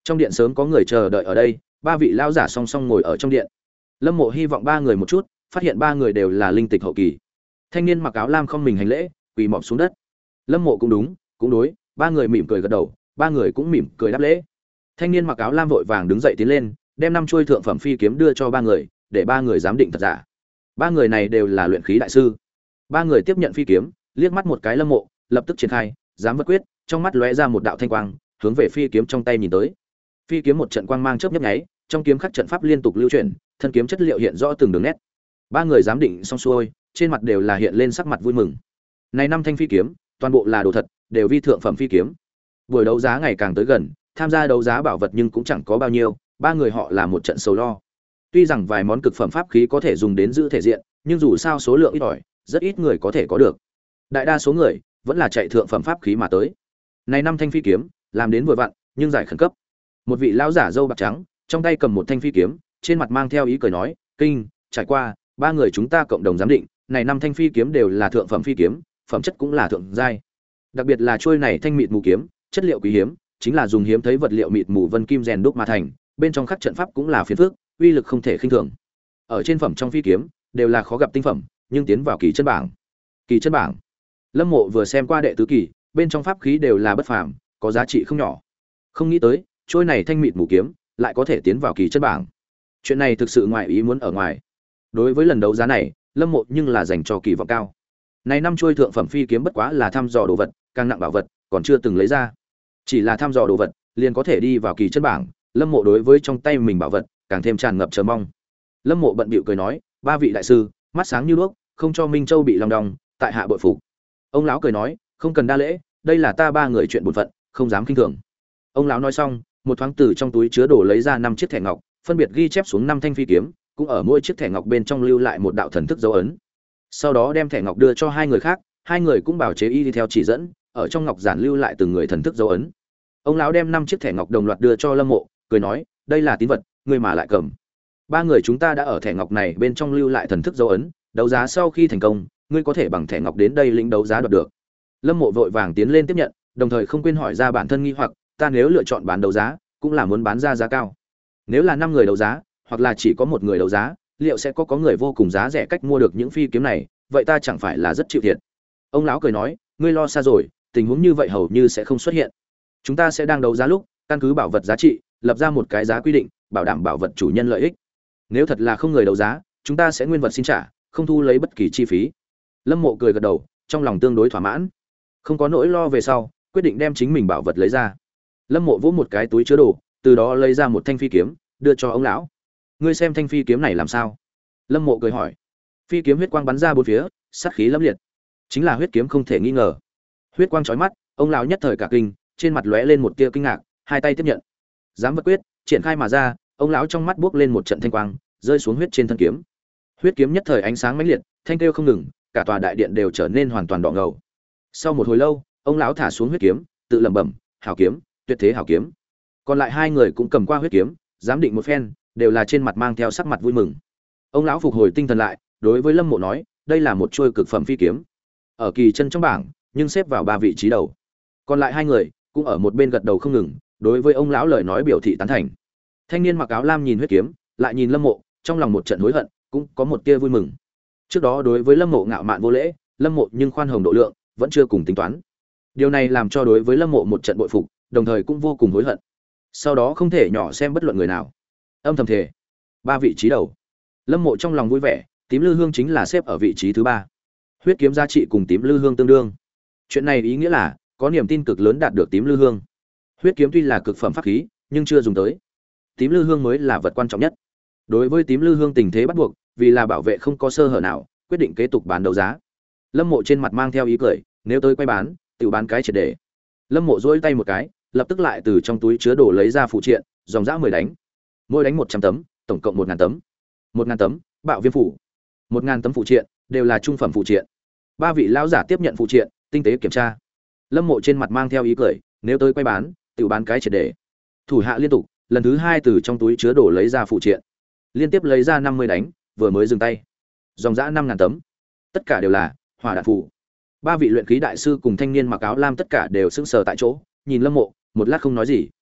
Trong điện sớm có người chờ đợi ở đây, ba vị lão giả song song ngồi ở trong điện. Lâm Mộ hy vọng ba người một chút, phát hiện ba người đều là linh tịch hậu kỳ. Thanh niên mặc áo lam không mình hành lễ, quỳ mọp xuống đất. Lâm Mộ cũng đúng, cũng đối, ba người mỉm cười gật đầu, ba người cũng mỉm cười đáp lễ. Thanh niên mặc áo lam vội vàng đứng dậy tiến lên, đem năm chuôi thượng phẩm phi kiếm đưa cho ba người, để ba người giám định thật giả. Ba người này đều là luyện khí đại sư. Ba người tiếp nhận phi kiếm, liếc mắt một cái Lâm Mộ, lập tức triển khai, giám vật quyết, trong mắt lóe ra một đạo thanh quang, hướng về phi kiếm trong tay nhìn tới. Phi kiếm một trận quang mang chớp nhấp nháy, trong kiếm khắc trận pháp liên tục lưu chuyển, thân kiếm chất liệu hiện rõ từng đường nét. Ba người giám định xong xuôi, trên mặt đều là hiện lên sắc mặt vui mừng. Này năm thanh phi kiếm, toàn bộ là đồ thật, đều vi thượng phẩm phi kiếm. Buổi đấu giá ngày càng tới gần, tham gia đấu giá bảo vật nhưng cũng chẳng có bao nhiêu, ba người họ là một trận sầu lo. Tuy rằng vài món cực phẩm pháp khí có thể dùng đến giữ thể diện, nhưng dù sao số lượng ít ỏi, rất ít người có thể có được. Đại đa số người vẫn là chạy thượng phẩm pháp khí mà tới. Này năm thanh phi kiếm, làm đến vừa vặn, nhưng giải khẩn cấp. Một vị lão giả râu bạc trắng, trong tay cầm một thanh phi kiếm, trên mặt mang theo ý cười nói, "Kinh, trải qua, ba người chúng ta cộng đồng giám định, này năm thanh phi kiếm đều là thượng phẩm phi kiếm, phẩm chất cũng là thượng giai. Đặc biệt là chuôi này thanh mịt mù kiếm, chất liệu quý hiếm, chính là dùng hiếm thấy vật liệu mịt mù vân kim rèn đúc mà thành, bên trong khắc trận pháp cũng là phiền phức, uy lực không thể khinh thường. Ở trên phẩm trong phi kiếm, đều là khó gặp tinh phẩm, nhưng tiến vào kỳ chân bảng." Kỳ chân bảng. Lâm Mộ vừa xem qua đệ tứ kỳ, bên trong pháp khí đều là bất phàm, có giá trị không nhỏ. Không nghĩ tới, trôi này thanh mịt mù kiếm lại có thể tiến vào kỳ chân bảng. Chuyện này thực sự ngoài ý muốn ở ngoài. Đối với lần đấu giá này, Lâm Mộ nhưng là dành cho kỳ vọng cao. Này năm trôi thượng phẩm phi kiếm bất quá là thăm dò đồ vật, càng nặng bảo vật, còn chưa từng lấy ra. Chỉ là thăm dò đồ vật, liền có thể đi vào kỳ chân bảng, Lâm Mộ đối với trong tay mình bảo vật, càng thêm tràn ngập chờ mong. Lâm Mộ bận bịu cười nói, ba vị đại sư, mắt sáng như đuốc, không cho Minh Châu bị lòng đong, tại hạ bội phục. Ông lão cười nói, không cần đa lễ, đây là ta ba người chuyện bổn phận, không dám khinh thường. Ông lão nói xong, một thoáng từ trong túi chứa đồ lấy ra năm chiếc thẻ ngọc, phân biệt ghi chép xuống năm thanh phi kiếm, cũng ở mỗi chiếc thẻ ngọc bên trong lưu lại một đạo thần thức dấu ấn. Sau đó đem thẻ ngọc đưa cho hai người khác, hai người cũng bảo chế y đi theo chỉ dẫn, ở trong ngọc giản lưu lại từng người thần thức dấu ấn. Ông lão đem năm chiếc thẻ ngọc đồng loạt đưa cho Lâm Mộ, cười nói, đây là tín vật, ngươi mà lại cầm. Ba người chúng ta đã ở thẻ ngọc này bên trong lưu lại thần thức dấu ấn, đấu giá sau khi thành công, ngươi có thể bằng thẻ ngọc đến đây lĩnh đấu giá đoạt được. Lâm Mộ vội vàng tiến lên tiếp nhận, đồng thời không quên hỏi ra bản thân nghi hoặc, ta nếu lựa chọn bán đấu giá, cũng là muốn bán ra giá cao. Nếu là năm người đấu giá, hoặc là chỉ có một người đấu giá, liệu sẽ có có người vô cùng giá rẻ cách mua được những phi kiếm này, vậy ta chẳng phải là rất chịu thiệt. Ông lão cười nói, ngươi lo xa rồi, tình huống như vậy hầu như sẽ không xuất hiện. Chúng ta sẽ đang đấu giá lúc, căn cứ bảo vật giá trị, lập ra một cái giá quy định, bảo đảm bảo vật chủ nhân lợi ích. Nếu thật là không người đấu giá, chúng ta sẽ nguyên vật xin trả, không thu lấy bất kỳ chi phí. Lâm Mộ cười gật đầu, trong lòng tương đối thỏa mãn, không có nỗi lo về sau, quyết định đem chính mình bảo vật lấy ra. Lâm Mộ vỗ một cái túi chứa đồ, từ đó lấy ra một thanh phi kiếm, đưa cho ông lão. Ngươi xem thanh phi kiếm này làm sao? Lâm Mộ cười hỏi. Phi kiếm huyết quang bắn ra bốn phía, sát khí lẫm liệt. Chính là huyết kiếm không thể nghi ngờ. Huyết quang chói mắt, ông lão nhất thời cả kinh, trên mặt lóe lên một tia kinh ngạc, hai tay tiếp nhận. Giám vật quyết, triển khai mà ra, ông lão trong mắt buốc lên một trận thanh quang, rơi xuống huyết trên thân kiếm. Huyết kiếm nhất thời ánh sáng mãnh liệt, thanh kêu không ngừng, cả tòa đại điện đều trở nên hoàn toàn đỏ ngầu. Sau một hồi lâu, ông lão thả xuống huyết kiếm, tự lẩm bẩm, hảo kiếm, tuyệt thế hảo kiếm. Còn lại hai người cũng cầm qua huyết kiếm, giám định một phen, đều là trên mặt mang theo sắc mặt vui mừng. Ông lão phục hồi tinh thần lại, đối với Lâm Mộ nói, đây là một chuôi cực phẩm phi kiếm, ở kỳ chân trong bảng, nhưng xếp vào ba vị trí đầu. Còn lại hai người cũng ở một bên gật đầu không ngừng, đối với ông lão lời nói biểu thị tán thành. Thanh niên mặc áo lam nhìn huyết kiếm, lại nhìn Lâm Mộ, trong lòng một trận hối hận, cũng có một tia vui mừng. Trước đó đối với Lâm Mộ ngạo mạn vô lễ, Lâm Mộ nhưng khoan hồng độ lượng, vẫn chưa cùng tính toán. Điều này làm cho đối với Lâm Mộ một trận bội phục, đồng thời cũng vô cùng hối hận. Sau đó không thể nhỏ xem bất luận người nào. Âm thầm thề, ba vị trí đầu. Lâm Mộ trong lòng vui vẻ, tím lư hương chính là xếp ở vị trí thứ ba. Huyết kiếm giá trị cùng tím lư hương tương đương. Chuyện này ý nghĩa là có niềm tin cực lớn đạt được tím lư hương. Huyết kiếm tuy là cực phẩm pháp khí, nhưng chưa dùng tới. Tím lư hương mới là vật quan trọng nhất. Đối với tím lư hương tình thế bắt buộc, vì là bảo vệ không có sơ hở nào, quyết định kế tục bán đấu giá. Lâm Mộ trên mặt mang theo ý cười, nếu tới quay bán, tự bán cái triệt để. Lâm Mộ duỗi tay một cái, lập tức lại từ trong túi chứa đồ lấy ra phụ triện, dòng dã mười đánh. Mỗi đánh một trăm tấm, tổng cộng một ngàn tấm. một ngàn tấm, bạo viêm phủ. một ngàn tấm phụ triện, đều là trung phẩm phụ triện. Ba vị lão giả tiếp nhận phụ triện, tinh tế kiểm tra. Lâm Mộ trên mặt mang theo ý cười, nếu tới quay bán, tự bán cái triệt để. Thủ hạ liên tục, lần thứ hai từ trong túi chứa đồ lấy ra phụ triện. Liên tiếp lấy ra năm mươi đánh, vừa mới dừng tay. Dòng dã năm ngàn tấm. Tất cả đều là hỏa đạn phù. Ba vị luyện khí đại sư cùng thanh niên mặc áo lam tất cả đều sững sờ tại chỗ, nhìn Lâm Mộ, một lát không nói gì.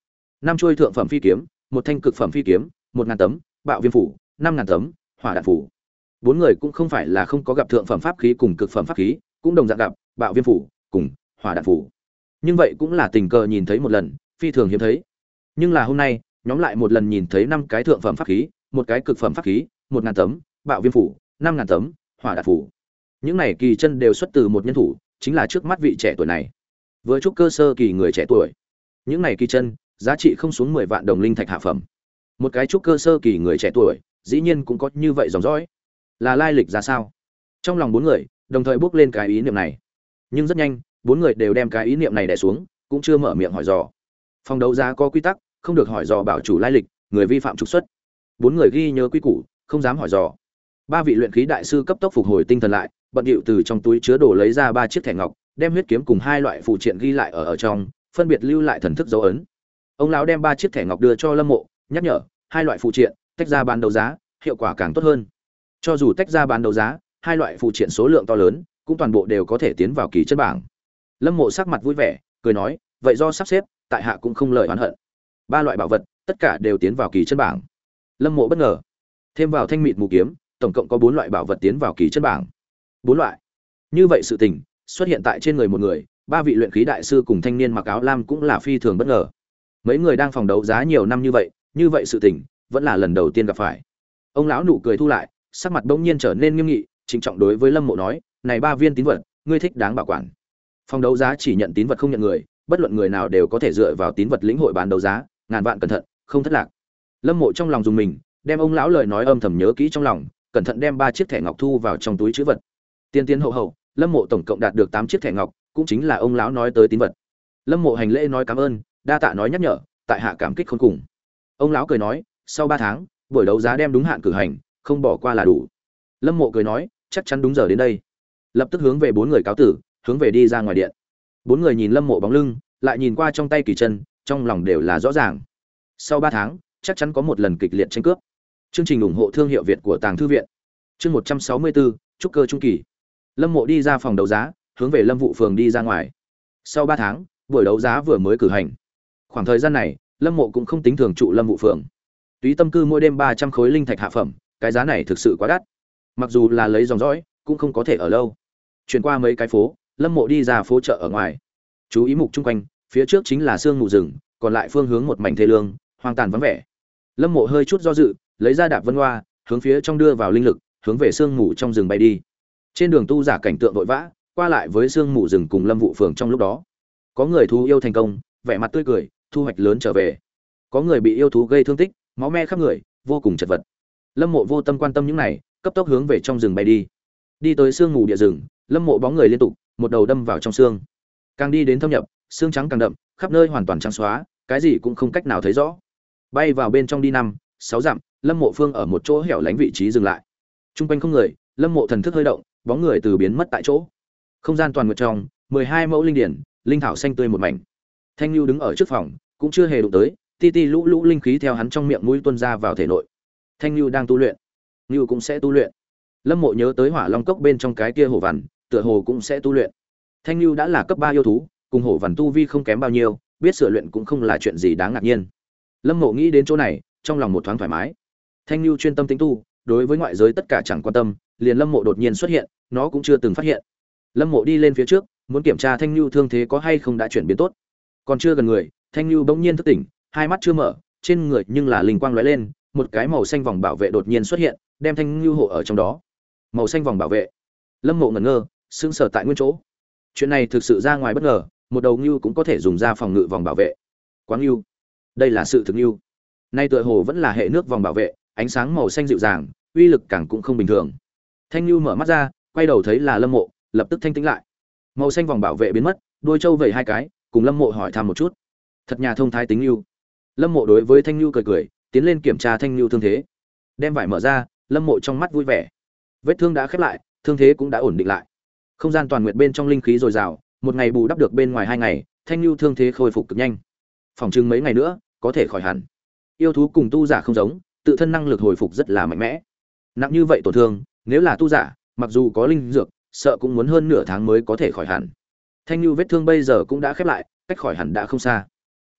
năm chuôi thượng phẩm phi kiếm, một thanh cực phẩm phi kiếm, một ngàn tấm bạo viêm phủ, năm ngàn tấm hỏa đạn phủ. Bốn người cũng không phải là không có gặp thượng phẩm pháp khí cùng cực phẩm pháp khí, cũng đồng dạng gặp bạo viêm phủ cùng hỏa đạn phủ. Nhưng vậy cũng là tình cờ nhìn thấy một lần, phi thường hiếm thấy. Nhưng là hôm nay, nhóm lại một lần nhìn thấy năm cái thượng phẩm pháp khí, một cái cực phẩm pháp khí, một ngàn tấm bạo viêm phủ, năm ngàn tấm hỏa đạn phủ. Những này kỳ chân đều xuất từ một nhân thủ, chính là trước mắt vị trẻ tuổi này. Với trúc cơ sơ kỳ người trẻ tuổi, những này kỳ chân giá trị không xuống mười vạn đồng linh thạch hạ phẩm. Một cái trúc cơ sơ kỳ người trẻ tuổi, dĩ nhiên cũng có như vậy dòng dõi. Là lai lịch ra sao? Trong lòng bốn người đồng thời bước lên cái ý niệm này. Nhưng rất nhanh, bốn người đều đem cái ý niệm này đè xuống, cũng chưa mở miệng hỏi dò. Phòng đấu giá có quy tắc, không được hỏi dò bảo chủ lai lịch, người vi phạm trục xuất. Bốn người ghi nhớ quy củ, không dám hỏi dò. Ba vị luyện khí đại sư cấp tốc phục hồi tinh thần lại, bận điệu từ trong túi chứa đồ lấy ra ba chiếc thẻ ngọc, đem huyết kiếm cùng hai loại phụ triện ghi lại ở ở trong, phân biệt lưu lại thần thức dấu ấn. Ông lão đem ba chiếc thẻ ngọc đưa cho Lâm Mộ, nhắc nhở, hai loại phụ triện tách ra bán đấu giá, hiệu quả càng tốt hơn. Cho dù tách ra bán đấu giá, hai loại phụ triện số lượng to lớn, cũng toàn bộ đều có thể tiến vào kỳ chân bảng. Lâm Mộ sắc mặt vui vẻ, cười nói, vậy do sắp xếp, tại hạ cũng không lời oán hận. Ba loại bảo vật, tất cả đều tiến vào kỳ chân bảng. Lâm Mộ bất ngờ, thêm vào thanh mịt mù kiếm, tổng cộng có bốn loại bảo vật tiến vào kỳ chân bảng. Bốn loại. Như vậy sự tình xuất hiện tại trên người một người, ba vị luyện khí đại sư cùng thanh niên mặc áo lam cũng là phi thường bất ngờ. Mấy người đang phòng đấu giá nhiều năm như vậy, như vậy sự tình vẫn là lần đầu tiên gặp phải. Ông lão nụ cười thu lại, sắc mặt bỗng nhiên trở nên nghiêm nghị, trịnh trọng đối với Lâm Mộ nói, "Này ba viên tín vật, ngươi thích đáng bảo quản." Phòng đấu giá chỉ nhận tín vật không nhận người, bất luận người nào đều có thể dựa vào tín vật lĩnh hội bán đấu giá, ngàn vạn cẩn thận, không thất lạc. Lâm Mộ trong lòng dùng mình, đem ông lão lời nói âm thầm nhớ kỹ trong lòng, cẩn thận đem ba chiếc thẻ ngọc thu vào trong túi trữ vật. Tiên tiến hậu hậu, Lâm Mộ tổng cộng đạt được tám chiếc thẻ ngọc, cũng chính là ông lão nói tới tín vật. Lâm Mộ hành lễ nói cảm ơn, đa tạ nói nhắc nhở, tại hạ cảm kích khôn cùng. Ông lão cười nói, sau ba tháng, buổi đấu giá đem đúng hạn cử hành, không bỏ qua là đủ. Lâm Mộ cười nói, chắc chắn đúng giờ đến đây. Lập tức hướng về bốn người cáo tử, hướng về đi ra ngoài điện. Bốn người nhìn Lâm Mộ bóng lưng, lại nhìn qua trong tay kỳ chân, trong lòng đều là rõ ràng. Sau ba tháng, chắc chắn có một lần kịch liệt tranh cướp. Chương trình ủng hộ thương hiệu Việt của Tàng Thư viện. Chương một trăm sáu mươi bốn, trúc cơ trung kỳ. Lâm Mộ đi ra phòng đấu giá, hướng về Lâm Vụ phường đi ra ngoài. Sau ba tháng, buổi đấu giá vừa mới cử hành. Khoảng thời gian này, Lâm Mộ cũng không tính thường trụ Lâm Vụ phường. Túy Tâm Cư mỗi đêm ba trăm khối linh thạch hạ phẩm, cái giá này thực sự quá đắt. Mặc dù là lấy dòng dõi, cũng không có thể ở lâu. Chuyển qua mấy cái phố, Lâm Mộ đi ra phố chợ ở ngoài. Chú ý mục chung quanh, phía trước chính là sương mù rừng, còn lại phương hướng một mảnh thê lương, hoang tàn vắng vẻ. Lâm Mộ hơi chút do dự, lấy ra đạp vân hoa, hướng phía trong đưa vào linh lực, hướng về sương mù trong rừng bay đi. Trên đường tu giả cảnh tượng vội vã, qua lại với sương mù rừng cùng Lâm Vụ phường trong lúc đó. Có người thú yêu thành công, vẻ mặt tươi cười, thu hoạch lớn trở về. Có người bị yêu thú gây thương tích, máu me khắp người, vô cùng chật vật. Lâm Mộ vô tâm quan tâm những này, cấp tốc hướng về trong rừng bay đi. Đi tới sương mù địa rừng, Lâm Mộ bóng người liên tục, một đầu đâm vào trong sương. Càng đi đến thâm nhập, sương trắng càng đậm, khắp nơi hoàn toàn trắng xóa, cái gì cũng không cách nào thấy rõ. Bay vào bên trong đi năm, sáu dặm, Lâm Mộ phương ở một chỗ hẻo lánh vị trí dừng lại. Trung quanh không người, Lâm Mộ thần thức hơi động, bóng người từ biến mất tại chỗ. Không gian toàn nguyệt trong, mười hai mẫu linh điển, linh thảo xanh tươi một mảnh. Thanh Nưu đứng ở trước phòng, cũng chưa hề đụng tới, ti ti lũ lũ linh khí theo hắn trong miệng mũi tuôn ra vào thể nội. Thanh Nưu đang tu luyện, Nưu cũng sẽ tu luyện. Lâm Mộ nhớ tới Hỏa Long cốc bên trong cái kia hổ vằn, tựa hồ cũng sẽ tu luyện. Thanh Nưu đã là cấp ba yêu thú, cùng hổ vằn tu vi không kém bao nhiêu, biết sửa luyện cũng không là chuyện gì đáng ngạc nhiên. Lâm Mộ nghĩ đến chỗ này, trong lòng một thoáng thoải mái. Thanh Nưu chuyên tâm tĩnh tu, đối với ngoại giới tất cả chẳng quan tâm, liền Lâm Mộ đột nhiên xuất hiện, nó cũng chưa từng phát hiện. Lâm Mộ đi lên phía trước, muốn kiểm tra Thanh Nưu thương thế có hay không đã chuyển biến tốt. Còn chưa gần người, Thanh Nưu bỗng nhiên thức tỉnh, hai mắt chưa mở, trên người nhưng là linh quang lóe lên, một cái màu xanh vòng bảo vệ đột nhiên xuất hiện, đem Thanh Nưu hộ ở trong đó. Màu xanh vòng bảo vệ. Lâm Mộ ngẩn ngơ, sững sờ tại nguyên chỗ. Chuyện này thực sự ra ngoài bất ngờ, một đầu nưu cũng có thể dùng ra phòng ngự vòng bảo vệ. Quá nưu. Đây là sự thực nưu. Nay tựa hồ vẫn là hệ nước vòng bảo vệ, ánh sáng màu xanh dịu dàng, uy lực càng cũng không bình thường. Thanh Nưu mở mắt ra, quay đầu thấy là Lâm Mộ, lập tức thanh tĩnh lại. Màu xanh vòng bảo vệ biến mất, đuôi trâu vẩy hai cái, cùng Lâm Mộ hỏi thăm một chút. Thật nhà thông thái tính Nưu. Lâm Mộ đối với Thanh Nưu cười cười, tiến lên kiểm tra Thanh Nưu thương thế. Đem vải mở ra, Lâm Mộ trong mắt vui vẻ. Vết thương đã khép lại, thương thế cũng đã ổn định lại. Không gian toàn nguyệt bên trong linh khí dồi dào, một ngày bù đắp được bên ngoài hai ngày, Thanh Nưu thương thế khôi phục cực nhanh. Phòng chừng mấy ngày nữa, có thể khỏi hẳn. Yêu thú cùng tu giả không giống, tự thân năng lực hồi phục rất là mạnh mẽ. Nặng như vậy tổn thương, nếu là tu giả, mặc dù có linh dược, sợ cũng muốn hơn nửa tháng mới có thể khỏi hẳn. Thanh Nưu vết thương bây giờ cũng đã khép lại, cách khỏi hẳn đã không xa.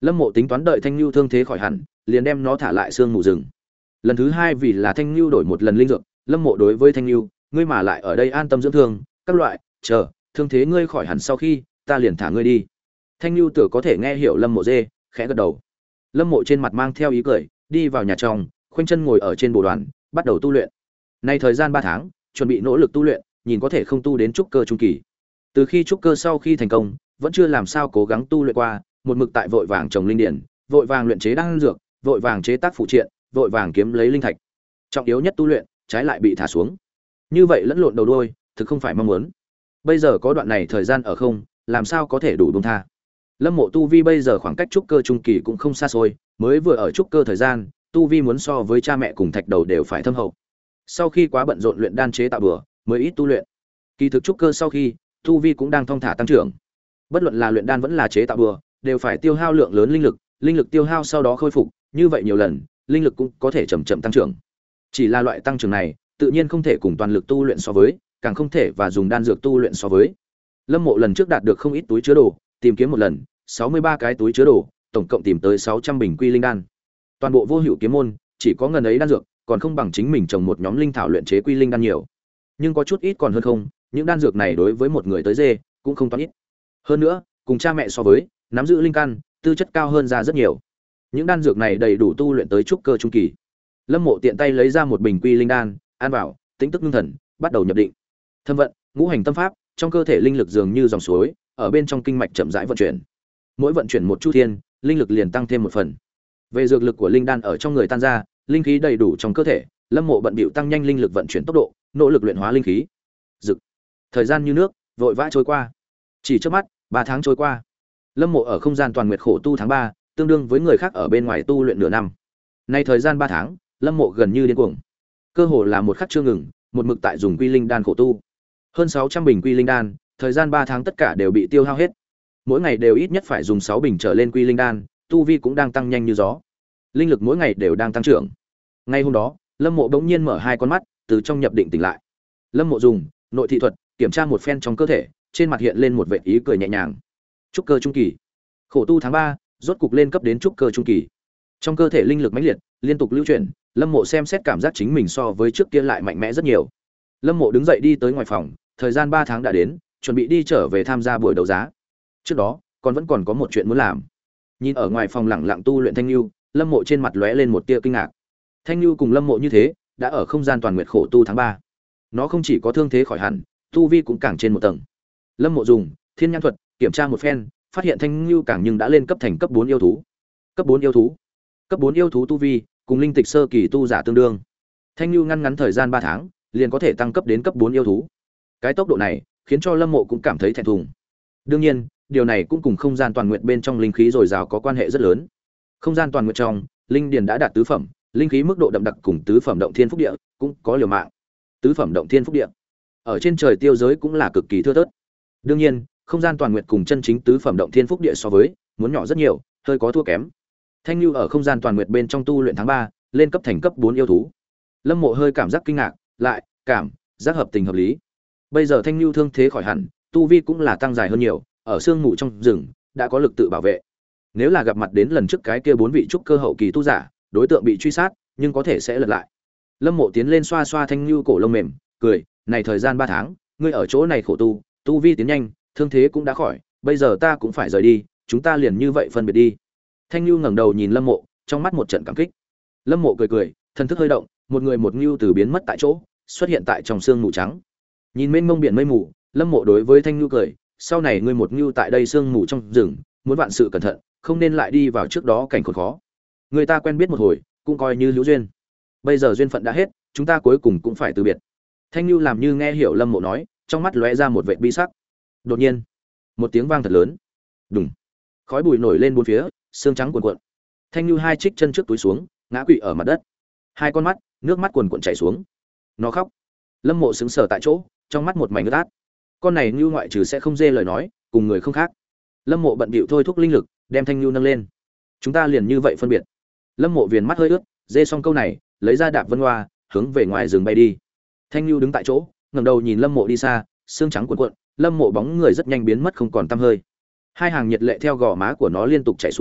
Lâm Mộ tính toán đợi Thanh Nưu thương thế khỏi hẳn, liền đem nó thả lại xương mù rừng. Lần thứ hai vì là Thanh Nưu đổi một lần linh dược, Lâm Mộ đối với Thanh Nưu, ngươi mà lại ở đây an tâm dưỡng thương, các loại, chờ, thương thế ngươi khỏi hẳn sau khi, ta liền thả ngươi đi. Thanh Nưu tựa có thể nghe hiểu Lâm Mộ dê, khẽ gật đầu. Lâm Mộ trên mặt mang theo ý cười, đi vào nhà trong, khoanh chân ngồi ở trên bồ đoàn, bắt đầu tu luyện. Nay thời gian ba tháng, chuẩn bị nỗ lực tu luyện, nhìn có thể không tu đến trúc cơ trung kỳ. Từ khi trúc cơ sau khi thành công, vẫn chưa làm sao cố gắng tu luyện qua, một mực tại vội vàng trồng linh điển, vội vàng luyện chế đan dược, vội vàng chế tác phụ triện, vội vàng kiếm lấy linh thạch. Trọng yếu nhất tu luyện, trái lại bị thả xuống. Như vậy lẫn lộn đầu đuôi, thực không phải mong muốn. Bây giờ có đoạn này thời gian ở không, làm sao có thể đủ buông tha. Lâm Mộ tu vi bây giờ khoảng cách trúc cơ trung kỳ cũng không xa xôi, mới vừa ở trúc cơ thời gian, tu vi muốn so với cha mẹ cùng thạch đầu đều phải thâm hậu. Sau khi quá bận rộn luyện đan chế tạo bừa, mới ít tu luyện. Kỳ thực trúc cơ sau khi, tu vi cũng đang thong thả tăng trưởng. Bất luận là luyện đan vẫn là chế tạo bừa, đều phải tiêu hao lượng lớn linh lực, linh lực tiêu hao sau đó khôi phục, như vậy nhiều lần, linh lực cũng có thể chậm chậm tăng trưởng. Chỉ là loại tăng trưởng này, tự nhiên không thể cùng toàn lực tu luyện so với, càng không thể và dùng đan dược tu luyện so với. Lâm Mộ lần trước đạt được không ít túi chứa đồ, tìm kiếm một lần, sáu mươi ba cái túi chứa đồ, tổng cộng tìm tới sáu trăm bình quy linh đan. Toàn bộ Vô Hữu kiếm môn, chỉ có ngần ấy đan dược, còn không bằng chính mình trồng một nhóm linh thảo luyện chế quy linh đan nhiều. Nhưng có chút ít còn hơn không, những đan dược này đối với một người tới dê, cũng không toán ít. Hơn nữa, cùng cha mẹ so với, nắm giữ linh căn, tư chất cao hơn ra rất nhiều. Những đan dược này đầy đủ tu luyện tới trúc cơ trung kỳ. Lâm Mộ tiện tay lấy ra một bình quy linh đan, ăn vào, tính tức ngưng thần, bắt đầu nhập định. Thâm vận, ngũ hành tâm pháp, trong cơ thể linh lực dường như dòng suối, ở bên trong kinh mạch chậm rãi vận chuyển. Mỗi vận chuyển một chu thiên, linh lực liền tăng thêm một phần. Về dược lực của linh đan ở trong người tan ra, linh khí đầy đủ trong cơ thể, Lâm Mộ bận bịu tăng nhanh linh lực vận chuyển tốc độ, nỗ lực luyện hóa linh khí. Dực. Thời gian như nước, vội vã trôi qua. Chỉ trước mắt, ba tháng trôi qua. Lâm Mộ ở không gian toàn nguyệt khổ tu tháng ba, tương đương với người khác ở bên ngoài tu luyện nửa năm. Nay thời gian ba tháng, Lâm Mộ gần như điên cuồng. Cơ hồ là một khắc chưa ngừng, một mực tại dùng quy linh đan khổ tu. Hơn sáu trăm bình quy linh đan, thời gian ba tháng tất cả đều bị tiêu hao hết. Mỗi ngày đều ít nhất phải dùng sáu bình trở lên quy linh đan, tu vi cũng đang tăng nhanh như gió. Linh lực mỗi ngày đều đang tăng trưởng. Ngay hôm đó, Lâm Mộ bỗng nhiên mở hai con mắt, từ trong nhập định tỉnh lại. Lâm Mộ dùng nội thị thuật kiểm tra một phen trong cơ thể, trên mặt hiện lên một vệt ý cười nhẹ nhàng. Trúc cơ trung kỳ. Khổ tu tháng ba, rốt cục lên cấp đến trúc cơ trung kỳ. Trong cơ thể linh lực mãnh liệt, liên tục lưu chuyển, Lâm Mộ xem xét cảm giác chính mình so với trước kia lại mạnh mẽ rất nhiều. Lâm Mộ đứng dậy đi tới ngoài phòng, thời gian ba tháng đã đến, chuẩn bị đi trở về tham gia buổi đấu giá. Trước đó, còn vẫn còn có một chuyện muốn làm. Nhìn ở ngoài phòng lặng lặng tu luyện Thanh Nưu, Lâm Mộ trên mặt lóe lên một tia kinh ngạc. Thanh Nưu cùng Lâm Mộ như thế, đã ở không gian toàn nguyệt khổ tu tháng ba. Nó không chỉ có thương thế khỏi hẳn, tu vi cũng càng trên một tầng. Lâm Mộ dùng Thiên Nhãn thuật kiểm tra một phen, phát hiện Thanh Nưu càng nhưng đã lên cấp thành cấp bốn yêu thú. Cấp bốn yêu thú. Cấp bốn yêu thú tu vi, cùng linh tịch sơ kỳ tu giả tương đương. Thanh Nưu ngăn ngắn thời gian ba tháng, liền có thể tăng cấp đến cấp bốn yêu thú. Cái tốc độ này, khiến cho Lâm Mộ cũng cảm thấy thẹn thùng. Đương nhiên, điều này cũng cùng không gian toàn nguyệt bên trong linh khí dồi dào có quan hệ rất lớn. Không gian toàn nguyệt trong, linh điền đã đạt tứ phẩm, linh khí mức độ đậm đặc cùng tứ phẩm động thiên phúc địa cũng có liều mạng. Tứ phẩm động thiên phúc địa, ở trên trời tiêu giới cũng là cực kỳ thưa thớt. Đương nhiên, không gian toàn nguyệt cùng chân chính tứ phẩm động thiên phúc địa so với, muốn nhỏ rất nhiều, hơi có thua kém. Thanh Nưu ở không gian toàn nguyệt bên trong tu luyện tháng ba, lên cấp thành cấp bốn yêu thú. Lâm Mộ hơi cảm giác kinh ngạc, lại cảm giác hợp tình hợp lý. Bây giờ Thanh Nưu thương thế khỏi hẳn, tu vi cũng là tăng dài hơn nhiều, ở sương mù trong rừng đã có lực tự bảo vệ. Nếu là gặp mặt đến lần trước cái kia bốn vị trúc cơ hậu kỳ tu giả, đối tượng bị truy sát, nhưng có thể sẽ lật lại. Lâm Mộ tiến lên xoa xoa Thanh Nưu cổ lông mềm, cười, "Này thời gian ba tháng, ngươi ở chỗ này khổ tu, tu vi tiến nhanh, thương thế cũng đã khỏi, bây giờ ta cũng phải rời đi, chúng ta liền như vậy phân biệt đi." Thanh Nưu ngẩng đầu nhìn Lâm Mộ, trong mắt một trận cảm kích. Lâm Mộ cười cười, thần thức hơi động, một người một nưu từ biến mất tại chỗ, xuất hiện tại trong sương mù trắng. Nhìn mênh mông biển mây mù, Lâm Mộ đối với Thanh Nưu cười, "Sau này ngươi một nưu tại đây sương mù trong rừng, muốn vạn sự cẩn thận, không nên lại đi vào trước đó cảnh khốn khó. Người ta quen biết một hồi, cũng coi như hữu duyên. Bây giờ duyên phận đã hết, chúng ta cuối cùng cũng phải từ biệt." Thanh Nưu làm như nghe hiểu Lâm Mộ nói, trong mắt lóe ra một vệt bi sắc. Đột nhiên, một tiếng vang thật lớn. Đùng. Khói bụi nổi lên bốn phía, sương trắng cuồn cuộn. Thanh Nưu hai trích chân trước túi xuống, ngã quỵ ở mặt đất. Hai con mắt, nước mắt cuồn cuộn chảy xuống. Nó khóc. Lâm Mộ sững sờ tại chỗ, trong mắt một mảnh ướt át. Con này Nưu ngoại trừ sẽ không dê lời nói, cùng người không khác. Lâm Mộ bận bịu thôi thúc linh lực, đem Thanh Nưu nâng lên. Chúng ta liền như vậy phân biệt. Lâm Mộ viền mắt hơi ướt, dê xong câu này, lấy ra đạp vân hoa, hướng về ngoài rừng bay đi. Thanh Nưu đứng tại chỗ, ngẩng đầu nhìn Lâm Mộ đi xa, sương trắng cuộn cuộn, Lâm Mộ bóng người rất nhanh biến mất không còn tăm hơi. Hai hàng nhiệt lệ theo gò má của nó liên tục chảy xuống,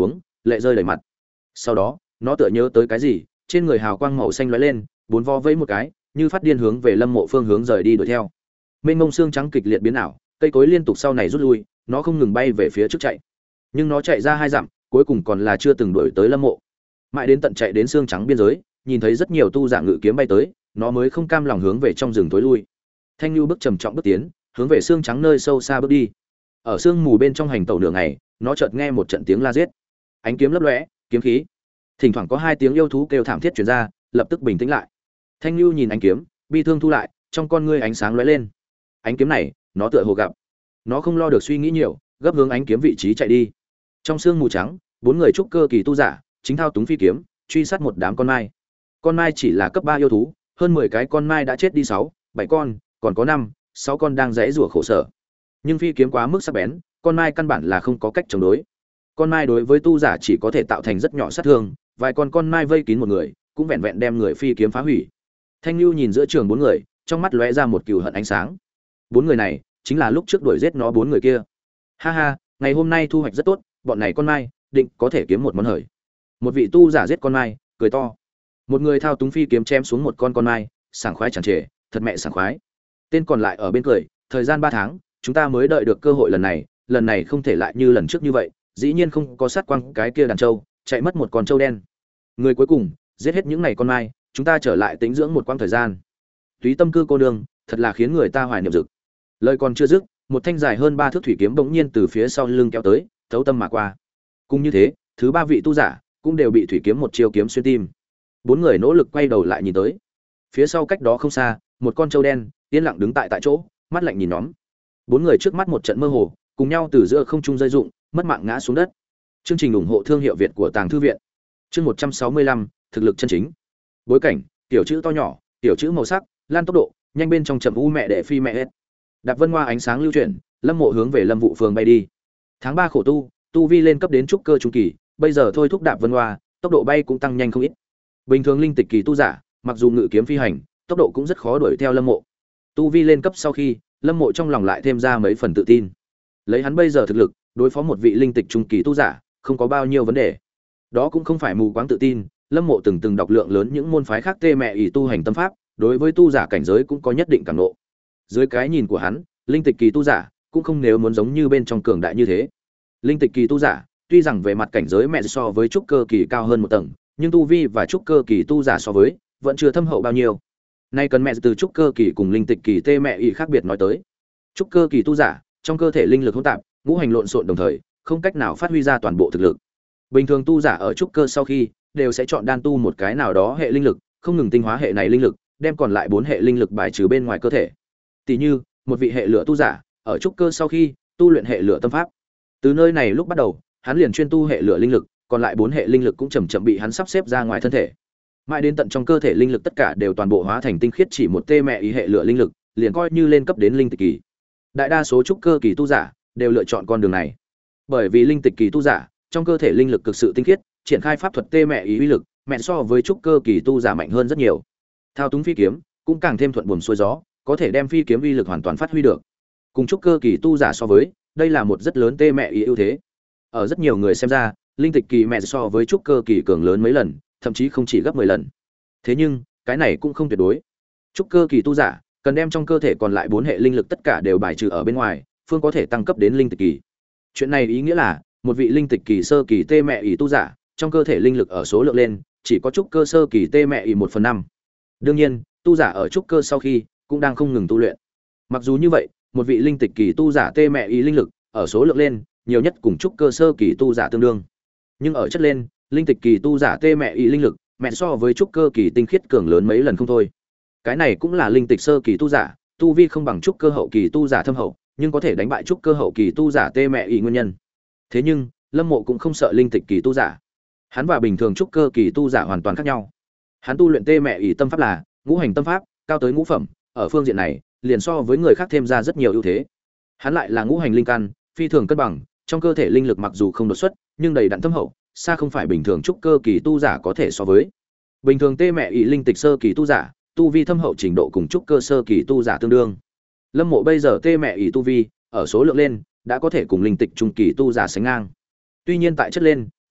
lệ rơi đầy mặt. Sau đó nó tựa nhớ tới cái gì, trên người hào quang màu xanh lóe lên, bốn vo vẫy một cái, như phát điên hướng về Lâm Mộ phương hướng rời đi đuổi theo. Mênh mông xương trắng kịch liệt biến ảo, cây cối liên tục sau này rút lui, nó không ngừng bay về phía trước chạy. Nhưng nó chạy ra hai dặm, cuối cùng còn là chưa từng đuổi tới Lâm Mộ. Mãi đến tận chạy đến xương trắng biên giới, nhìn thấy rất nhiều tu giả ngự kiếm bay tới, nó mới không cam lòng hướng về trong rừng tối lui. Thanh Nhu bước trầm trọng bước tiến, hướng về xương trắng nơi sâu xa bước đi. Ở sương mù bên trong hành tẩu nửa ngày, nó chợt nghe một trận tiếng la giết. Ánh kiếm lấp lóe, kiếm khí. Thỉnh thoảng có hai tiếng yêu thú kêu thảm thiết truyền ra, lập tức bình tĩnh lại. Thanh Nhu nhìn ánh kiếm, bi thương thu lại, trong con ngươi ánh sáng lóe lên. Ánh kiếm này, nó tựa hồ gặp. Nó không lo được suy nghĩ nhiều, gấp hướng ánh kiếm vị trí chạy đi. Trong sương mù trắng, bốn người trúc cơ kỳ tu giả, chính thao túng phi kiếm, truy sát một đám con mai. Con mai chỉ là cấp ba yêu thú, hơn mười cái con mai đã chết đi sáu, bảy con, còn có năm, sáu con đang rẽ rủa khổ sở. Nhưng phi kiếm quá mức sắc bén, con mai căn bản là không có cách chống đối. Con mai đối với tu giả chỉ có thể tạo thành rất nhỏ sát thương, vài con con mai vây kín một người, cũng vẹn vẹn đem người phi kiếm phá hủy. Thanh Nhu nhìn giữa trường bốn người, trong mắt lóe ra một cừu hận ánh sáng. Bốn người này chính là lúc trước đuổi giết nó bốn người kia. Ha ha, ngày hôm nay thu hoạch rất tốt, bọn này con mai định có thể kiếm một món hời. Một vị tu giả giết con mai, cười to. Một người thao túng phi kiếm chém xuống một con con mai, sảng khoái tràn trề, thật mẹ sảng khoái. Tên còn lại ở bên cười, thời gian ba tháng, chúng ta mới đợi được cơ hội lần này, lần này không thể lại như lần trước như vậy, dĩ nhiên không có sát quang cái kia đàn trâu, chạy mất một con trâu đen. Người cuối cùng, giết hết những này con mai, chúng ta trở lại tính dưỡng một quãng thời gian. Túy Tâm Cư cô nương, thật là khiến người ta hoài niệm dực. Lời còn chưa dứt, một thanh dài hơn ba thước thủy kiếm bỗng nhiên từ phía sau lưng kéo tới, thấu tâm mà qua. Cũng như thế, thứ ba vị tu giả cũng đều bị thủy kiếm một chiêu kiếm xuyên tim. Bốn người nỗ lực quay đầu lại nhìn tới. Phía sau cách đó không xa, một con trâu đen yên lặng đứng tại tại chỗ, mắt lạnh nhìn nhóm. Bốn người trước mắt một trận mơ hồ, cùng nhau từ giữa không trung rơi rụng, mất mạng ngã xuống đất. Chương trình ủng hộ thương hiệu Việt của Tàng Thư viện. Chương một trăm sáu mươi lăm, thực lực chân chính. Bối cảnh, tiểu chữ to nhỏ, tiểu chữ màu sắc, lan tốc độ, nhanh bên trong chậm u mẹ đệ phi mẹ hết. Đạp Vân Hoa ánh sáng lưu chuyển, Lâm Mộ hướng về Lâm Vụ Phường bay đi. Tháng ba khổ tu, tu vi lên cấp đến trúc cơ trung kỳ, bây giờ thôi thúc Đạp Vân Hoa, tốc độ bay cũng tăng nhanh không ít. Bình thường linh tịch kỳ tu giả, mặc dù ngự kiếm phi hành, tốc độ cũng rất khó đuổi theo Lâm Mộ. Tu vi lên cấp sau khi, Lâm Mộ trong lòng lại thêm ra mấy phần tự tin. Lấy hắn bây giờ thực lực, đối phó một vị linh tịch trung kỳ tu giả, không có bao nhiêu vấn đề. Đó cũng không phải mù quáng tự tin, Lâm Mộ từng từng đọc lượng lớn những môn phái khác tê mẹ ỷ tu hành tâm pháp, đối với tu giả cảnh giới cũng có nhất định cảm ngộ. Dưới cái nhìn của hắn, linh tịch kỳ tu giả cũng không nếu muốn giống như bên trong cường đại như thế. Linh tịch kỳ tu giả, tuy rằng về mặt cảnh giới mẹ so với trúc cơ kỳ cao hơn một tầng, nhưng tu vi và trúc cơ kỳ tu giả so với vẫn chưa thâm hậu bao nhiêu. Nay cần mẹ từ trúc cơ kỳ cùng linh tịch kỳ tê mẹ ỷ khác biệt nói tới. Trúc cơ kỳ tu giả, trong cơ thể linh lực hỗn tạp, ngũ hành lộn xộn đồng thời, không cách nào phát huy ra toàn bộ thực lực. Bình thường tu giả ở trúc cơ sau khi, đều sẽ chọn đan tu một cái nào đó hệ linh lực, không ngừng tinh hóa hệ này linh lực, đem còn lại bốn hệ linh lực bài trừ bên ngoài cơ thể. Tỷ như, một vị hệ lửa tu giả, ở trúc cơ sau khi tu luyện hệ lửa tâm pháp. Từ nơi này lúc bắt đầu, hắn liền chuyên tu hệ lửa linh lực, còn lại bốn hệ linh lực cũng chậm chậm bị hắn sắp xếp ra ngoài thân thể. Mãi đến tận trong cơ thể linh lực tất cả đều toàn bộ hóa thành tinh khiết chỉ một tê mẹ ý hệ lửa linh lực, liền coi như lên cấp đến linh tịch kỳ. Đại đa số trúc cơ kỳ tu giả đều lựa chọn con đường này. Bởi vì linh tịch kỳ tu giả, trong cơ thể linh lực cực sự tinh khiết, triển khai pháp thuật tê mẹ ý uy lực, mẹ so với trúc cơ kỳ tu giả mạnh hơn rất nhiều. Thao túng phi kiếm, cũng càng thêm thuận buồm xuôi gió, có thể đem phi kiếm uy lực hoàn toàn phát huy được. Cùng trúc cơ kỳ tu giả so với, đây là một rất lớn tê mẹ ý ưu thế. Ở rất nhiều người xem ra, linh tịch kỳ mẹ so với trúc cơ kỳ cường lớn mấy lần, thậm chí không chỉ gấp mười lần. Thế nhưng, cái này cũng không tuyệt đối. Trúc cơ kỳ tu giả cần đem trong cơ thể còn lại bốn hệ linh lực tất cả đều bài trừ ở bên ngoài, phương có thể tăng cấp đến linh tịch kỳ. Chuyện này ý nghĩa là, một vị linh tịch kỳ sơ kỳ tê mẹ ỷ tu giả, trong cơ thể linh lực ở số lượng lên, chỉ có trúc cơ sơ kỳ tê mẹ ỷ một phần năm. Đương nhiên, tu giả ở trúc cơ sau khi cũng đang không ngừng tu luyện. Mặc dù như vậy, một vị linh tịch kỳ tu giả tê mẹ ỷ linh lực ở số lượng lên, nhiều nhất cùng trúc cơ sơ kỳ tu giả tương đương. Nhưng ở chất lên, linh tịch kỳ tu giả tê mẹ ỷ linh lực, mẹ so với trúc cơ kỳ tinh khiết cường lớn mấy lần không thôi. Cái này cũng là linh tịch sơ kỳ tu giả, tu vi không bằng trúc cơ hậu kỳ tu giả thâm hậu, nhưng có thể đánh bại trúc cơ hậu kỳ tu giả tê mẹ ỷ nguyên nhân. Thế nhưng, Lâm Mộ cũng không sợ linh tịch kỳ tu giả. Hắn và bình thường trúc cơ kỳ tu giả hoàn toàn khác nhau. Hắn tu luyện tê mẹ ỷ tâm pháp là ngũ hành tâm pháp, cao tới ngũ phẩm, ở phương diện này, liền so với người khác thêm ra rất nhiều ưu thế. Hắn lại là ngũ hành linh căn, phi thường cân bằng, trong cơ thể linh lực mặc dù không đột xuất, nhưng đầy đặn thâm hậu, xa không phải bình thường trúc cơ kỳ tu giả có thể so với. Bình thường tê mẹ ỷ linh tịch sơ kỳ tu giả, tu vi thâm hậu trình độ cùng trúc cơ sơ kỳ tu giả tương đương. Lâm Mộ bây giờ tê mẹ ỷ tu vi, ở số lượng lên, đã có thể cùng linh tịch trung kỳ tu giả sánh ngang. Tuy nhiên tại chất lên,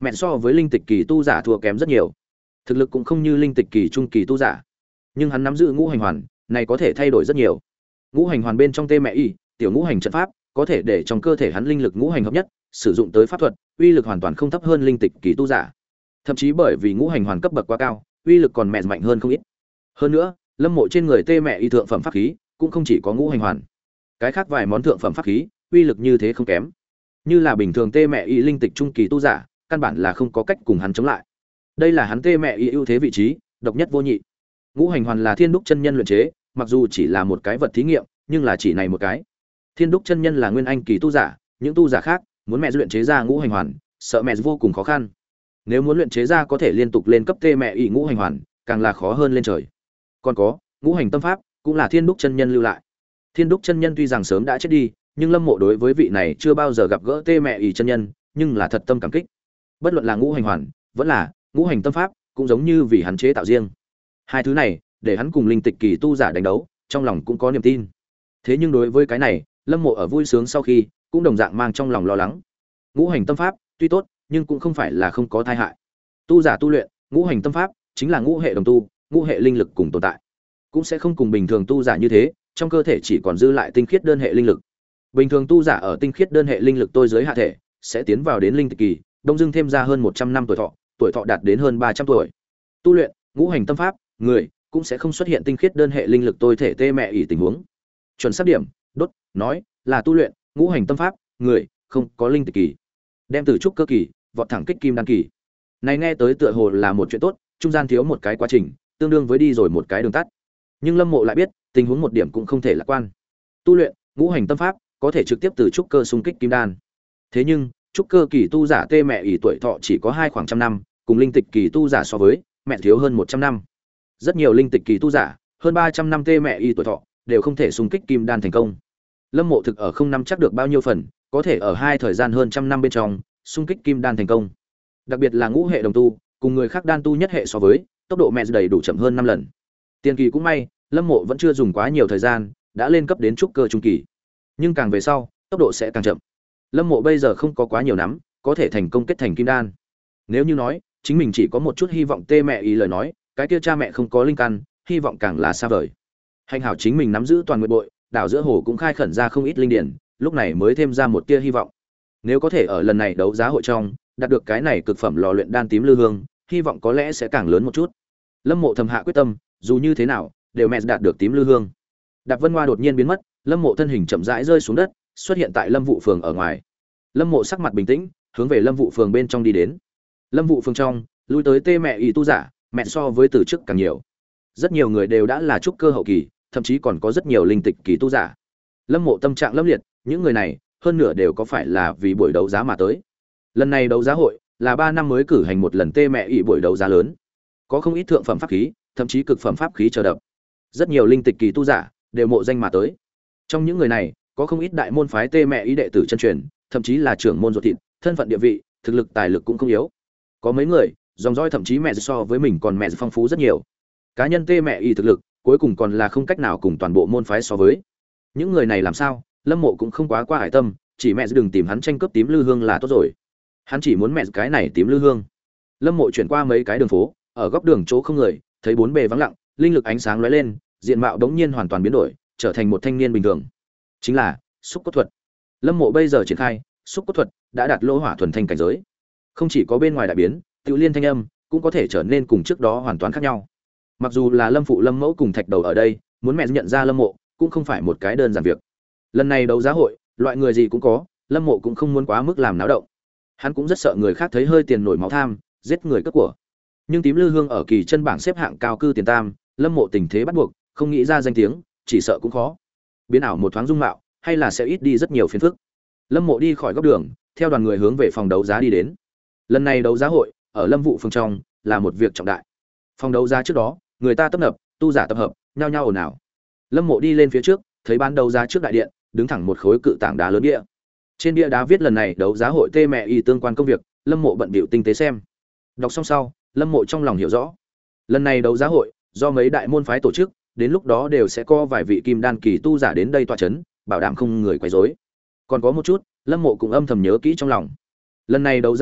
mẹ so với linh tịch kỳ tu giả thua kém rất nhiều, thực lực cũng không như linh tịch kỳ trung kỳ tu giả, nhưng hắn nắm giữ ngũ hành hoàn này có thể thay đổi rất nhiều. Ngũ hành hoàn bên trong tê mẹ y tiểu ngũ hành trận pháp có thể để trong cơ thể hắn linh lực ngũ hành hợp nhất, sử dụng tới pháp thuật uy lực hoàn toàn không thấp hơn linh tịch kỳ tu giả, thậm chí bởi vì ngũ hành hoàn cấp bậc quá cao, uy lực còn mẹ mạnh hơn không ít. Hơn nữa, Lâm Mộ trên người tê mẹ y thượng phẩm pháp khí cũng không chỉ có ngũ hành hoàn, cái khác vài món thượng phẩm pháp khí uy lực như thế không kém, như là bình thường tê mẹ y linh tịch trung kỳ tu giả căn bản là không có cách cùng hắn chống lại. Đây là hắn tê mẹ y ưu thế vị trí độc nhất vô nhị. Ngũ hành hoàn là Thiên Đúc chân nhân luyện chế, mặc dù chỉ là một cái vật thí nghiệm, nhưng là chỉ này một cái. Thiên Đúc chân nhân là nguyên anh kỳ tu giả, những tu giả khác muốn mẹ luyện chế ra ngũ hành hoàn, sợ mẹ vô cùng khó khăn. Nếu muốn luyện chế ra có thể liên tục lên cấp tê mẹ y ngũ hành hoàn, càng là khó hơn lên trời. Còn có, ngũ hành tâm pháp cũng là Thiên Đúc chân nhân lưu lại. Thiên Đúc chân nhân tuy rằng sớm đã chết đi, nhưng Lâm Mộ đối với vị này chưa bao giờ gặp gỡ tê mẹ y chân nhân, nhưng là thật tâm cảm kích. Bất luận là ngũ hành hoàn, vẫn là ngũ hành tâm pháp, cũng giống như vì hắn chế tạo riêng. Hai thứ này, để hắn cùng linh tịch kỳ tu giả đánh đấu, trong lòng cũng có niềm tin. Thế nhưng đối với cái này, Lâm Mộ ở vui sướng sau khi, cũng đồng dạng mang trong lòng lo lắng. Ngũ hành tâm pháp tuy tốt, nhưng cũng không phải là không có tai hại. Tu giả tu luyện ngũ hành tâm pháp, chính là ngũ hệ đồng tu, ngũ hệ linh lực cùng tồn tại, cũng sẽ không cùng bình thường tu giả như thế, trong cơ thể chỉ còn dư lại tinh khiết đơn hệ linh lực. Bình thường tu giả ở tinh khiết đơn hệ linh lực tôi giới hạ thể, sẽ tiến vào đến linh tịch kỳ, đông dưng thêm ra hơn một trăm năm tuổi thọ, tuổi thọ đạt đến hơn ba trăm tuổi. Tu luyện ngũ hành tâm pháp, người cũng sẽ không xuất hiện tinh khiết đơn hệ linh lực tôi thể tê mẹ ỉ tình huống. Chuẩn xác điểm, đốt nói là tu luyện ngũ hành tâm pháp, người không có linh tịch kỳ, đem từ trúc cơ kỳ vọt thẳng kích kim đan kỳ. Này nghe tới tựa hồ là một chuyện tốt, trung gian thiếu một cái quá trình, tương đương với đi rồi một cái đường tắt. Nhưng Lâm Mộ lại biết, tình huống một điểm cũng không thể lạc quan. Tu luyện ngũ hành tâm pháp có thể trực tiếp từ trúc cơ xung kích kim đan. Thế nhưng, trúc cơ kỳ tu giả tê mẹ ỉ tuổi thọ chỉ có hai khoảng trăm năm, cùng linh tịch kỳ tu giả so với, mẹ thiếu hơn một trăm năm. Rất nhiều linh tịch kỳ tu giả, hơn ba trăm năm tê mẹ ỉ tuổi thọ, đều không thể xung kích kim đan thành công. Lâm Mộ thực ở không năm chắc được bao nhiêu phần, có thể ở hai thời gian hơn trăm năm bên trong, xung kích kim đan thành công. Đặc biệt là ngũ hệ đồng tu, cùng người khác đan tu nhất hệ so với, tốc độ mẹ đầy đủ chậm hơn năm lần. Tiền kỳ cũng may, Lâm Mộ vẫn chưa dùng quá nhiều thời gian, đã lên cấp đến trúc cơ trung kỳ. Nhưng càng về sau, tốc độ sẽ càng chậm. Lâm Mộ bây giờ không có quá nhiều nắm, có thể thành công kết thành kim đan. Nếu như nói, chính mình chỉ có một chút hy vọng tê mẹ ý lời nói, cái kia cha mẹ không có linh căn, hy vọng càng là xa vời. Hành hảo chính mình nắm giữ toàn nguyện bội, đảo giữa hồ cũng khai khẩn ra không ít linh điển, lúc này mới thêm ra một tia hy vọng. Nếu có thể ở lần này đấu giá hội trong, đạt được cái này cực phẩm lò luyện đan tím lư hương, hy vọng có lẽ sẽ càng lớn một chút. Lâm Mộ thầm hạ quyết tâm, dù như thế nào, đều mẹ đạt được tím lư hương. Đạp Vân Hoa đột nhiên biến mất, Lâm Mộ thân hình chậm rãi rơi xuống đất, xuất hiện tại Lâm Vụ phường ở ngoài. Lâm Mộ sắc mặt bình tĩnh, hướng về Lâm Vụ phường bên trong đi đến. Lâm Vụ phường trong, lui tới tê mẹ ỷ tu giả, mẹ so với từ trước càng nhiều. Rất nhiều người đều đã là trúc cơ hậu kỳ, thậm chí còn có rất nhiều linh tịch kỳ tu giả. Lâm Mộ tâm trạng lâm liệt, những người này, hơn nửa đều có phải là vì buổi đấu giá mà tới. Lần này đấu giá hội là ba năm mới cử hành một lần tê mẹ ỷ buổi đấu giá lớn. Có không ít thượng phẩm pháp khí, thậm chí cực phẩm pháp khí chờ đập. Rất nhiều linh tịch kỳ tu giả đều mộ danh mà tới. Trong những người này, có không ít đại môn phái tê mẹ ý đệ tử chân truyền, thậm chí là trưởng môn ruột thịt, thân phận địa vị, thực lực tài lực cũng không yếu. Có mấy người, dòng dõi thậm chí mẹ so với mình còn mẹ phong phú rất nhiều. Cá nhân tê mẹ ý thực lực, cuối cùng còn là không cách nào cùng toàn bộ môn phái so với. Những người này làm sao, Lâm Mộ cũng không quá qua hải tâm, chỉ mẹ đừng tìm hắn tranh cướp tím lư hương là tốt rồi. Hắn chỉ muốn mẹ cái này tím lư hương. Lâm Mộ chuyển qua mấy cái đường phố, ở góc đường chỗ không người, thấy bốn bề vắng lặng, linh lực ánh sáng lóe lên, diện mạo đống nhiên hoàn toàn biến đổi, trở thành một thanh niên bình thường. Chính là xúc cốt thuật. Lâm Mộ bây giờ triển khai xúc cốt thuật, đã đạt lỗ hỏa thuần thanh cảnh giới. Không chỉ có bên ngoài đại biến, tự liên thanh âm cũng có thể trở nên cùng trước đó hoàn toàn khác nhau. Mặc dù là Lâm phụ Lâm mẫu cùng Thạch Đầu ở đây, muốn mẹ nhận ra Lâm Mộ cũng không phải một cái đơn giản việc. Lần này đấu giá hội, loại người gì cũng có, Lâm Mộ cũng không muốn quá mức làm náo động. Hắn cũng rất sợ người khác thấy hơi tiền nổi máu tham, giết người cướp của. Nhưng tím lư hương ở kỳ chân bảng xếp hạng cao cư tiền tam, Lâm Mộ tình thế bắt buộc, không nghĩ ra danh tiếng, chỉ sợ cũng khó. Biến ảo một thoáng dung mạo, hay là sẽ ít đi rất nhiều phiền phức. Lâm Mộ đi khỏi góc đường, theo đoàn người hướng về phòng đấu giá đi đến. Lần này đấu giá hội ở Lâm Vụ phường trong là một việc trọng đại. Phòng đấu giá trước đó, người ta tấp nập, tu giả tập hợp, nhao nhao ồn ào. Lâm Mộ đi lên phía trước, thấy bán đấu giá trước đại điện, đứng thẳng một khối cự tảng đá lớn bia. Trên bia đá viết lần này đấu giá hội tê mẹ y tương quan công việc, Lâm Mộ bận bịu tinh tế xem. Đọc xong sau, Lâm Mộ trong lòng hiểu rõ. Lần này đấu giá hội do mấy đại môn phái tổ chức, đến lúc đó đều sẽ có vài vị kim đan kỳ tu giả đến đây tọa chấn, bảo đảm không người quấy rối. Còn có một chút, Lâm Mộ cũng âm thầm nhớ kỹ trong lòng. Lần này đấu giá hội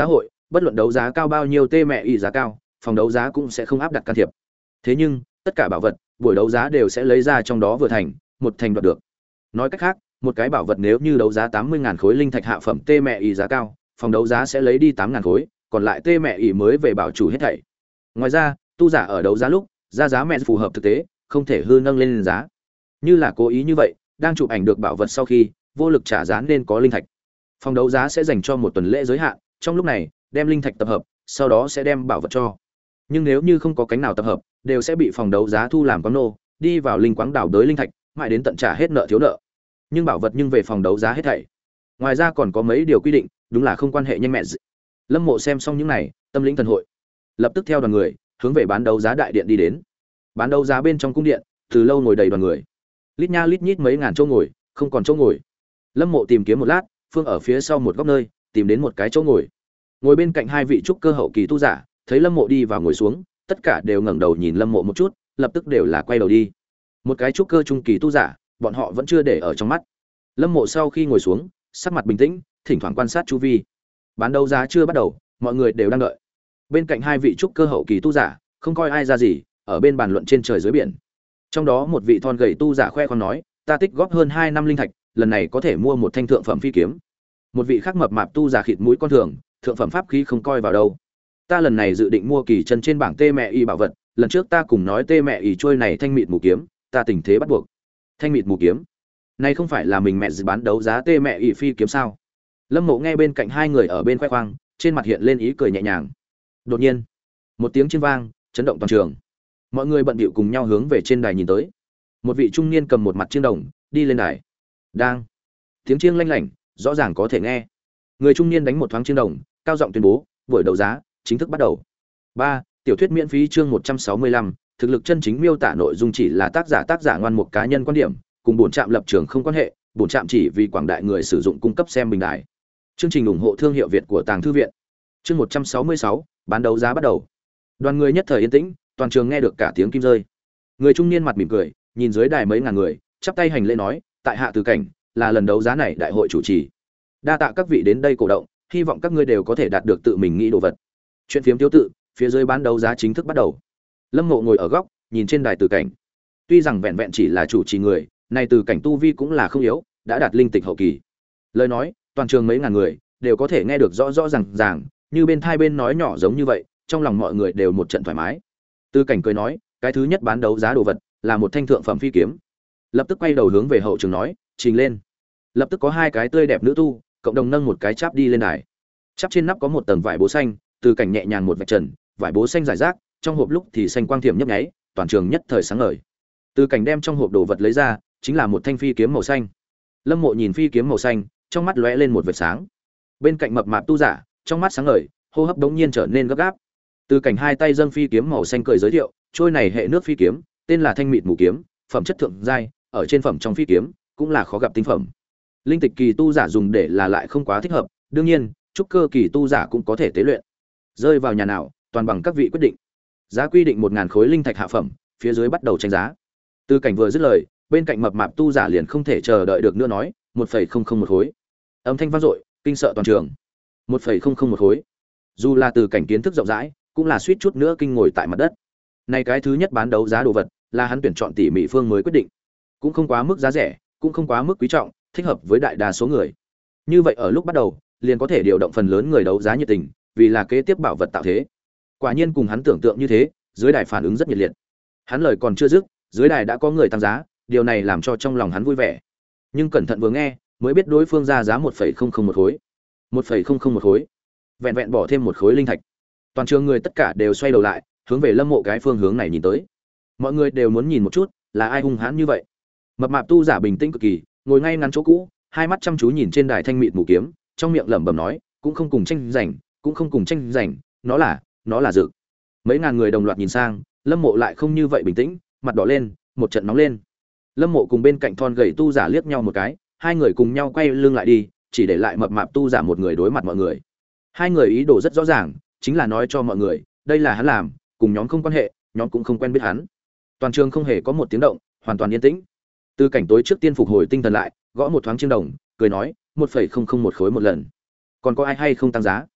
bất luận đấu giá cao bao nhiêu tê mẹ y giá cao, phòng đấu giá cũng sẽ không áp đặt can thiệp. Thế nhưng, tất cả bảo vật, buổi đấu giá đều sẽ lấy ra trong đó vừa thành, một thành đoạt được. Nói cách khác, một cái bảo vật nếu như đấu giá tám mươi ngàn khối linh thạch hạ phẩm tê mẹ y giá cao, phòng đấu giá sẽ lấy đi tám ngàn khối, còn lại tê mẹ y mới về bảo chủ hết thảy. Ngoài ra, tu giả ở đấu giá lúc, ra giá mẹ phù hợp thực tế, không thể hư nâng lên giá. Như là cố ý như vậy, đang chụp ảnh được bảo vật sau khi, vô lực trả giá nên có linh thạch. Phòng đấu giá sẽ dành cho một tuần lễ giới hạn, trong lúc này, đem linh thạch tập hợp, sau đó sẽ đem bảo vật cho. Nhưng nếu như không có cánh nào tập hợp, đều sẽ bị phòng đấu giá thu làm quán nô, đi vào linh quáng đảo đới linh thạch, mãi đến tận trả hết nợ thiếu nợ. Nhưng bảo vật nhưng về phòng đấu giá hết thảy. Ngoài ra còn có mấy điều quy định, đúng là không quan hệ nhanh mẹ. Lâm Mộ xem xong những này, tâm lĩnh thần hội, lập tức theo đoàn người hướng về bán đấu giá đại điện đi đến. Bán đấu giá bên trong cung điện, từ lâu ngồi đầy đoàn người, lít nha lít nhít mấy ngàn chỗ ngồi, không còn chỗ ngồi. Lâm Mộ tìm kiếm một lát, phương ở phía sau một góc nơi, tìm đến một cái chỗ ngồi. Ngồi bên cạnh hai vị trúc cơ hậu kỳ tu giả, thấy Lâm Mộ đi vào ngồi xuống, tất cả đều ngẩng đầu nhìn Lâm Mộ một chút, lập tức đều là quay đầu đi. Một cái trúc cơ trung kỳ tu giả, bọn họ vẫn chưa để ở trong mắt. Lâm Mộ sau khi ngồi xuống, sắc mặt bình tĩnh, thỉnh thoảng quan sát chu vi. Bán đấu giá chưa bắt đầu, mọi người đều đang đợi. Bên cạnh hai vị trúc cơ hậu kỳ tu giả, không coi ai ra gì, ở bên bàn luận trên trời dưới biển. Trong đó một vị thon gầy tu giả khoe khoang nói, ta tích góp hơn hai năm linh thạch, lần này có thể mua một thanh thượng phẩm phi kiếm. Một vị khác mập mạp tu giả khịt mũi con thường, thượng phẩm pháp khí không coi vào đâu. Ta lần này dự định mua kỳ chân trên bảng tê mẹ y bảo vật, lần trước ta cùng nói tê mẹ y trôi này thanh mịt mù kiếm, ta tình thế bắt buộc. Thanh mịt mù kiếm, này không phải là mình mẹ dự bán đấu giá tê mẹ y phi kiếm sao? Lâm Mộ nghe bên cạnh hai người ở bên khoe khoang, trên mặt hiện lên ý cười nhẹ nhàng. Đột nhiên, một tiếng chiêng vang, chấn động toàn trường. Mọi người bận bịu cùng nhau hướng về trên đài nhìn tới. Một vị trung niên cầm một mặt chiêng đồng, đi lên đài. Đang, tiếng chiêng lanh lảnh, rõ ràng có thể nghe. Người trung niên đánh một thoáng chiêng đồng, cao giọng tuyên bố, buổi đấu giá chính thức bắt đầu. Ba, tiểu thuyết miễn phí chương một trăm sáu mươi lăm, thực lực chân chính miêu tả nội dung chỉ là tác giả tác giả ngoan một cá nhân quan điểm, cùng bổn trạm lập trường không quan hệ, bổn trạm chỉ vì quảng đại người sử dụng cung cấp xem bình đại. Chương trình ủng hộ thương hiệu Việt của Tàng thư viện. Chương một trăm sáu mươi sáu, bán đấu giá bắt đầu. Đoàn người nhất thời yên tĩnh, toàn trường nghe được cả tiếng kim rơi. Người trung niên mặt mỉm cười, nhìn dưới đài mấy ngàn người, chắp tay hành lễ nói, tại hạ Từ Cảnh, là lần đấu giá này đại hội chủ trì. Đa tạ các vị đến đây cổ động, hy vọng các ngươi đều có thể đạt được tự mình nghĩ đồ vật. Chuyện phiếm thiếu tự, phía dưới bán đấu giá chính thức bắt đầu. Lâm Ngộ ngồi ở góc, nhìn trên đài Từ Cảnh. Tuy rằng vẹn vẹn chỉ là chủ trì người, này Từ Cảnh tu vi cũng là không yếu, đã đạt linh tịch hậu kỳ. Lời nói, toàn trường mấy ngàn người đều có thể nghe được rõ rõ ràng ràng, như bên thai bên nói nhỏ giống như vậy, trong lòng mọi người đều một trận thoải mái. Từ Cảnh cười nói, cái thứ nhất bán đấu giá đồ vật là một thanh thượng phẩm phi kiếm. Lập tức quay đầu hướng về hậu trường nói, trình lên. Lập tức có hai cái tươi đẹp nữ tu, cộng đồng nâng một cái cháp đi lên đài. Cháp trên nắp có một tầng vải bố xanh, Từ Cảnh nhẹ nhàng một vạch trần, vải bố xanh rải rác, trong hộp lúc thì xanh quang thiểm nhấp nháy, toàn trường nhất thời sáng ngời. Từ Cảnh đem trong hộp đồ vật lấy ra, chính là một thanh phi kiếm màu xanh. Lâm Mộ nhìn phi kiếm màu xanh, trong mắt lóe lên một vệt sáng. Bên cạnh mập mạp tu giả, trong mắt sáng ngời, hô hấp đống nhiên trở nên gấp gáp. Từ Cảnh hai tay dâng phi kiếm màu xanh cười giới thiệu, trôi này hệ nước phi kiếm, tên là Thanh Mịt Mù kiếm, phẩm chất thượng giai, ở trên phẩm trong phi kiếm, cũng là khó gặp tinh phẩm. Linh tịch kỳ tu giả dùng để là lại không quá thích hợp, đương nhiên, trúc cơ kỳ tu giả cũng có thể tế luyện. Rơi vào nhà nào, toàn bằng các vị quyết định. Giá quy định một ngàn khối linh thạch hạ phẩm, phía dưới bắt đầu tranh giá. Từ Cảnh vừa dứt lời, bên cạnh mập mạp tu giả liền không thể chờ đợi được nữa nói, một phẩy không không một khối. Âm thanh vang dội, kinh sợ toàn trường. một phẩy không không một khối. Dù là Từ Cảnh kiến thức rộng rãi, cũng là suýt chút nữa kinh ngồi tại mặt đất. Này cái thứ nhất bán đấu giá đồ vật, là hắn tuyển chọn tỉ mỉ phương mới quyết định. Cũng không quá mức giá rẻ, cũng không quá mức quý trọng, thích hợp với đại đa số người. Như vậy ở lúc bắt đầu, liền có thể điều động phần lớn người đấu giá nhiệt tình, vì là kế tiếp bảo vật tạo thế. Quả nhiên cùng hắn tưởng tượng như thế, dưới đài phản ứng rất nhiệt liệt. Hắn lời còn chưa dứt, dưới đài đã có người tăng giá, điều này làm cho trong lòng hắn vui vẻ. Nhưng cẩn thận vừa nghe, mới biết đối phương ra giá một phẩy không không một khối. một phẩy không không một khối. Vẹn vẹn bỏ thêm một khối linh thạch. Toàn trường người tất cả đều xoay đầu lại, hướng về Lâm Mộ cái phương hướng này nhìn tới. Mọi người đều muốn nhìn một chút, là ai hung hãn như vậy. Mập mạp tu giả bình tĩnh cực kỳ, ngồi ngay ngắn chỗ cũ, hai mắt chăm chú nhìn trên đài thanh mịt mù kiếm, trong miệng lẩm bẩm nói, cũng không cùng tranh giành, cũng không cùng tranh giành, nó là, nó là dự. Mấy ngàn người đồng loạt nhìn sang, Lâm Mộ lại không như vậy bình tĩnh, mặt đỏ lên, một trận nóng lên. Lâm Mộ cùng bên cạnh thon gầy tu giả liếc nhau một cái, hai người cùng nhau quay lưng lại đi, chỉ để lại mập mạp tu giả một người đối mặt mọi người. Hai người ý đồ rất rõ ràng, chính là nói cho mọi người, đây là hắn làm, cùng nhóm không quan hệ, nhóm cũng không quen biết hắn. Toàn trường không hề có một tiếng động, hoàn toàn yên tĩnh. Từ Cảnh tối trước tiên phục hồi tinh thần lại, gõ một thoáng chiêng đồng, cười nói, một phẩy không không một khối một lần. Còn có ai hay không tăng giá?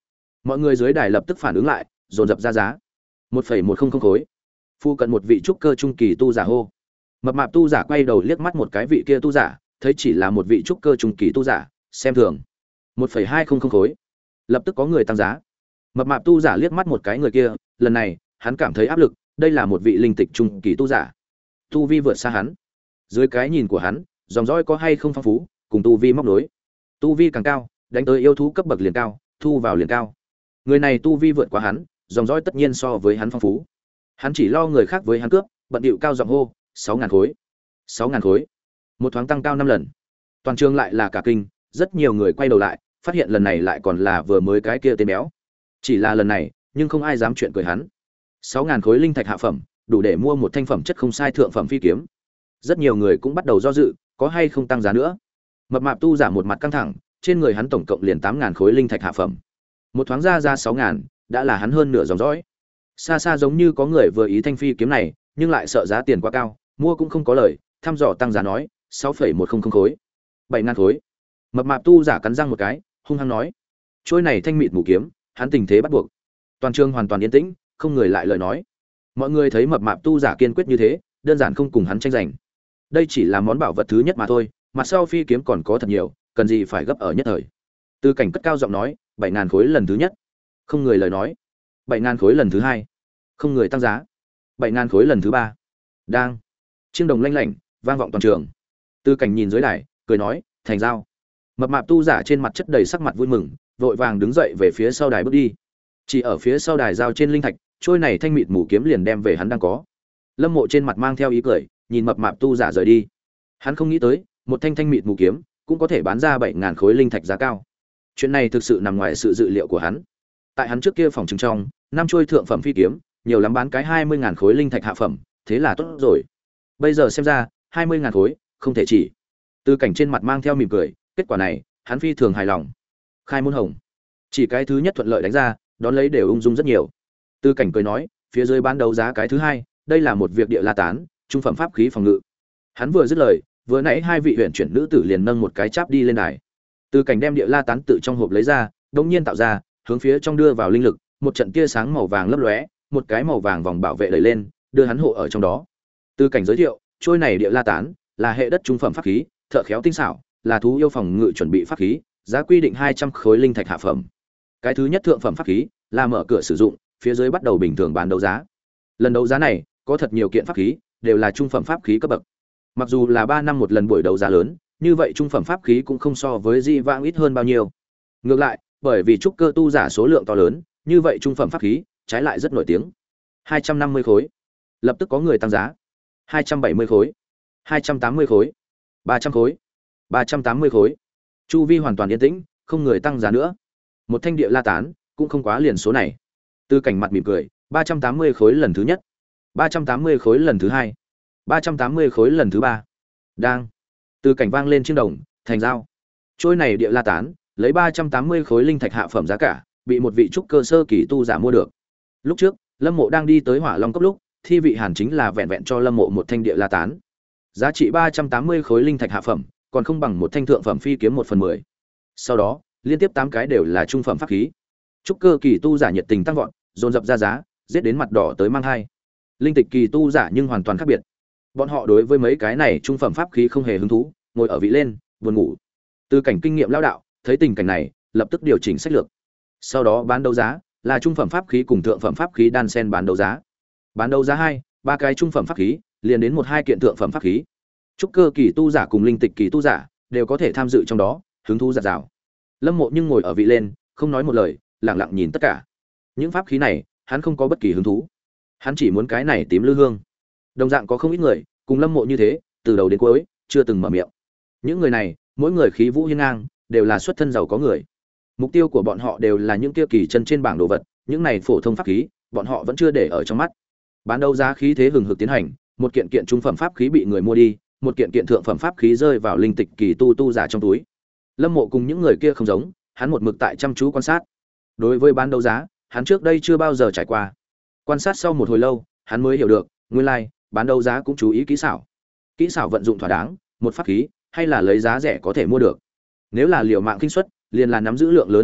Mọi người dưới đài lập tức phản ứng lại, dồn dập ra giá. một phẩy một không không khối. Phu cận một vị trúc cơ trung kỳ tu giả hô. Mập mạp tu giả quay đầu liếc mắt một cái vị kia tu giả, thấy chỉ là một vị trúc cơ trung kỳ tu giả, xem thường. một phẩy hai không không khối. Lập tức có người tăng giá. Mập mạp tu giả liếc mắt một cái người kia, lần này, hắn cảm thấy áp lực, đây là một vị linh tịch trung kỳ tu giả. Tu vi vượt xa hắn. Dưới cái nhìn của hắn, dòng dõi có hay không phong phú, cùng tu vi móc nối. Tu vi càng cao, đánh tới yêu thú cấp bậc liền cao, thu vào liền cao. Người này tu vi vượt quá hắn, dòng dõi tất nhiên so với hắn phong phú. Hắn chỉ lo người khác với hắn cướp, bận điệu cao giọng hô, sáu ngàn khối. sáu ngàn khối. Một thoáng tăng cao năm lần. Toàn trường lại là cả kinh, rất nhiều người quay đầu lại, phát hiện lần này lại còn là vừa mới cái kia tên béo. Chỉ là lần này, nhưng không ai dám chuyện cười hắn. sáu ngàn khối linh thạch hạ phẩm, đủ để mua một thanh phẩm chất không sai thượng phẩm phi kiếm. Rất nhiều người cũng bắt đầu do dự, có hay không tăng giá nữa. Mập mạp tu giả một mặt căng thẳng, trên người hắn tổng cộng liền tám ngàn khối linh thạch hạ phẩm. Một thoáng ra ra sáu ngàn, đã là hắn hơn nửa dòng dõi. Xa xa giống như có người vừa ý thanh phi kiếm này, nhưng lại sợ giá tiền quá cao, mua cũng không có lời, thăm dò tăng giá nói, sáu phẩy một không không khối. bảy ngàn khối. Mập mạp tu giả cắn răng một cái, hung hăng nói, trôi này thanh mịt mù kiếm, hắn tình thế bắt buộc. Toàn trường hoàn toàn yên tĩnh, không người lại lời nói. Mọi người thấy mập mạp tu giả kiên quyết như thế, đơn giản không cùng hắn tranh giành. Đây chỉ là món bảo vật thứ nhất mà thôi, mặt sau phi kiếm còn có thật nhiều, cần gì phải gấp ở nhất thời. Tư Cảnh cất cao giọng nói, bảy ngàn khối lần thứ nhất. Không người lời nói. bảy ngàn khối lần thứ hai. Không người tăng giá. bảy ngàn khối lần thứ ba. Đang. Chiêng đồng lanh lảnh, vang vọng toàn trường. Tư Cảnh nhìn dưới đài, cười nói, thành giao. Mập mạp tu giả trên mặt chất đầy sắc mặt vui mừng, vội vàng đứng dậy về phía sau đài bước đi. Chỉ ở phía sau đài giao trên linh thạch, trôi này thanh mịt mù kiếm liền đem về hắn đang có. Lâm Mộ trên mặt mang theo ý cười, nhìn mập mạp tu giả rời đi. Hắn không nghĩ tới, một thanh thanh mịt mù kiếm cũng có thể bán ra bảy ngàn khối linh thạch giá cao. Chuyện này thực sự nằm ngoài sự dự liệu của hắn. Tại hắn trước kia phòng trừng trong, năm trôi thượng phẩm phi kiếm, nhiều lắm bán cái hai mươi ngàn khối linh thạch hạ phẩm, thế là tốt rồi. Bây giờ xem ra, hai mươi ngàn khối, không thể chỉ. Từ Cảnh trên mặt mang theo mỉm cười, kết quả này, hắn phi thường hài lòng. Khai môn hồng, chỉ cái thứ nhất thuận lợi đánh ra, đón lấy đều ung dung rất nhiều. Từ Cảnh cười nói, phía dưới bán đấu giá cái thứ hai, đây là một việc địa la tán, trung phẩm pháp khí phòng ngự. Hắn vừa dứt lời, vừa nãy hai vị huyền chuyển nữ tử liền nâng một cái cháp đi lên đài. Từ Cảnh đem địa la tán tự trong hộp lấy ra, đột nhiên tạo ra, hướng phía trong đưa vào linh lực, một trận tia sáng màu vàng lấp lóe, một cái màu vàng vòng bảo vệ đẩy lên, đưa hắn hộ ở trong đó. Từ Cảnh giới thiệu, trôi này địa la tán là hệ đất trung phẩm pháp khí, thợ khéo tinh xảo, là thú yêu phòng ngự chuẩn bị pháp khí, giá quy định hai trăm khối linh thạch hạ phẩm. Cái thứ nhất thượng phẩm pháp khí là mở cửa sử dụng, phía dưới bắt đầu bình thường bán đấu giá. Lần đấu giá này có thật nhiều kiện pháp khí, đều là trung phẩm pháp khí cấp bậc. Mặc dù là ba năm một lần buổi đấu giá lớn, như vậy trung phẩm pháp khí cũng không so với di vãng ít hơn bao nhiêu. Ngược lại, bởi vì trúc cơ tu giả số lượng to lớn, như vậy trung phẩm pháp khí trái lại rất nổi tiếng. hai trăm năm mươi khối. Lập tức có người tăng giá. hai trăm bảy mươi khối. hai trăm tám mươi khối. ba trăm khối. ba trăm tám mươi khối. Chu vi hoàn toàn yên tĩnh, không người tăng giá nữa. Một thanh địa la tán, cũng không quá liền số này. Tư Cảnh mặt mỉm cười, ba trăm tám mươi khối lần thứ nhất, ba trăm tám mươi khối lần thứ hai, ba trăm tám mươi khối lần thứ ba. Đang. Tư Cảnh vang lên chiêng đồng, thành giao. Trôi này địa la tán, lấy ba trăm tám mươi khối linh thạch hạ phẩm giá cả, bị một vị trúc cơ sơ kỳ tu giả mua được. Lúc trước, Lâm Mộ đang đi tới Hỏa Long cốc lúc, thi vị Hàn chính là vẹn vẹn cho Lâm Mộ một thanh địa la tán. Giá trị ba trăm tám mươi khối linh thạch hạ phẩm, còn không bằng một thanh thượng phẩm phi kiếm một phần mười. Sau đó, liên tiếp tám cái đều là trung phẩm pháp khí. Trúc cơ kỳ tu giả nhiệt tình tăng vọt, dồn dập ra giá, giết đến mặt đỏ tới mang hai. Linh tịch kỳ tu giả nhưng hoàn toàn khác biệt. Bọn họ đối với mấy cái này trung phẩm pháp khí không hề hứng thú, ngồi ở vị lên, buồn ngủ. Từ Cảnh kinh nghiệm lão đạo, thấy tình cảnh này, lập tức điều chỉnh sách lược. Sau đó bán đấu giá, là trung phẩm pháp khí cùng thượng phẩm pháp khí đan xen bán đấu giá. Bán đấu giá hai, ba cái trung phẩm pháp khí, liền đến một hai kiện thượng phẩm pháp khí. Trúc cơ kỳ tu giả cùng linh tịch kỳ tu giả đều có thể tham dự trong đó, hứng thú dạt dào. Lâm Mộ nhưng ngồi ở vị lên, không nói một lời, lặng lặng nhìn tất cả. Những pháp khí này, hắn không có bất kỳ hứng thú. Hắn chỉ muốn cái này tím lư hương. Đồng dạng có không ít người, cùng Lâm Mộ như thế, từ đầu đến cuối chưa từng mở miệng. Những người này, mỗi người khí vũ hiên ngang, đều là xuất thân giàu có người. Mục tiêu của bọn họ đều là những kia kỳ chân trên bảng đồ vật, những này phổ thông pháp khí, bọn họ vẫn chưa để ở trong mắt. Bán đấu giá khí thế hừng hực tiến hành, một kiện kiện trung phẩm pháp khí bị người mua đi, một kiện kiện thượng phẩm pháp khí rơi vào linh tịch kỳ tu tu giả trong túi. Lâm Mộ cùng những người kia không giống, hắn một mực tại chăm chú quan sát. Đối với bán đấu giá, hắn trước đây chưa bao giờ trải qua. Quan sát sau một hồi lâu, hắn mới hiểu được, nguyên lai, like, bán đấu giá cũng chú ý kỹ xảo. Kỹ xảo vận dụng thỏa đáng, một pháp khí hay là lấy giá rẻ có thể mua được. Nếu là liều mạng kinh suất, liền là nắm giữ lượng lớn linh thạch,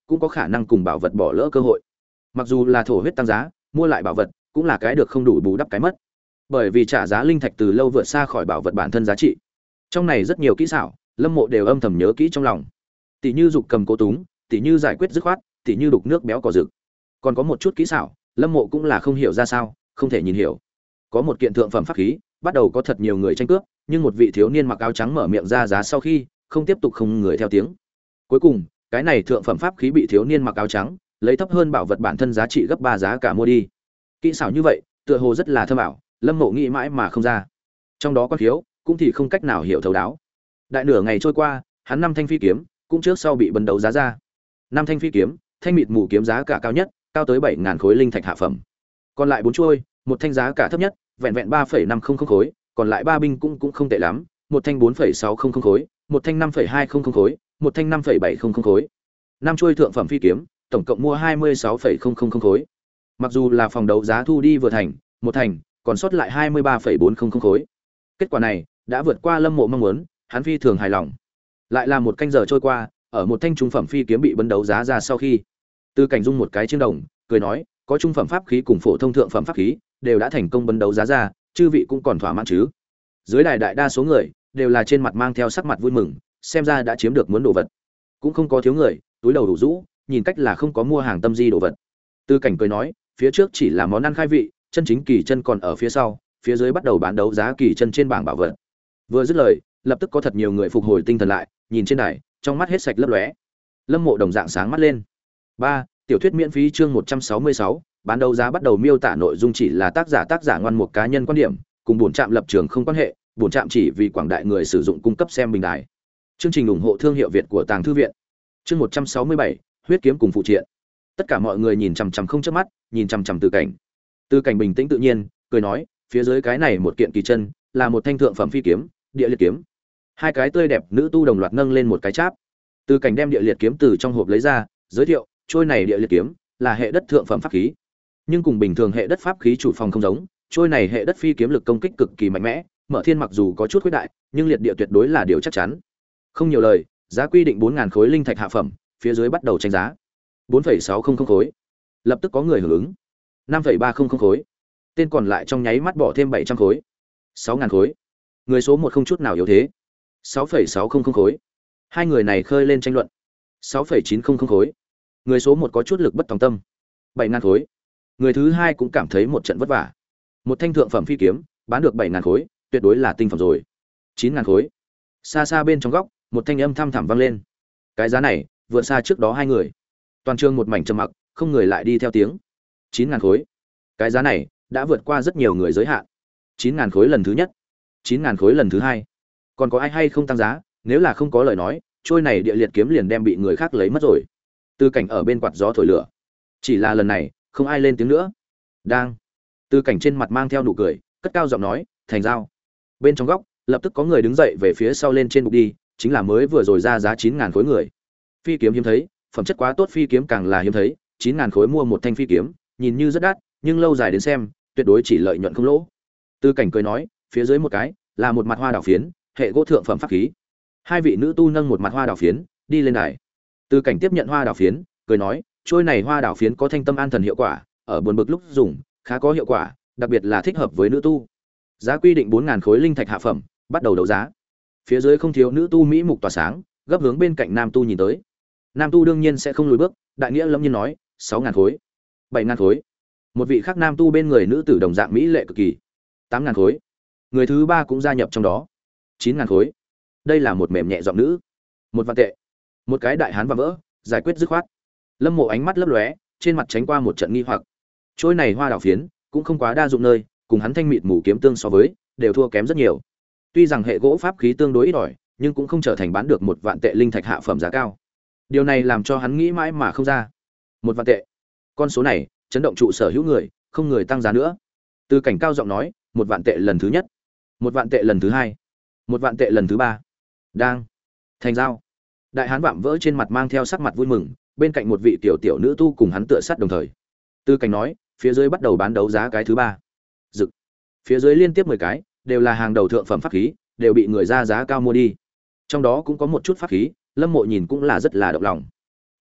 cũng có khả năng cùng bảo vật bỏ lỡ cơ hội. Mặc dù là thổ huyết tăng giá, mua lại bảo vật cũng là cái được không đủ bù đắp cái mất. Bởi vì trả giá linh thạch từ lâu vượt xa khỏi bảo vật bản thân giá trị. Trong này rất nhiều kỹ xảo, Lâm Mộ đều âm thầm nhớ kỹ trong lòng. Tỷ như dục cầm cố túng, tỷ như giải quyết dứt khoát, tỷ như đục nước béo cò rực. Còn có một chút kỹ xảo, Lâm Mộ cũng là không hiểu ra sao, không thể nhìn hiểu. Có một kiện thượng phẩm pháp khí, bắt đầu có thật nhiều người tranh cướp, nhưng một vị thiếu niên mặc áo trắng mở miệng ra giá sau khi, không tiếp tục không người theo tiếng. Cuối cùng, cái này thượng phẩm pháp khí bị thiếu niên mặc áo trắng lấy thấp hơn bảo vật bản thân giá trị gấp ba giá cả mua đi. Kỹ xảo như vậy, tựa hồ rất là thơm ảo, Lâm Mộ nghĩ mãi mà không ra. Trong đó có thiếu, cũng thì không cách nào hiểu thấu đáo. Đại nửa ngày trôi qua, hắn năm thanh phi kiếm, cũng trước sau bị bần đấu giá ra. Năm thanh phi kiếm, thanh mịt mù kiếm giá cả cao nhất, cao tới bảy ngàn khối linh thạch hạ phẩm. Còn lại bốn chuôi, một thanh giá cả thấp nhất, vẹn vẹn ba phẩy năm không không khối, còn lại ba binh cũng cũng không tệ lắm, một thanh bốn phẩy sáu không không khối, một thanh năm phẩy hai không không khối, một thanh năm phẩy bảy không không khối. Năm chuôi thượng phẩm phi kiếm, tổng cộng mua hai mươi sáu phẩy không không không khối. Mặc dù là phòng đấu giá thu đi vừa thành, một thành, còn sót lại hai mươi ba phẩy bốn không không khối. Kết quả này đã vượt qua Lâm Mộ mong muốn, hắn phi thường hài lòng. Lại là một canh giờ trôi qua, ở một thanh trung phẩm phi kiếm bị bấn đấu giá ra sau khi, Tư Cảnh Dung một cái chiếng đồng, cười nói, có trung phẩm pháp khí cùng phổ thông thượng phẩm pháp khí, đều đã thành công bấn đấu giá ra, chư vị cũng còn thỏa mãn chứ? Dưới đài đại đa số người đều là trên mặt mang theo sắc mặt vui mừng, xem ra đã chiếm được muốn đồ vật. Cũng không có thiếu người, túi đầu đủ rũ, nhìn cách là không có mua hàng tâm di đồ vật. Tư Cảnh cười nói, phía trước chỉ là món ăn khai vị, chân chính kỳ chân còn ở phía sau, phía dưới bắt đầu bán đấu giá kỳ chân trên bảng bảo vật. Vừa dứt lời, lập tức có thật nhiều người phục hồi tinh thần lại, nhìn trên đài, trong mắt hết sạch lấp lóe. Lâm Mộ đồng dạng sáng mắt lên. ba Tiểu thuyết miễn phí chương một trăm sáu mươi sáu, bán đấu giá bắt đầu miêu tả nội dung chỉ là tác giả tác giả ngoan một cá nhân quan điểm, cùng bổn trạm lập trường không quan hệ, bổn trạm chỉ vì quảng đại người sử dụng cung cấp xem bình đài. Chương trình ủng hộ thương hiệu Việt của Tàng Thư viện. Chương một trăm sáu mươi bảy, huyết kiếm cùng phụ triện. Tất cả mọi người nhìn chằm chằm không chớp mắt, nhìn chằm chằm Từ Cảnh. Từ Cảnh bình tĩnh tự nhiên, cười nói, phía dưới cái này một kiện kỳ chân, là một thanh thượng phẩm phi kiếm, địa liệt kiếm. Hai cái tươi đẹp nữ tu đồng loạt nâng lên một cái cháp. Từ Cảnh đem địa liệt kiếm từ trong hộp lấy ra, giới thiệu, trôi này địa liệt kiếm là hệ đất thượng phẩm pháp khí, nhưng cùng bình thường hệ đất pháp khí chủ phòng không giống, trôi này hệ đất phi kiếm lực công kích cực kỳ mạnh mẽ, mở thiên mặc dù có chút khuyết đại, nhưng liệt địa tuyệt đối là điều chắc chắn. Không nhiều lời, giá quy định bốn ngàn khối linh thạch hạ phẩm, phía dưới bắt đầu tranh giá. bốn phẩy sáu không không khối. Lập tức có người hưởng ứng. năm phẩy ba không không khối. Tên còn lại trong nháy mắt bỏ thêm bảy trăm khối. sáu ngàn khối. Người số một không chút nào yếu thế. sáu phẩy sáu không không khối. Hai người này khơi lên tranh luận. sáu phẩy chín không không khối. Người số một có chút lực bất tòng tâm. bảy ngàn khối. Người thứ hai cũng cảm thấy một trận vất vả. Một thanh thượng phẩm phi kiếm, bán được bảy ngàn khối, tuyệt đối là tinh phẩm rồi. chín ngàn khối. Xa xa bên trong góc, một thanh âm thăm thẳm vang lên. Cái giá này, vượt xa trước đó hai người. Toàn trường một mảnh trầm mặc, không người lại đi theo tiếng. chín ngàn khối. Cái giá này đã vượt qua rất nhiều người giới hạn. chín ngàn khối lần thứ nhất, chín ngàn khối lần thứ hai. Còn có ai hay không tăng giá, nếu là không có lời nói, trôi này địa liệt kiếm liền đem bị người khác lấy mất rồi. Tư Cảnh ở bên quạt gió thổi lửa. Chỉ là lần này, không ai lên tiếng nữa. Đang. Tư Cảnh trên mặt mang theo nụ cười, cất cao giọng nói, thành giao. Bên trong góc, lập tức có người đứng dậy về phía sau lên trên bục đi, chính là mới vừa rồi ra giá chín ngàn khối người. Phi kiếm hiếm thấy, phẩm chất quá tốt phi kiếm càng là hiếm thấy, chín ngàn khối mua một thanh phi kiếm, nhìn như rất đắt, nhưng lâu dài đến xem, tuyệt đối chỉ lợi nhuận không lỗ. Tư Cảnh cười nói, phía dưới một cái là một mặt hoa đào phiến, hệ gỗ thượng phẩm pháp khí. Hai vị nữ tu nâng một mặt hoa đào phiến, đi lên đài. Tư Cảnh tiếp nhận hoa đào phiến, cười nói, trôi này hoa đào phiến có thanh tâm an thần hiệu quả, ở buồn bực lúc dùng, khá có hiệu quả, đặc biệt là thích hợp với nữ tu. Giá quy định bốn ngàn khối linh thạch hạ phẩm, bắt đầu đấu giá. Phía dưới không thiếu nữ tu mỹ mục tỏa sáng, gấp hướng bên cạnh nam tu nhìn tới. Nam tu đương nhiên sẽ không lùi bước, đại nghĩa lâm nhiên nói, sáu ngàn khối, bảy ngàn khối. Một vị khác nam tu bên người nữ tử đồng dạng mỹ lệ cực kỳ, tám ngàn khối. Người thứ ba cũng gia nhập trong đó, chín ngàn khối. Đây là một mềm nhẹ giọng nữ, một vạn tệ. Một cái đại hán và vỡ, giải quyết dứt khoát. Lâm Mộ ánh mắt lấp lóe, trên mặt tránh qua một trận nghi hoặc. Trôi này hoa đào phiến cũng không quá đa dụng nơi, cùng hắn thanh mịt mù kiếm tương so với, đều thua kém rất nhiều. Tuy rằng hệ gỗ pháp khí tương đối ít ỏi, nhưng cũng không trở thành bán được một vạn tệ linh thạch hạ phẩm giá cao. Điều này làm cho hắn nghĩ mãi mà không ra. Một vạn tệ, con số này chấn động trụ sở hữu người, không người tăng giá nữa. Từ Cảnh cao giọng nói, một vạn tệ lần thứ nhất, một vạn tệ lần thứ hai, một vạn tệ lần thứ ba. Đang thành giao. Đại hán vạm vỡ trên mặt mang theo sắc mặt vui mừng, bên cạnh một vị tiểu tiểu nữ tu cùng hắn tựa sát đồng thời. Từ Cảnh nói, phía dưới bắt đầu bán đấu giá cái thứ ba. Dực. Phía dưới liên tiếp mười cái, đều là hàng đầu thượng phẩm pháp khí, đều bị người ra giá cao mua đi. Trong đó cũng có một chút pháp khí, Lâm Mộ nhìn cũng là rất là động lòng.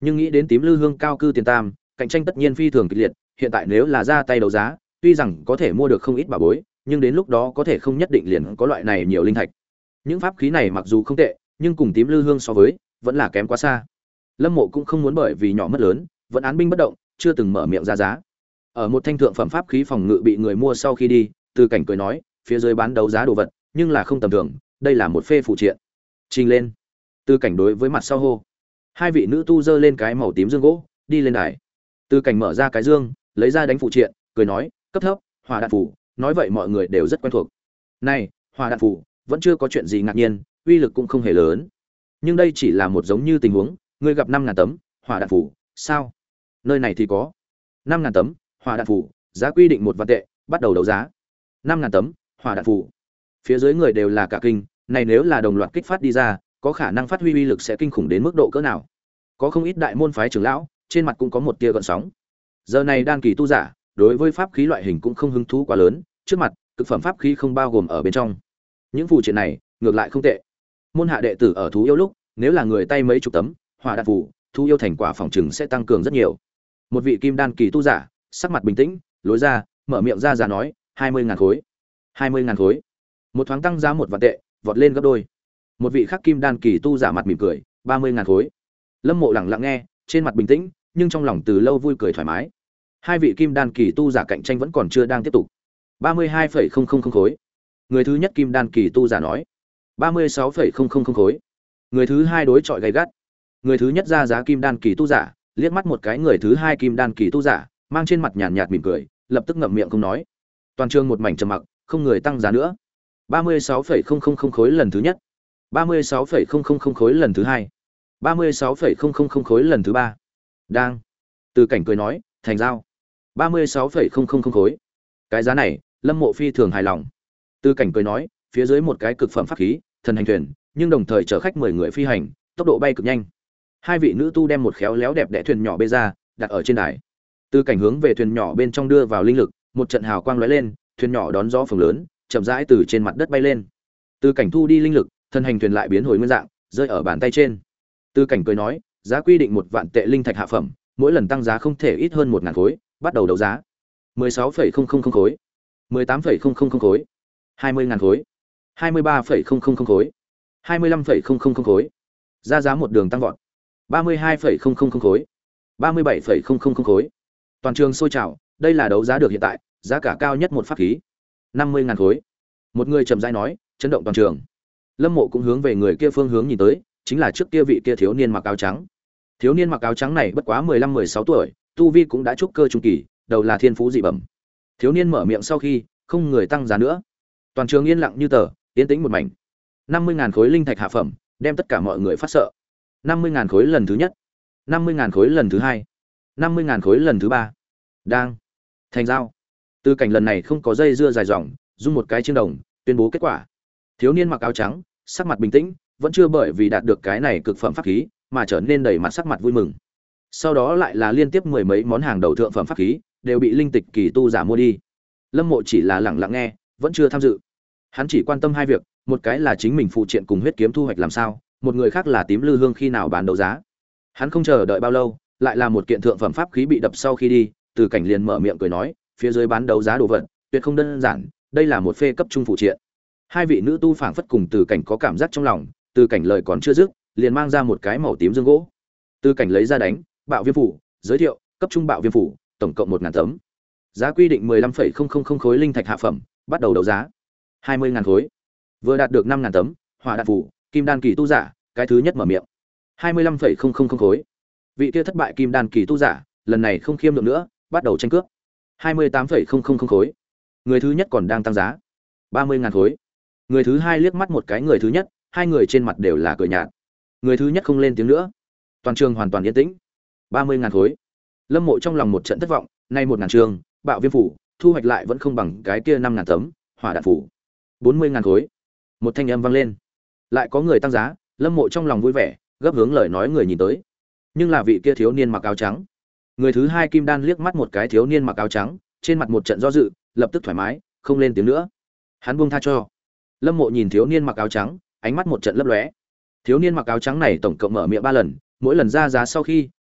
Nhưng nghĩ đến tím lư hương cao cư tiền tam, cạnh tranh tất nhiên phi thường kịch liệt, hiện tại nếu là ra tay đấu giá, tuy rằng có thể mua được không ít bảo bối, nhưng đến lúc đó có thể không nhất định liền có loại này nhiều linh thạch. Những pháp khí này mặc dù không tệ, nhưng cùng tím lư hương so với, vẫn là kém quá xa. Lâm Mộ cũng không muốn bởi vì nhỏ mất lớn, vẫn án binh bất động, chưa từng mở miệng ra giá. Ở một thanh thượng phẩm pháp khí phòng ngự bị người mua sau khi đi, Từ Cảnh cười nói, phía dưới bán đấu giá đồ vật, nhưng là không tầm thường, đây là một phê phụ triện. Trình lên. Từ Cảnh đối với mặt sau hô. Hai vị nữ tu giơ lên cái màu tím dương gỗ, đi lên đài. Từ Cảnh mở ra cái dương, lấy ra đánh phụ triện, cười nói, cấp thấp, hỏa đạn phủ, nói vậy mọi người đều rất quen thuộc. Này, hỏa đạn phủ, vẫn chưa có chuyện gì ngạc nhiên, uy lực cũng không hề lớn. Nhưng đây chỉ là một giống như tình huống, ngươi gặp năm ngàn tấm hỏa đạn phủ, sao? Nơi này thì có năm ngàn tấm hỏa đạn phủ, giá quy định một vạn tệ, bắt đầu đấu giá. năm ngàn tấm hỏa đạn phủ. Phía dưới người đều là cả kinh, này nếu là đồng loạt kích phát đi ra, có khả năng phát huy uy lực sẽ kinh khủng đến mức độ cỡ nào? Có không ít đại môn phái trưởng lão, trên mặt cũng có một tia gợn sóng. Giờ này đan kỳ tu giả, đối với pháp khí loại hình cũng không hứng thú quá lớn, trước mặt, cực phẩm pháp khí không bao gồm ở bên trong. Những phụ triện này, ngược lại không tệ. Môn hạ đệ tử ở thú yêu lúc, nếu là người tay mấy chục tấm hỏa đạn phủ, thú yêu thành quả phòng trừng sẽ tăng cường rất nhiều. Một vị kim đan kỳ tu giả, sắc mặt bình tĩnh, lối ra, mở miệng ra giá nói, hai mươi ngàn khối. hai mươi ngàn khối. Một thoáng tăng giá một vạn tệ, vọt lên gấp đôi. Một vị khác kim đan kỳ tu giả mặt mỉm cười, ba mươi ngàn khối. Lâm Mộ lặng lặng nghe, trên mặt bình tĩnh, nhưng trong lòng từ lâu vui cười thoải mái. Hai vị kim đan kỳ tu giả cạnh tranh vẫn còn chưa đang tiếp tục. ba mươi hai phẩy không không không khối. Người thứ nhất kim đan kỳ tu giả nói. ba mươi sáu phẩy không không không khối. Người thứ hai đối chọi gay gắt. Người thứ nhất ra giá kim đan kỳ tu giả, liếc mắt một cái người thứ hai kim đan kỳ tu giả, mang trên mặt nhàn nhạt mỉm cười, lập tức ngậm miệng không nói. Toàn trường một mảnh trầm mặc, không người tăng giá nữa. ba mươi sáu phẩy không không không khối lần thứ nhất. ba mươi sáu phẩy không không không khối lần thứ hai. ba mươi sáu phẩy không không không khối lần thứ ba. Đang. Từ Cảnh cười nói, thành giao. ba mươi sáu phẩy không không không khối. Cái giá này, Lâm Mộ phi thường hài lòng. Từ Cảnh cười nói, phía dưới một cái cực phẩm pháp khí, thần hành thuyền, nhưng đồng thời chở khách mười người phi hành, tốc độ bay cực nhanh. Hai vị nữ tu đem một khéo léo đẹp đẽ thuyền nhỏ bê ra, đặt ở trên đài. Từ Cảnh hướng về thuyền nhỏ bên trong đưa vào linh lực, một trận hào quang lóe lên, thuyền nhỏ đón gió phồng lớn, chậm rãi từ trên mặt đất bay lên. Từ Cảnh thu đi linh lực, thần hành thuyền lại biến hồi nguyên dạng, rơi ở bàn tay trên. Từ Cảnh cười nói, giá quy định một vạn tệ linh thạch hạ phẩm, mỗi lần tăng giá không thể ít hơn một ngàn khối, bắt đầu đấu giá. mười sáu phẩy không không không khối, mười tám phẩy không không không khối, hai mươi ngàn khối, hai mươi ba phẩy không không không khối, hai mươi lăm phẩy không không không khối. Ra giá một đường tăng vọt. ba mươi hai phẩy không không không khối, ba mươi bảy phẩy không không không khối. Toàn trường sôi trào, đây là đấu giá được hiện tại, giá cả cao nhất một pháp khí. năm mươi ngàn khối. Một người chậm rãi nói, chấn động toàn trường. Lâm Mộ cũng hướng về người kia phương hướng nhìn tới, chính là trước kia vị kia thiếu niên mặc áo trắng. Thiếu niên mặc áo trắng này bất quá mười lăm mười sáu tuổi, tu vi cũng đã trúc cơ trung kỳ, đầu là thiên phú dị bẩm. Thiếu niên mở miệng sau khi, không người tăng giá nữa. Toàn trường yên lặng như tờ, yên tĩnh một mảnh. năm mươi ngàn khối linh thạch hạ phẩm, đem tất cả mọi người phát sợ. năm mươi ngàn khối lần thứ nhất, năm mươi ngàn khối lần thứ hai, năm mươi ngàn khối lần thứ ba. Đang. Thành giao. Từ Cảnh lần này không có dây dưa dài dòng, rung một cái chiêng đồng, tuyên bố kết quả. Thiếu niên mặc áo trắng, sắc mặt bình tĩnh, vẫn chưa bởi vì đạt được cái này cực phẩm pháp khí mà trở nên đầy mặt sắc mặt vui mừng. Sau đó lại là liên tiếp mười mấy món hàng đầu thượng phẩm pháp khí đều bị linh tịch kỳ tu giả mua đi. Lâm Mộ chỉ là lặng lặng nghe, vẫn chưa tham dự. Hắn chỉ quan tâm hai việc, một cái là chính mình phụ triện cùng huyết kiếm thu hoạch làm sao, một người khác là tím lư hương khi nào bán đấu giá. Hắn không chờ đợi bao lâu, lại là một kiện thượng phẩm pháp khí bị đập sau khi đi, Từ Cảnh liền mở miệng cười nói, phía dưới bán đấu giá đồ vật, tuyệt không đơn giản, đây là một phê cấp trung phụ triện. Hai vị nữ tu phảng phất cùng Từ Cảnh có cảm giác trong lòng, Từ Cảnh lời còn chưa dứt, liền mang ra một cái màu tím dương gỗ. Từ Cảnh lấy ra đánh, bạo viêm phủ, giới thiệu, cấp trung bạo viêm phủ, tổng cộng một ngàn tấm. Giá quy định mười lăm phẩy không không không khối linh thạch hạ phẩm, bắt đầu đấu giá. hai mươi ngàn khối. Vừa đạt được năm ngàn tấm, hỏa đạn phủ, kim đan kỳ tu giả, cái thứ nhất mở miệng. hai mươi lăm phẩy không không không khối. Vị kia thất bại kim đan kỳ tu giả, lần này không khiêm lượng nữa, bắt đầu tranh cướp. hai mươi tám phẩy không không không khối. Người thứ nhất còn đang tăng giá. ba mươi ngàn khối. Người thứ hai liếc mắt một cái người thứ nhất, hai người trên mặt đều là cười nhạt. Người thứ nhất không lên tiếng nữa. Toàn trường hoàn toàn yên tĩnh. ba mươi ngàn khối. Lâm Mộ trong lòng một trận thất vọng, nay một ngàn trường, bạo viêm phủ, thu hoạch lại vẫn không bằng cái kia năm ngàn tấm, hỏa đạn phủ. bốn mươi ngàn khối. Một thanh âm vang lên. Lại có người tăng giá, Lâm Mộ trong lòng vui vẻ, gấp hướng lời nói người nhìn tới. Nhưng là vị kia thiếu niên mặc áo trắng. Người thứ hai kim đan liếc mắt một cái thiếu niên mặc áo trắng, trên mặt một trận do dự, lập tức thoải mái, không lên tiếng nữa. Hắn buông tha cho. Lâm Mộ nhìn thiếu niên mặc áo trắng, ánh mắt một trận lấp lóe. Thiếu niên mặc áo trắng này tổng cộng mở miệng ba lần, mỗi lần ra giá sau khi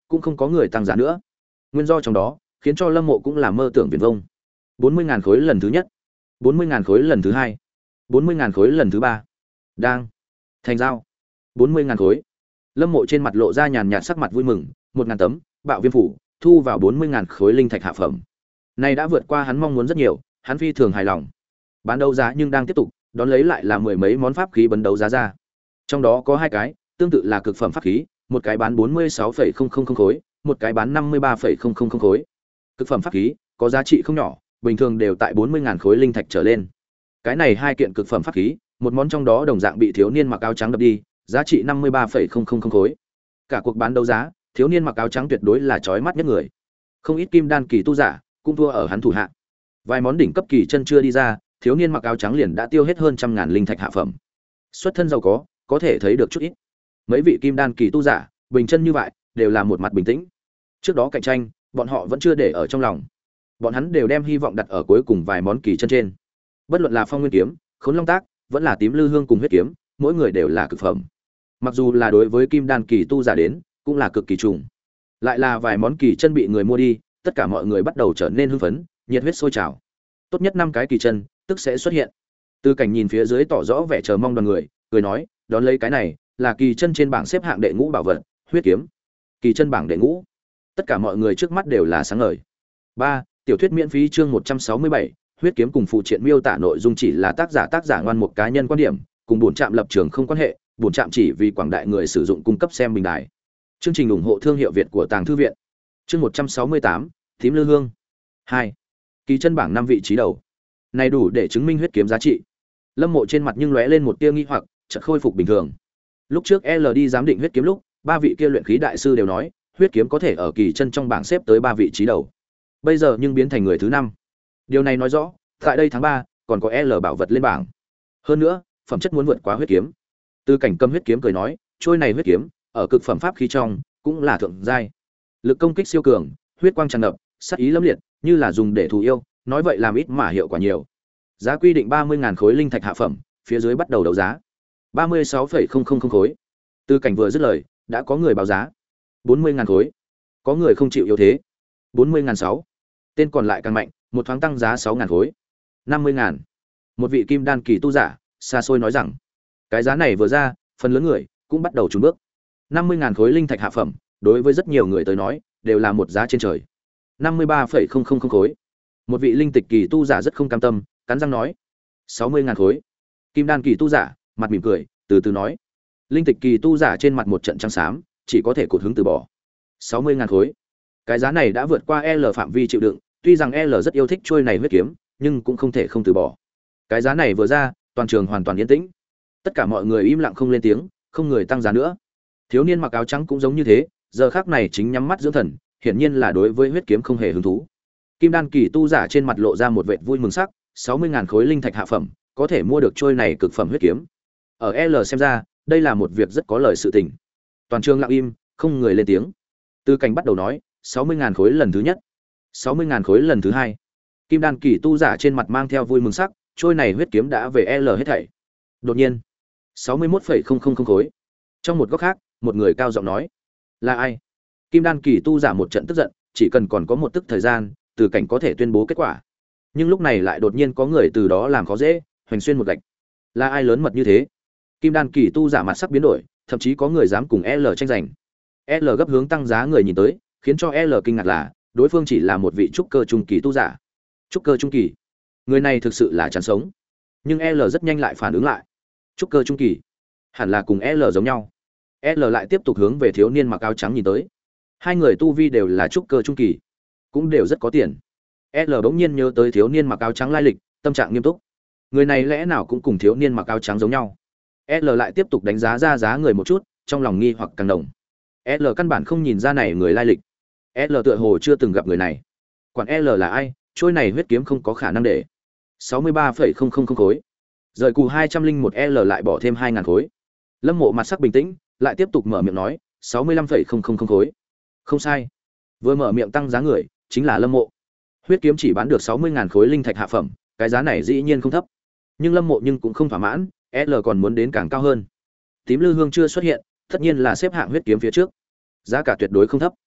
cũng không có người tăng giá nữa. Nguyên do trong đó khiến cho Lâm Mộ cũng là mơ tưởng viển vông. bốn mươi ngàn khối lần thứ nhất, bốn mươi ngàn khối lần thứ hai, bốn mươi ngàn khối lần thứ ba. Đang thành giao. bốn mươi ngàn khối. Lâm Mộ trên mặt lộ ra nhàn nhạt sắc mặt vui mừng, một ngàn tấm, bạo viêm phủ, thu vào bốn mươi ngàn khối linh thạch hạ phẩm. Này đã vượt qua hắn mong muốn rất nhiều, hắn phi thường hài lòng. Bán đấu giá nhưng đang tiếp tục, đón lấy lại là mười mấy món pháp khí bấn đấu giá ra. Trong đó có hai cái, tương tự là cực phẩm pháp khí, một cái bán bốn mươi sáu phẩy không không không khối, một cái bán năm mươi ba phẩy không không không khối. Cực phẩm pháp khí có giá trị không nhỏ, bình thường đều tại bốn mươi ngàn khối linh thạch trở lên. Cái này hai kiện cực phẩm pháp khí, một món trong đó đồng dạng bị thiếu niên mặc áo trắng đập đi, giá trị năm mươi ba phẩy không không không khối. Cả cuộc bán đấu giá, thiếu niên mặc áo trắng tuyệt đối là chói mắt nhất người. Không ít kim đan kỳ tu giả cũng thua ở hắn thủ hạ. Vài món đỉnh cấp kỳ chân chưa đi ra, thiếu niên mặc áo trắng liền đã tiêu hết hơn trăm ngàn linh thạch hạ phẩm. Xuất thân giàu có, có thể thấy được chút ít. Mấy vị kim đan kỳ tu giả, bình chân như vậy, đều là một mặt bình tĩnh. Trước đó cạnh tranh, bọn họ vẫn chưa để ở trong lòng. Bọn hắn đều đem hy vọng đặt ở cuối cùng vài món kỳ chân trên. Bất luận là Phong Nguyên kiếm, Khốn Long tác, vẫn là Tím Lư Hương cùng huyết kiếm, mỗi người đều là cực phẩm. Mặc dù là đối với kim đan kỳ tu giả đến, cũng là cực kỳ trùng. Lại là vài món kỳ chân bị người mua đi, tất cả mọi người bắt đầu trở nên hưng phấn, nhiệt huyết sôi trào. Tốt nhất năm cái kỳ chân, tức sẽ xuất hiện. Tư Cảnh nhìn phía dưới tỏ rõ vẻ chờ mong đoàn người, cười nói, đón lấy cái này là kỳ chân trên bảng xếp hạng đệ ngũ bảo vật, huyết kiếm. Kỳ chân bảng đệ ngũ. Tất cả mọi người trước mắt đều là sáng ngời. Ba, tiểu thuyết miễn phí chương một trăm sáu mươi bảy, huyết kiếm cùng phụ triện miêu tả nội dung chỉ là tác giả tác giả ngoan một cá nhân quan điểm, cùng bổn trạm lập trường không quan hệ, bổn trạm chỉ vì quảng đại người sử dụng cung cấp xem bình đài. Chương trình ủng hộ thương hiệu Việt của Tàng thư viện. Chương một trăm sáu mươi tám, Tím Lư Hương. Hai, kỳ chân bảng năm vị trí đầu. Này đủ để chứng minh huyết kiếm giá trị. Lâm Mộ trên mặt nhưng lóe lên một tia nghi hoặc, chợt khôi phục bình thường. Lúc trước L đi giám định huyết kiếm lúc, ba vị kia luyện khí đại sư đều nói, huyết kiếm có thể ở kỳ chân trong bảng xếp tới ba vị trí đầu. Bây giờ nhưng biến thành người thứ năm. Điều này nói rõ, tại đây tháng ba còn có L bảo vật lên bảng. Hơn nữa, phẩm chất muốn vượt quá huyết kiếm. Tư Cảnh cầm huyết kiếm cười nói, trôi này huyết kiếm, ở cực phẩm pháp khí trong, cũng là thượng giai. Lực công kích siêu cường, huyết quang tràn ngập, sát ý lâm liệt, như là dùng để thù yêu, nói vậy làm ít mà hiệu quả nhiều. Giá quy định ba mươi ngàn khối linh thạch hạ phẩm, phía dưới bắt đầu đấu giá. ba mươi sáu phẩy không không không khối. Tư Cảnh vừa dứt lời, đã có người báo giá. bốn mươi ngàn khối. Có người không chịu yếu thế. bốn mươi ngàn sáu. Tên còn lại càng mạnh, một thoáng tăng giá sáu ngàn khối. năm mươi ngàn. Một vị kim đan kỳ tu giả, xa xôi nói rằng, cái giá này vừa ra, phần lớn người cũng bắt đầu chùn bước. năm mươi ngàn khối linh thạch hạ phẩm, đối với rất nhiều người tới nói, đều là một giá trên trời. năm mươi ba phẩy không không không khối. Một vị linh tịch kỳ tu giả rất không cam tâm, cắn răng nói, sáu mươi ngàn khối. Kim đan kỳ tu giả, mặt mỉm cười, từ từ nói. Linh tịch kỳ tu giả trên mặt một trận trắng xám, chỉ có thể cột hứng từ bỏ. sáu mươi ngàn khối. Cái giá này đã vượt qua L phạm vi chịu đựng, tuy rằng L rất yêu thích chuôi này huyết kiếm, nhưng cũng không thể không từ bỏ. Cái giá này vừa ra, toàn trường hoàn toàn yên tĩnh. Tất cả mọi người im lặng không lên tiếng, không người tăng giá nữa. Thiếu niên mặc áo trắng cũng giống như thế, giờ khắc này chính nhắm mắt dưỡng thần, hiển nhiên là đối với huyết kiếm không hề hứng thú. Kim đan kỳ tu giả trên mặt lộ ra một vẻ vui mừng sắc, sáu mươi ngàn khối linh thạch hạ phẩm, có thể mua được trôi này cực phẩm huyết kiếm. Ở L xem ra, đây là một việc rất có lời sự tình. Toàn trường lặng im, không người lên tiếng. Tư Cảnh bắt đầu nói, sáu mươi ngàn khối lần thứ nhất, sáu mươi ngàn khối lần thứ hai. Kim đan kỳ tu giả trên mặt mang theo vui mừng sắc, trôi này huyết kiếm đã về L hết thảy. Đột nhiên, sáu mươi mốt phẩy không không không khối. Trong một góc khác, một người cao giọng nói, là ai? Kim đan kỳ tu giả một trận tức giận, chỉ cần còn có một tức thời gian, Từ Cảnh có thể tuyên bố kết quả. Nhưng lúc này lại đột nhiên có người từ đó làm khó dễ, hoành xuyên một gạch. Là ai lớn mật như thế? Kim đan kỳ tu giả mặt sắc biến đổi, thậm chí có người dám cùng L tranh giành. L gấp hướng tăng giá người nhìn tới, khiến cho L kinh ngạc là, đối phương chỉ là một vị trúc cơ trung kỳ tu giả. Trúc cơ trung kỳ? Người này thực sự là chán sống. Nhưng L rất nhanh lại phản ứng lại. Trúc cơ trung kỳ, hẳn là cùng L giống nhau. L lại tiếp tục hướng về thiếu niên mặc áo trắng nhìn tới. Hai người tu vi đều là trúc cơ trung kỳ, cũng đều rất có tiền. L bỗng nhiên nhớ tới thiếu niên mặc áo trắng lai lịch, tâm trạng nghiêm túc. Người này lẽ nào cũng cùng thiếu niên mặc áo trắng giống nhau? L lại tiếp tục đánh giá ra giá người một chút, trong lòng nghi hoặc càng đồng. L căn bản không nhìn ra này người lai lịch. L tựa hồ chưa từng gặp người này. Quản L là ai, trôi này huyết kiếm không có khả năng để. sáu mươi ba phẩy không không không khối. Rời cù hai trăm linh một L lại bỏ thêm hai ngàn khối. Lâm Mộ mặt sắc bình tĩnh, lại tiếp tục mở miệng nói, sáu mươi lăm phẩy không không không khối. Không sai. Vừa mở miệng tăng giá người, chính là Lâm Mộ. Huyết kiếm chỉ bán được sáu mươi ngàn khối linh thạch hạ phẩm, cái giá này dĩ nhiên không thấp. Nhưng Lâm Mộ nhưng cũng không thỏa mãn, L còn muốn đến càng cao hơn. Tím Lư Hương chưa xuất hiện, tất nhiên là xếp hạng huyết kiếm phía trước. Giá cả tuyệt đối không thấp.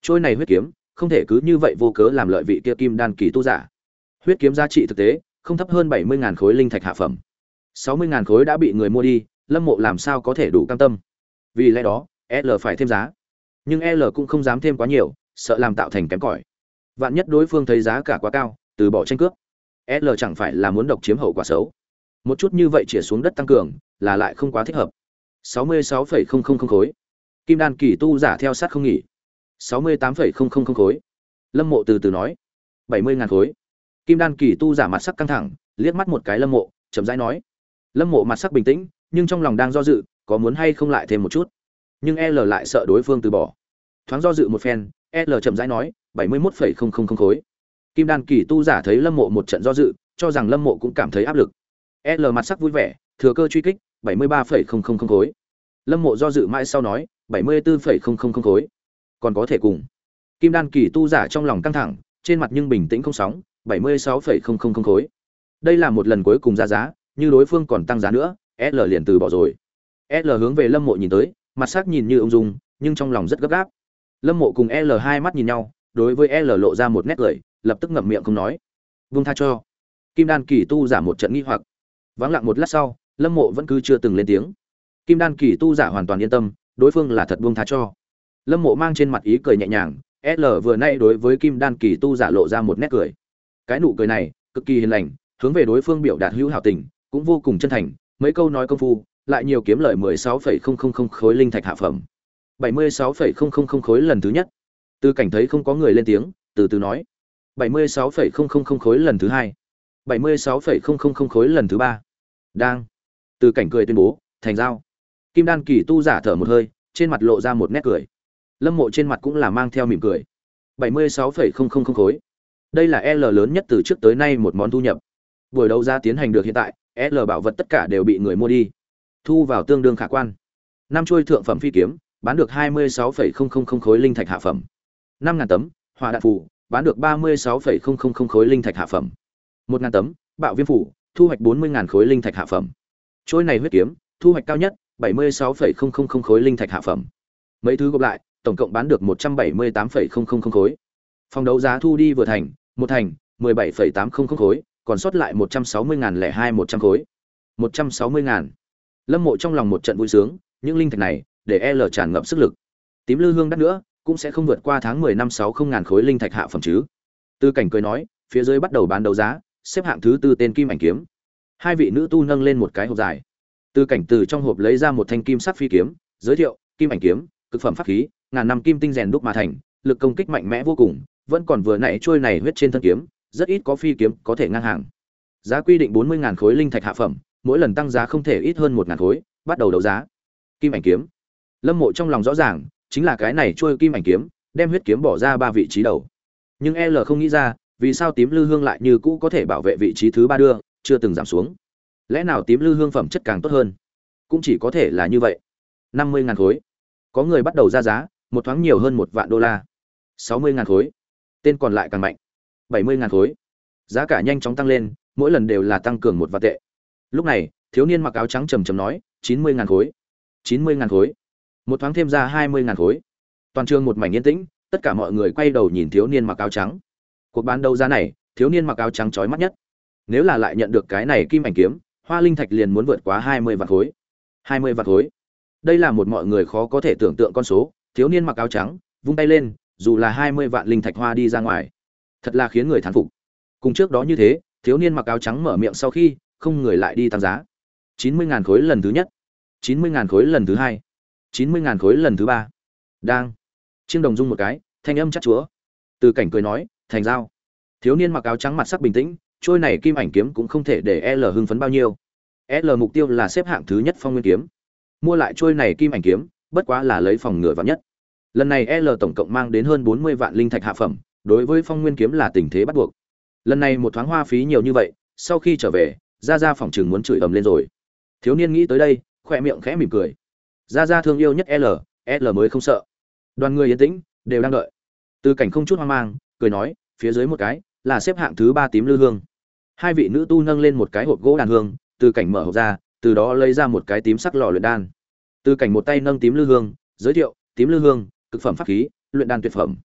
Trôi này huyết kiếm không thể cứ như vậy vô cớ làm lợi vị kia kim đan kỳ tu giả. Huyết kiếm giá trị thực tế không thấp hơn bảy mươi ngàn khối linh thạch hạ phẩm. sáu mươi ngàn khối đã bị người mua đi, Lâm Mộ làm sao có thể đủ cam tâm. Vì lẽ đó, L phải thêm giá. Nhưng L cũng không dám thêm quá nhiều, sợ làm tạo thành kém cỏi. Vạn nhất đối phương thấy giá cả quá cao, từ bỏ tranh cướp. L chẳng phải là muốn độc chiếm hậu quả xấu. Một chút như vậy chĩa xuống đất tăng cường, là lại không quá thích hợp. sáu mươi sáu phẩy không không không khối. Kim đan kỳ tu giả theo sát không nghỉ. sáu mươi tám phẩy không không không khối. Lâm Mộ từ từ nói, bảy mươi ngàn khối. Kim đan kỳ tu giả mặt sắc căng thẳng, liếc mắt một cái Lâm Mộ, chậm rãi nói. Lâm Mộ mặt sắc bình tĩnh, nhưng trong lòng đang do dự, có muốn hay không lại thêm một chút. Nhưng L lại sợ đối phương từ bỏ. Thoáng do dự một phen, L chậm rãi nói, bảy mươi mốt phẩy không không không khối. Kim đan kỳ tu giả thấy Lâm Mộ một trận do dự, cho rằng Lâm Mộ cũng cảm thấy áp lực. L mặt sắc vui vẻ, thừa cơ truy kích, bảy mươi ba phẩy không không không khối. Lâm Mộ do dự mãi sau nói, bảy mươi tư phẩy không không không khối. Còn có thể cùng. Kim đan kỳ tu giả trong lòng căng thẳng, trên mặt nhưng bình tĩnh không sóng, bảy mươi sáu phẩy không không không khối. Đây là một lần cuối cùng ra giá, như đối phương còn tăng giá nữa, L liền từ bỏ rồi. L hướng về Lâm Mộ nhìn tới, mặt sắc nhìn như ung dung, nhưng trong lòng rất gấp gáp. Lâm Mộ cùng L hai mắt nhìn nhau, đối với L lộ ra một nét cười, lập tức ngậm miệng không nói. Buông tha cho. Kim đan kỳ tu giả một trận nghi hoặc. Vắng lặng một lát sau, Lâm Mộ vẫn cứ chưa từng lên tiếng. Kim đan kỳ tu giả hoàn toàn yên tâm, đối phương là thật buông tha cho. Lâm Mộ mang trên mặt ý cười nhẹ nhàng, L vừa nay đối với Kim đan kỳ tu giả lộ ra một nét cười. Cái nụ cười này cực kỳ hiền lành, hướng về đối phương biểu đạt hữu hảo tình, cũng vô cùng chân thành, mấy câu nói công phu, lại nhiều kiếm lợi mười sáu phẩy không không không khối linh thạch hạ phẩm. bảy mươi sáu phẩy không không không khối lần thứ nhất. Tư Cảnh thấy không có người lên tiếng, từ từ nói, bảy mươi sáu phẩy không không không khối lần thứ hai. bảy mươi sáu phẩy không không không khối lần thứ ba. Đang. Tư Cảnh cười tuyên bố, thành giao. Kim đan kỳ tu giả thở một hơi, trên mặt lộ ra một nét cười. Lâm Mộ trên mặt cũng là mang theo mỉm cười. bảy mươi sáu phẩy không không không khối. Đây là L lớn nhất từ trước tới nay một món thu nhập. Buổi đấu giá tiến hành được hiện tại, L bảo vật tất cả đều bị người mua đi. Thu vào tương đương khả quan. Năm chuôi thượng phẩm phi kiếm, bán được hai mươi sáu phẩy không không không khối linh thạch hạ phẩm. năm ngàn tấm hỏa đạn phù, bán được ba mươi sáu phẩy không không không khối linh thạch hạ phẩm. một ngàn tấm bạo viêm phù, thu hoạch bốn mươi ngàn khối linh thạch hạ phẩm. Chuôi này huyết kiếm, thu hoạch cao nhất bảy mươi sáu phẩy không không không khối linh thạch hạ phẩm. Mấy thứ gộp lại, tổng cộng bán được một trăm bảy mươi tám phẩy không không không khối. Phòng đấu giá thu đi vừa thành, một thành, mười bảy phẩy tám không không khối, còn sót lại một trăm sáu mươi ngàn lẻ hai một trăm khối. một trăm sáu mươi ngàn. Lâm Mộ trong lòng một trận vui sướng, những linh thạch này, để L tràn ngập sức lực. Tím lư hương đắt nữa, cũng sẽ không vượt qua tháng mười năm sáu không ngàn khối linh thạch hạ phẩm chứ. Tư Cảnh cười nói, phía dưới bắt đầu bán đấu giá, xếp hạng thứ tư tên kim ảnh kiếm. Hai vị nữ tu nâng lên một cái hộp dài. Tư Cảnh từ trong hộp lấy ra một thanh kim sắc phi kiếm, giới thiệu, kim ảnh kiếm, cực phẩm pháp khí, ngàn năm kim tinh rèn đúc mà thành, lực công kích mạnh mẽ vô cùng, vẫn còn vừa nãy trôi này huyết trên thân kiếm, rất ít có phi kiếm có thể ngang hàng. Giá quy định bốn mươi ngàn khối linh thạch hạ phẩm, mỗi lần tăng giá không thể ít hơn một ngàn khối, bắt đầu đấu giá. Kim ảnh kiếm. Lâm Mộ trong lòng rõ ràng, chính là cái này trôi kim ảnh kiếm, đem huyết kiếm bỏ ra ba vị trí đầu. Nhưng L không nghĩ ra, vì sao tím lư hương lại như cũ có thể bảo vệ vị trí thứ ba đưa, chưa từng giảm xuống. Lẽ nào tím lư hương phẩm chất càng tốt hơn? Cũng chỉ có thể là như vậy. năm mươi ngàn khối. Có người bắt đầu ra giá, một thoáng nhiều hơn một vạn đô la. sáu mươi ngàn khối. Tên còn lại càng mạnh. bảy mươi ngàn khối. Giá cả nhanh chóng tăng lên, mỗi lần đều là tăng cường một vạn tệ. Lúc này, thiếu niên mặc áo trắng trầm trầm nói, chín mươi ngàn khối. chín mươi ngàn khối. Một thoáng thêm ra hai mươi ngàn khối. Toàn trường một mảnh yên tĩnh, tất cả mọi người quay đầu nhìn thiếu niên mặc áo trắng. Cuộc bán đấu giá này, thiếu niên mặc áo trắng chói mắt nhất. Nếu là lại nhận được cái này kim ảnh kiếm, Hoa linh thạch liền muốn vượt quá hai mươi vạn khối. hai mươi vạn khối. Đây là một mọi người khó có thể tưởng tượng con số, thiếu niên mặc áo trắng, vung tay lên, dù là hai mươi vạn linh thạch hoa đi ra ngoài. Thật là khiến người thán phục. Cùng trước đó như thế, thiếu niên mặc áo trắng mở miệng sau khi, không người lại đi tăng giá. chín mươi ngàn khối lần thứ nhất, chín mươi ngàn khối lần thứ hai, chín mươi ngàn khối lần thứ ba. Đang. Chiêng đồng rung một cái, thanh âm chắc chúa. Từ Cảnh cười nói, thành giao. Thiếu niên mặc áo trắng mặt sắc bình tĩnh, trôi này kim ảnh kiếm cũng không thể để L hưng phấn bao nhiêu. L mục tiêu là xếp hạng thứ nhất phong nguyên kiếm. Mua lại trôi này kim ảnh kiếm, bất quá là lấy phòng ngừa vạn nhất. Lần này L tổng cộng mang đến hơn bốn mươi vạn linh thạch hạ phẩm, đối với phong nguyên kiếm là tình thế bắt buộc. Lần này một thoáng hoa phí nhiều như vậy, sau khi trở về, Gia Gia phòng trường muốn chửi ầm lên rồi. Thiếu niên nghĩ tới đây, khỏe miệng khẽ mỉm cười. Gia Gia thương yêu nhất L, L mới không sợ. Đoàn người yên tĩnh, đều đang đợi. Từ Cảnh không chút hoang mang, cười nói, phía dưới một cái là xếp hạng thứ ba tím lư hương. Hai vị nữ tu nâng lên một cái hộp gỗ đàn hương, Từ Cảnh mở hộp ra, từ đó lấy ra một cái tím sắc lò luyện đan. Từ Cảnh một tay nâng tím lư hương, giới thiệu, tím lư hương, cực phẩm pháp khí, luyện đan tuyệt phẩm,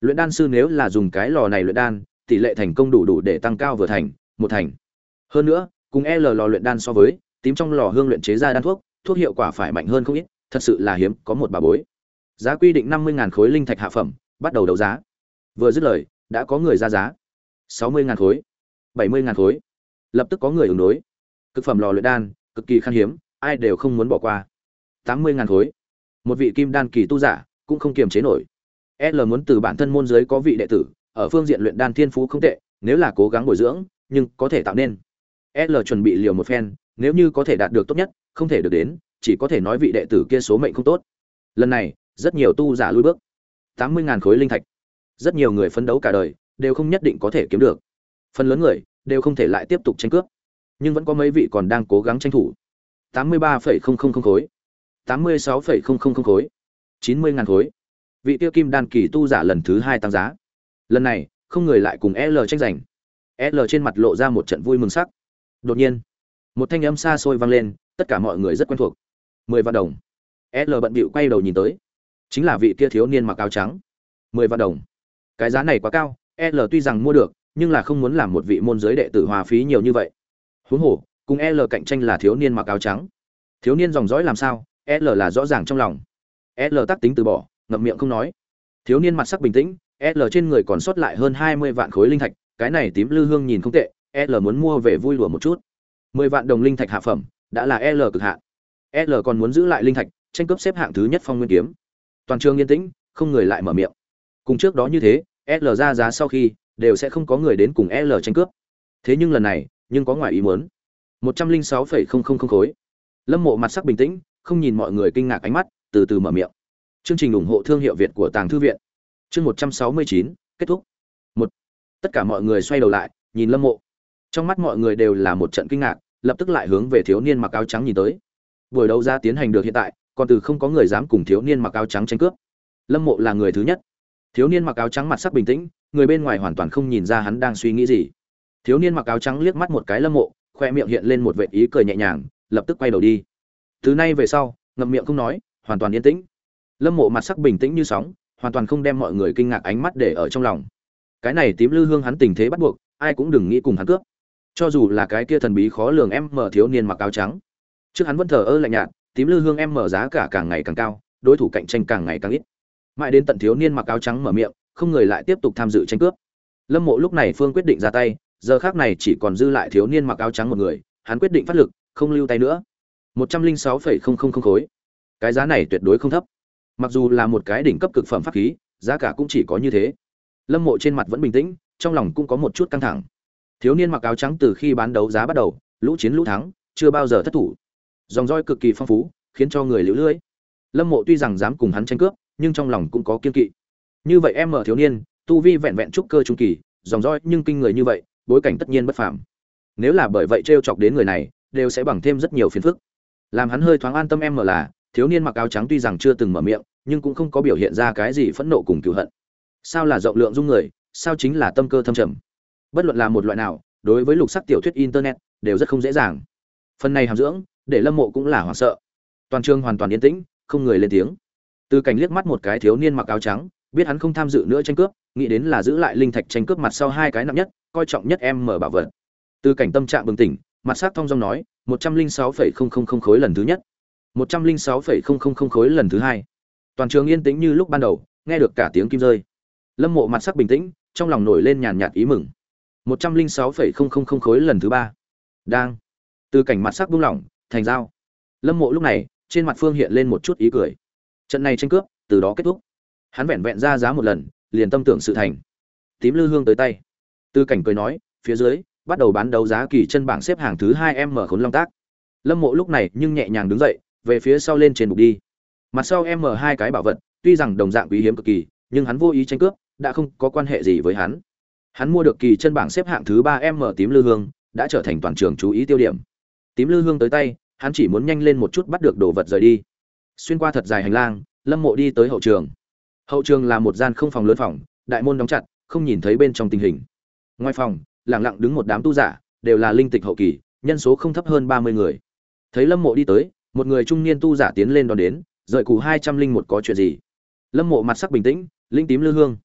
Luyện đan sư nếu là dùng cái lò này luyện đan, tỷ lệ thành công đủ đủ để tăng cao vừa thành, một thành. Hơn nữa, cùng L lò luyện đan so với, tím trong lò hương luyện chế ra đan thuốc, thuốc hiệu quả phải mạnh hơn không ít, thật sự là hiếm có một bà bối. Giá quy định năm mươi nghìn khối linh thạch hạ phẩm, bắt đầu đấu giá. Vừa dứt lời, đã có người ra giá. sáu mươi nghìn khối, bảy mươi nghìn khối. Lập tức có người ứng đối. Cực phẩm lò luyện đan, cực kỳ khan hiếm, ai đều không muốn bỏ qua. tám mươi nghìn khối. Một vị kim đan kỳ tu giả, cũng không kiềm chế nổi. L muốn từ bản thân môn giới có vị đệ tử, ở phương diện luyện đan thiên phú không tệ, nếu là cố gắng bồi dưỡng, nhưng có thể tạo nên. L chuẩn bị liều một phen, nếu như có thể đạt được tốt nhất, không thể được đến, chỉ có thể nói vị đệ tử kia số mệnh không tốt. Lần này, rất nhiều tu giả lui bước. tám mươi nghìn khối linh thạch. Rất nhiều người phấn đấu cả đời, đều không nhất định có thể kiếm được. Phần lớn người đều không thể lại tiếp tục tranh cướp, nhưng vẫn có mấy vị còn đang cố gắng tranh thủ. tám mươi ba phẩy không không không khối, tám mươi sáu phẩy không không không khối, chín mươi nghìn khối. Vị tiêu kim đan kỳ tu giả lần thứ hai tăng giá. Lần này, không người lại cùng L tranh giành. L trên mặt lộ ra một trận vui mừng sắc. Đột nhiên, một thanh âm xa xôi vang lên, tất cả mọi người rất quen thuộc. mười vạn đồng. L bận bịu quay đầu nhìn tới, chính là vị kia thiếu niên mặc áo trắng. mười vạn đồng. Cái giá này quá cao, L tuy rằng mua được, nhưng là không muốn làm một vị môn giới đệ tử hòa phí nhiều như vậy. Huống hồ, cùng L cạnh tranh là thiếu niên mặc áo trắng. Thiếu niên dòng dõi làm sao, L là rõ ràng trong lòng. L tác tính từ bỏ, ngậm miệng không nói. Thiếu niên mặt sắc bình tĩnh, L trên người còn sót lại hơn hai mươi vạn khối linh thạch, cái này tím lư hương nhìn không tệ, L muốn mua về vui lùa một chút. mười vạn đồng linh thạch hạ phẩm, đã là L cực hạn. L còn muốn giữ lại linh thạch, tranh cướp xếp hạng thứ nhất phong nguyên kiếm. Toàn trường yên tĩnh, không người lại mở miệng. Cùng trước đó như thế, L ra giá sau khi, đều sẽ không có người đến cùng L tranh cướp. Thế nhưng lần này, nhưng có ngoài ý muốn. một trăm lẻ sáu phẩy không không không khối. Lâm Mộ mặt sắc bình tĩnh, không nhìn mọi người kinh ngạc ánh mắt, từ từ mở miệng. Chương trình ủng hộ thương hiệu Việt của Tàng Thư viện. Chương một trăm sáu mươi chín, kết thúc. một. Tất cả mọi người xoay đầu lại, nhìn Lâm Mộ. Trong mắt mọi người đều là một trận kinh ngạc, lập tức lại hướng về thiếu niên mặc áo trắng nhìn tới. Buổi đấu giá tiến hành được hiện tại, còn từ không có người dám cùng thiếu niên mặc áo trắng tranh cướp. Lâm Mộ là người thứ nhất. Thiếu niên mặc áo trắng mặt sắc bình tĩnh, người bên ngoài hoàn toàn không nhìn ra hắn đang suy nghĩ gì. Thiếu niên mặc áo trắng liếc mắt một cái Lâm Mộ, khoe miệng hiện lên một vệt ý cười nhẹ nhàng, lập tức quay đầu đi. Từ nay về sau, ngậm miệng không nói, hoàn toàn yên tĩnh. Lâm Mộ mặt sắc bình tĩnh như sóng, hoàn toàn không đem mọi người kinh ngạc ánh mắt để ở trong lòng. Cái này tím lư hương hắn tình thế bắt buộc, ai cũng đừng nghĩ cùng hắn cướp. Cho dù là cái kia thần bí khó lường em mở thiếu niên mặc áo trắng, trước hắn vẫn thờ ơ lạnh nhạt, tím lư hương em mở giá cả càng ngày càng cao, đối thủ cạnh tranh càng ngày càng ít. Mãi đến tận thiếu niên mặc áo trắng mở miệng, không người lại tiếp tục tham dự tranh cướp. Lâm Mộ lúc này phương quyết định ra tay, giờ khác này chỉ còn dư lại thiếu niên mặc áo trắng một người, hắn quyết định phát lực, không lưu tay nữa. một trăm lẻ sáu phẩy không không không khối. Cái giá này tuyệt đối không thấp. Mặc dù là một cái đỉnh cấp cực phẩm pháp khí, giá cả cũng chỉ có như thế. Lâm Mộ trên mặt vẫn bình tĩnh, trong lòng cũng có một chút căng thẳng. Thiếu niên mặc áo trắng từ khi bán đấu giá bắt đầu, lũ chiến lũ thắng, chưa bao giờ thất thủ. Dòng roi cực kỳ phong phú, khiến cho người liễu lưỡi. Lâm Mộ tuy rằng dám cùng hắn tranh cướp, nhưng trong lòng cũng có kiên kỵ. Như vậy em mở thiếu niên, tu vi vẹn vẹn trúc cơ trung kỳ, dòng roi nhưng kinh người như vậy, bối cảnh tất nhiên bất phàm. Nếu là bởi vậy trêu chọc đến người này, đều sẽ bằng thêm rất nhiều phiền phức. Làm hắn hơi thoáng an tâm em mở là, thiếu niên mặc áo trắng tuy rằng chưa từng mở miệng, nhưng cũng không có biểu hiện ra cái gì phẫn nộ cùng cừu hận. Sao là rộng lượng dung người, sao chính là tâm cơ thâm trầm. Bất luận là một loại nào, đối với lục sắc tiểu thuyết internet đều rất không dễ dàng. Phần này hàm dưỡng, để Lâm Mộ cũng là hoảng sợ. Toàn trường hoàn toàn yên tĩnh, không người lên tiếng. Từ Cảnh liếc mắt một cái thiếu niên mặc áo trắng, biết hắn không tham dự nữa tranh cướp, nghĩ đến là giữ lại linh thạch tranh cướp mặt sau hai cái nặng nhất, coi trọng nhất em mở bảo vật. Từ Cảnh tâm trạng bừng tỉnh, mặt sắc thông dong nói, một trăm lẻ sáu phẩy không không không khối lần thứ nhất, một trăm lẻ sáu phẩy không không không khối lần thứ hai. Toàn trường yên tĩnh như lúc ban đầu, nghe được cả tiếng kim rơi. Lâm Mộ mặt sắc bình tĩnh, trong lòng nổi lên nhàn nhạt ý mừng. một trăm lẻ sáu phẩy không không không khối lần thứ ba. Đang. Từ Cảnh mặt sắc buông lỏng, thành giao. Lâm Mộ lúc này, trên mặt phương hiện lên một chút ý cười. Trận này tranh cướp, từ đó kết thúc. Hắn vẹn vẹn ra giá một lần, liền tâm tưởng sự thành. Tím lư hương tới tay. Từ Cảnh cười nói, phía dưới bắt đầu bán đấu giá kỳ chân bảng xếp hàng thứ hai em mở khốn long tác. Lâm Mộ lúc này nhưng nhẹ nhàng đứng dậy, về phía sau lên trên bục đi. Mặt sau em mở hai cái bảo vật, tuy rằng đồng dạng quý hiếm cực kỳ, nhưng hắn vô ý tranh cướp, đã không có quan hệ gì với hắn. Hắn mua được kỳ chân bảng xếp hạng thứ ba em mở tím lư hương, đã trở thành toàn trường chú ý tiêu điểm. Tím lư hương tới tay, hắn chỉ muốn nhanh lên một chút bắt được đồ vật rời đi. Xuyên qua thật dài hành lang, Lâm Mộ đi tới hậu trường. Hậu trường là một gian không phòng lớn phòng, đại môn đóng chặt, không nhìn thấy bên trong tình hình. Ngoài phòng, lặng lặng đứng một đám tu giả, đều là linh tịch hậu kỳ, nhân số không thấp hơn ba mươi người. Thấy Lâm Mộ đi tới, một người trung niên tu giả tiến lên đón đến, rời cù hai trăm linh một có chuyện gì? Lâm Mộ mặt sắc bình tĩnh, linh tím lư hương.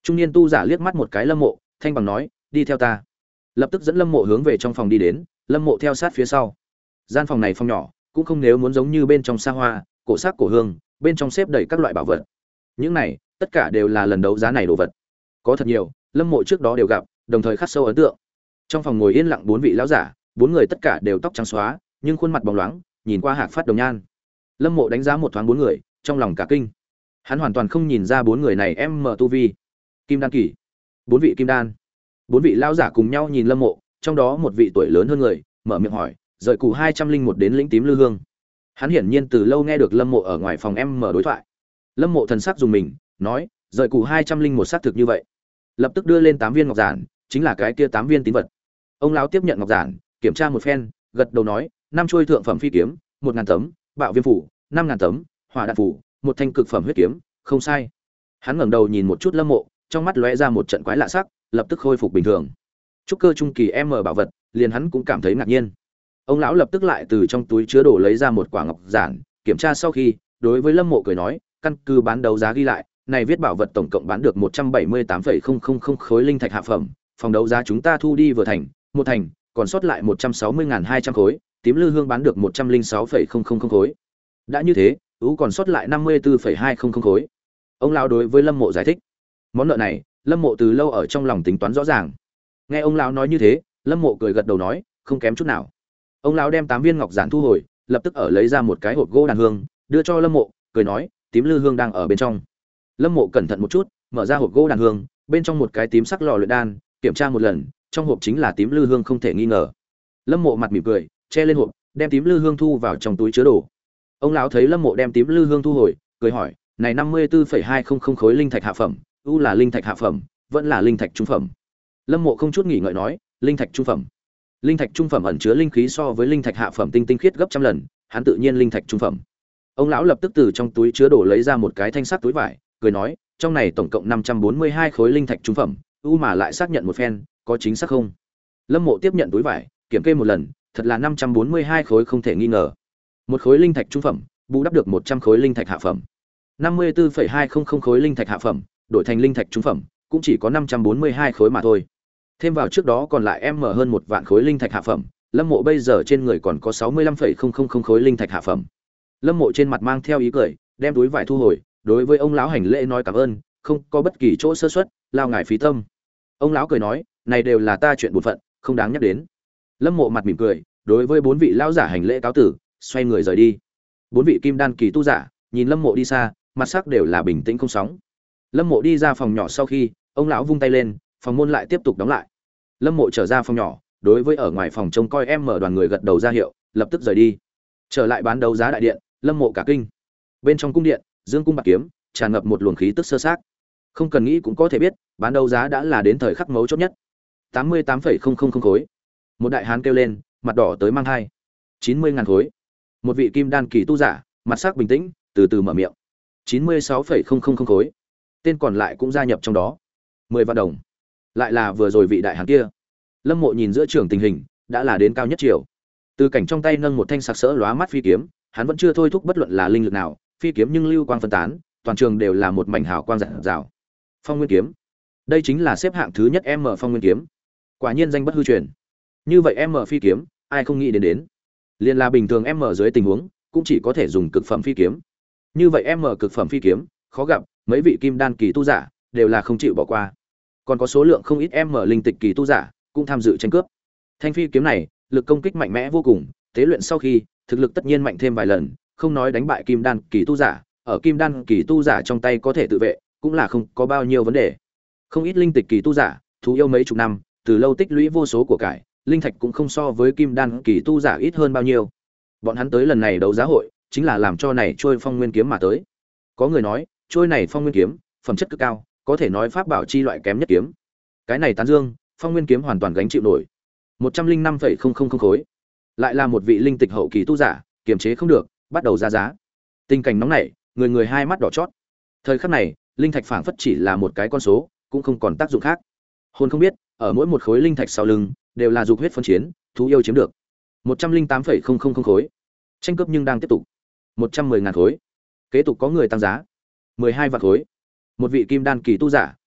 Trung niên tu giả liếc mắt một cái Lâm Mộ, thanh bằng nói, đi theo ta. Lập tức dẫn Lâm Mộ hướng về trong phòng đi đến, Lâm Mộ theo sát phía sau. Gian phòng này phòng nhỏ, cũng không nếu muốn giống như bên trong xa hoa, cổ sắc cổ hương, bên trong xếp đầy các loại bảo vật. Những này, tất cả đều là lần đấu giá này đồ vật. Có thật nhiều, Lâm Mộ trước đó đều gặp, đồng thời khắc sâu ấn tượng. Trong phòng ngồi yên lặng bốn vị lão giả, bốn người tất cả đều tóc trắng xóa, nhưng khuôn mặt bóng loáng, nhìn qua hạc phát đồng nhan. Lâm Mộ đánh giá một thoáng bốn người, trong lòng cả kinh. Hắn hoàn toàn không nhìn ra bốn người này em mở tu vi. Kim đan kỳ, bốn vị kim đan. Bốn vị lão giả cùng nhau nhìn Lâm Mộ, trong đó một vị tuổi lớn hơn người, mở miệng hỏi, rời cụ hai trăm linh một đến lĩnh tím lư hương. Hắn hiển nhiên từ lâu nghe được Lâm Mộ ở ngoài phòng em mở đối thoại. Lâm Mộ thần sắc dùng mình, nói, rời cụ hai trăm linh một xác thực như vậy. Lập tức đưa lên tám viên ngọc giản, chính là cái kia tám viên tín vật. Ông lão tiếp nhận ngọc giản, kiểm tra một phen, gật đầu nói, năm chuôi thượng phẩm phi kiếm, một ngàn tấm, bạo viêm phủ, năm ngàn tấm, hỏa đạn phủ, một thanh cực phẩm huyết kiếm, không sai. Hắn ngẩng đầu nhìn một chút Lâm Mộ, trong mắt lóe ra một trận quái lạ sắc, lập tức khôi phục bình thường. Trúc cơ trung kỳ em mở bảo vật, liền hắn cũng cảm thấy ngạc nhiên. Ông lão lập tức lại từ trong túi chứa đồ lấy ra một quả ngọc giản, kiểm tra sau khi, đối với Lâm Mộ cười nói, căn cứ bán đấu giá ghi lại, này viết bảo vật tổng cộng bán được một trăm bảy mươi tám phẩy không không không khối linh thạch hạ phẩm, phòng đấu giá chúng ta thu đi vừa thành, một thành, còn sót lại một trăm sáu mươi nghìn hai trăm khối, tím lư hương bán được một trăm linh sáu phẩy không không không khối. Đã như thế, ú còn sót lại năm mươi tư phẩy hai không không khối. Ông lão đối với Lâm Mộ giải thích. Món nợ này, Lâm Mộ từ lâu ở trong lòng tính toán rõ ràng. Nghe ông lão nói như thế, Lâm Mộ cười gật đầu nói, không kém chút nào. Ông lão đem tám viên ngọc giản thu hồi, lập tức ở lấy ra một cái hộp gỗ đàn hương, đưa cho Lâm Mộ, cười nói, tím lư hương đang ở bên trong. Lâm Mộ cẩn thận một chút, mở ra hộp gỗ đàn hương, bên trong một cái tím sắc lò luyện đan, kiểm tra một lần, trong hộp chính là tím lư hương không thể nghi ngờ. Lâm Mộ mặt mỉm cười, che lên hộp, đem tím lư hương thu vào trong túi chứa đồ. Ông lão thấy Lâm Mộ đem tím lư hương thu hồi, cười hỏi, này năm mươi tư phẩy hai không không khối linh thạch hạ phẩm, u là linh thạch hạ phẩm, vẫn là linh thạch trung phẩm? Lâm Mộ không chút nghỉ ngợi nói, linh thạch trung phẩm. Linh thạch trung phẩm ẩn chứa linh khí so với linh thạch hạ phẩm tinh tinh khiết gấp trăm lần, hắn tự nhiên linh thạch trung phẩm. Ông lão lập tức từ trong túi chứa đồ lấy ra một cái thanh sắc túi vải, cười nói, trong này tổng cộng năm trăm bốn mươi hai khối linh thạch trung phẩm, u mà lại xác nhận một phen, có chính xác không? Lâm Mộ tiếp nhận túi vải, kiểm kê một lần, thật là năm trăm bốn mươi hai khối không thể nghi ngờ. Một khối linh thạch trung phẩm, bù đắp được một trăm khối linh thạch hạ phẩm. năm mươi tư phẩy hai không không khối linh thạch hạ phẩm, đổi thành linh thạch trung phẩm, cũng chỉ có năm trăm bốn mươi hai khối mà thôi. Thêm vào trước đó còn lại em mở hơn một vạn khối linh thạch hạ phẩm, Lâm Mộ bây giờ trên người còn có sáu mươi lăm phẩy không không không khối linh thạch hạ phẩm. Lâm Mộ trên mặt mang theo ý cười, đem túi vải thu hồi, đối với ông lão hành lễ nói cảm ơn, không có bất kỳ chỗ sơ suất, lao ngài phí tâm. Ông lão cười nói, này đều là ta chuyện bổn phận, không đáng nhắc đến. Lâm Mộ mặt mỉm cười, đối với bốn vị lão giả hành lễ cáo tử, xoay người rời đi. Bốn vị kim đan kỳ tu giả nhìn Lâm Mộ đi xa, mặt sắc đều là bình tĩnh không sóng. Lâm Mộ đi ra phòng nhỏ sau khi, ông lão vung tay lên, phòng môn lại tiếp tục đóng lại. Lâm Mộ trở ra phòng nhỏ, đối với ở ngoài phòng trông coi em mở đoàn người gật đầu ra hiệu, lập tức rời đi. Trở lại bán đấu giá đại điện, Lâm Mộ cả kinh. Bên trong cung điện, dương cung bạc kiếm, tràn ngập một luồng khí tức sơ xác. Không cần nghĩ cũng có thể biết, bán đấu giá đã là đến thời khắc mấu chốt nhất. tám mươi tám phẩy không không không khối. Một đại hán kêu lên, mặt đỏ tới mang hai. chín mươi ngàn khối. Một vị kim đan kỳ tu giả, mặt sắc bình tĩnh, từ từ mở miệng. chín mươi sáu phẩy không không không khối. Tên còn lại cũng gia nhập trong đó. mười vạn đồng. Lại là vừa rồi vị đại hán kia. Lâm Mộ nhìn giữa trường tình hình, đã là đến cao nhất chiều. Từ cảnh trong tay nâng một thanh sặc sỡ lóa mắt phi kiếm, hắn vẫn chưa thôi thúc bất luận là linh lực nào, phi kiếm nhưng lưu quang phân tán, toàn trường đều là một mảnh hào quang rạng rào. Phong Nguyên kiếm. Đây chính là xếp hạng thứ nhất M Phong Nguyên kiếm. Quả nhiên danh bất hư truyền. Như vậy M phi kiếm, ai không nghĩ đến đến. Liên là bình thường M dưới tình huống, cũng chỉ có thể dùng cực phẩm phi kiếm. Như vậy M cực phẩm phi kiếm, khó gặp, mấy vị kim đan kỳ tu giả đều là không chịu bỏ qua. Còn có số lượng không ít M linh tịch kỳ tu giả cũng tham dự tranh cướp. Thanh phi kiếm này, lực công kích mạnh mẽ vô cùng, tế luyện sau khi, thực lực tất nhiên mạnh thêm vài lần, không nói đánh bại kim đan kỳ tu giả, ở kim đan kỳ tu giả trong tay có thể tự vệ, cũng là không có bao nhiêu vấn đề. Không ít linh tịch kỳ tu giả, thú yêu mấy chục năm, từ lâu tích lũy vô số của cải, linh thạch cũng không so với kim đan kỳ tu giả ít hơn bao nhiêu. Bọn hắn tới lần này đấu giá hội, chính là làm cho này trôi Phong Nguyên kiếm mà tới. Có người nói, trôi này Phong Nguyên kiếm, phẩm chất cực cao, có thể nói pháp bảo chi loại kém nhất kiếm. Cái này tán dương, Phong Nguyên kiếm hoàn toàn gánh chịu nổi. một trăm linh năm phẩy không không không khối. Lại là một vị linh tịch hậu kỳ tu giả, kiềm chế không được, bắt đầu ra giá. Tình cảnh nóng nảy, người người hai mắt đỏ chót. Thời khắc này, linh thạch phảng phất chỉ là một cái con số, cũng không còn tác dụng khác. Hồn không biết, ở mỗi một khối linh thạch sau lưng, đều là dục huyết phân chiến, thú yêu chiếm được. một trăm linh tám phẩy không không không khối. Tranh cướp nhưng đang tiếp tục. một trăm mười ngàn khối. Kế tục có người tăng giá. mười hai vạn khối. Một vị kim đan kỳ tu giả,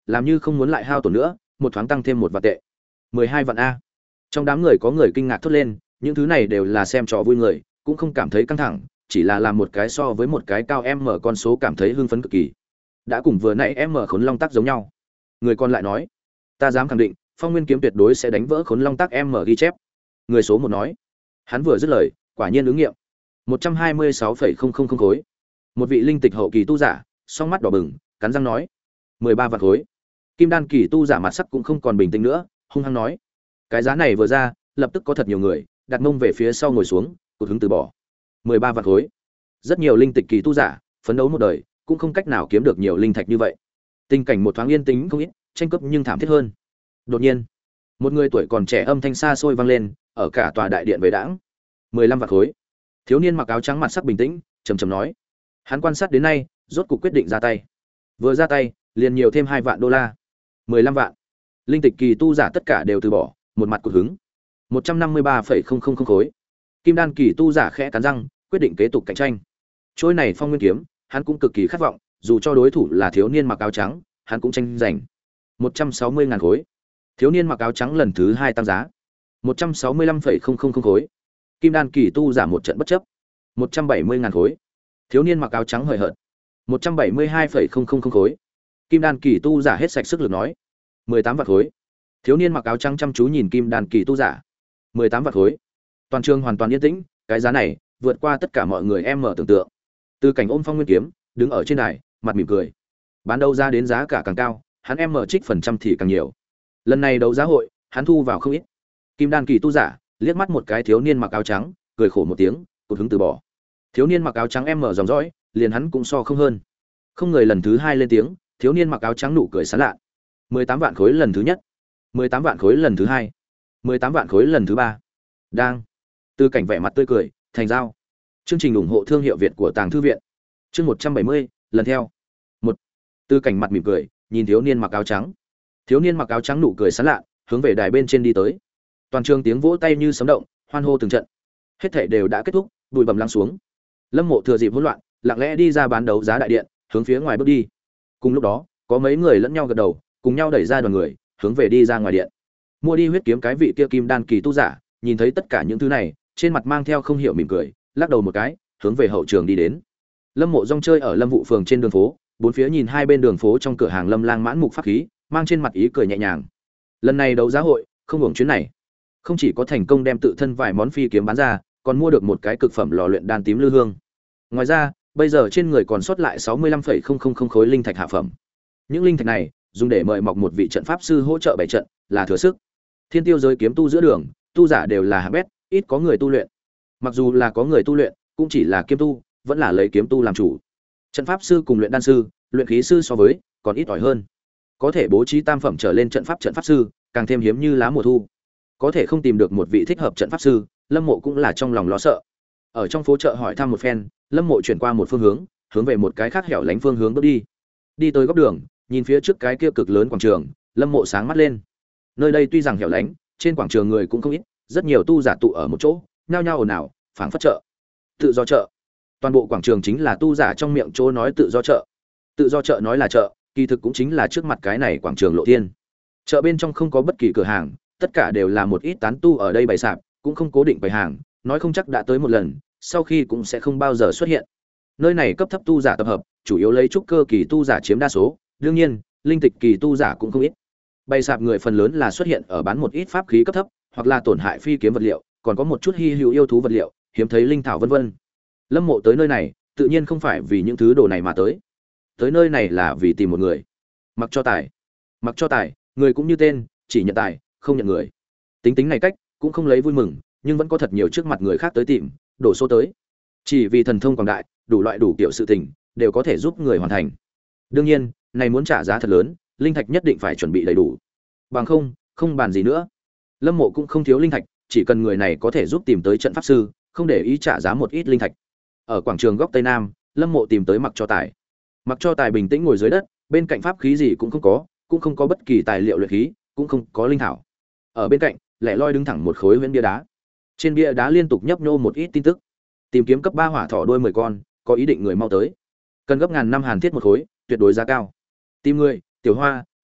làm như không muốn lại hao tổn nữa, một thoáng tăng thêm một vạn tệ. mười hai vạn a. Trong đám người có người kinh ngạc thốt lên, những thứ này đều là xem trò vui người, cũng không cảm thấy căng thẳng, chỉ là làm một cái so với một cái cao em mở con số cảm thấy hưng phấn cực kỳ. Đã cùng vừa nãy em mở Khốn Long Tắc giống nhau. Người còn lại nói, ta dám khẳng định, Phong Nguyên kiếm tuyệt đối sẽ đánh vỡ Khốn Long Tắc em mở ghi chép. Người số một nói. Hắn vừa dứt lời, quả nhiên ứng nghiệm. một trăm hai mươi sáu phẩy không không không khối. Một vị linh tịch hậu kỳ tu giả, song mắt đỏ bừng, cắn răng nói, mười ba vạn khối. Kim đan kỳ tu giả mặt sắc cũng không còn bình tĩnh nữa, hung hăng nói, cái giá này vừa ra, lập tức có thật nhiều người đặt mông về phía sau ngồi xuống, cụt hứng từ bỏ. mười ba vạn khối. Rất nhiều linh tịch kỳ tu giả, phấn đấu một đời, cũng không cách nào kiếm được nhiều linh thạch như vậy. Tình cảnh một thoáng yên tĩnh không ít, tranh cướp nhưng thảm thiết hơn. Đột nhiên, một người tuổi còn trẻ âm thanh xa xôi vang lên, ở cả tòa đại điện về đãng. mười lăm vạn khối. Thiếu niên mặc áo trắng mặt sắc bình tĩnh, trầm trầm nói, hắn quan sát đến nay, rốt cuộc quyết định ra tay. Vừa ra tay, liền nhiều thêm hai vạn đô la. mười lăm vạn. Linh tịch kỳ tu giả tất cả đều từ bỏ, một mặt cụt hứng. một trăm năm mươi ba phẩy không không không khối. Kim đan kỳ tu giả khẽ cắn răng, quyết định kế tục cạnh tranh. Trôi này Phong Nguyên kiếm, hắn cũng cực kỳ khát vọng, dù cho đối thủ là thiếu niên mặc áo trắng, hắn cũng tranh giành. một trăm sáu mươi ngàn khối. Thiếu niên mặc áo trắng lần thứ hai tăng giá. một trăm sáu mươi lăm phẩy không không không khối. Kim đan kỳ tu giả một trận bất chấp. một trăm bảy mươi ngàn khối. Thiếu niên mặc áo trắng hời hợt. một trăm bảy mươi hai phẩy không không không khối. Kim đan kỳ tu giả hết sạch sức lực nói, mười tám vạn khối. Thiếu niên mặc áo trắng chăm chú nhìn kim đan kỳ tu giả. mười tám vạn khối. Toàn trường hoàn toàn yên tĩnh, cái giá này vượt qua tất cả mọi người em mở tưởng tượng. Từ cảnh ôm Phong Nguyên kiếm, đứng ở trên đài, mặt mỉm cười. Bán đấu giá đến giá cả càng cao, hắn em mở trích phần trăm thì càng nhiều. Lần này đấu giá hội, hắn thu vào không ít. Kim đan kỳ tu giả liếc mắt một cái thiếu niên mặc áo trắng, cười khổ một tiếng, cụt hứng từ bỏ. Thiếu niên mặc áo trắng em mở dòng dõi, liền hắn cũng so không hơn. Không người lần thứ hai lên tiếng, thiếu niên mặc áo trắng nụ cười sán lạ. mười tám vạn khối lần thứ nhất, mười tám vạn khối lần thứ hai, mười tám vạn khối lần thứ ba. Đang. Từ cảnh vẻ mặt tươi cười, thành giao. Chương trình ủng hộ thương hiệu Việt của Tàng Thư viện. Chương một trăm bảy mươi, lần theo. một. Từ cảnh mặt mỉm cười, nhìn thiếu niên mặc áo trắng. Thiếu niên mặc áo trắng nụ cười sán lạ, hướng về đài bên trên đi tới. Toàn trường tiếng vỗ tay như sấm động, hoan hô từng trận. Hết thảy đều đã kết thúc, bụi bặm lắng xuống. Lâm Mộ thừa dịp hỗn loạn, lặng lẽ đi ra bán đấu giá đại điện, hướng phía ngoài bước đi. Cùng lúc đó, có mấy người lẫn nhau gật đầu, cùng nhau đẩy ra đoàn người, hướng về đi ra ngoài điện. Mua đi huyết kiếm cái vị kia kim đan kỳ tu giả, nhìn thấy tất cả những thứ này, trên mặt mang theo không hiểu mỉm cười, lắc đầu một cái, hướng về hậu trường đi đến. Lâm Mộ rong chơi ở Lâm Vũ phường trên đường phố, bốn phía nhìn hai bên đường phố trong cửa hàng Lâm Lang mãn mục pháp khí, mang trên mặt ý cười nhẹ nhàng. Lần này đấu giá hội, không hưởng chuyến này, không chỉ có thành công đem tự thân vài món phi kiếm bán ra, còn mua được một cái cực phẩm lò luyện đan tím lư hương. Ngoài ra, bây giờ trên người còn sót lại sáu mươi lăm phẩy không không không khối linh thạch hạ phẩm. Những linh thạch này, dùng để mời mọc một vị trận pháp sư hỗ trợ bày trận, là thừa sức. Thiên tiêu giới kiếm tu giữa đường, tu giả đều là hạng bét, ít có người tu luyện. Mặc dù là có người tu luyện, cũng chỉ là kiếm tu, vẫn là lấy kiếm tu làm chủ. Trận pháp sư cùng luyện đan sư, luyện khí sư so với, còn ít ỏi hơn. Có thể bố trí tam phẩm trở lên trận pháp trận pháp sư, càng thêm hiếm như lá mùa thu. Có thể không tìm được một vị thích hợp trận pháp sư, Lâm Mộ cũng là trong lòng lo sợ. Ở trong phố chợ hỏi thăm một phen, Lâm Mộ chuyển qua một phương hướng, hướng về một cái khác hẻo lánh phương hướng bước đi. Đi tới góc đường, nhìn phía trước cái kia cực lớn quảng trường, Lâm Mộ sáng mắt lên. Nơi đây tuy rằng hẻo lánh, trên quảng trường người cũng không ít, rất nhiều tu giả tụ ở một chỗ, nhao nhao ồn ào, phảng phất chợ. Tự do chợ. Toàn bộ quảng trường chính là tu giả trong miệng chỗ nói tự do chợ. Tự do chợ nói là chợ, kỳ thực cũng chính là trước mặt cái này quảng trường Lộ Thiên. Chợ bên trong không có bất kỳ cửa hàng, tất cả đều là một ít tán tu ở đây bày sạp, cũng không cố định bày hàng, nói không chắc đã tới một lần, sau khi cũng sẽ không bao giờ xuất hiện. Nơi này cấp thấp tu giả tập hợp, chủ yếu lấy trúc cơ kỳ tu giả chiếm đa số, đương nhiên, linh tịch kỳ tu giả cũng không ít. Bày sạp người phần lớn là xuất hiện ở bán một ít pháp khí cấp thấp, hoặc là tổn hại phi kiếm vật liệu, còn có một chút hi hữu yêu thú vật liệu, hiếm thấy linh thảo vân vân. Lâm Mộ tới nơi này, tự nhiên không phải vì những thứ đồ này mà tới. Tới nơi này là vì tìm một người. Mặc cho tài. Mặc cho tài, người cũng như tên, chỉ nhận tài, không nhận người. Tính tính này cách, cũng không lấy vui mừng, nhưng vẫn có thật nhiều trước mặt người khác tới tìm, đổ số tới. Chỉ vì thần thông quảng đại, đủ loại đủ kiểu sự tình, đều có thể giúp người hoàn thành. Đương nhiên, này muốn trả giá thật lớn, linh thạch nhất định phải chuẩn bị đầy đủ. Bằng không, không bàn gì nữa. Lâm Mộ cũng không thiếu linh thạch, chỉ cần người này có thể giúp tìm tới trận pháp sư, không để ý trả giá một ít linh thạch. Ở quảng trường góc tây nam, Lâm Mộ tìm tới Mặc Cho Tài. Mặc Cho Tài bình tĩnh ngồi dưới đất, bên cạnh pháp khí gì cũng không có, cũng không có bất kỳ tài liệu luyện khí, cũng không có linh thảo. Ở bên cạnh, lẻ loi đứng thẳng một khối huyễn bia đá. Trên bia đá liên tục nhấp nhô một ít tin tức. Tìm kiếm cấp ba hỏa thỏ đuôi mười con, có ý định người mau tới. Cần gấp ngàn năm hàn thiết một khối, tuyệt đối giá cao. Tìm người, tiểu hoa,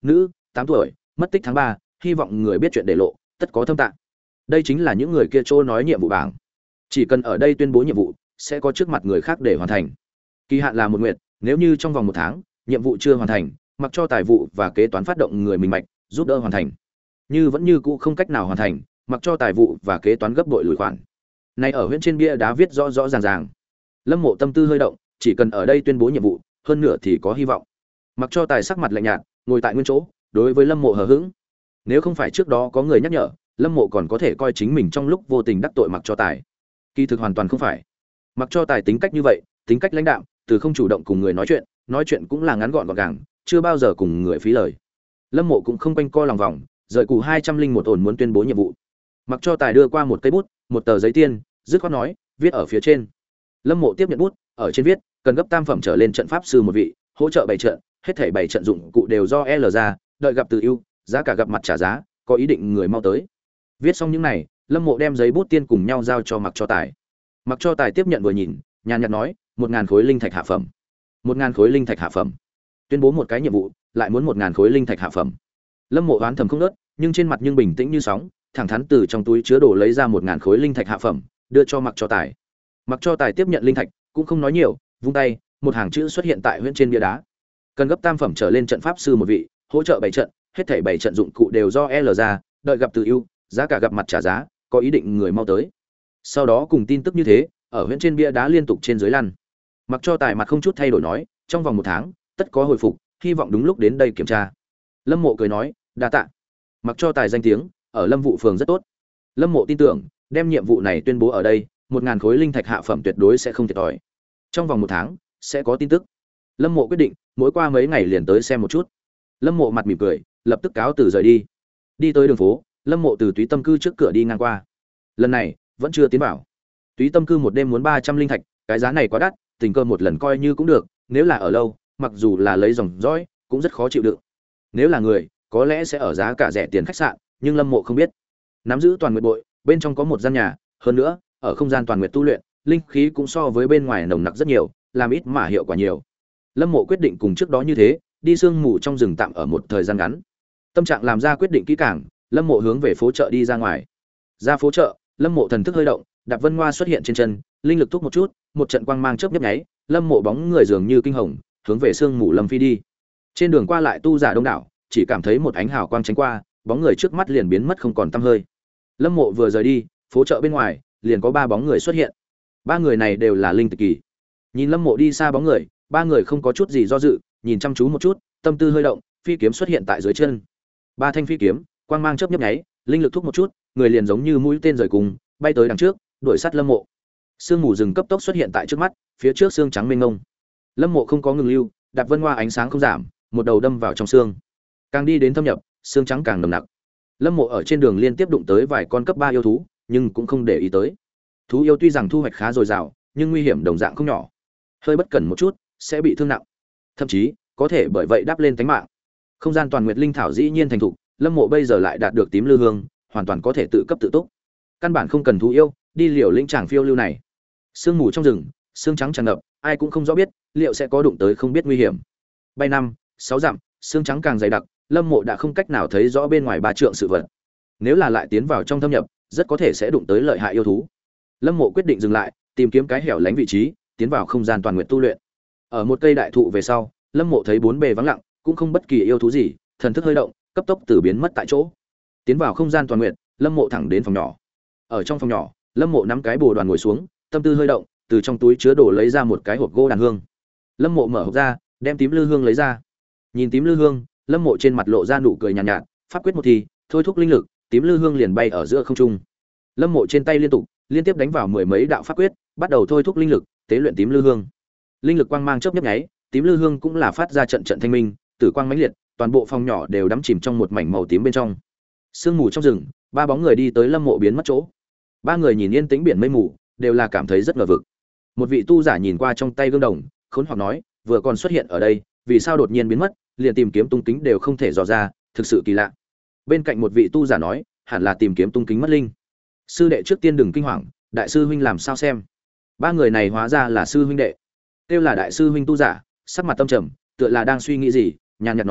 nữ, tám tuổi, mất tích tháng ba, hy vọng người biết chuyện để lộ, tất có thâm tạng. Đây chính là những người kia chỗ nói nhiệm vụ bảng. Chỉ cần ở đây tuyên bố nhiệm vụ, sẽ có trước mặt người khác để hoàn thành. Kỳ hạn là một nguyện, nếu như trong vòng một tháng, nhiệm vụ chưa hoàn thành, mặc cho tài vụ và kế toán phát động người mình mạch, giúp đỡ hoàn thành. Như vẫn như cũ không cách nào hoàn thành, mặc cho tài vụ và kế toán gấp bội lùi khoản. Này ở huyện trên bia đá viết rõ rõ ràng ràng. Lâm Mộ tâm tư hơi động, chỉ cần ở đây tuyên bố nhiệm vụ, hơn nữa thì có hy vọng. Mặc cho tài sắc mặt lạnh nhạt, ngồi tại nguyên chỗ, đối với Lâm Mộ hờ hững. Nếu không phải trước đó có người nhắc nhở, Lâm Mộ còn có thể coi chính mình trong lúc vô tình đắc tội Mặc cho tài. Kỳ thực hoàn toàn không phải. Mặc cho tài tính cách như vậy, tính cách lãnh đạm, từ không chủ động cùng người nói chuyện, nói chuyện cũng là ngắn gọn gọn gàng, chưa bao giờ cùng người phí lời. Lâm Mộ cũng không quanh co lòng vòng, rời cù hai trăm linh một ổn muốn tuyên bố nhiệm vụ. Mặc cho tài đưa qua một cây bút, một tờ giấy tiên, dứt khoát nói, viết ở phía trên. Lâm Mộ tiếp nhận bút, ở trên viết, cần gấp tam phẩm trở lên trận pháp sư một vị, hỗ trợ bày trận, hết thảy bảy trận dụng cụ đều do L ra, đợi gặp từ ưu, giá cả gặp mặt trả giá, có ý định người mau tới. Viết xong những này, Lâm Mộ đem giấy bút tiên cùng nhau giao cho Mặc cho tài. Mặc cho tài tiếp nhận vừa nhìn, nhàn nhạt nói, một ngàn khối linh thạch hạ phẩm. Một ngàn khối linh thạch hạ phẩm. Tuyên bố một cái nhiệm vụ, lại muốn một ngàn khối linh thạch hạ phẩm. Lâm Mộ oán thầm không nớt, nhưng trên mặt nhưng bình tĩnh như sóng, thẳng thắn từ trong túi chứa đồ lấy ra một ngàn khối linh thạch hạ phẩm, đưa cho Mặc cho tài. Mặc cho tài tiếp nhận linh thạch, cũng không nói nhiều, vung tay, một hàng chữ xuất hiện tại huyễn trên bia đá. Cần gấp tam phẩm trở lên trận pháp sư một vị, hỗ trợ bảy trận, hết thảy bảy trận dụng cụ đều do L ra, đợi gặp từ ưu, giá cả gặp mặt trả giá, có ý định người mau tới. Sau đó cùng tin tức như thế, ở huyễn trên bia đá liên tục trên dưới lăn. Mặc cho tài mặt không chút thay đổi nói, trong vòng một tháng, tất có hồi phục, hy vọng đúng lúc đến đây kiểm tra. Lâm Mộ cười nói, đa tạ. Mặc cho tài danh tiếng ở Lâm Vụ phường rất tốt. Lâm Mộ tin tưởng, đem nhiệm vụ này tuyên bố ở đây, một ngàn khối linh thạch hạ phẩm tuyệt đối sẽ không thiệt thòi. Trong vòng một tháng sẽ có tin tức. Lâm Mộ quyết định, mỗi qua mấy ngày liền tới xem một chút. Lâm Mộ mặt mỉm cười, lập tức cáo từ rời đi. Đi tới đường phố, Lâm Mộ từ Túy Tâm cư trước cửa đi ngang qua. Lần này vẫn chưa tiến vào. Túy Tâm cư một đêm muốn ba trăm linh thạch, cái giá này quá đắt, tình cơ một lần coi như cũng được, nếu là ở lâu, mặc dù là lấy dòng dõi, cũng rất khó chịu đựng. Nếu là người, có lẽ sẽ ở giá cả rẻ tiền khách sạn, nhưng Lâm Mộ không biết. Nắm giữ toàn nguyệt bội, bên trong có một gian nhà, hơn nữa, ở không gian toàn nguyệt tu luyện, linh khí cũng so với bên ngoài nồng nặc rất nhiều, làm ít mà hiệu quả nhiều. Lâm Mộ quyết định cùng trước đó như thế, đi sương mù trong rừng tạm ở một thời gian ngắn. Tâm trạng làm ra quyết định kỹ càng, Lâm Mộ hướng về phố chợ đi ra ngoài. Ra phố chợ, Lâm Mộ thần thức hơi động, Đạp Vân Hoa xuất hiện trên chân, linh lực thúc một chút, một trận quang mang chớp nhấp nháy, Lâm Mộ bóng người dường như kinh hồng, hướng về sương mù lâm phi đi. Trên đường qua lại tu giả đông đảo, chỉ cảm thấy một ánh hào quang tránh qua, bóng người trước mắt liền biến mất không còn tăm hơi. Lâm Mộ vừa rời đi, phố chợ bên ngoài liền có ba bóng người xuất hiện. Ba người này đều là linh tịch kỳ. Nhìn Lâm Mộ đi xa bóng người, ba người không có chút gì do dự, nhìn chăm chú một chút, tâm tư hơi động, phi kiếm xuất hiện tại dưới chân. Ba thanh phi kiếm, quang mang chớp nhấp nháy, linh lực thúc một chút, người liền giống như mũi tên rời cùng, bay tới đằng trước, đuổi sát Lâm Mộ. Sương mù rừng cấp tốc xuất hiện tại trước mắt, phía trước xương trắng mênh mông. Lâm Mộ không có ngừng lưu, Đạp Vân Hoa ánh sáng không giảm, một đầu đâm vào trong xương. Càng đi đến thâm nhập, xương trắng càng nồng nặc. Lâm Mộ ở trên đường liên tiếp đụng tới vài con cấp ba yêu thú, nhưng cũng không để ý tới. Thú yêu tuy rằng thu hoạch khá dồi dào, nhưng nguy hiểm đồng dạng không nhỏ. Hơi bất cẩn một chút, sẽ bị thương nặng. Thậm chí, có thể bởi vậy đáp lên tính mạng. Không gian toàn nguyệt linh thảo dĩ nhiên thành thục, Lâm Mộ bây giờ lại đạt được tím lư hương, hoàn toàn có thể tự cấp tự túc. Căn bản không cần thú yêu, đi liều lĩnh tràng phiêu lưu này. Sương mù trong rừng, sương trắng tràn ngập, ai cũng không rõ biết, liệu sẽ có đụng tới không biết nguy hiểm. Bay năm, sáu dặm, sương trắng càng dày đặc, Lâm Mộ đã không cách nào thấy rõ bên ngoài ba trượng sự vật. Nếu là lại tiến vào trong thâm nhập, rất có thể sẽ đụng tới lợi hại yêu thú. Lâm Mộ quyết định dừng lại, tìm kiếm cái hẻo lánh vị trí, tiến vào không gian toàn nguyệt tu luyện. Ở một cây đại thụ về sau, Lâm Mộ thấy bốn bề vắng lặng, cũng không bất kỳ yêu thú gì, thần thức hơi động, cấp tốc từ biến mất tại chỗ. Tiến vào không gian toàn nguyệt, Lâm Mộ thẳng đến phòng nhỏ. Ở trong phòng nhỏ, Lâm Mộ nắm cái bồ đoàn ngồi xuống, tâm tư hơi động, từ trong túi chứa đồ lấy ra một cái hộp gỗ đàn hương. Lâm Mộ mở hộp ra, đem tím lư hương lấy ra. Nhìn tím lư hương, Lâm Mộ trên mặt lộ ra nụ cười nhàn nhạt, nhạt, pháp quyết một thì, thôi thúc linh lực, tím lư hương liền bay ở giữa không trung. Lâm Mộ trên tay liên tục, liên tiếp đánh vào mười mấy đạo pháp quyết, bắt đầu thôi thúc linh lực, tế luyện tím lư hương. Linh lực quang mang chớp nhấp nháy, tím lư hương cũng là phát ra trận trận thanh minh, tử quang mãnh liệt, toàn bộ phòng nhỏ đều đắm chìm trong một mảnh màu tím bên trong. Sương mù trong rừng, ba bóng người đi tới Lâm Mộ biến mất chỗ. Ba người nhìn yên tĩnh biển mây mù, đều là cảm thấy rất ngờ vực. Một vị tu giả nhìn qua trong tay gương đồng, khốn hoặc nói, vừa còn xuất hiện ở đây, vì sao đột nhiên biến mất, liền tìm kiếm tung kính đều không thể dò ra, thực sự kỳ lạ. Bên cạnh một vị tu giả nói, hẳn là tìm kiếm tung kính mất linh. Sư đệ trước tiên đừng kinh hoàng, đại sư huynh làm sao xem. Ba người này hóa ra là sư huynh đệ. Kêu là đại sư huynh tu giả, sắc mặt tâm trầm, tựa là đang suy nghĩ gì, nhàn nhạt nói,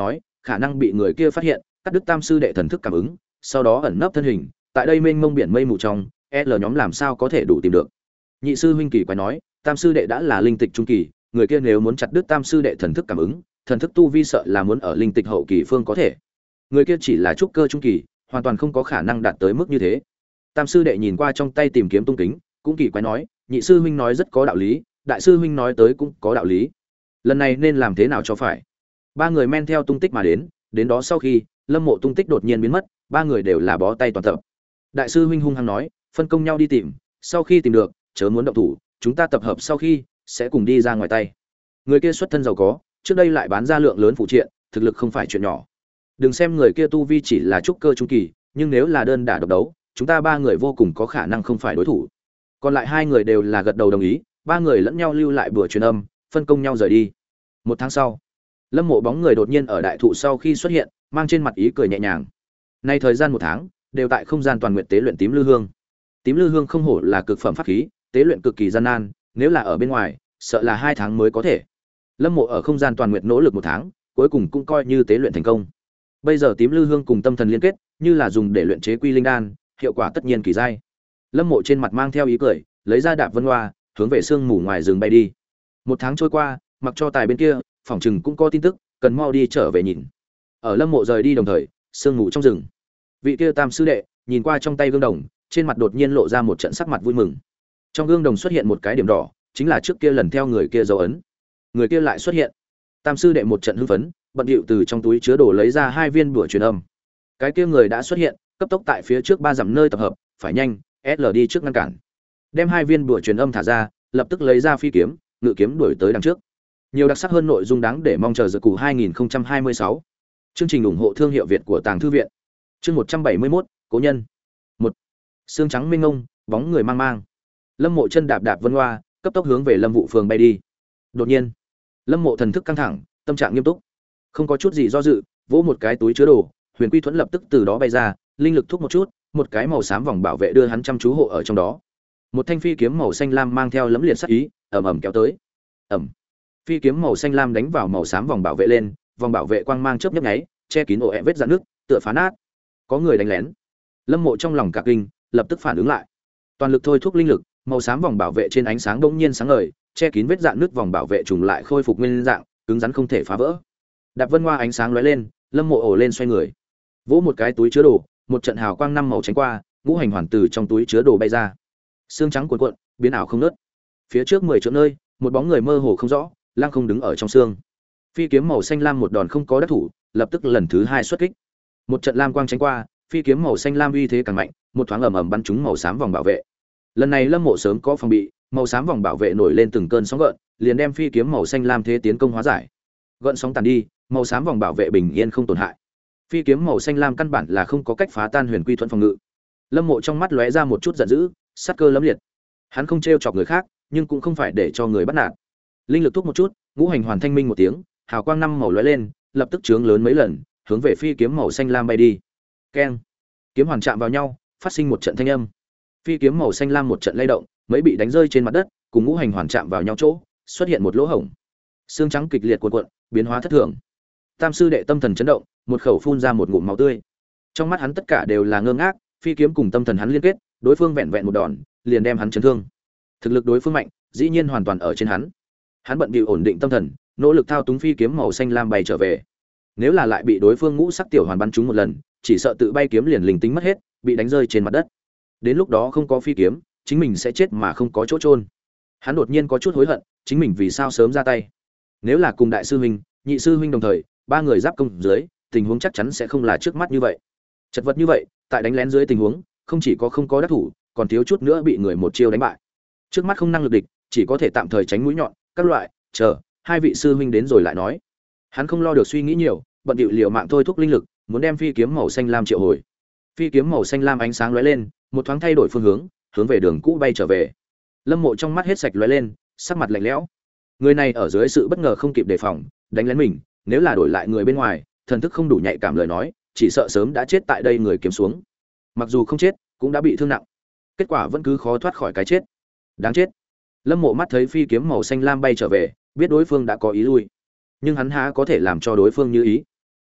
khả năng bị người kia phát hiện, cắt đứt tam sư đệ thần thức cảm ứng, sau đó ẩn nấp thân hình, tại đây mênh mông biển mây mù trong, L nhóm làm sao có thể đủ tìm được. Nhị sư huynh kỳ quái nói, tam sư đệ đã là linh tịch trung kỳ, người kia nếu muốn chặt đứt tam sư đệ thần thức cảm ứng, thần thức tu vi sợ là muốn ở linh tịch hậu kỳ phương có thể. Người kia chỉ là trúc cơ trung kỳ, hoàn toàn không có khả năng đạt tới mức như thế. Tam sư đệ nhìn qua trong tay tìm kiếm tung kính, cũng kỳ quái nói, nhị sư huynh nói rất có đạo lý, đại sư huynh nói tới cũng có đạo lý. Lần này nên làm thế nào cho phải? Ba người men theo tung tích mà đến, đến đó sau khi Lâm Mộ tung tích đột nhiên biến mất, ba người đều là bó tay toàn tập. Đại sư huynh hung hăng nói, phân công nhau đi tìm, sau khi tìm được, chớ muốn động thủ, chúng ta tập hợp sau khi sẽ cùng đi ra ngoài tay. Người kia xuất thân giàu có, trước đây lại bán ra lượng lớn phụ triện, thực lực không phải chuyện nhỏ. Đừng xem người kia tu vi chỉ là trúc cơ trung kỳ, nhưng nếu là đơn đả độc đấu, chúng ta ba người vô cùng có khả năng không phải đối thủ. Còn lại hai người đều là gật đầu đồng ý, ba người lẫn nhau lưu lại bữa truyền âm, phân công nhau rời đi. Một tháng sau, Lâm Mộ bóng người đột nhiên ở đại thụ sau khi xuất hiện, mang trên mặt ý cười nhẹ nhàng. Nay thời gian một tháng, đều tại không gian toàn nguyện tế luyện tím lư hương. Tím lư hương không hổ là cực phẩm pháp khí, tế luyện cực kỳ gian nan, nếu là ở bên ngoài, sợ là hai tháng mới có thể. Lâm Mộ ở không gian toàn nguyện nỗ lực một tháng, cuối cùng cũng coi như tế luyện thành công. Bây giờ tím lư hương cùng tâm thần liên kết, như là dùng để luyện chế quy linh đan, hiệu quả tất nhiên kỳ dai. Lâm Mộ trên mặt mang theo ý cười, lấy ra đạp vân hoa, hướng về sương mù ngoài rừng bay đi. Một tháng trôi qua, mặc cho tài bên kia, phòng trừng cũng có tin tức, cần mau đi trở về nhìn. Ở Lâm Mộ rời đi đồng thời, sương mù trong rừng, vị kia tam sư đệ nhìn qua trong tay gương đồng, trên mặt đột nhiên lộ ra một trận sắc mặt vui mừng. Trong gương đồng xuất hiện một cái điểm đỏ, chính là trước kia lần theo người kia dấu ấn. Người kia lại xuất hiện. Tam sư đệ một trận hưng phấn, bận điệu từ trong túi chứa đồ lấy ra hai viên bùa truyền âm. Cái kia người đã xuất hiện, cấp tốc tại phía trước ba dặm nơi tập hợp, phải nhanh, ét lờ đi trước ngăn cản. Đem hai viên bùa truyền âm thả ra, lập tức lấy ra phi kiếm, ngự kiếm đuổi tới đằng trước. Nhiều đặc sắc hơn nội dung đáng để mong chờ dự cụ hai nghìn không trăm hai mươi sáu. Chương trình ủng hộ thương hiệu Việt của Tàng thư viện. Chương một trăm bảy mươi mốt, cố nhân. một. Sương trắng mênh mông, bóng người mang mang. Lâm Mộ chân đạp đạp vân hoa, cấp tốc hướng về Lâm Vũ phường bay đi. Đột nhiên, Lâm Mộ thần thức căng thẳng, tâm trạng nghiêm túc, không có chút gì do dự, vỗ một cái túi chứa đồ, Huyền Quy Thuẫn lập tức từ đó bay ra, linh lực thúc một chút, một cái màu xám vòng bảo vệ đưa hắn chăm chú hộ ở trong đó. Một thanh phi kiếm màu xanh lam mang theo lẫm liệt sát ý, ầm ầm kéo tới. Ầm. Phi kiếm màu xanh lam đánh vào màu xám vòng bảo vệ lên, vòng bảo vệ quang mang chớp nhấp nháy, che kín ổ ẹ vết rạn nước, tựa phá nát. Có người đánh lén. Lâm Mộ trong lòng cả kinh, lập tức phản ứng lại. Toàn lực thôi thúc linh lực, màu xám vòng bảo vệ trên ánh sáng bỗng nhiên sáng ngời, che kín vết rạn nước vòng bảo vệ trùng lại khôi phục nguyên dạng, cứng rắn không thể phá vỡ. Đạp vân hoa ánh sáng lóe lên, Lâm Mộ ổ lên xoay người, vỗ một cái túi chứa đồ, một trận hào quang năm màu tránh qua, ngũ hành hoàn từ trong túi chứa đồ bay ra. Xương trắng cuộn cuộn, biến ảo không ngớt. Phía trước mười chỗ nơi, một bóng người mơ hồ không rõ, lăng không đứng ở trong xương. Phi kiếm màu xanh lam một đòn không có đắc thủ, lập tức lần thứ hai xuất kích. Một trận lam quang tránh qua, phi kiếm màu xanh lam uy thế càng mạnh, một thoáng ầm ầm bắn trúng màu xám vòng bảo vệ. Lần này Lâm Mộ sớm có phòng bị, màu xám vòng bảo vệ nổi lên từng cơn sóng gợn, liền đem phi kiếm màu xanh lam thế tiến công hóa giải. Gợn sóng tàn đi, màu xám vòng bảo vệ bình yên không tổn hại. Phi kiếm màu xanh lam căn bản là không có cách phá tan Huyền Quy Thuẫn phòng ngự. Lâm Mộ trong mắt lóe ra một chút giận dữ, sát cơ lẫm liệt. Hắn không trêu chọc người khác, nhưng cũng không phải để cho người bắt nạt. Linh lực thúc một chút, ngũ hành hoàn thanh minh một tiếng, hào quang năm màu lóe lên, lập tức chướng lớn mấy lần, hướng về phi kiếm màu xanh lam bay đi. Keng! Kiếm hoàn chạm vào nhau, phát sinh một trận thanh âm. Phi kiếm màu xanh lam một trận lay động, mấy bị đánh rơi trên mặt đất, cùng ngũ hành hoàn chạm vào nhau chỗ, xuất hiện một lỗ hổng. Xương trắng kịch liệt cuộn cuộn, biến hóa thất thường. Tam sư đệ tâm thần chấn động, một khẩu phun ra một ngụm máu tươi. Trong mắt hắn tất cả đều là ngơ ngác, phi kiếm cùng tâm thần hắn liên kết, đối phương vẹn vẹn một đòn, liền đem hắn chấn thương. Thực lực đối phương mạnh, dĩ nhiên hoàn toàn ở trên hắn. Hắn bận bịu ổn định tâm thần, nỗ lực thao túng phi kiếm màu xanh lam bay trở về. Nếu là lại bị đối phương ngũ sắc tiểu hoàn bắn trúng một lần, chỉ sợ tự bay kiếm liền linh tính mất hết, bị đánh rơi trên mặt đất. Đến lúc đó không có phi kiếm, chính mình sẽ chết mà không có chỗ chôn. Hắn đột nhiên có chút hối hận, chính mình vì sao sớm ra tay. Nếu là cùng đại sư huynh, nhị sư huynh đồng thời, ba người giáp công dưới, tình huống chắc chắn sẽ không là trước mắt như vậy. Chật vật như vậy, tại đánh lén dưới tình huống, không chỉ có không có đắc thủ, còn thiếu chút nữa bị người một chiêu đánh bại. Trước mắt không năng lực địch, chỉ có thể tạm thời tránh mũi nhọn, các loại, chờ hai vị sư huynh đến rồi lại nói. Hắn không lo được suy nghĩ nhiều, bận điệu liều mạng thôi thúc linh lực, muốn đem phi kiếm màu xanh lam triệu hồi. Phi kiếm màu xanh lam ánh sáng lóe lên, một thoáng thay đổi phương hướng, hướng về đường cũ bay trở về. Lâm Mộ trong mắt hết sạch lóe lên, sắc mặt lạnh lẽo. Người này ở dưới sự bất ngờ không kịp đề phòng, đánh lén mình, nếu là đổi lại người bên ngoài, thần thức không đủ nhạy cảm lời nói, chỉ sợ sớm đã chết tại đây người kiếm xuống. Mặc dù không chết, cũng đã bị thương nặng. Kết quả vẫn cứ khó thoát khỏi cái chết. Đáng chết. Lâm Mộ mắt thấy phi kiếm màu xanh lam bay trở về, biết đối phương đã có ý lui, nhưng hắn há có thể làm cho đối phương như ý.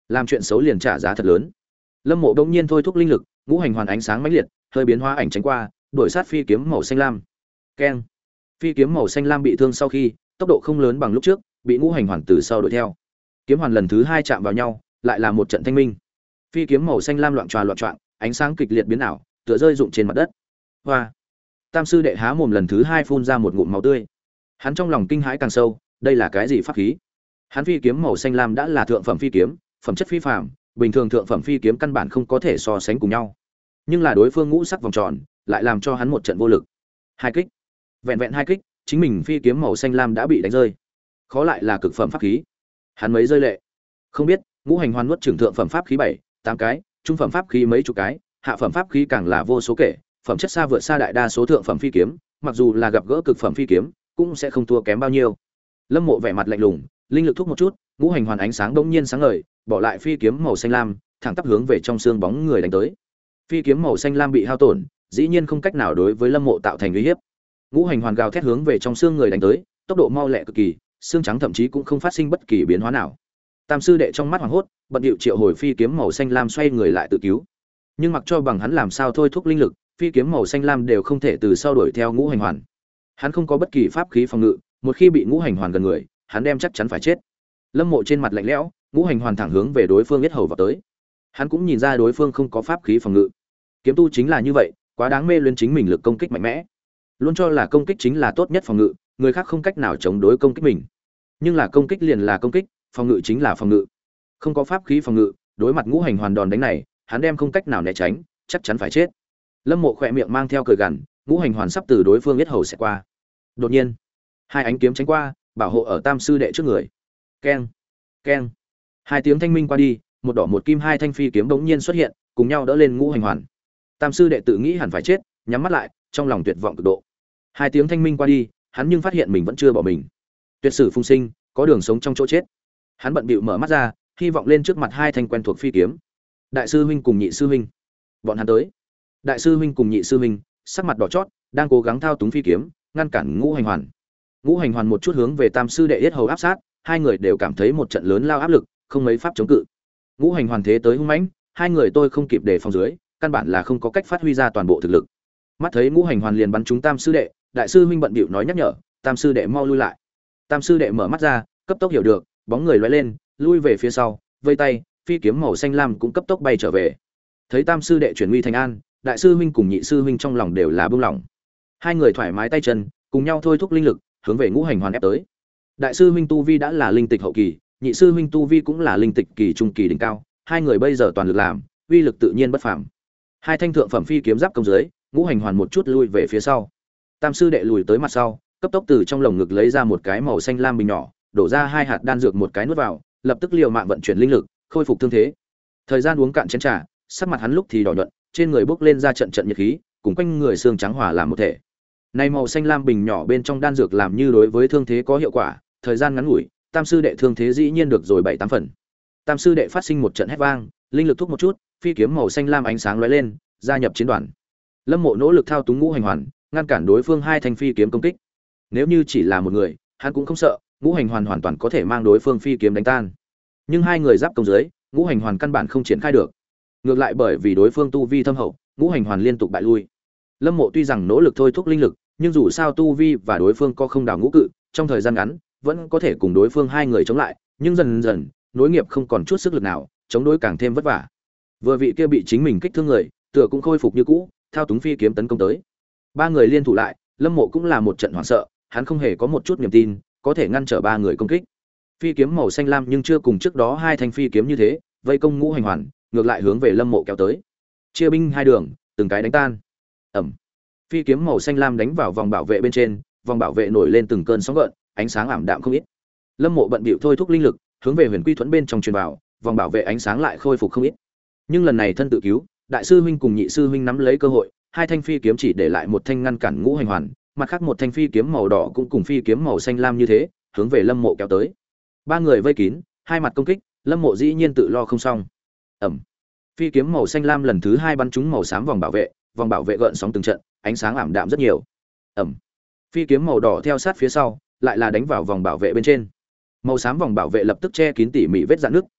làm chuyện xấu liền trả giá thật lớn. Lâm Mộ bỗng nhiên thôi thúc linh lực, ngũ hành hoàn ánh sáng mãnh liệt, hơi biến hóa ảnh tránh qua, đuổi sát phi kiếm màu xanh lam. Keng. Phi kiếm màu xanh lam bị thương sau khi, tốc độ không lớn bằng lúc trước, bị ngũ hành hoàn từ sau đuổi theo. Kiếm hoàn lần thứ hai chạm vào nhau, lại là một trận thanh minh. Phi kiếm màu xanh lam loạn tròa loạn choạng, ánh sáng kịch liệt biến ảo, tựa rơi rụng trên mặt đất. Hoa. Tam sư đệ há mồm lần thứ hai phun ra một ngụm máu tươi. Hắn trong lòng kinh hãi càng sâu, đây là cái gì pháp khí? Hắn phi kiếm màu xanh lam đã là thượng phẩm phi kiếm, phẩm chất phi phàm, bình thường thượng phẩm phi kiếm căn bản không có thể so sánh cùng nhau. Nhưng là đối phương ngũ sắc vòng tròn, lại làm cho hắn một trận vô lực. Hai kích. Vẹn vẹn hai kích, chính mình phi kiếm màu xanh lam đã bị đánh rơi. Khó lại là cực phẩm pháp khí. Hắn mấy rơi lệ. Không biết, ngũ hành hoàn nuốt trưởng thượng phẩm pháp khí bảy, tám cái, trung phẩm pháp khí mấy chục cái, hạ phẩm pháp khí càng là vô số kể, phẩm chất xa vượt xa đại đa số thượng phẩm phi kiếm, mặc dù là gặp gỡ cực phẩm phi kiếm, cũng sẽ không thua kém bao nhiêu. Lâm Mộ vẻ mặt lạnh lùng, linh lực thúc một chút, ngũ hành hoàn ánh sáng bỗng nhiên sáng ngời, bỏ lại phi kiếm màu xanh lam, thẳng tắp hướng về trong xương bóng người đánh tới. Phi kiếm màu xanh lam bị hao tổn, dĩ nhiên không cách nào đối với Lâm Mộ tạo thành uy hiếp. Ngũ hành hoàn gào thét hướng về trong xương người đánh tới, tốc độ mau lẹ cực kỳ, xương trắng thậm chí cũng không phát sinh bất kỳ biến hóa nào. Tam sư đệ trong mắt hoảng hốt, bận điệu triệu hồi phi kiếm màu xanh lam xoay người lại tự cứu. Nhưng mặc cho bằng hắn làm sao thôi thúc linh lực, phi kiếm màu xanh lam đều không thể từ sau đuổi theo ngũ hành hoàn. Hắn không có bất kỳ pháp khí phòng ngự, một khi bị ngũ hành hoàn gần người, hắn đem chắc chắn phải chết. Lâm Mộ trên mặt lạnh lẽo, ngũ hành hoàn thẳng hướng về đối phương yết hầu vào tới. Hắn cũng nhìn ra đối phương không có pháp khí phòng ngự. Kiếm tu chính là như vậy, quá đáng mê luyến chính mình lực công kích mạnh mẽ, luôn cho là công kích chính là tốt nhất phòng ngự, người khác không cách nào chống đối công kích mình. Nhưng là công kích liền là công kích, phòng ngự chính là phòng ngự. Không có pháp khí phòng ngự, đối mặt ngũ hành hoàn đòn đánh này, hắn đem không cách nào né tránh, chắc chắn phải chết. Lâm Mộ khỏe miệng mang theo cười gằn, ngũ hành hoàn sắp từ đối phương yết hầu sẽ qua. Đột nhiên, hai ánh kiếm tránh qua, bảo hộ ở Tam sư đệ trước người. Keng, keng. Hai tiếng thanh minh qua đi, một đỏ một kim hai thanh phi kiếm bỗng nhiên xuất hiện, cùng nhau đỡ lên ngũ hành hoàn. Tam sư đệ tự nghĩ hẳn phải chết, nhắm mắt lại, trong lòng tuyệt vọng cực độ. Hai tiếng thanh minh qua đi, hắn nhưng phát hiện mình vẫn chưa bỏ mình. Tuyệt sử phùng sinh, có đường sống trong chỗ chết. Hắn bận bịu mở mắt ra, hy vọng lên trước mặt hai thanh quen thuộc phi kiếm. Đại sư huynh cùng nhị sư huynh, bọn hắn tới. Đại sư huynh cùng nhị sư huynh, sắc mặt đỏ chót, đang cố gắng thao túng phi kiếm, ngăn cản ngũ hành hoàn. Ngũ hành hoàn một chút hướng về Tam sư đệ yết hầu áp sát, hai người đều cảm thấy một trận lớn lao áp lực, không mấy pháp chống cự. Ngũ hành hoàn thế tới hung mãnh, hai người tôi không kịp đề phòng dưới, căn bản là không có cách phát huy ra toàn bộ thực lực. Mắt thấy ngũ hành hoàn liền bắn trúng Tam sư đệ, đại sư huynh bận bịu nói nhắc nhở, Tam sư đệ mau lui lại. Tam sư đệ mở mắt ra, cấp tốc hiểu được, bóng người lóe lên, lui về phía sau, vây tay, phi kiếm màu xanh lam cũng cấp tốc bay trở về. Thấy Tam sư đệ chuyển nguy thành an, đại sư huynh cùng nhị sư huynh trong lòng đều là bưng lòng. Hai người thoải mái tay chân, cùng nhau thôi thúc linh lực, hướng về ngũ hành hoàn ép tới. Đại sư huynh tu vi đã là linh tịch hậu kỳ, nhị sư huynh tu vi cũng là linh tịch kỳ trung kỳ đỉnh cao, hai người bây giờ toàn lực làm, uy lực tự nhiên bất phàm. Hai thanh thượng phẩm phi kiếm giáp công dưới, ngũ hành hoàn một chút lui về phía sau. Tam sư đệ lùi tới mặt sau, cấp tốc từ trong lồng ngực lấy ra một cái màu xanh lam bình nhỏ, đổ ra hai hạt đan dược một cái nuốt vào, lập tức liều mạng vận chuyển linh lực, khôi phục thương thế. Thời gian uống cạn chén trà, sắc mặt hắn lúc thì đỏ nhuận, trên người bốc lên ra trận trận nhiệt khí, cùng quanh người xương trắng hòa làm một thể. Này màu xanh lam bình nhỏ bên trong đan dược làm như đối với thương thế có hiệu quả, thời gian ngắn ngủi, Tam sư đệ thương thế dĩ nhiên được rồi bảy tám phần. Tam sư đệ phát sinh một trận hét vang, linh lực thúc một chút, phi kiếm màu xanh lam ánh sáng lóe lên, gia nhập chiến đoàn. Lâm Mộ nỗ lực thao túng ngũ hành hoàn, ngăn cản đối phương hai thanh phi kiếm công kích. Nếu như chỉ là một người, hắn cũng không sợ, ngũ hành hoàn hoàn toàn có thể mang đối phương phi kiếm đánh tan. Nhưng hai người giáp công dưới, ngũ hành hoàn căn bản không triển khai được. Ngược lại bởi vì đối phương tu vi thâm hậu, ngũ hành hoàn liên tục bại lui. Lâm Mộ tuy rằng nỗ lực thôi thúc linh lực, nhưng dù sao tu vi và đối phương có không đảo ngũ cự, trong thời gian ngắn vẫn có thể cùng đối phương hai người chống lại, nhưng dần dần, nối nghiệp không còn chút sức lực nào, chống đối càng thêm vất vả. Vừa vị kia bị chính mình kích thương người, tựa cũng khôi phục như cũ, thao túng phi kiếm tấn công tới. Ba người liên thủ lại, Lâm Mộ cũng là một trận hoảng sợ, hắn không hề có một chút niềm tin có thể ngăn trở ba người công kích. Phi kiếm màu xanh lam nhưng chưa cùng trước đó hai thanh phi kiếm như thế, vây công ngũ hành hoàn, ngược lại hướng về Lâm Mộ kéo tới. Chia binh hai đường, từng cái đánh tan. Ầm. Phi kiếm màu xanh lam đánh vào vòng bảo vệ bên trên, vòng bảo vệ nổi lên từng cơn sóng gợn, ánh sáng ảm đạm không ít. Lâm Mộ bận bịu thôi thúc linh lực, hướng về Huyền Quy Thuẫn bên trong truyền vào, vòng bảo vệ ánh sáng lại khôi phục không ít. Nhưng lần này thân tự cứu, đại sư huynh cùng nhị sư huynh nắm lấy cơ hội, hai thanh phi kiếm chỉ để lại một thanh ngăn cản ngũ hành hoàn, mặt khác một thanh phi kiếm màu đỏ cũng cùng phi kiếm màu xanh lam như thế, hướng về Lâm Mộ kéo tới. Ba người vây kín, hai mặt công kích, Lâm Mộ dĩ nhiên tự lo không xong. Ầm. Phi kiếm màu xanh lam lần thứ hai bắn trúng màu xám vòng bảo vệ, vòng bảo vệ gợn sóng từng trận, ánh sáng ảm đạm rất nhiều. Ầm. Phi kiếm màu đỏ theo sát phía sau, lại là đánh vào vòng bảo vệ bên trên. Màu xám vòng bảo vệ lập tức che kín tỉ mỉ vết rạn nứt,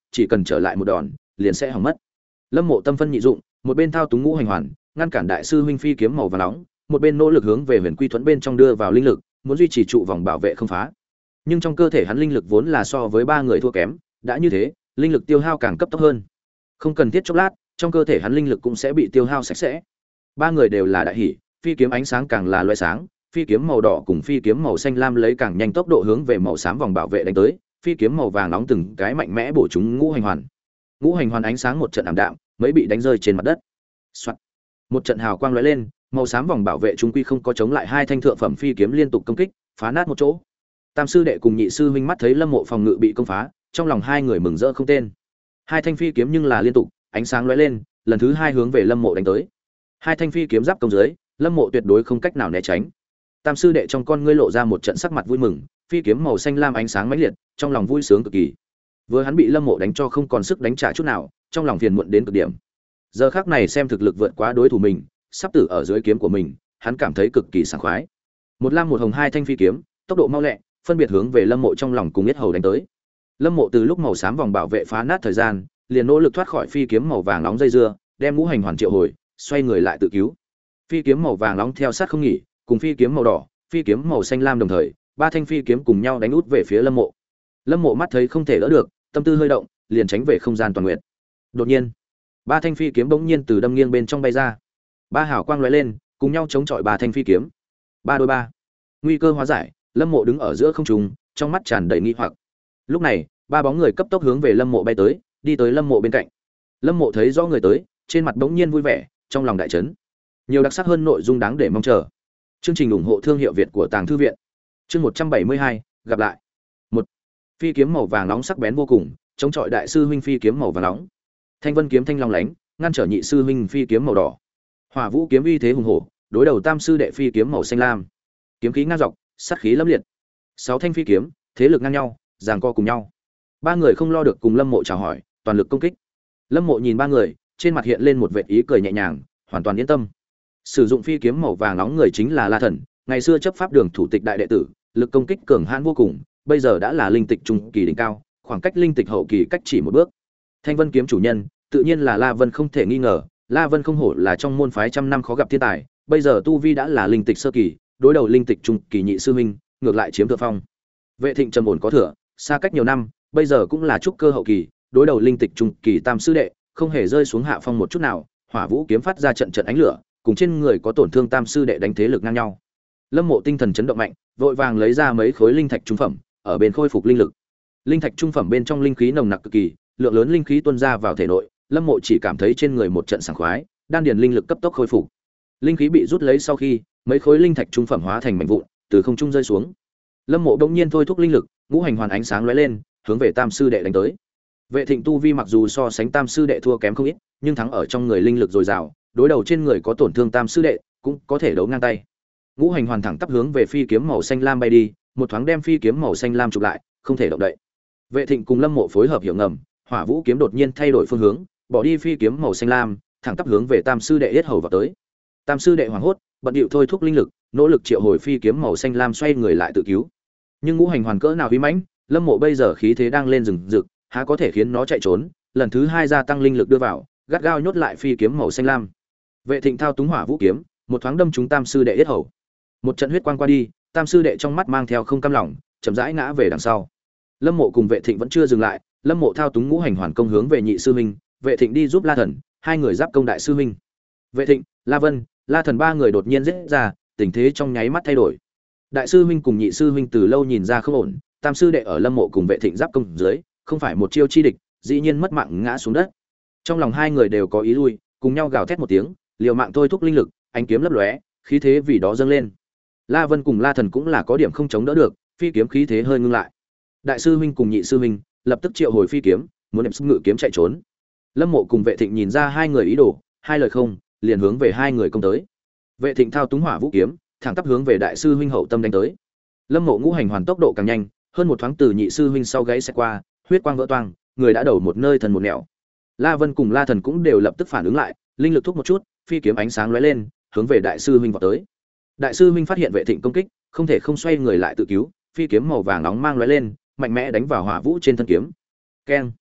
chỉ cần trở lại một đòn liền sẽ hỏng mất. Lâm Mộ tâm phân nhị dụng, một bên thao túng ngũ hành hoàn ngăn cản đại sư huynh phi kiếm màu vàng nóng, một bên nỗ lực hướng về huyền quy thuẫn bên trong đưa vào linh lực, muốn duy trì trụ vòng bảo vệ không phá. Nhưng trong cơ thể hắn linh lực vốn là so với ba người thua kém, đã như thế linh lực tiêu hao càng cấp tốc hơn, không cần thiết chốc lát trong cơ thể hắn linh lực cũng sẽ bị tiêu hao sạch sẽ. Ba người đều là đại hỉ, phi kiếm ánh sáng càng là loại sáng, phi kiếm màu đỏ cùng phi kiếm màu xanh lam lấy càng nhanh tốc độ hướng về màu xám vòng bảo vệ đánh tới, phi kiếm màu vàng nóng từng cái mạnh mẽ bổ trúng ngũ hành hoàn. Ngũ hành hoàn ánh sáng một trận ảm đạm, mấy bị đánh rơi trên mặt đất. Soạt. Một trận hào quang lóe lên, màu xám vòng bảo vệ chúng quy không có chống lại hai thanh thượng phẩm phi kiếm liên tục công kích, phá nát một chỗ. Tam sư đệ cùng nhị sư huynh mắt thấy Lâm Mộ phòng ngự bị công phá, trong lòng hai người mừng rỡ không tên. Hai thanh phi kiếm nhưng là liên tục, ánh sáng lóe lên, lần thứ hai hướng về Lâm Mộ đánh tới. Hai thanh phi kiếm giáp công dưới, Lâm Mộ tuyệt đối không cách nào né tránh. Tam sư đệ trong con ngươi lộ ra một trận sắc mặt vui mừng, phi kiếm màu xanh lam ánh sáng mãnh liệt, trong lòng vui sướng cực kỳ. Vừa hắn bị Lâm Mộ đánh cho không còn sức đánh trả chút nào, trong lòng phiền muộn đến cực điểm. Giờ khắc này xem thực lực vượt quá đối thủ mình, sắp tử ở dưới kiếm của mình, hắn cảm thấy cực kỳ sảng khoái. Một lam một hồng hai thanh phi kiếm, tốc độ mau lẹ, phân biệt hướng về Lâm Mộ trong lòng cùng yết hầu đánh tới. Lâm Mộ từ lúc màu xám vòng bảo vệ phá nát thời gian, liền nỗ lực thoát khỏi phi kiếm màu vàng nóng dây dưa, đem ngũ hành hoàn triệu hồi, xoay người lại tự cứu. Phi kiếm màu vàng nóng theo sát không nghỉ, cùng phi kiếm màu đỏ, phi kiếm màu xanh lam đồng thời, ba thanh phi kiếm cùng nhau đánh út về phía Lâm Mộ. Lâm Mộ mắt thấy không thể đỡ được, tâm tư hơi động, liền tránh về không gian toàn nguyện. Đột nhiên, ba thanh phi kiếm bỗng nhiên từ đâm nghiêng bên trong bay ra. Ba hào quang lóe lên, cùng nhau chống chọi ba thanh phi kiếm. Ba đôi ba. Nguy cơ hóa giải, Lâm Mộ đứng ở giữa không trung, trong mắt tràn đầy nghi hoặc. Lúc này, ba bóng người cấp tốc hướng về Lâm Mộ bay tới, đi tới Lâm Mộ bên cạnh. Lâm Mộ thấy rõ người tới, trên mặt bỗng nhiên vui vẻ, trong lòng đại chấn. Nhiều đặc sắc hơn nội dung đáng để mong chờ. Chương trình ủng hộ thương hiệu Việt của Tàng Thư viện. Chương một trăm bảy mươi hai, gặp lại. Một. Phi kiếm màu vàng nóng sắc bén vô cùng, chống chọi đại sư huynh phi kiếm màu vàng nóng. Thanh vân kiếm thanh long lánh, ngăn trở nhị sư huynh phi kiếm màu đỏ. Hỏa vũ kiếm uy thế hùng hổ, đối đầu tam sư đệ phi kiếm màu xanh lam. Kiếm khí ngang dọc, sát khí lẫm liệt. Sáu thanh phi kiếm, thế lực ngang nhau, giằng co cùng nhau. Ba người không lo được cùng Lâm Mộ chào hỏi, toàn lực công kích. Lâm Mộ nhìn ba người, trên mặt hiện lên một vệt ý cười nhẹ nhàng, hoàn toàn yên tâm. Sử dụng phi kiếm màu vàng nóng người chính là La Thần, ngày xưa chấp pháp đường thủ tịch đại đệ tử, lực công kích cường hãn vô cùng, bây giờ đã là linh tịch trung kỳ đỉnh cao, khoảng cách linh tịch hậu kỳ cách chỉ một bước. Thanh Vân kiếm chủ nhân, tự nhiên là La Vân không thể nghi ngờ, La Vân không hổ là trong môn phái trăm năm khó gặp thiên tài, bây giờ tu vi đã là linh tịch sơ kỳ, đối đầu linh tịch trung kỳ nhị sư huynh, ngược lại chiếm thượng phong. Vệ Thịnh trầm ổn có thừa, xa cách nhiều năm, bây giờ cũng là trúc cơ hậu kỳ, đối đầu linh tịch trung kỳ tam sư đệ, không hề rơi xuống hạ phong một chút nào, Hỏa Vũ kiếm phát ra trận trận ánh lửa, cùng trên người có tổn thương tam sư đệ đánh thế lực ngang nhau. Lâm Mộ tinh thần chấn động mạnh, vội vàng lấy ra mấy khối linh thạch trung phẩm, ở bên khôi phục linh lực. Linh thạch trung phẩm bên trong linh khí nồng nặc cực kỳ, lượng lớn linh khí tuôn ra vào thể nội, Lâm Mộ chỉ cảm thấy trên người một trận sảng khoái, đan điền linh lực cấp tốc khôi phục. Linh khí bị rút lấy sau khi, mấy khối linh thạch trung phẩm hóa thành mảnh vụn, từ không trung rơi xuống. Lâm Mộ đột nhiên thôi thúc linh lực, ngũ hành hoàn ánh sáng lóe lên, hướng về tam sư đệ đánh tới. Vệ Thịnh tu vi mặc dù so sánh tam sư đệ thua kém không ít, nhưng thắng ở trong người linh lực dồi dào, đối đầu trên người có tổn thương tam sư đệ, cũng có thể đấu ngang tay. Ngũ hành hoàn thẳng tắp hướng về phi kiếm màu xanh lam bay đi, một thoáng đem phi kiếm màu xanh lam chụp lại, không thể động đậy. Vệ Thịnh cùng Lâm Mộ phối hợp hiểu ngầm, Hỏa Vũ kiếm đột nhiên thay đổi phương hướng, bỏ đi phi kiếm màu xanh lam, thẳng tắp hướng về tam sư đệ yết hầu vào tới. Tam sư đệ hoảng hốt, bận điệu thôi thúc linh lực, nỗ lực triệu hồi phi kiếm màu xanh lam xoay người lại tự cứu. Nhưng ngũ hành hoàn cỡ nào uy mãnh, Lâm Mộ bây giờ khí thế đang lên rừng rực, há có thể khiến nó chạy trốn, lần thứ hai gia tăng linh lực đưa vào, gắt gao nhốt lại phi kiếm màu xanh lam. Vệ Thịnh thao túng Hỏa Vũ kiếm, một thoáng đâm trúng tam sư đệ yết hầu. Một trận huyết quang qua đi, tam sư đệ trong mắt mang theo không cam lòng, chậm rãi ngã về đằng sau. Lâm Mộ cùng Vệ Thịnh vẫn chưa dừng lại, Lâm Mộ thao túng ngũ hành hoàn công hướng về nhị sư huynh, Vệ Thịnh đi giúp La Thần, hai người giáp công đại sư huynh. Vệ Thịnh, La Vân, La Thần ba người đột nhiên giết ra, tình thế trong nháy mắt thay đổi. Đại sư huynh cùng nhị sư huynh từ lâu nhìn ra không ổn, tam sư đệ ở Lâm Mộ cùng Vệ Thịnh giáp công dưới, không phải một chiêu chi địch, dĩ nhiên mất mạng ngã xuống đất. Trong lòng hai người đều có ý lui, cùng nhau gào thét một tiếng, liều mạng thôi thúc linh lực, ánh kiếm lấp lóe, khí thế vì đó dâng lên. La Vân cùng La Thần cũng là có điểm không chống đỡ được, phi kiếm khí thế hơi ngưng lại. Đại sư huynh cùng nhị sư huynh lập tức triệu hồi phi kiếm, muốn đem sức ngự kiếm chạy trốn. Lâm Mộ cùng Vệ Thịnh nhìn ra hai người ý đồ, hai lời không, liền hướng về hai người công tới. Vệ Thịnh thao túng Hỏa Vũ kiếm, thẳng tắp hướng về đại sư huynh hậu tâm đánh tới. Lâm Mộ ngũ hành hoàn tốc độ càng nhanh, hơn một thoáng từ nhị sư huynh sau gáy sẽ qua, huyết quang vỡ toang, người đã đầu một nơi thần một nẻo. La Vân cùng La Thần cũng đều lập tức phản ứng lại, linh lực thúc một chút, phi kiếm ánh sáng lóe lên, hướng về đại sư huynh vọt tới. Đại sư huynh phát hiện Vệ Thịnh công kích, không thể không xoay người lại tự cứu, phi kiếm màu vàng nóng mang lóe lên, mạnh mẽ đánh vào Hỏa Vũ trên thân kiếm. Keng!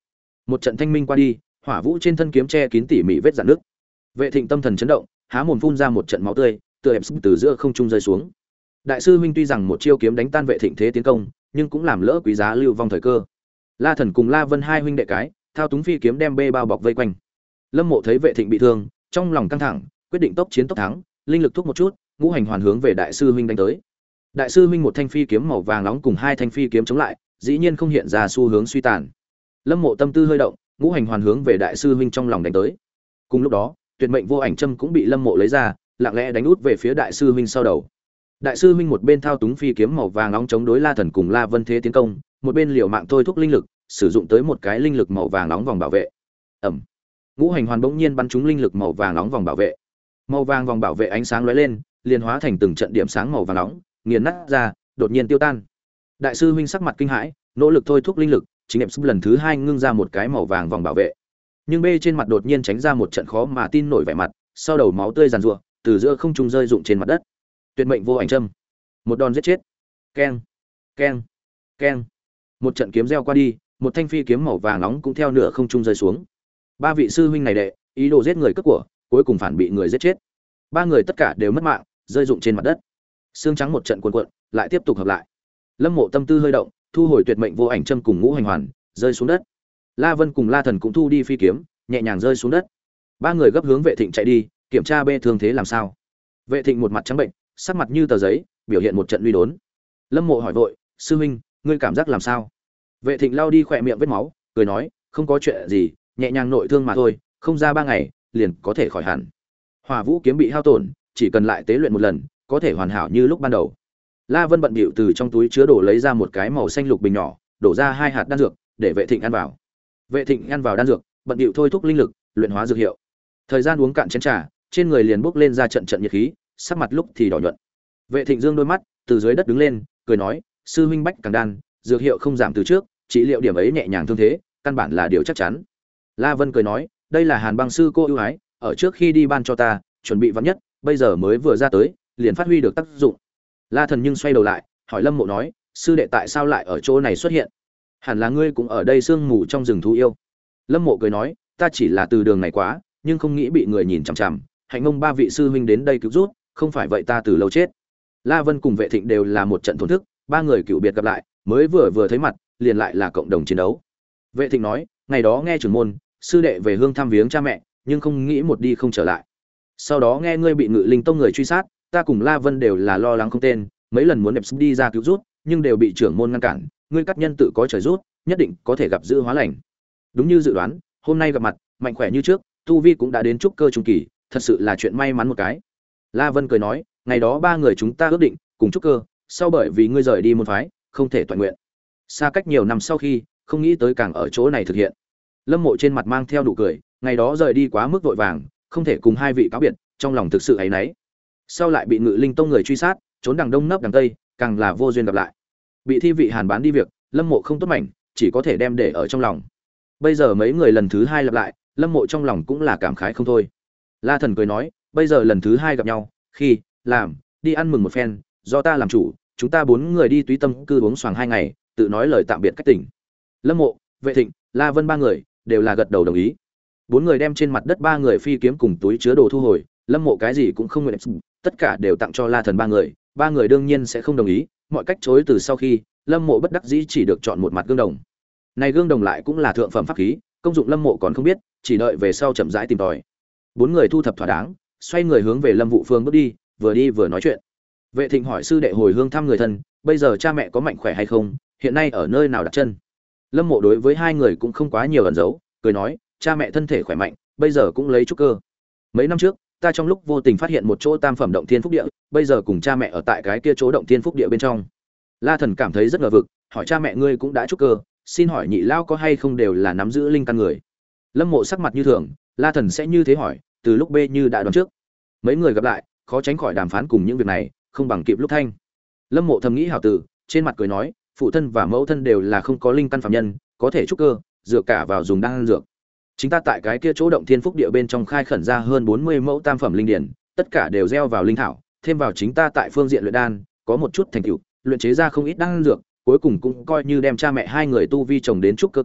Một trận thanh minh qua đi, hỏa vũ trên thân kiếm che kín tỉ mỉ vết rạn nước. Vệ Thịnh tâm thần chấn động, há mồm phun ra một trận máu tươi, tựa ép từ giữa không trung rơi xuống. Đại sư huynh tuy rằng một chiêu kiếm đánh tan Vệ Thịnh thế tiến công, nhưng cũng làm lỡ quý giá lưu vong thời cơ. La Thần cùng La Vân hai huynh đệ cái, thao túng phi kiếm đem bê bao bọc vây quanh. Lâm Mộ thấy Vệ Thịnh bị thương, trong lòng căng thẳng, quyết định tốc chiến tốc thắng, linh lực thúc một chút, ngũ hành hoàn hướng về đại sư huynh đánh tới. Đại sư huynh một thanh phi kiếm màu vàng nóng cùng hai thanh phi kiếm chống lại, dĩ nhiên không hiện ra xu hướng suy tàn. Lâm Mộ tâm tư hơi động, ngũ hành hoàn hướng về đại sư huynh trong lòng đánh tới. Cùng lúc đó, tuyệt mệnh vô ảnh châm cũng bị Lâm Mộ lấy ra, lặng lẽ đánh út về phía đại sư huynh sau đầu. Đại sư huynh một bên thao túng phi kiếm màu vàng nóng chống đối La Thần cùng La Vân thế tiến công, một bên liều mạng thôi thúc linh lực, sử dụng tới một cái linh lực màu vàng nóng vòng bảo vệ. Ầm. Ngũ hành hoàn bỗng nhiên bắn trúng linh lực màu vàng nóng vòng bảo vệ. Màu vàng vòng bảo vệ ánh sáng lóe lên, liền hóa thành từng trận điểm sáng màu vàng nóng, nghiền nát ra, đột nhiên tiêu tan. Đại sư huynh sắc mặt kinh hãi, nỗ lực thôi thúc linh lực, chính em lần thứ hai ngưng ra một cái màu vàng vòng bảo vệ. Nhưng bê trên mặt đột nhiên tránh ra một trận khó mà tin nổi vẻ mặt, sau đầu máu tươi giàn giụa, từ giữa không trung rơi rụng trên mặt đất. Tuyệt mệnh vô ảnh châm, một đòn giết chết. Keng, keng, keng. Một trận kiếm reo qua đi, một thanh phi kiếm màu vàng nóng cũng theo nửa không trung rơi xuống. Ba vị sư huynh này đệ, ý đồ giết người cướp của, cuối cùng phản bị người giết chết. Ba người tất cả đều mất mạng, rơi rụng trên mặt đất. Xương trắng một trận cuồn cuộn, lại tiếp tục hợp lại. Lâm Mộ tâm tư hơi động, thu hồi tuyệt mệnh vô ảnh châm cùng ngũ hành hoàn, rơi xuống đất. La Vân cùng La Thần cũng thu đi phi kiếm, nhẹ nhàng rơi xuống đất. Ba người gấp hướng Vệ Thịnh chạy đi, kiểm tra bê thương thế làm sao. Vệ Thịnh một mặt trắng bệnh, sắc mặt như tờ giấy, biểu hiện một trận uy đốn. Lâm Mộ hỏi vội, sư huynh, ngươi cảm giác làm sao? Vệ Thịnh lau đi khỏe miệng vết máu, cười nói, không có chuyện gì, nhẹ nhàng nội thương mà thôi, không ra ba ngày, liền có thể khỏi hẳn. Hỏa Vũ kiếm bị hao tổn, chỉ cần lại tế luyện một lần, có thể hoàn hảo như lúc ban đầu. La Vân bận bịu từ trong túi chứa đồ lấy ra một cái màu xanh lục bình nhỏ, đổ ra hai hạt đan dược, để Vệ Thịnh ăn vào. Vệ Thịnh ăn vào đan dược, bận bịu thôi thúc linh lực, luyện hóa dược hiệu. Thời gian uống cạn chén trà, trên người liền bốc lên ra trận trận nhiệt khí, sắc mặt lúc thì đỏ nhuận. Vệ Thịnh dương đôi mắt, từ dưới đất đứng lên, cười nói, sư huynh bách càng đan, dược hiệu không giảm từ trước, trị liệu điểm ấy nhẹ nhàng thương thế, căn bản là điều chắc chắn. La Vân cười nói, đây là Hàn Băng sư cô ưu ái, ở trước khi đi ban cho ta, chuẩn bị vắn nhất, bây giờ mới vừa ra tới, liền phát huy được tác dụng. La Thần nhưng xoay đầu lại, hỏi Lâm Mộ nói, sư đệ tại sao lại ở chỗ này xuất hiện? Hẳn là ngươi cũng ở đây sương mù trong rừng thú yêu. Lâm Mộ cười nói, ta chỉ là từ đường này quá, nhưng không nghĩ bị người nhìn chằm chằm, hạnh mong ba vị sư huynh đến đây cứu rút, không phải vậy ta từ lâu chết. La Vân cùng Vệ Thịnh đều là một trận thổn thức, ba người cựu biệt gặp lại, mới vừa vừa thấy mặt, liền lại là cộng đồng chiến đấu. Vệ Thịnh nói, ngày đó nghe trưởng môn, sư đệ về hương thăm viếng cha mẹ, nhưng không nghĩ một đi không trở lại. Sau đó nghe ngươi bị Ngự Linh tông người truy sát, ta cùng La Vân đều là lo lắng không tên, mấy lần muốn đẹp đi ra cứu rút, nhưng đều bị trưởng môn ngăn cản, ngươi cắt nhân tự có trời rút, nhất định có thể gặp dữ hóa lành. Đúng như dự đoán, hôm nay gặp mặt, mạnh khỏe như trước, tu vi cũng đã đến trúc cơ trung kỳ, thật sự là chuyện may mắn một cái. La Vân cười nói, ngày đó ba người chúng ta ước định cùng trúc cơ, sau bởi vì ngươi rời đi môn phái, không thể toàn nguyện. Xa cách nhiều năm sau khi, không nghĩ tới càng ở chỗ này thực hiện. Lâm Mộ trên mặt mang theo nụ cười, ngày đó rời đi quá mức vội vàng, không thể cùng hai vị cáo biệt, trong lòng thực sự áy náy. Sau lại bị Ngự Linh tông người truy sát, trốn đằng đông nấp đằng tây, càng là vô duyên gặp lại. Bị thi vị Hàn bán đi việc, Lâm Mộ không tốt mảnh, chỉ có thể đem để ở trong lòng. Bây giờ mấy người lần thứ hai gặp lại, Lâm Mộ trong lòng cũng là cảm khái không thôi. La Thần cười nói, bây giờ lần thứ hai gặp nhau, khi làm đi ăn mừng một phen, do ta làm chủ, chúng ta bốn người đi Túy Tâm cư uống xoàng hai ngày, tự nói lời tạm biệt cách tỉnh. Lâm Mộ, Vệ Thịnh, La Vân ba người đều là gật đầu đồng ý. Bốn người đem trên mặt đất ba người phi kiếm cùng túi chứa đồ thu hồi, Lâm Mộ cái gì cũng không nguyện, tất cả đều tặng cho La Thần ba người, ba người đương nhiên sẽ không đồng ý, mọi cách chối từ sau khi, Lâm Mộ bất đắc dĩ chỉ được chọn một mặt gương đồng. Này gương đồng lại cũng là thượng phẩm pháp khí, công dụng Lâm Mộ còn không biết, chỉ đợi về sau chậm rãi tìm tòi. Bốn người thu thập thỏa đáng, xoay người hướng về Lâm Vũ Phương bước đi, vừa đi vừa nói chuyện. Vệ Thịnh hỏi sư đệ hồi hương thăm người thân, bây giờ cha mẹ có mạnh khỏe hay không, hiện nay ở nơi nào đặt chân. Lâm Mộ đối với hai người cũng không quá nhiều ẩn giấu, cười nói, cha mẹ thân thể khỏe mạnh, bây giờ cũng lấy trúc cơ. Mấy năm trước, ta trong lúc vô tình phát hiện một chỗ tam phẩm động thiên phúc địa, bây giờ cùng cha mẹ ở tại cái kia chỗ động thiên phúc địa bên trong. La Thần cảm thấy rất ngờ vực, hỏi cha mẹ ngươi cũng đã trúc cơ, xin hỏi nhị lao có hay không đều là nắm giữ linh căn người. Lâm Mộ sắc mặt như thường, La Thần sẽ như thế hỏi, từ lúc bê như đã đoán trước. Mấy người gặp lại, khó tránh khỏi đàm phán cùng những việc này, không bằng kịp lúc thanh. Lâm Mộ thầm nghĩ hảo tử, trên mặt cười nói, phụ thân và mẫu thân đều là không có linh căn phàm nhân, có thể trúc cơ, dựa cả vào dùng đan dược. Chính ta tại cái kia chỗ động thiên phúc địa bên trong khai khẩn ra hơn bốn mươi mẫu tam phẩm linh điển, tất cả đều gieo vào linh thảo, thêm vào chính ta tại phương diện luyện đan, có một chút thành tựu, luyện chế ra không ít đan dược, cuối cùng cũng coi như đem cha mẹ hai người tu vi trồng đến trúc cơ kỳ,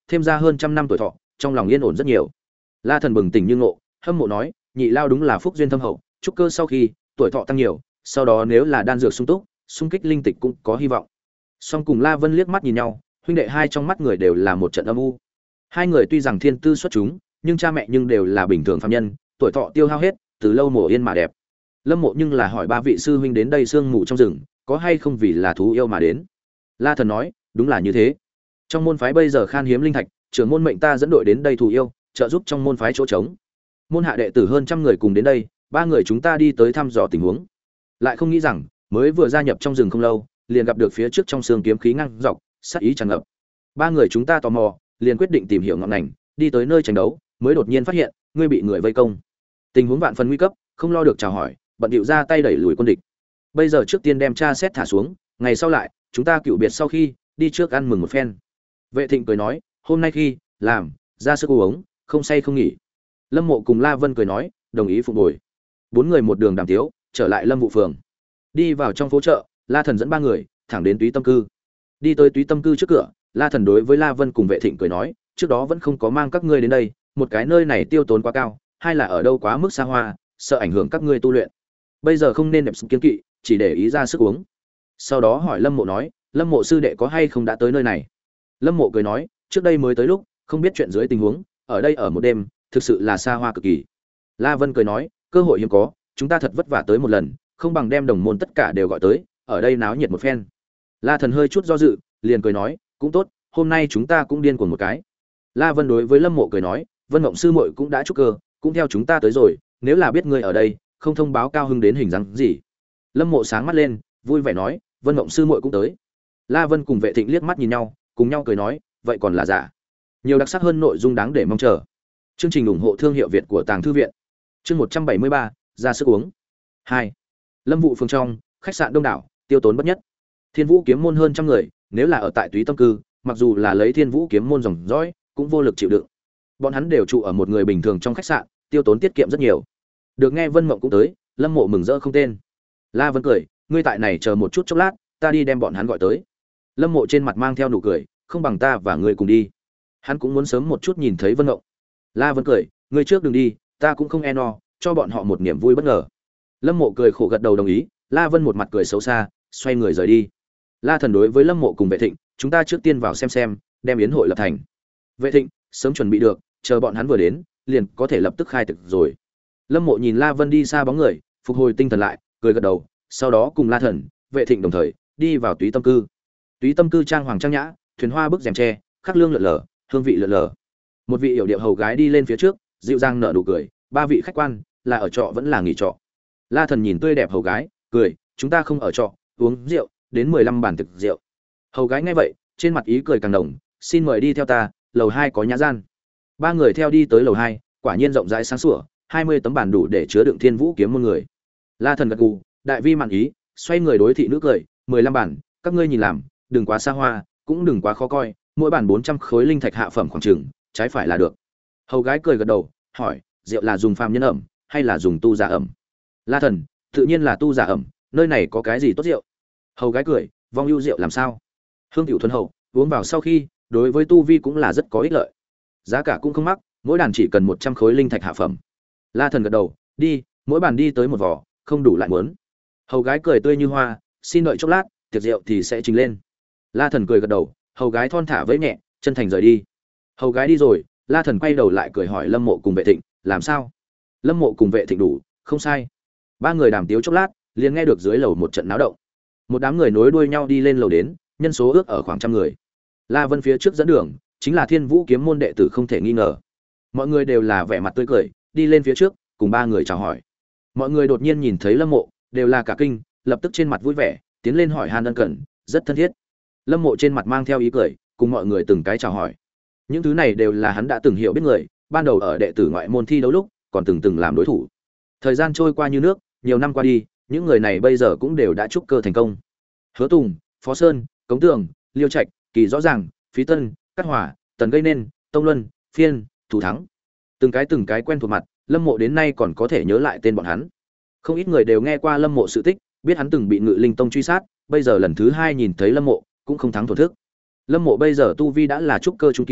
thêm ra hơn trăm năm tuổi thọ, trong lòng yên ổn rất nhiều. La Thần bừng tỉnh như ngộ, hâm mộ nói, nhị lao đúng là phúc duyên thâm hậu, trúc cơ sau khi tuổi thọ tăng nhiều, sau đó nếu là đan dược sung túc, xung kích linh tịch cũng có hy vọng. Song cùng La Vân liếc mắt nhìn nhau, huynh đệ hai trong mắt người đều là một trận âm u. Hai người tuy rằng thiên tư xuất chúng, nhưng cha mẹ nhưng đều là bình thường phàm nhân, tuổi thọ tiêu hao hết, từ lâu mổ yên mà đẹp. Lâm Mộ nhưng là hỏi ba vị sư huynh đến đây sương mù trong rừng, có hay không vì là thú yêu mà đến. La Thần nói, đúng là như thế. Trong môn phái bây giờ khan hiếm linh thạch, trưởng môn mệnh ta dẫn đội đến đây thú yêu, trợ giúp trong môn phái chỗ trống. Môn hạ đệ tử hơn trăm người cùng đến đây, ba người chúng ta đi tới thăm dò tình huống. Lại không nghĩ rằng, mới vừa gia nhập trong rừng không lâu, liền gặp được phía trước trong xương kiếm khí ngăng dọc, sát ý tràn ngập. Ba người chúng ta tò mò, liền quyết định tìm hiểu ngọn ngành, đi tới nơi tranh đấu, mới đột nhiên phát hiện, ngươi bị người vây công. Tình huống vạn phần nguy cấp, không lo được chào hỏi, bận điệu ra tay đẩy lùi quân địch. Bây giờ trước tiên đem tra xét thả xuống, ngày sau lại, chúng ta cựu biệt sau khi, đi trước ăn mừng một phen. Vệ Thịnh cười nói, hôm nay khi làm ra sức uống, không say không nghỉ. Lâm Mộ cùng La Vân cười nói, đồng ý phục bồi. Bốn người một đường đàm tiếu, trở lại Lâm Vụ phường. Đi vào trong phố chợ, La Thần dẫn ba người thẳng đến Túy Tâm cư. Đi tới Túy Tâm cư trước cửa, La Thần đối với La Vân cùng Vệ Thịnh cười nói, trước đó vẫn không có mang các ngươi đến đây, một cái nơi này tiêu tốn quá cao, hai là ở đâu quá mức xa hoa, sợ ảnh hưởng các ngươi tu luyện. Bây giờ không nên đẹp sự kiên kỵ, chỉ để ý ra sức uống. Sau đó hỏi Lâm Mộ nói, Lâm Mộ sư đệ có hay không đã tới nơi này? Lâm Mộ cười nói, trước đây mới tới lúc, không biết chuyện dưới tình huống, ở đây ở một đêm, thực sự là xa hoa cực kỳ. La Vân cười nói, cơ hội hiếm có, chúng ta thật vất vả tới một lần, không bằng đem đồng môn tất cả đều gọi tới, ở đây náo nhiệt một phen. La Thần hơi chút do dự, liền cười nói, cũng tốt, hôm nay chúng ta cũng điên cuồng một cái. La Vân đối với Lâm Mộ cười nói, Vân Mộng sư muội cũng đã chúc cơ, cũng theo chúng ta tới rồi, nếu là biết ngươi ở đây, không thông báo cao hưng đến hình dáng gì. Lâm Mộ sáng mắt lên, vui vẻ nói, Vân Mộng sư muội cũng tới. La Vân cùng Vệ Thịnh liếc mắt nhìn nhau, cùng nhau cười nói, vậy còn là giả. Nhiều đặc sắc hơn nội dung đáng để mong chờ. Chương trình ủng hộ thương hiệu Việt của Tàng Thư viện. Chương một trăm bảy mươi ba, ra sức uống. hai. Lâm Vụ phường trong, khách sạn đông đảo, tiêu tốn bất nhất. Thiên Vũ kiếm môn hơn trăm người, nếu là ở tại Túy Tâm cư, mặc dù là lấy Thiên Vũ kiếm môn dòng dõi, cũng vô lực chịu đựng. Bọn hắn đều trụ ở một người bình thường trong khách sạn, tiêu tốn tiết kiệm rất nhiều. Được nghe Vân Mộng cũng tới, Lâm Mộ mừng rỡ không tên. La Vân cười, ngươi tại này chờ một chút chốc lát, ta đi đem bọn hắn gọi tới. Lâm Mộ trên mặt mang theo nụ cười, không bằng ta và ngươi cùng đi. Hắn cũng muốn sớm một chút nhìn thấy Vân Mộng. La Vân cười, ngươi trước đừng đi, ta cũng không e no, cho bọn họ một niềm vui bất ngờ. Lâm Mộ cười khổ gật đầu đồng ý, La Vân một mặt cười xấu xa, xoay người rời đi. La Thần đối với Lâm Mộ cùng Vệ Thịnh, chúng ta trước tiên vào xem xem, đem yến hội lập thành. Vệ Thịnh, sớm chuẩn bị được, chờ bọn hắn vừa đến, liền có thể lập tức khai thực rồi. Lâm Mộ nhìn La Vân đi xa bóng người, phục hồi tinh thần lại, cười gật đầu, sau đó cùng La Thần, Vệ Thịnh đồng thời đi vào Túy Tâm cư. Túy Tâm cư trang hoàng trang nhã, thuyền hoa bức rèm tre, khắc lương lượn lờ, hương vị lượn lờ. Một vị yểu điệu hầu gái đi lên phía trước, dịu dàng nở nụ cười, ba vị khách quan, là ở trọ vẫn là nghỉ trọ. La Thần nhìn tươi đẹp hầu gái, cười, chúng ta không ở trọ, uống rượu, đến mười lăm bàn thực rượu. Hầu gái nghe vậy, trên mặt ý cười càng đồng, xin mời đi theo ta, lầu hai có nhã gian. Ba người theo đi tới lầu hai, quả nhiên rộng rãi sáng sủa, hai mươi tấm bàn đủ để chứa đựng Thiên Vũ kiếm môn người. La Thần gật gù, đại vi mạn ý, xoay người đối thị nữ cười, mười lăm bàn, các ngươi nhìn làm, đừng quá xa hoa, cũng đừng quá khó coi, mỗi bàn bốn trăm khối linh thạch hạ phẩm khoảng chừng, trái phải là được. Hầu gái cười gật đầu, hỏi, rượu là dùng phàm nhân ẩm, hay là dùng tu giả ẩm? La Thần, tự nhiên là tu giả ẩm, nơi này có cái gì tốt rượu? Hầu gái cười, vong ưu rượu làm sao? Hương tiểu thuần hậu, uống vào sau khi, đối với tu vi cũng là rất có ích lợi. Giá cả cũng không mắc, mỗi đàn chỉ cần một trăm khối linh thạch hạ phẩm. La Thần gật đầu, đi, mỗi bàn đi tới một vỏ, không đủ lại muốn. Hầu gái cười tươi như hoa, xin đợi chốc lát, tiệc rượu thì sẽ trình lên. La Thần cười gật đầu, hầu gái thon thả vẫy nhẹ, chân thành rời đi. Hầu gái đi rồi, La Thần quay đầu lại cười hỏi Lâm Mộ cùng Vệ Thịnh, làm sao? Lâm Mộ cùng Vệ Thịnh đủ, không sai. Ba người đàm tiếu chốc lát, liền nghe được dưới lầu một trận náo động. Một đám người nối đuôi nhau đi lên lầu đến, nhân số ước ở khoảng trăm người. La Vân phía trước dẫn đường, chính là Thiên Vũ kiếm môn đệ tử không thể nghi ngờ. Mọi người đều là vẻ mặt tươi cười, đi lên phía trước, cùng ba người chào hỏi. Mọi người đột nhiên nhìn thấy Lâm Mộ, đều là cả kinh, lập tức trên mặt vui vẻ, tiến lên hỏi han ân cần, rất thân thiết. Lâm Mộ trên mặt mang theo ý cười, cùng mọi người từng cái chào hỏi. Những thứ này đều là hắn đã từng hiểu biết người, ban đầu ở đệ tử ngoại môn thi đấu lúc, còn từng từng làm đối thủ. Thời gian trôi qua như nước, nhiều năm qua đi, những người này bây giờ cũng đều đã trúc cơ thành công. Hứa Tùng, Phó Sơn, Cống Tường, Liêu Trạch, Kỳ Rõ Ràng, Phí Tân, Cát Hỏa, Tần Gây Nên, Tông Luân, Phiên, Thủ Thắng. Từng cái từng cái quen thuộc mặt, Lâm Mộ đến nay còn có thể nhớ lại tên bọn hắn. Không ít người đều nghe qua Lâm Mộ sự tích, biết hắn từng bị Ngự Linh Tông truy sát, bây giờ lần thứ hai nhìn thấy Lâm Mộ, cũng không thắng thổn thức. Lâm Mộ bây giờ tu vi đã là trúc cơ trung kỳ,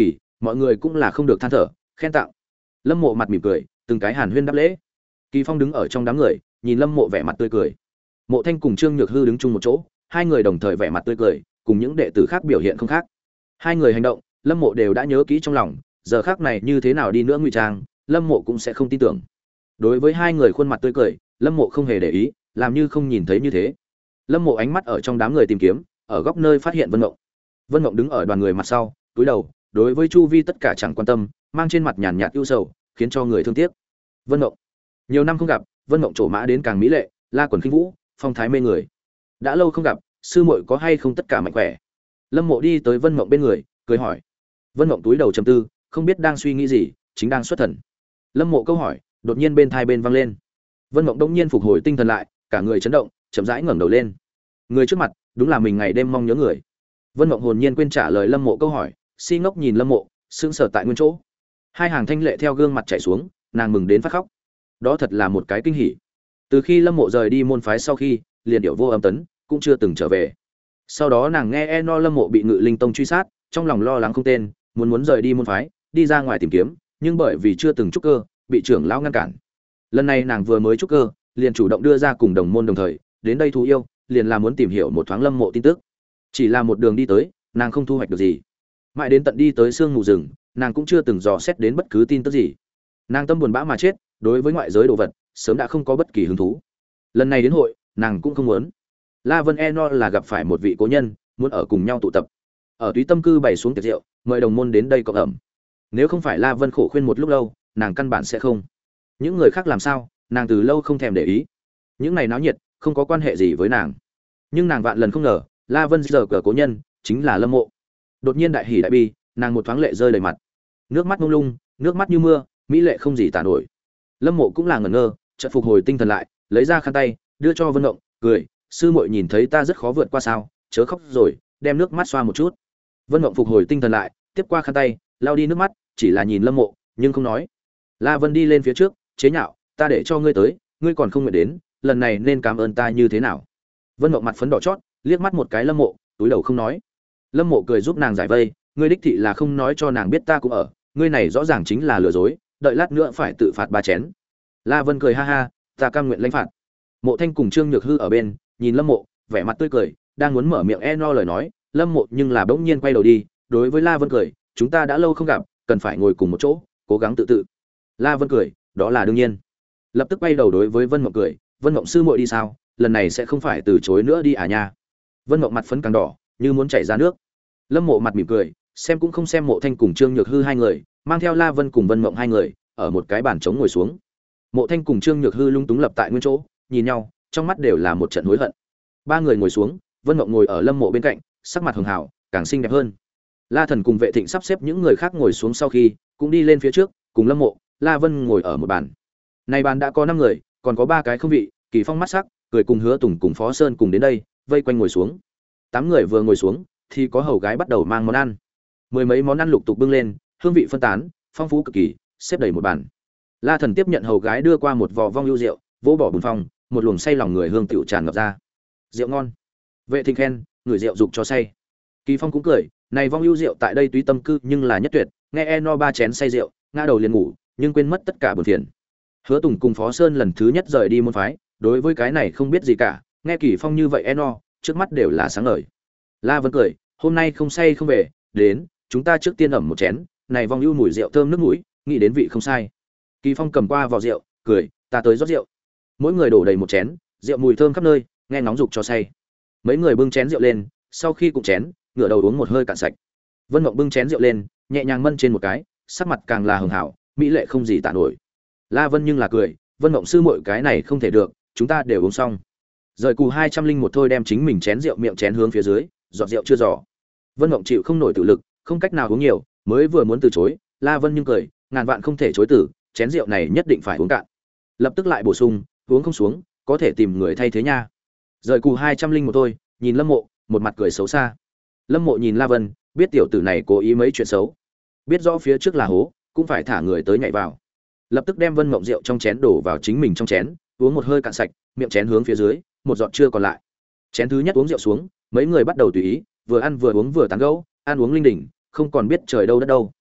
mọi người cũng là không được than thở khen tặng. Lâm Mộ mặt mỉm cười, từng cái hàn huyên đáp lễ. Kỳ Phong đứng ở trong đám người, nhìn Lâm Mộ vẻ mặt tươi cười. Mộ Thanh cùng Trương Nhược Hư đứng chung một chỗ, hai người đồng thời vẻ mặt tươi cười, cùng những đệ tử khác biểu hiện không khác. Hai người hành động, Lâm Mộ đều đã nhớ kỹ trong lòng, giờ khắc này như thế nào đi nữa ngụy trang, Lâm Mộ cũng sẽ không tin tưởng. Đối với hai người khuôn mặt tươi cười, Lâm Mộ không hề để ý, làm như không nhìn thấy như thế. Lâm Mộ ánh mắt ở trong đám người tìm kiếm, ở góc nơi phát hiện Vân Mộng. Vân Mộng đứng ở đoàn người mặt sau, cúi đầu, đối với chu vi tất cả chẳng quan tâm, mang trên mặt nhàn nhạt ưu sầu, khiến cho người thương tiếc. Vân Mộng, nhiều năm không gặp, Vân Mộng trổ mã đến càng mỹ lệ, la quần khinh vũ, phong thái mê người. Đã lâu không gặp, sư muội có hay không tất cả mạnh khỏe? Lâm Mộ đi tới Vân Mộng bên người, cười hỏi. Vân Mộng túi đầu trầm tư, không biết đang suy nghĩ gì, chính đang xuất thần. Lâm Mộ câu hỏi, đột nhiên bên tai bên vang lên. Vân Mộng đông nhiên phục hồi tinh thần lại, cả người chấn động, chậm rãi ngẩng đầu lên. Người trước mặt, đúng là mình ngày đêm mong nhớ người. Vân Mộng hồn nhiên quên trả lời Lâm Mộ câu hỏi, si ngốc nhìn Lâm Mộ, sững sờ tại nguyên chỗ. Hai hàng thanh lệ theo gương mặt chảy xuống, nàng mừng đến phát khóc. Đó thật là một cái kinh hỉ. Từ khi Lâm Mộ rời đi môn phái sau khi, liền điệu vô âm tấn, cũng chưa từng trở về. Sau đó nàng nghe e no Lâm Mộ bị Ngự Linh Tông truy sát, trong lòng lo lắng không tên, muốn muốn rời đi môn phái, đi ra ngoài tìm kiếm, nhưng bởi vì chưa từng trúc cơ, bị trưởng lão ngăn cản. Lần này nàng vừa mới trúc cơ, liền chủ động đưa ra cùng đồng môn đồng thời, đến đây thú yêu, liền là muốn tìm hiểu một thoáng Lâm Mộ tin tức. Chỉ là một đường đi tới, nàng không thu hoạch được gì. Mãi đến tận đi tới sương mù rừng, nàng cũng chưa từng dò xét đến bất cứ tin tức gì. Nàng tâm buồn bã mà chết, đối với ngoại giới đồ vật, sớm đã không có bất kỳ hứng thú. Lần này đến hội, nàng cũng không muốn. La Vân Eno là gặp phải một vị cố nhân, muốn ở cùng nhau tụ tập. Ở Túy Tâm cư bày xuống tiệc rượu, mời đồng môn đến đây cộng ẩm. Nếu không phải La Vân khổ khuyên một lúc lâu, nàng căn bản sẽ không. Những người khác làm sao, nàng từ lâu không thèm để ý. Những này náo nhiệt, không có quan hệ gì với nàng. Nhưng nàng vạn lần không ngờ, La Vân giờ cờ cố nhân chính là Lâm Mộ. Đột nhiên đại hỉ đại bi, nàng một thoáng lệ rơi đầy mặt. Nước mắt mông lung, nước mắt như mưa, mỹ lệ không gì tả nổi. Lâm Mộ cũng là ngẩn ngơ, chợt phục hồi tinh thần lại, lấy ra khăn tay, đưa cho Vân Mộng, cười, sư muội nhìn thấy ta rất khó vượt qua sao, chớ khóc rồi, đem nước mắt xoa một chút. Vân Mộng phục hồi tinh thần lại, tiếp qua khăn tay, lau đi nước mắt, chỉ là nhìn Lâm Mộ, nhưng không nói. La Vân đi lên phía trước, chế nhạo, ta để cho ngươi tới, ngươi còn không nguyện đến, lần này nên cảm ơn ta như thế nào? Vân Mộng mặt phấn đỏ chót, liếc mắt một cái Lâm Mộ, túi đầu không nói. Lâm Mộ cười giúp nàng giải vây, ngươi đích thị là không nói cho nàng biết ta cũng ở, ngươi này rõ ràng chính là lừa dối, đợi lát nữa phải tự phạt ba chén. La Vân cười ha ha, ta cam nguyện lãnh phạt. Mộ Thanh cùng Trương Nhược Hư ở bên, nhìn Lâm Mộ, vẻ mặt tươi cười, đang muốn mở miệng e no lời nói, Lâm Mộ nhưng là bỗng nhiên quay đầu đi, đối với La Vân cười, chúng ta đã lâu không gặp, cần phải ngồi cùng một chỗ, cố gắng tự tự. La Vân cười, đó là đương nhiên. Lập tức quay đầu đối với Vân Mộng cười, Vân Mộng sư muội đi sao, lần này sẽ không phải từ chối nữa đi à nha. Vân Mộng mặt phấn càng đỏ, như muốn chảy ra nước. Lâm Mộ mặt mỉm cười, xem cũng không xem Mộ Thanh cùng Trương Nhược Hư hai người, mang theo La Vân cùng Vân Mộng hai người, ở một cái bàn trống ngồi xuống. Mộ Thanh cùng Trương Nhược Hư lung túng lập tại nguyên chỗ, nhìn nhau, trong mắt đều là một trận hối hận. Ba người ngồi xuống, Vân Mộng ngồi ở Lâm Mộ bên cạnh, sắc mặt hường hào, càng xinh đẹp hơn. La Thần cùng Vệ Thịnh sắp xếp những người khác ngồi xuống sau khi, cũng đi lên phía trước, cùng Lâm Mộ, La Vân ngồi ở một bàn. Này bàn đã có năm người, còn có ba cái không vị, Kỳ Phong mắt sắc, cười cùng Hứa Tùng cùng Phó Sơn cùng đến đây, vây quanh ngồi xuống. Tám người vừa ngồi xuống, thì có hầu gái bắt đầu mang món ăn. Mười mấy món ăn lục tục bưng lên, hương vị phân tán, phong phú cực kỳ, xếp đầy một bàn. La Thần tiếp nhận hầu gái đưa qua một vò vong ưu rượu, vỗ bỏ bùn phong, một luồng say lòng người hương tiểu tràn ngập ra. Rượu ngon. Vệ Thịnh khen, người rượu dục cho say. Kỳ Phong cũng cười, này vong ưu rượu tại đây Túy Tâm cư nhưng là nhất tuyệt, nghe e no ba chén say rượu, ngã đầu liền ngủ, nhưng quên mất tất cả buồn phiền. Hứa Tùng cùng Phó Sơn lần thứ nhất rời đi môn phái, đối với cái này không biết gì cả, nghe Kỳ Phong như vậy e no, trước mắt đều là sáng ngời. La Vân cười, hôm nay không say không về, đến, chúng ta trước tiên ẩm một chén, này vong ưu mùi rượu thơm nước mũi, nghĩ đến vị không sai. Kỳ Phong cầm qua vò rượu, cười, ta tới rót rượu. Mỗi người đổ đầy một chén, rượu mùi thơm khắp nơi, nghe ngóng dục cho say. Mấy người bưng chén rượu lên, sau khi cùng chén, ngửa đầu uống một hơi cạn sạch. Vân Mộng bưng chén rượu lên, nhẹ nhàng mân trên một cái, sắc mặt càng là hường hảo, mỹ lệ không gì tả nổi. La Vân nhưng là cười, Vân Mộng sư muội cái này không thể được, chúng ta đều uống xong. Rời cù hai trăm linh một thôi đem chính mình chén rượu miệng chén hướng phía dưới, giọt rượu chưa giỏ. Vân Mộng chịu không nổi tự lực, không cách nào uống nhiều, mới vừa muốn từ chối, La Vân nhưng cười, ngàn vạn không thể chối từ, chén rượu này nhất định phải uống cạn. Lập tức lại bổ sung, uống không xuống, có thể tìm người thay thế nha. Rời cù hai trăm linh một thôi, nhìn Lâm Mộ, một mặt cười xấu xa. Lâm Mộ nhìn La Vân, biết tiểu tử này cố ý mấy chuyện xấu, biết rõ phía trước là hố, cũng phải thả người tới nhảy vào. Lập tức đem Vân Mộng rượu trong chén đổ vào chính mình trong chén, uống một hơi cạn sạch, miệng chén hướng phía dưới, một giọt chưa còn lại. Chén thứ nhất uống rượu xuống, mấy người bắt đầu tùy ý, vừa ăn vừa uống vừa tán gẫu, ăn uống linh đình, không còn biết trời đâu đất đâu.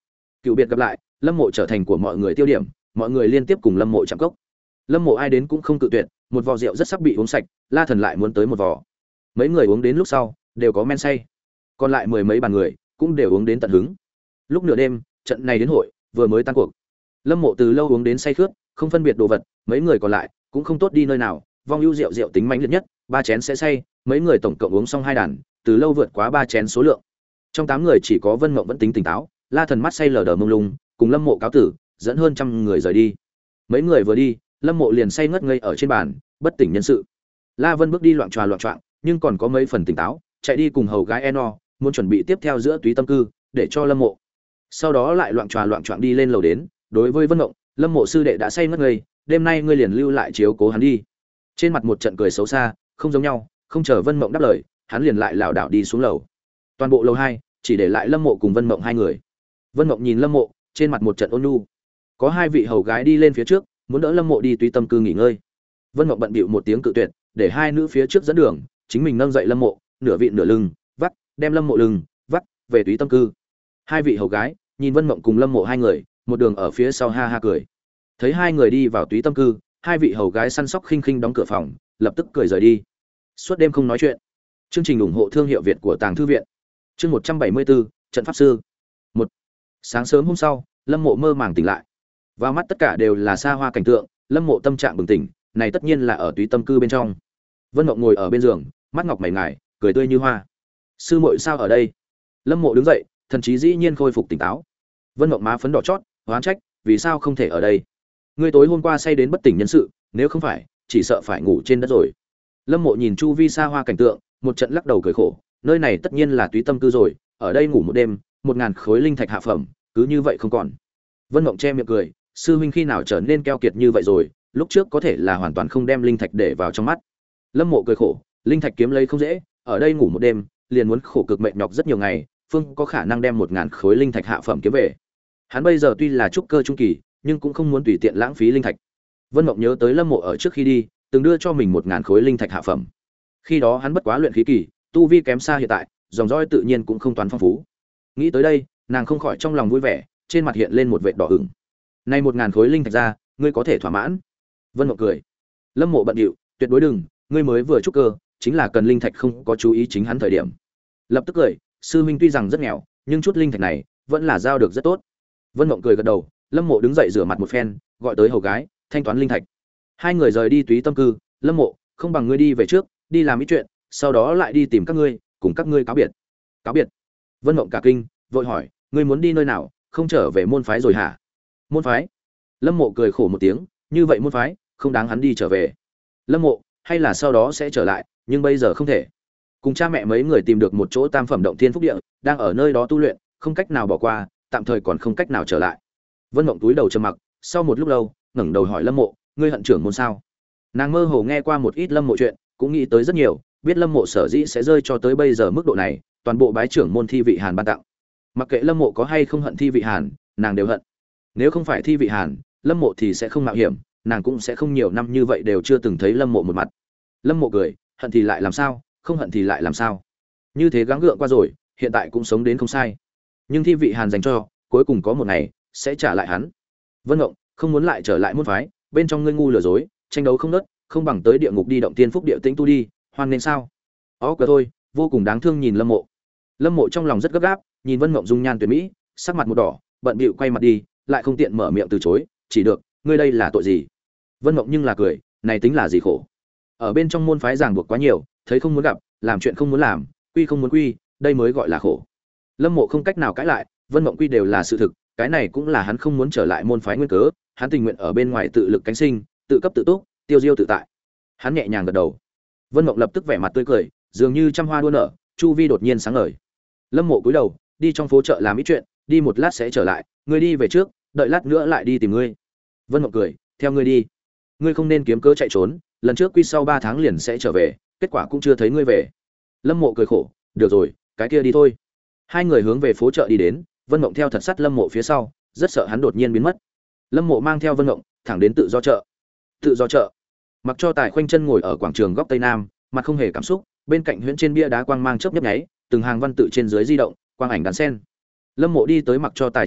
Cựu biệt gặp lại, Lâm Mộ trở thành của mọi người tiêu điểm, mọi người liên tiếp cùng Lâm Mộ chạm cốc. Lâm Mộ ai đến cũng không cự tuyệt, một vò rượu rất sắp bị uống sạch, La Thần lại muốn tới một vò. Mấy người uống đến lúc sau, đều có men say. Còn lại mười mấy bàn người, cũng đều uống đến tận hứng. Lúc nửa đêm, trận này đến hội vừa mới tan cuộc. Lâm Mộ từ lâu uống đến say khướt, không phân biệt đồ vật, mấy người còn lại cũng không tốt đi nơi nào, vong ưu rượu rượu tính mãnh liệt nhất, ba chén sẽ say, mấy người tổng cộng uống xong hai đàn, từ lâu vượt quá ba chén số lượng. Trong tám người chỉ có Vân Mộng vẫn tính tỉnh táo, La Thần mắt say lờ đờ mông lung, cùng Lâm Mộ cáo tử, dẫn hơn trăm người rời đi. Mấy người vừa đi, Lâm Mộ liền say ngất ngây ở trên bàn, bất tỉnh nhân sự. La Vân bước đi loạn tròa loạn choạng, nhưng còn có mấy phần tỉnh táo, chạy đi cùng hầu gái Eno, muốn chuẩn bị tiếp theo giữa túy tâm cư, để cho Lâm Mộ. Sau đó lại loạn tròa loạn choạng đi lên lầu đến, đối với Vân Mộng, Lâm Mộ sư đệ đã say ngất ngây, đêm nay ngươi liền lưu lại chiếu cố hắn đi. Trên mặt một trận cười xấu xa, không giống nhau, không chờ Vân Mộng đáp lời, hắn liền lại lảo đảo đi xuống lầu. Toàn bộ lầu hai chỉ để lại Lâm Mộ cùng Vân Mộng hai người. Vân Mộng nhìn Lâm Mộ, trên mặt một trận ôn nhu. Có hai vị hầu gái đi lên phía trước, muốn đỡ Lâm Mộ đi túy tâm cư nghỉ ngơi. Vân Mộng bận bịu một tiếng cự tuyệt, để hai nữ phía trước dẫn đường, chính mình nâng dậy Lâm Mộ, nửa vị nửa lưng, vắt, đem Lâm Mộ lưng, vắt về túy tâm cư. Hai vị hầu gái nhìn Vân Mộng cùng Lâm Mộ hai người, một đường ở phía sau ha ha cười. Thấy hai người đi vào túy tâm cư, hai vị hầu gái săn sóc khinh khinh đóng cửa phòng, lập tức cười rời đi. Suốt đêm không nói chuyện. Chương trình ủng hộ thương hiệu Việt của Tàng Thư viện. Chương một trăm bảy mươi bốn, trận pháp sư. Một. Sáng sớm hôm sau, Lâm Mộ mơ màng tỉnh lại. Vào mắt tất cả đều là xa hoa cảnh tượng, Lâm Mộ tâm trạng bừng tỉnh, này tất nhiên là ở túy tâm cư bên trong. Vân Mộng ngồi ở bên giường, mắt ngọc mày ngài, cười tươi như hoa. Sư muội sao ở đây? Lâm Mộ đứng dậy, thần trí dĩ nhiên khôi phục tỉnh táo. Vân Mộng má phấn đỏ chót, oán trách, vì sao không thể ở đây? Ngươi tối hôm qua say đến bất tỉnh nhân sự, nếu không phải, chỉ sợ phải ngủ trên đất rồi. Lâm Mộ nhìn chu vi xa hoa cảnh tượng, một trận lắc đầu cười khổ, nơi này tất nhiên là túy tâm cư rồi, ở đây ngủ một đêm, một ngàn khối linh thạch hạ phẩm, cứ như vậy không còn. Vân Mộng che miệng cười, sư huynh khi nào trở nên keo kiệt như vậy rồi, lúc trước có thể là hoàn toàn không đem linh thạch để vào trong mắt. Lâm Mộ cười khổ, linh thạch kiếm lấy không dễ, ở đây ngủ một đêm, liền muốn khổ cực mệt nhọc rất nhiều ngày, phương có khả năng đem một ngàn khối linh thạch hạ phẩm kiếm về. Hắn bây giờ tuy là trúc cơ trung kỳ, nhưng cũng không muốn tùy tiện lãng phí linh thạch. Vân Mộng nhớ tới Lâm Mộ ở trước khi đi, từng đưa cho mình một ngàn khối linh thạch hạ phẩm. Khi đó hắn bất quá luyện khí kỳ, tu vi kém xa hiện tại, dòng dõi tự nhiên cũng không toàn phong phú. Nghĩ tới đây, nàng không khỏi trong lòng vui vẻ, trên mặt hiện lên một vệt đỏ ửng. Nay một ngàn khối linh thạch ra, ngươi có thể thỏa mãn. Vân Mộng cười. Lâm Mộ bận điệu, tuyệt đối đừng, ngươi mới vừa trúc cơ, chính là cần linh thạch không có chú ý chính hắn thời điểm. Lập tức cười, sư huynh tuy rằng rất nghèo, nhưng chút linh thạch này vẫn là giao được rất tốt. Vân Mộng cười gật đầu, Lâm Mộ đứng dậy rửa mặt một phen, gọi tới hầu gái, thanh toán linh thạch. Hai người rời đi túy tâm cư, Lâm Mộ, không bằng ngươi đi về trước, đi làm ít chuyện, sau đó lại đi tìm các ngươi, cùng các ngươi cáo biệt. Cáo biệt? Vân Mộng cả kinh, vội hỏi, ngươi muốn đi nơi nào, không trở về môn phái rồi hả? Môn phái? Lâm Mộ cười khổ một tiếng, như vậy môn phái, không đáng hắn đi trở về. Lâm Mộ, hay là sau đó sẽ trở lại, nhưng bây giờ không thể. Cùng cha mẹ mấy người tìm được một chỗ tam phẩm động thiên phúc địa, đang ở nơi đó tu luyện, không cách nào bỏ qua, tạm thời còn không cách nào trở lại. Vân Mộng túi đầu trầm mặc, sau một lúc lâu, ngẩng đầu hỏi Lâm Mộ, ngươi hận trưởng môn sao? Nàng mơ hồ nghe qua một ít Lâm Mộ chuyện, cũng nghĩ tới rất nhiều, biết Lâm Mộ sở dĩ sẽ rơi cho tới bây giờ mức độ này, toàn bộ bái trưởng môn Thi Vị Hàn ban tặng. Mặc kệ Lâm Mộ có hay không hận Thi Vị Hàn, nàng đều hận. Nếu không phải Thi Vị Hàn, Lâm Mộ thì sẽ không mạo hiểm, nàng cũng sẽ không nhiều năm như vậy đều chưa từng thấy Lâm Mộ một mặt. Lâm Mộ cười, hận thì lại làm sao, không hận thì lại làm sao? Như thế gắng gượng qua rồi, hiện tại cũng sống đến không sai. Nhưng Thi Vị Hàn dành cho, cuối cùng có một ngày sẽ trả lại hắn. Vân Mộng, không muốn lại trở lại môn phái, bên trong ngươi ngu lừa dối, tranh đấu không nớt, không bằng tới địa ngục đi động tiên phúc địa tĩnh tu đi, hoan nên sao? Ó cờ thôi, vô cùng đáng thương nhìn Lâm Mộ. Lâm Mộ trong lòng rất gấp gáp, nhìn Vân Mộng dung nhan tuyệt mỹ, sắc mặt một đỏ, bận bịu quay mặt đi, lại không tiện mở miệng từ chối, chỉ được, ngươi đây là tội gì? Vân Mộng nhưng là cười, này tính là gì khổ? Ở bên trong môn phái ràng buộc quá nhiều, thấy không muốn gặp, làm chuyện không muốn làm, quy không muốn quy, đây mới gọi là khổ. Lâm Mộ không cách nào cãi lại, Vân Mộng quy đều là sự thực, cái này cũng là hắn không muốn trở lại môn phái nguyên cớ, hắn tình nguyện ở bên ngoài tự lực cánh sinh, tự cấp tự túc, tiêu diêu tự tại. Hắn nhẹ nhàng gật đầu. Vân Mộng lập tức vẻ mặt tươi cười, dường như trăm hoa đua nở, chu vi đột nhiên sáng ngời. Lâm Mộ cúi đầu, đi trong phố chợ làm ít chuyện, đi một lát sẽ trở lại, ngươi đi về trước, đợi lát nữa lại đi tìm ngươi. Vân Mộng cười, theo ngươi đi. Ngươi không nên kiếm cớ chạy trốn, lần trước quy sau ba tháng liền sẽ trở về, kết quả cũng chưa thấy ngươi về. Lâm Mộ cười khổ, được rồi, cái kia đi thôi. Hai người hướng về phố chợ đi đến, Vân Mộng theo thật sát Lâm Mộ phía sau, rất sợ hắn đột nhiên biến mất. Lâm Mộ mang theo Vân Mộng, thẳng đến tự do chợ. Tự do chợ. Mặc cho Tài khoanh chân ngồi ở quảng trường góc tây nam, mặt không hề cảm xúc, bên cạnh huyễn trên bia đá quang mang chớp nhấp nháy, từng hàng văn tự trên dưới di động, quang ảnh đan sen. Lâm Mộ đi tới Mặc cho Tài trước mặt,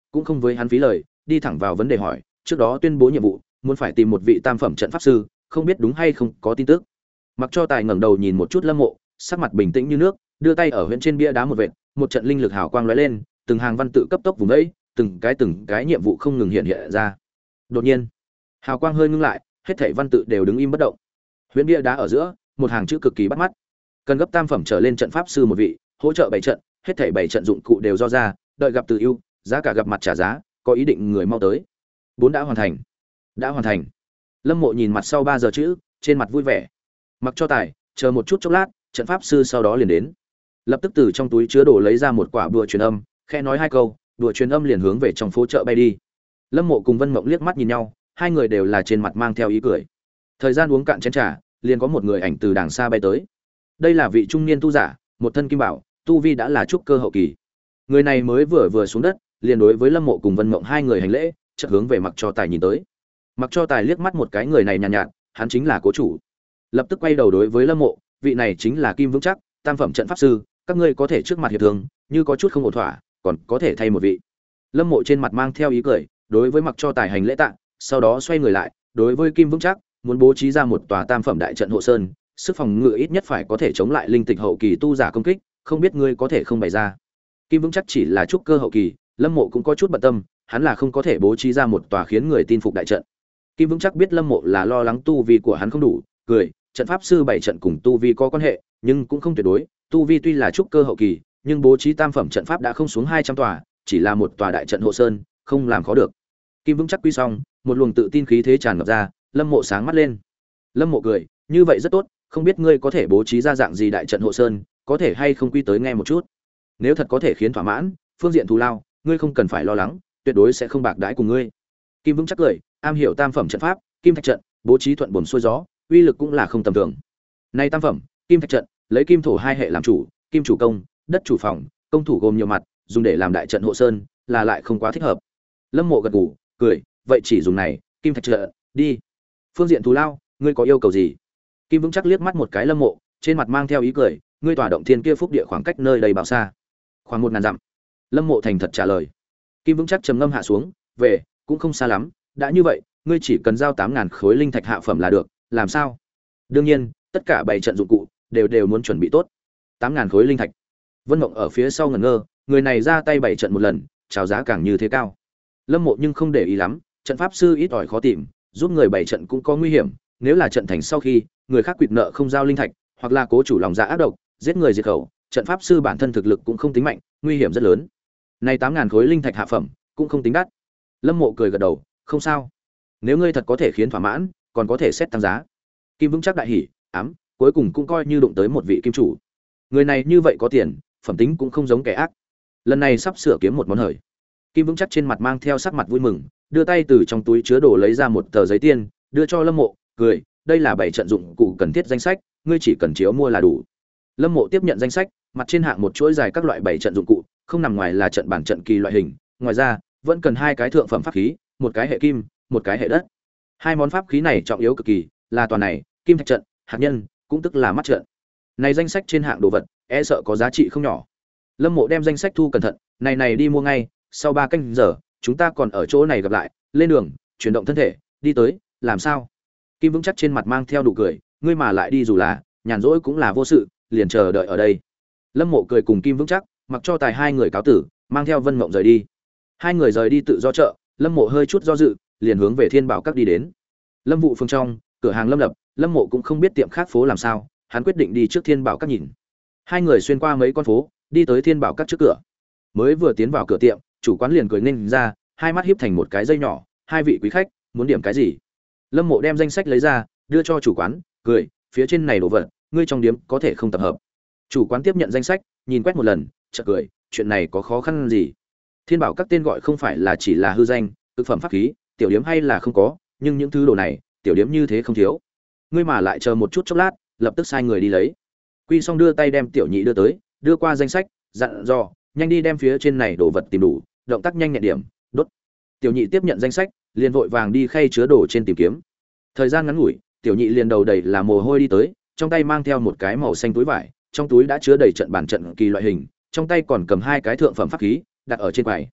cũng không với hắn phí lời, đi thẳng vào vấn đề hỏi, trước đó tuyên bố nhiệm vụ, muốn phải tìm một vị tam phẩm trận pháp sư, không biết đúng hay không có tin tức. Mặc cho Tài ngẩng đầu nhìn một chút Lâm Mộ, sắc mặt bình tĩnh như nước, đưa tay ở huyện trên bia đá một vệt, một trận linh lực hào quang lóe lên, từng hàng văn tự cấp tốc vùng ấy, từng cái từng cái nhiệm vụ không ngừng hiện hiện ra. Đột nhiên, hào quang hơi ngưng lại, hết thảy văn tự đều đứng im bất động. Huyện bia đá ở giữa, một hàng chữ cực kỳ bắt mắt. Cần gấp tam phẩm trở lên trận pháp sư một vị, hỗ trợ bảy trận, hết thảy bảy trận dụng cụ đều do ra, đợi gặp từ ưu, giá cả gặp mặt trả giá, có ý định người mau tới. Bốn đã hoàn thành. Đã hoàn thành. Lâm Mộ nhìn mặt sau ba giờ chữ, trên mặt vui vẻ. Mặc cho Tài, chờ một chút chốc lát, trận pháp sư sau đó liền đến. Lập tức từ trong túi chứa đồ lấy ra một quả bùa truyền âm, khẽ nói hai câu, bùa truyền âm liền hướng về trong phố chợ bay đi. Lâm Mộ cùng Vân Mộng liếc mắt nhìn nhau, hai người đều là trên mặt mang theo ý cười. Thời gian uống cạn chén trà, liền có một người ảnh từ đàng xa bay tới. Đây là vị trung niên tu giả, một thân kim bảo, tu vi đã là trúc cơ hậu kỳ. Người này mới vừa vừa xuống đất, liền đối với Lâm Mộ cùng Vân Mộng hai người hành lễ, chợt hướng về Mặc Cho Tài nhìn tới. Mặc Cho Tài liếc mắt một cái người này nhàn nhạt, nhạt, hắn chính là cố chủ. Lập tức quay đầu đối với Lâm Mộ, vị này chính là Kim Vững Chắc, tam phẩm trận pháp sư, các ngươi có thể trước mặt hiệp thương, như có chút không ổn thỏa, còn có thể thay một vị. Lâm Mộ trên mặt mang theo ý cười, đối với Mặc Cho Tài hành lễ tạ, sau đó xoay người lại, đối với Kim Vững Chắc, muốn bố trí ra một tòa tam phẩm đại trận hộ sơn, sức phòng ngự ít nhất phải có thể chống lại linh tịch hậu kỳ tu giả công kích, không biết ngươi có thể không bày ra. Kim Vững Chắc chỉ là trúc cơ hậu kỳ, Lâm Mộ cũng có chút bận tâm, hắn là không có thể bố trí ra một tòa khiến người tin phục đại trận. Kim Vững Chắc biết Lâm Mộ là lo lắng tu vi của hắn không đủ, cười, trận pháp sư bảy trận cùng tu vi có quan hệ, nhưng cũng không tuyệt đối, tu vi tuy là trúc cơ hậu kỳ, nhưng bố trí tam phẩm trận pháp đã không xuống hai trăm tòa, chỉ là một tòa đại trận hộ sơn, không làm khó được. Kim Vững Chắc quy xong, một luồng tự tin khí thế tràn ngập ra, Lâm Mộ sáng mắt lên. Lâm Mộ cười, như vậy rất tốt, không biết ngươi có thể bố trí ra dạng gì đại trận hộ sơn, có thể hay không quy tới nghe một chút. Nếu thật có thể khiến thỏa mãn, phương diện thù lao, ngươi không cần phải lo lắng, tuyệt đối sẽ không bạc đãi cùng ngươi. Kim Vững Chắc cười, am hiểu tam phẩm trận pháp, kim thạch trận, bố trí thuận buồm xuôi gió, uy lực cũng là không tầm thường. Nay tam phẩm, kim thạch trận, lấy kim thổ hai hệ làm chủ, kim chủ công, đất chủ phòng, công thủ gồm nhiều mặt, dùng để làm đại trận hộ sơn, là lại không quá thích hợp. Lâm Mộ gật gù, cười, vậy chỉ dùng này, kim thạch trận, đi. Phương diện thù lao, ngươi có yêu cầu gì? Kim Vững Chắc liếc mắt một cái Lâm Mộ, trên mặt mang theo ý cười, ngươi tỏa động thiên kia phúc địa khoảng cách nơi đây bao xa? Khoảng một ngàn dặm. Lâm Mộ thành thật trả lời. Kim Vững Chắc trầm ngâm hạ xuống, về, cũng không xa lắm, đã như vậy, ngươi chỉ cần giao tám ngàn khối linh thạch hạ phẩm là được, làm sao? Đương nhiên, tất cả bảy trận dụng cụ đều đều muốn chuẩn bị tốt. tám ngàn khối linh thạch. Vân Mộng ở phía sau ngẩn ngơ, người này ra tay bảy trận một lần, chào giá càng như thế cao. Lâm Mộ nhưng không để ý lắm, trận pháp sư ít ỏi khó tìm, giúp người bảy trận cũng có nguy hiểm, nếu là trận thành sau khi người khác quỵt nợ không giao linh thạch, hoặc là cố chủ lòng dạ ác độc, giết người diệt khẩu, trận pháp sư bản thân thực lực cũng không tính mạnh, nguy hiểm rất lớn. Này tám ngàn khối linh thạch hạ phẩm, cũng không tính đắt. Lâm Mộ cười gật đầu, không sao. Nếu ngươi thật có thể khiến thỏa mãn, còn có thể xét tăng giá. Kim Vững Chắc đại hỉ, ám, cuối cùng cũng coi như đụng tới một vị kim chủ. Người này như vậy có tiền, phẩm tính cũng không giống kẻ ác. Lần này sắp sửa kiếm một món hời. Kim Vững Chắc trên mặt mang theo sắc mặt vui mừng, đưa tay từ trong túi chứa đồ lấy ra một tờ giấy tiền, đưa cho Lâm Mộ, cười, đây là bảy trận dụng cụ cần thiết danh sách, ngươi chỉ cần chiếu mua là đủ. Lâm Mộ tiếp nhận danh sách, mặt trên hạng một chuỗi dài các loại bảy trận dụng cụ, không nằm ngoài là trận bản trận kỳ loại hình, ngoài ra, vẫn cần hai cái thượng phẩm pháp khí, một cái hệ kim, một cái hệ đất. Hai món pháp khí này trọng yếu cực kỳ, là toàn này, kim thạch trận, hạt nhân, cũng tức là mắt trận. Này danh sách trên hạng đồ vật, e sợ có giá trị không nhỏ. Lâm Mộ đem danh sách thu cẩn thận, này này đi mua ngay, sau ba canh giờ, chúng ta còn ở chỗ này gặp lại, lên đường, chuyển động thân thể, đi tới, làm sao? Kim Vững Chắc trên mặt mang theo nụ cười, ngươi mà lại đi dù là, nhàn rỗi cũng là vô sự, liền chờ đợi ở đây. Lâm Mộ cười cùng Kim Vững Chắc, Mặc Cho Tài hai người cáo tử, mang theo Vân Mộng rời đi. Hai người rời đi tự do chợ, Lâm Mộ hơi chút do dự, liền hướng về Thiên Bảo Các đi đến. Lâm Vụ phương trong, cửa hàng Lâm Lập, Lâm Mộ cũng không biết tiệm khác phố làm sao, hắn quyết định đi trước Thiên Bảo Các nhìn. Hai người xuyên qua mấy con phố, đi tới Thiên Bảo Các trước cửa. Mới vừa tiến vào cửa tiệm, chủ quán liền cười nghênh ra, hai mắt híp thành một cái dây nhỏ, hai vị quý khách, muốn điểm cái gì? Lâm Mộ đem danh sách lấy ra, đưa cho chủ quán, cười, phía trên này đồ vật, ngươi trong điếm có thể không tập hợp. Chủ quán tiếp nhận danh sách, nhìn quét một lần, chợt cười, chuyện này có khó khăn gì? Thiên Bảo Các tên gọi không phải là chỉ là hư danh, thực phẩm pháp khí, tiểu điếm hay là không có, nhưng những thứ đồ này, tiểu điếm như thế không thiếu. Ngươi mà lại chờ một chút chốc lát, lập tức sai người đi lấy. Quy xong đưa tay đem tiểu nhị đưa tới, đưa qua danh sách, dặn dò, nhanh đi đem phía trên này đồ vật tìm đủ, động tác nhanh nhẹn điểm, đốt. Tiểu nhị tiếp nhận danh sách, liền vội vàng đi khay chứa đồ trên tìm kiếm. Thời gian ngắn ngủi, tiểu nhị liền đầu đầy là mồ hôi đi tới, trong tay mang theo một cái màu xanh túi vải, trong túi đã chứa đầy trận bản trận kỳ loại hình, trong tay còn cầm hai cái thượng phẩm pháp khí, đặt ở trên quầy.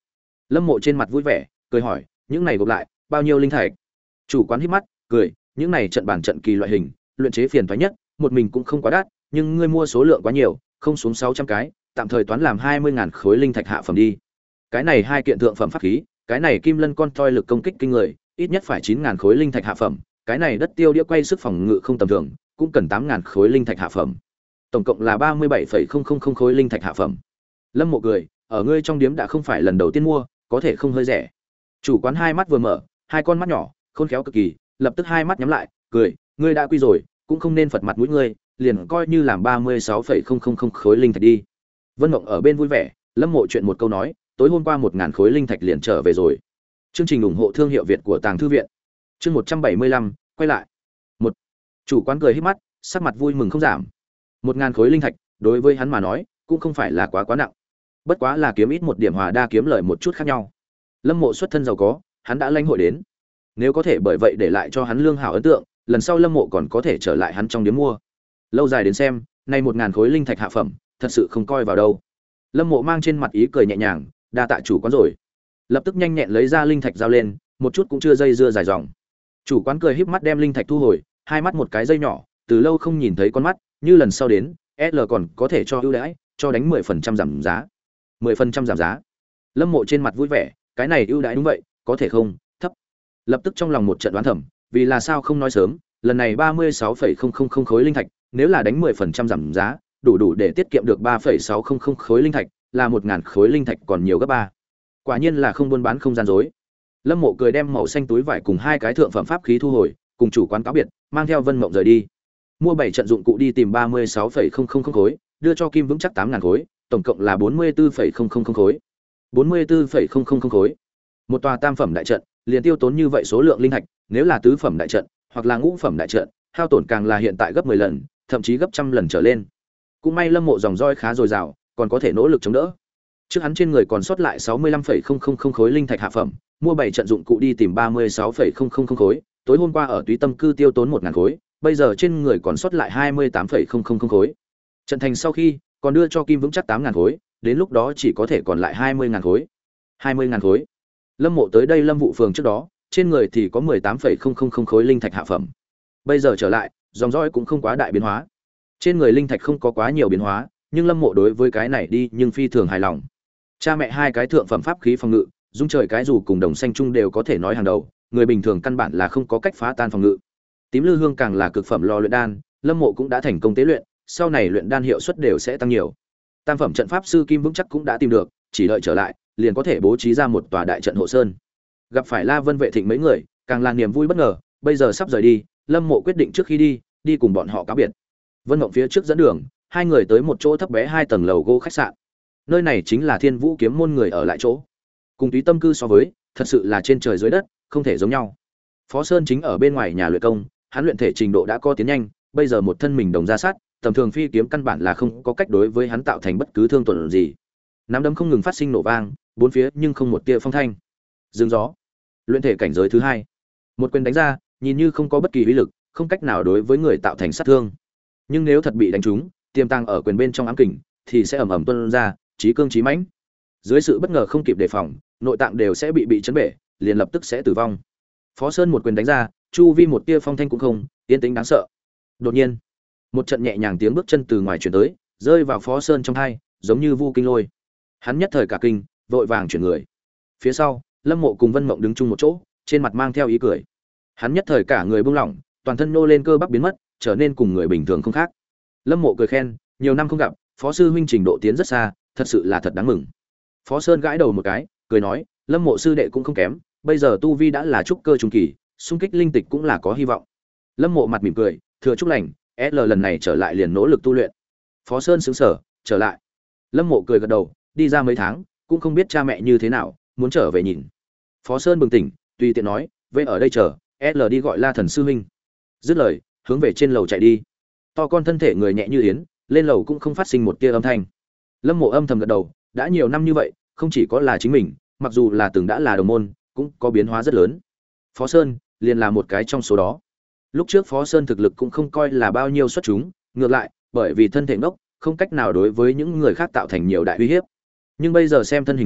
Lâm Mộ trên mặt vui vẻ, cười hỏi, những này gộp lại, bao nhiêu linh thạch? Chủ quán híp mắt, cười, những này trận bản trận kỳ loại hình, luyện chế phiền toái nhất, một mình cũng không quá đắt, nhưng ngươi mua số lượng quá nhiều, không xuống sáu trăm cái, tạm thời toán làm hai mươi ngàn khối linh thạch hạ phẩm đi. Cái này hai kiện thượng phẩm pháp khí, cái này kim lân con toi lực công kích kinh người, ít nhất phải chín ngàn khối linh thạch hạ phẩm, cái này đất tiêu đĩa quay sức phòng ngự không tầm thường, cũng cần tám ngàn khối linh thạch hạ phẩm. Tổng cộng là ba mươi bảy phẩy không không không khối linh thạch hạ phẩm. Lâm Mộ cười, ở ngươi trong điếm đã không phải lần đầu tiên mua, có thể không hơi rẻ. Chủ quán hai mắt vừa mở, hai con mắt nhỏ, khôn khéo cực kỳ, lập tức hai mắt nhắm lại, cười, ngươi đã quy rồi, cũng không nên phật mặt mũi ngươi, liền coi như làm ba mươi sáu phẩy không không không khối linh thạch đi. Vân Mộng ở bên vui vẻ, Lâm Mộ chuyện một câu nói, tối hôm qua một ngàn khối linh thạch liền trở về rồi. Chương trình ủng hộ thương hiệu Việt của Tàng thư viện. Chương một trăm bảy mươi lăm, quay lại. Một. Chủ quán cười híp mắt, sắc mặt vui mừng không giảm. Một ngàn khối linh thạch, đối với hắn mà nói, cũng không phải là quá quá nặng. Bất quá là kiếm ít một điểm hòa đa kiếm lợi một chút khác nhau. Lâm Mộ xuất thân giàu có, hắn đã lãnh hội đến. Nếu có thể bởi vậy để lại cho hắn lương hảo ấn tượng, lần sau Lâm Mộ còn có thể trở lại hắn trong điếm mua. Lâu dài đến xem, nay một ngàn khối linh thạch hạ phẩm, thật sự không coi vào đâu. Lâm Mộ mang trên mặt ý cười nhẹ nhàng, đa tạ chủ quán rồi. Lập tức nhanh nhẹn lấy ra linh thạch giao lên, một chút cũng chưa dây dưa dài dòng. Chủ quán cười híp mắt đem linh thạch thu hồi, hai mắt một cái dây nhỏ, từ lâu không nhìn thấy con mắt, như lần sau đến, L còn có thể cho ưu đãi, cho đánh mười phần trăm giảm giá. mười phần trăm giảm giá. Lâm Mộ trên mặt vui vẻ, cái này ưu đãi đúng vậy, có thể không? Thấp. Lập tức trong lòng một trận đoán thầm, vì là sao không nói sớm, lần này ba mươi sáu phẩy không không không khối linh thạch, nếu là đánh mười phần trăm giảm giá, đủ đủ để tiết kiệm được ba phẩy sáu không không khối linh thạch, là một ngàn khối linh thạch còn nhiều gấp ba. Quả nhiên là không buôn bán không gian dối. Lâm Mộ cười đem màu xanh túi vải cùng hai cái thượng phẩm pháp khí thu hồi, cùng chủ quán cáo biệt, mang theo Vân Mộng rời đi. Mua bảy trận dụng cụ đi tìm ba mươi sáu phẩy không không không khối, đưa cho Kim Vững chắc tám ngàn khối, tổng cộng là bốn mươi tư phẩy không không không khối. bốn mươi tư phẩy không không không khối. Một tòa tam phẩm đại trận, liền tiêu tốn như vậy số lượng linh thạch, nếu là tứ phẩm đại trận hoặc là ngũ phẩm đại trận, hao tổn càng là hiện tại gấp mười lần, thậm chí gấp trăm lần trở lên. Cũng may Lâm Mộ dòng roi khá dồi dào, còn có thể nỗ lực chống đỡ. Trước hắn trên người còn sót lại sáu mươi lăm phẩy không không không khối linh thạch hạ phẩm, mua bảy trận dụng cụ đi tìm ba mươi sáu phẩy không không không khối, tối hôm qua ở Túy Tâm cư tiêu tốn một ngàn khối, bây giờ trên người còn sót lại hai mươi tám phẩy không không không khối. Trận thành sau khi, còn đưa cho Kim Vững chắc tám ngàn khối, đến lúc đó chỉ có thể còn lại hai mươi ngàn khối. hai mươi ngàn khối. Lâm Mộ tới đây Lâm vụ phường trước đó, trên người thì có mười tám phẩy không không không khối linh thạch hạ phẩm. Bây giờ trở lại, dòng dõi cũng không quá đại biến hóa. Trên người linh thạch không có quá nhiều biến hóa, nhưng Lâm Mộ đối với cái này đi nhưng phi thường hài lòng. Cha mẹ hai cái thượng phẩm pháp khí phòng ngự, dung trời cái dù cùng đồng xanh chung đều có thể nói hàng đầu, người bình thường căn bản là không có cách phá tan phòng ngự. Tím lư hương càng là cực phẩm lò luyện đan, Lâm Mộ cũng đã thành công tế luyện, sau này luyện đan hiệu suất đều sẽ tăng nhiều. Tam phẩm trận pháp sư Kim Vững chắc cũng đã tìm được, chỉ đợi trở lại, liền có thể bố trí ra một tòa đại trận hộ sơn. Gặp phải La Vân Vệ Thịnh mấy người, càng là niềm vui bất ngờ, bây giờ sắp rời đi, Lâm Mộ quyết định trước khi đi, đi cùng bọn họ cáo biệt. Vân Mộng phía trước dẫn đường, hai người tới một chỗ thấp bé hai tầng lầu gỗ khách sạn. Nơi này chính là Thiên Vũ kiếm môn người ở lại chỗ. Cùng Túy Tâm cư so với, thật sự là trên trời dưới đất, không thể giống nhau. Phó Sơn chính ở bên ngoài nhà luyện công, hắn luyện thể trình độ đã có tiến nhanh, bây giờ một thân mình đồng ra sát, tầm thường phi kiếm căn bản là không có cách đối với hắn tạo thành bất cứ thương tổn gì. Nắm đấm không ngừng phát sinh nổ vang, bốn phía nhưng không một tia phong thanh. Dương gió. Luyện thể cảnh giới thứ hai. Một quyền đánh ra, nhìn như không có bất kỳ uy lực, không cách nào đối với người tạo thành sát thương. Nhưng nếu thật bị đánh trúng, tiềm tàng ở quyền bên trong ám kình, thì sẽ ầm ầm tuôn ra, chí cương chí mãnh. Dưới sự bất ngờ không kịp đề phòng, nội tạng đều sẽ bị bị chấn bể, liền lập tức sẽ tử vong. Phó Sơn một quyền đánh ra, chu vi một tia phong thanh cũng không, yên tĩnh đáng sợ. Đột nhiên, một trận nhẹ nhàng tiếng bước chân từ ngoài truyền tới, rơi vào Phó Sơn trong tai, giống như vu kinh lôi. Hắn nhất thời cả kinh, vội vàng chuyển người. Phía sau, Lâm Mộ cùng Vân Mộng đứng chung một chỗ, trên mặt mang theo ý cười. Hắn nhất thời cả người buông lỏng, toàn thân nô lên cơ bắp biến mất, trở nên cùng người bình thường không khác. Lâm Mộ cười khen, nhiều năm không gặp, Phó sư huynh trình độ tiến rất xa, thật sự là thật đáng mừng. Phó Sơn gãi đầu một cái, cười nói, Lâm Mộ sư đệ cũng không kém, bây giờ tu vi đã là trúc cơ trung kỳ, xung kích linh tịch cũng là có hy vọng. Lâm Mộ mặt mỉm cười, thừa chúc lành, L lần này trở lại liền nỗ lực tu luyện. Phó Sơn sững sờ, trở lại. Lâm Mộ cười gật đầu, đi ra mấy tháng, cũng không biết cha mẹ như thế nào, muốn trở về nhìn. Phó Sơn bừng tỉnh, tùy tiện nói, về ở đây chờ, L đi gọi La Thần sư huynh. Dứt lời, hướng về trên lầu chạy đi. To con thân thể người nhẹ như yến, lên lầu cũng không phát sinh một tia âm thanh. Lâm Mộ âm thầm gật đầu, đã nhiều năm như vậy, không chỉ có là chính mình, mặc dù là từng đã là đồng môn, cũng có biến hóa rất lớn. Phó Sơn liền là một cái trong số đó. Lúc trước Phó Sơn thực lực cũng không coi là bao nhiêu xuất chúng, ngược lại, bởi vì thân thể ngốc, không cách nào đối với những người khác tạo thành nhiều đại uy hiếp. Nhưng bây giờ xem thân hình hắn,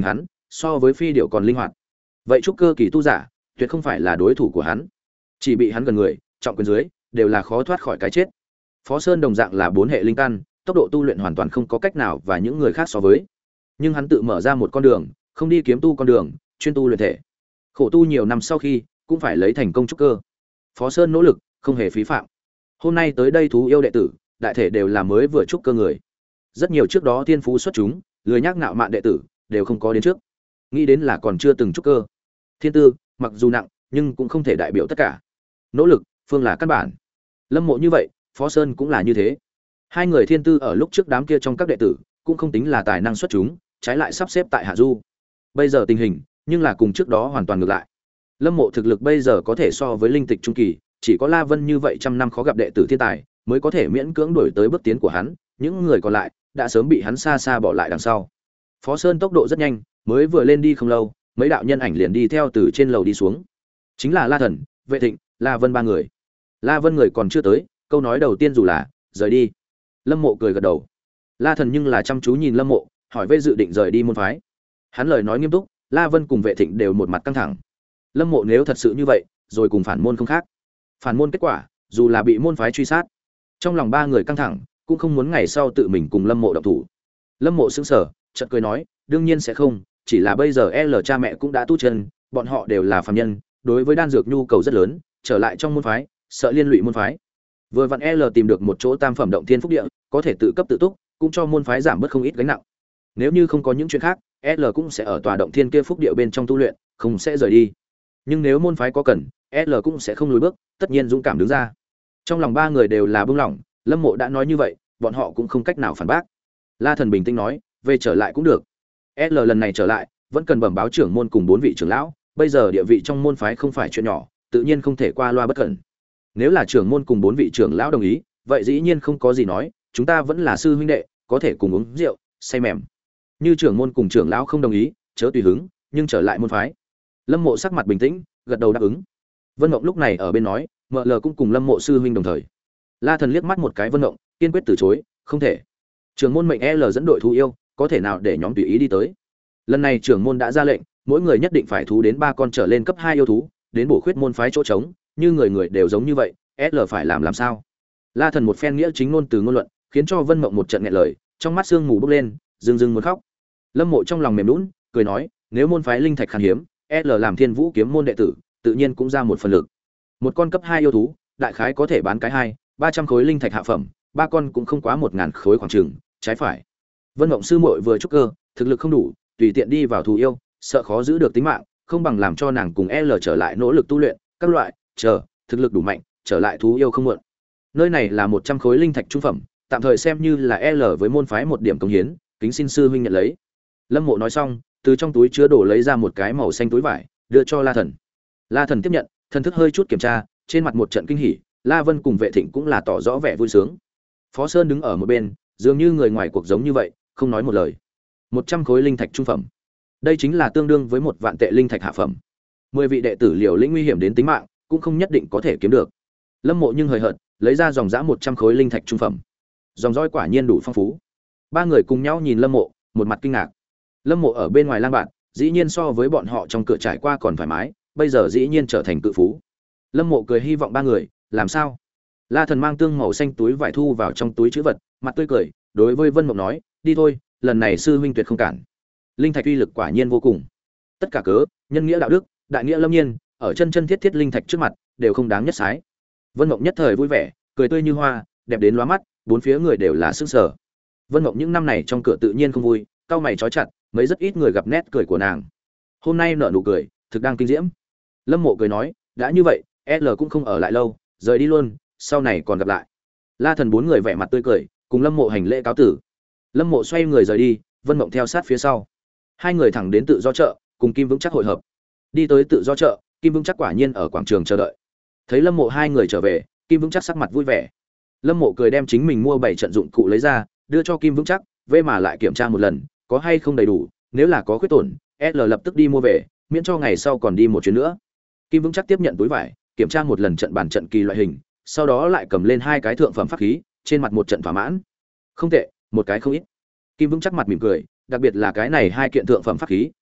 so với phi điểu còn linh hoạt. Vậy trúc cơ kỳ tu giả tuyệt không phải là đối thủ của hắn. Chỉ bị hắn gần người, trọng quyền dưới, đều là khó thoát khỏi cái chết. Phó Sơn đồng dạng là bốn hệ linh căn, tốc độ tu luyện hoàn toàn không có cách nào và những người khác so với. Nhưng hắn tự mở ra một con đường, không đi kiếm tu con đường, chuyên tu luyện thể. Khổ tu nhiều năm sau khi, cũng phải lấy thành công trúc cơ. Phó Sơn nỗ lực, không hề phí phạm. Hôm nay tới đây thú yêu đệ tử, đại thể đều là mới vừa trúc cơ người. Rất nhiều trước đó thiên phú xuất chúng, lười nhác ngạo mạn đệ tử, đều không có đến trước. Nghĩ đến là còn chưa từng trúc cơ. Thiên tư, mặc dù nặng, nhưng cũng không thể đại biểu tất cả. Nỗ lực, phương là căn bản. Lâm Mộ như vậy, Phó Sơn cũng là như thế. Hai người thiên tư ở lúc trước đám kia trong các đệ tử, cũng không tính là tài năng xuất chúng, trái lại sắp xếp tại hạ du. Bây giờ tình hình, nhưng là cùng trước đó hoàn toàn ngược lại. Lâm Mộ thực lực bây giờ có thể so với linh tịch trung kỳ, chỉ có La Vân như vậy trăm năm khó gặp đệ tử thiên tài, mới có thể miễn cưỡng đuổi tới bước tiến của hắn, những người còn lại đã sớm bị hắn xa xa bỏ lại đằng sau. Phó Sơn tốc độ rất nhanh, mới vừa lên đi không lâu, mấy đạo nhân ảnh liền đi theo từ trên lầu đi xuống. Chính là La Thần, Vệ Thịnh, La Vân ba người. La Vân người còn chưa tới, câu nói đầu tiên dù là rời đi. Lâm Mộ cười gật đầu. La Thần nhưng là chăm chú nhìn Lâm Mộ, hỏi về dự định rời đi môn phái. Hắn lời nói nghiêm túc, La Vân cùng Vệ Thịnh đều một mặt căng thẳng. Lâm Mộ nếu thật sự như vậy, rồi cùng phản môn không khác. Phản môn kết quả, dù là bị môn phái truy sát, trong lòng ba người căng thẳng, cũng không muốn ngày sau tự mình cùng Lâm Mộ động thủ. Lâm Mộ sững sờ, chợt cười nói, đương nhiên sẽ không, chỉ là bây giờ L cha mẹ cũng đã tu chân, bọn họ đều là phàm nhân, đối với đan dược nhu cầu rất lớn, trở lại trong môn phái, sợ liên lụy môn phái. Vừa vặn L tìm được một chỗ tam phẩm động thiên phúc địa, có thể tự cấp tự túc, cũng cho môn phái giảm bớt không ít gánh nặng. Nếu như không có những chuyện khác, L cũng sẽ ở tòa động thiên kia phúc địa bên trong tu luyện, không sẽ rời đi. Nhưng nếu môn phái có cần, L cũng sẽ không lùi bước, tất nhiên dũng cảm đứng ra. Trong lòng ba người đều là bưng lỏng, Lâm Mộ đã nói như vậy, bọn họ cũng không cách nào phản bác. La Thần bình tĩnh nói, về trở lại cũng được. L lần này trở lại, vẫn cần bẩm báo trưởng môn cùng bốn vị trưởng lão, bây giờ địa vị trong môn phái không phải chuyện nhỏ, tự nhiên không thể qua loa bất cẩn. Nếu là trưởng môn cùng bốn vị trưởng lão đồng ý, vậy dĩ nhiên không có gì nói, chúng ta vẫn là sư huynh đệ, có thể cùng uống rượu, say mềm. Như trưởng môn cùng trưởng lão không đồng ý, chớ tùy hứng, nhưng trở lại môn phái. Lâm Mộ sắc mặt bình tĩnh, gật đầu đáp ứng. Vân Mộng lúc này ở bên nói, mợ lờ cũng cùng Lâm Mộ sư huynh đồng thời. La Thần liếc mắt một cái Vân Mộng, kiên quyết từ chối, không thể. Trưởng môn mệnh L dẫn đội thú yêu, có thể nào để nhóm tùy ý đi tới. Lần này trưởng môn đã ra lệnh, mỗi người nhất định phải thú đến ba con trở lên cấp hai yêu thú, đến bổ khuyết môn phái chỗ trống, như người người đều giống như vậy, L phải làm làm sao? La Thần một phen nghĩa chính ngôn từ ngôn luận, khiến cho Vân Mộng một trận nghẹn lời, trong mắt sương mù bốc lên, rưng rưng muốn khóc. Lâm Mộ trong lòng mềm nhũn, cười nói, nếu môn phái linh thạch khan hiếm, L làm Thiên Vũ kiếm môn đệ tử, tự nhiên cũng ra một phần lực. Một con cấp hai yêu thú, đại khái có thể bán cái hai, ba trăm khối linh thạch hạ phẩm, ba con cũng không quá một ngàn khối khoảng chừng, trái phải. Vân Mộng sư muội vừa trúc cơ, thực lực không đủ, tùy tiện đi vào thú yêu, sợ khó giữ được tính mạng, không bằng làm cho nàng cùng L trở lại nỗ lực tu luyện, các loại, chờ, thực lực đủ mạnh, trở lại thú yêu không muộn. Nơi này là một trăm khối linh thạch trung phẩm, tạm thời xem như là L với môn phái một điểm công hiến, kính xin sư huynh nhận lấy. Lâm Mộ nói xong, từ trong túi chứa đồ lấy ra một cái màu xanh túi vải, đưa cho La Thần. La Thần tiếp nhận, thần thức hơi chút kiểm tra, trên mặt một trận kinh hỉ, La Vân cùng Vệ Thịnh cũng là tỏ rõ vẻ vui sướng. Phó Sơn đứng ở một bên, dường như người ngoài cuộc giống như vậy, không nói một lời. Một trăm khối linh thạch trung phẩm. Đây chính là tương đương với một vạn tệ linh thạch hạ phẩm. Mười vị đệ tử liều lĩnh nguy hiểm đến tính mạng, cũng không nhất định có thể kiếm được. Lâm Mộ nhưng hời hợt, lấy ra dòng dã một trăm khối linh thạch trung phẩm. Dòng dõi quả nhiên đủ phong phú. Ba người cùng nhau nhìn Lâm Mộ, một mặt kinh ngạc. Lâm Mộ ở bên ngoài lang bạn, dĩ nhiên so với bọn họ trong cửa trải qua còn thoải mái, bây giờ dĩ nhiên trở thành cự phú. Lâm Mộ cười hy vọng ba người, làm sao? La Thần mang tương màu xanh túi vải thu vào trong túi trữ vật, mặt tươi cười, đối với Vân Mộng nói, đi thôi, lần này sư huynh tuyệt không cản. Linh thạch uy lực quả nhiên vô cùng. Tất cả cớ, nhân nghĩa đạo đức, đại nghĩa lâm nhiên, ở chân chân thiết thiết linh thạch trước mặt, đều không đáng nhất sái. Vân Mộng nhất thời vui vẻ, cười tươi như hoa, đẹp đến lóa mắt, bốn phía người đều là sức sở. Vân Mộng những năm này trong cửa tự nhiên không vui, cau mày trói chặt, mấy rất ít người gặp nét cười của nàng. Hôm nay nở nụ cười, thực đang kinh diễm. Lâm Mộ cười nói, đã như vậy, L cũng không ở lại lâu, rời đi luôn, sau này còn gặp lại. La Thần bốn người vẻ mặt tươi cười, cùng Lâm Mộ hành lễ cáo tử. Lâm Mộ xoay người rời đi, Vân Mộng theo sát phía sau. Hai người thẳng đến tự do chợ, cùng Kim Vững Chắc hội hợp. Đi tới tự do chợ, Kim Vững Chắc quả nhiên ở quảng trường chờ đợi. Thấy Lâm Mộ hai người trở về, Kim Vững Chắc sắc mặt vui vẻ. Lâm Mộ cười đem chính mình mua bảy trận dụng cụ lấy ra, đưa cho Kim Vững Chắc, về mà lại kiểm tra một lần, có hay không đầy đủ, nếu là có khuyết tổn, L lập tức đi mua về, miễn cho ngày sau còn đi một chuyến nữa. Kim Vững Chắc tiếp nhận túi vải, kiểm tra một lần trận bản trận kỳ loại hình, sau đó lại cầm lên hai cái thượng phẩm pháp khí, trên mặt một trận thỏa mãn. Không tệ, một cái không ít. Kim Vững Chắc mặt mỉm cười, đặc biệt là cái này hai kiện thượng phẩm pháp khí,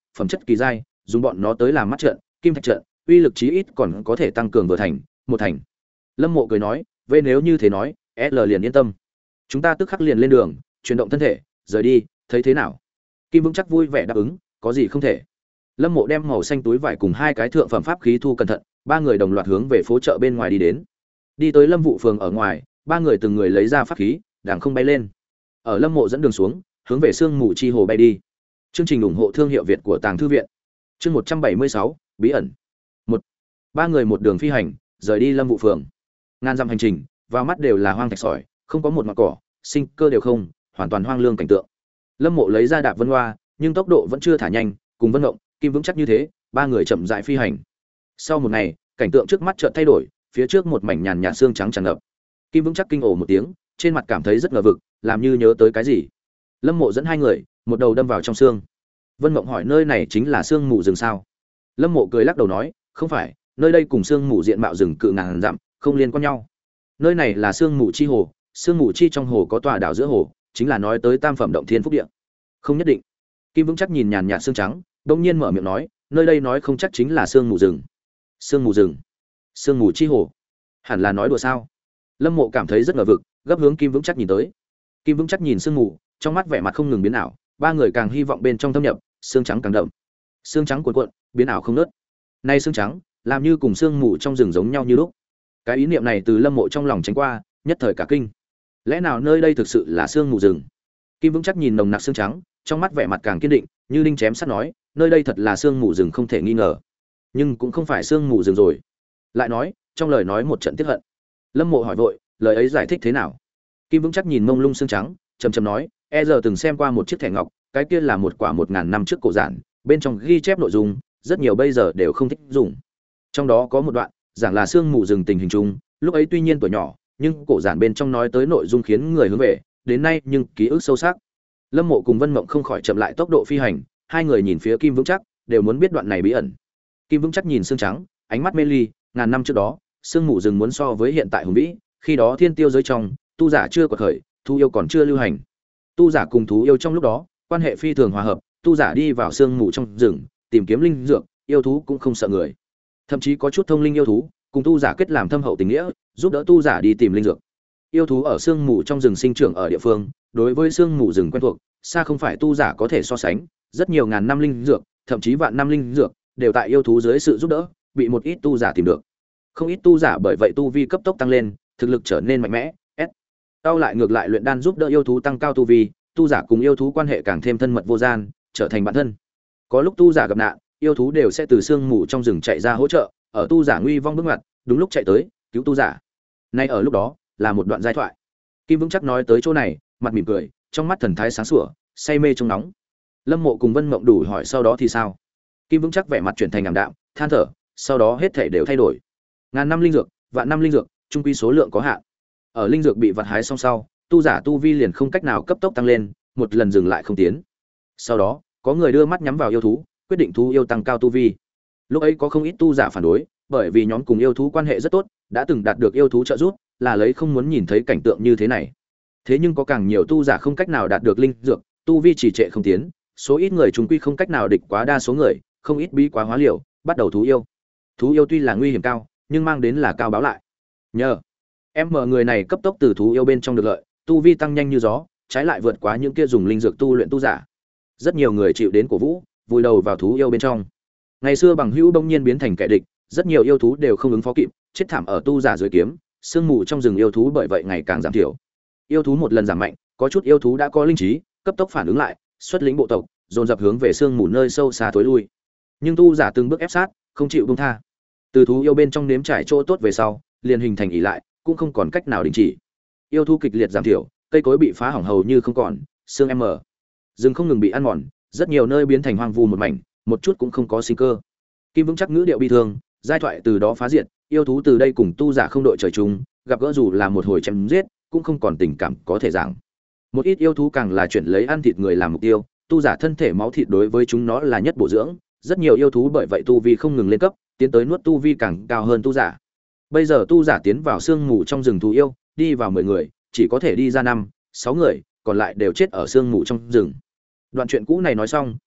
phẩm chất kỳ giai, dùng bọn nó tới làm mắt trận, kim thạch trận, uy lực chí ít còn có thể tăng cường vừa thành, một thành. Lâm Mộ cười nói, "Vậy nếu như thế nói, L liền yên tâm. Chúng ta tức khắc liền lên đường, chuyển động thân thể, rời đi, thấy thế nào?" Kim Vững Chắc vui vẻ đáp ứng, có gì không thể. Lâm Mộ đem màu xanh túi vải cùng hai cái thượng phẩm pháp khí thu cẩn thận, ba người đồng loạt hướng về phố chợ bên ngoài đi đến. Đi tới Lâm Vụ phường ở ngoài, ba người từng người lấy ra pháp khí, đàng không bay lên. Ở Lâm Mộ dẫn đường xuống, hướng về sương mù chi hồ bay đi. Chương trình ủng hộ thương hiệu Việt của Tàng Thư viện. Chương một trăm bảy mươi sáu, bí ẩn. Một. Ba người một đường phi hành, rời đi Lâm Vụ phường. Ngàn dặm hành trình, vào mắt đều là hoang thạch sỏi, không có một ngọn cỏ, sinh cơ đều không, hoàn toàn hoang lương cảnh tượng. Lâm Mộ lấy ra đạp vân hoa, nhưng tốc độ vẫn chưa thả nhanh, cùng Vân Ngộng, Kim Vững Chắc như thế, ba người chậm rãi phi hành. Sau một ngày, cảnh tượng trước mắt chợt thay đổi, phía trước một mảnh nhàn nhạt xương trắng tràn ngập. Kim Vững Chắc kinh ồ một tiếng, trên mặt cảm thấy rất ngờ vực, làm như nhớ tới cái gì. Lâm Mộ dẫn hai người, một đầu đâm vào trong xương. Vân Mộng hỏi nơi này chính là xương mù rừng sao? Lâm Mộ cười lắc đầu nói, không phải, nơi đây cùng xương mù diện mạo rừng cự ngàn dặm, không liên quan nhau. Nơi này là xương mù chi hồ, xương mù chi trong hồ có tòa đảo giữa hồ, chính là nói tới Tam phẩm động thiên phúc địa. Không nhất định. Kim Vững Chắc nhìn nhàn nhạt xương trắng, đột nhiên mở miệng nói, nơi đây nói không chắc chính là xương mù rừng. Xương mù rừng, xương mù chi hồ, hẳn là nói đùa sao? Lâm Mộ cảm thấy rất ngờ vực, gấp hướng Kim Vững Chắc nhìn tới. Kim Vững Chắc nhìn xương mù, trong mắt vẻ mặt không ngừng biến ảo, ba người càng hy vọng bên trong thâm nhập, xương trắng càng đậm. Xương trắng cuộn cuộn, biến ảo không ngớt. Nay xương trắng, làm như cùng xương mù trong rừng giống nhau như lúc. Cái ý niệm này từ Lâm Mộ trong lòng tránh qua, nhất thời cả kinh. Lẽ nào nơi đây thực sự là xương mù rừng? Kim Vững Chắc nhìn nồng nặc xương trắng, trong mắt vẻ mặt càng kiên định, như đinh chém sắt nói, nơi đây thật là xương mù rừng không thể nghi ngờ. Nhưng cũng không phải xương mù rừng rồi. Lại nói, trong lời nói một trận tiếc hận. Lâm Mộ hỏi vội, lời ấy giải thích thế nào? Kim Vững Chắc nhìn mông lung xương trắng, trầm trầm nói, e giờ từng xem qua một chiếc thẻ ngọc, cái kia là một quả một ngàn năm trước cổ giản, bên trong ghi chép nội dung, rất nhiều bây giờ đều không thích dùng. Trong đó có một đoạn, giảng là xương mù rừng tình hình chung, lúc ấy tuy nhiên tuổi nhỏ, nhưng cổ giản bên trong nói tới nội dung khiến người hướng về, đến nay nhưng ký ức sâu sắc. Lâm Mộ cùng Vân Mộng không khỏi chậm lại tốc độ phi hành, hai người nhìn phía Kim Vững Chắc, đều muốn biết đoạn này bí ẩn. Kim Vững Chắc nhìn xương trắng, ánh mắt mê ly, ngàn năm trước đó, xương mù rừng muốn so với hiện tại hùng vĩ, khi đó thiên tiêu giới trong, tu giả chưa quật khởi, thú yêu còn chưa lưu hành. Tu giả cùng thú yêu trong lúc đó, quan hệ phi thường hòa hợp, tu giả đi vào xương mù trong rừng, tìm kiếm linh dược, yêu thú cũng không sợ người. Thậm chí có chút thông linh yêu thú, cùng tu giả kết làm thâm hậu tình nghĩa, giúp đỡ tu giả đi tìm linh dược. Yêu thú ở xương mù trong rừng sinh trưởng ở địa phương, đối với xương mù rừng quen thuộc, xa không phải tu giả có thể so sánh, rất nhiều ngàn năm linh dược, thậm chí vạn năm linh dược, đều tại yêu thú dưới sự giúp đỡ, bị một ít tu giả tìm được. Không ít tu giả bởi vậy tu vi cấp tốc tăng lên, thực lực trở nên mạnh mẽ. S. Tao lại ngược lại luyện đan giúp đỡ yêu thú tăng cao tu vi, tu giả cùng yêu thú quan hệ càng thêm thân mật vô gian, trở thành bạn thân. Có lúc tu giả gặp nạn, yêu thú đều sẽ từ xương mù trong rừng chạy ra hỗ trợ, ở tu giả nguy vong bước ngoặt, đúng lúc chạy tới cứu tu giả. Nay ở lúc đó là một đoạn giai thoại. Kim Vững Chắc nói tới chỗ này, mặt mỉm cười, trong mắt thần thái sáng sủa, say mê trong nóng. Lâm Mộ cùng Vân Mộng đủ hỏi sau đó thì sao? Kim Vững Chắc vẻ mặt chuyển thành ảm đạm, than thở, sau đó hết thảy đều thay đổi. Ngàn năm linh dược, vạn năm linh dược, chung quy số lượng có hạn. Ở linh dược bị vặt hái xong sau, tu giả tu vi liền không cách nào cấp tốc tăng lên, một lần dừng lại không tiến. Sau đó, có người đưa mắt nhắm vào yêu thú, quyết định thú yêu tăng cao tu vi. Lúc ấy có không ít tu giả phản đối, bởi vì nhóm cùng yêu thú quan hệ rất tốt, đã từng đạt được yêu thú trợ giúp, là lấy không muốn nhìn thấy cảnh tượng như thế này. Thế nhưng có càng nhiều tu giả không cách nào đạt được linh dược, tu vi trì trệ không tiến, số ít người chúng quy không cách nào địch quá đa số người, không ít bí quá hóa liều, bắt đầu thú yêu. Thú yêu tuy là nguy hiểm cao, nhưng mang đến là cao báo lại. Nhờ em mở người này cấp tốc từ thú yêu bên trong được lợi, tu vi tăng nhanh như gió, trái lại vượt quá những kia dùng linh dược tu luyện tu giả. Rất nhiều người chịu đến cổ vũ, vùi đầu vào thú yêu bên trong. Ngày xưa bằng hữu bỗng nhiên biến thành kẻ địch, rất nhiều yêu thú đều không ứng phó kịp, chết thảm ở tu giả dưới kiếm, sương mù trong rừng yêu thú bởi vậy ngày càng giảm thiểu. Yêu thú một lần giảm mạnh, có chút yêu thú đã có linh trí, cấp tốc phản ứng lại, xuất lĩnh bộ tộc, dồn dập hướng về sương mù nơi sâu xa tối lui. Nhưng tu giả từng bước ép sát, không chịu buông tha. Từ thú yêu bên trong nếm trải chỗ tốt về sau, liền hình thành ỷ lại, cũng không còn cách nào đình chỉ. Yêu thú kịch liệt giảm thiểu, cây cối bị phá hỏng hầu như không còn, xương em mở, rừng không ngừng bị ăn mòn, rất nhiều nơi biến thành hoang vu một mảnh, một chút cũng không có sinh cơ. Kim Vững Chắc ngữ điệu bi thương, giai thoại từ đó phá diệt, yêu thú từ đây cùng tu giả không đội trời chung, gặp gỡ dù là một hồi chém giết, cũng không còn tình cảm có thể giảng. Một ít yêu thú càng là chuyển lấy ăn thịt người làm mục tiêu, tu giả thân thể máu thịt đối với chúng nó là nhất bổ dưỡng, rất nhiều yêu thú bởi vậy tu vi không ngừng lên cấp, tiến tới nuốt tu vi càng cao hơn tu giả. Bây giờ tu giả tiến vào sương mù trong rừng thú yêu, đi vào mười người, chỉ có thể đi ra năm, sáu người, còn lại đều chết ở sương mù trong rừng. Đoạn chuyện cũ này nói xong,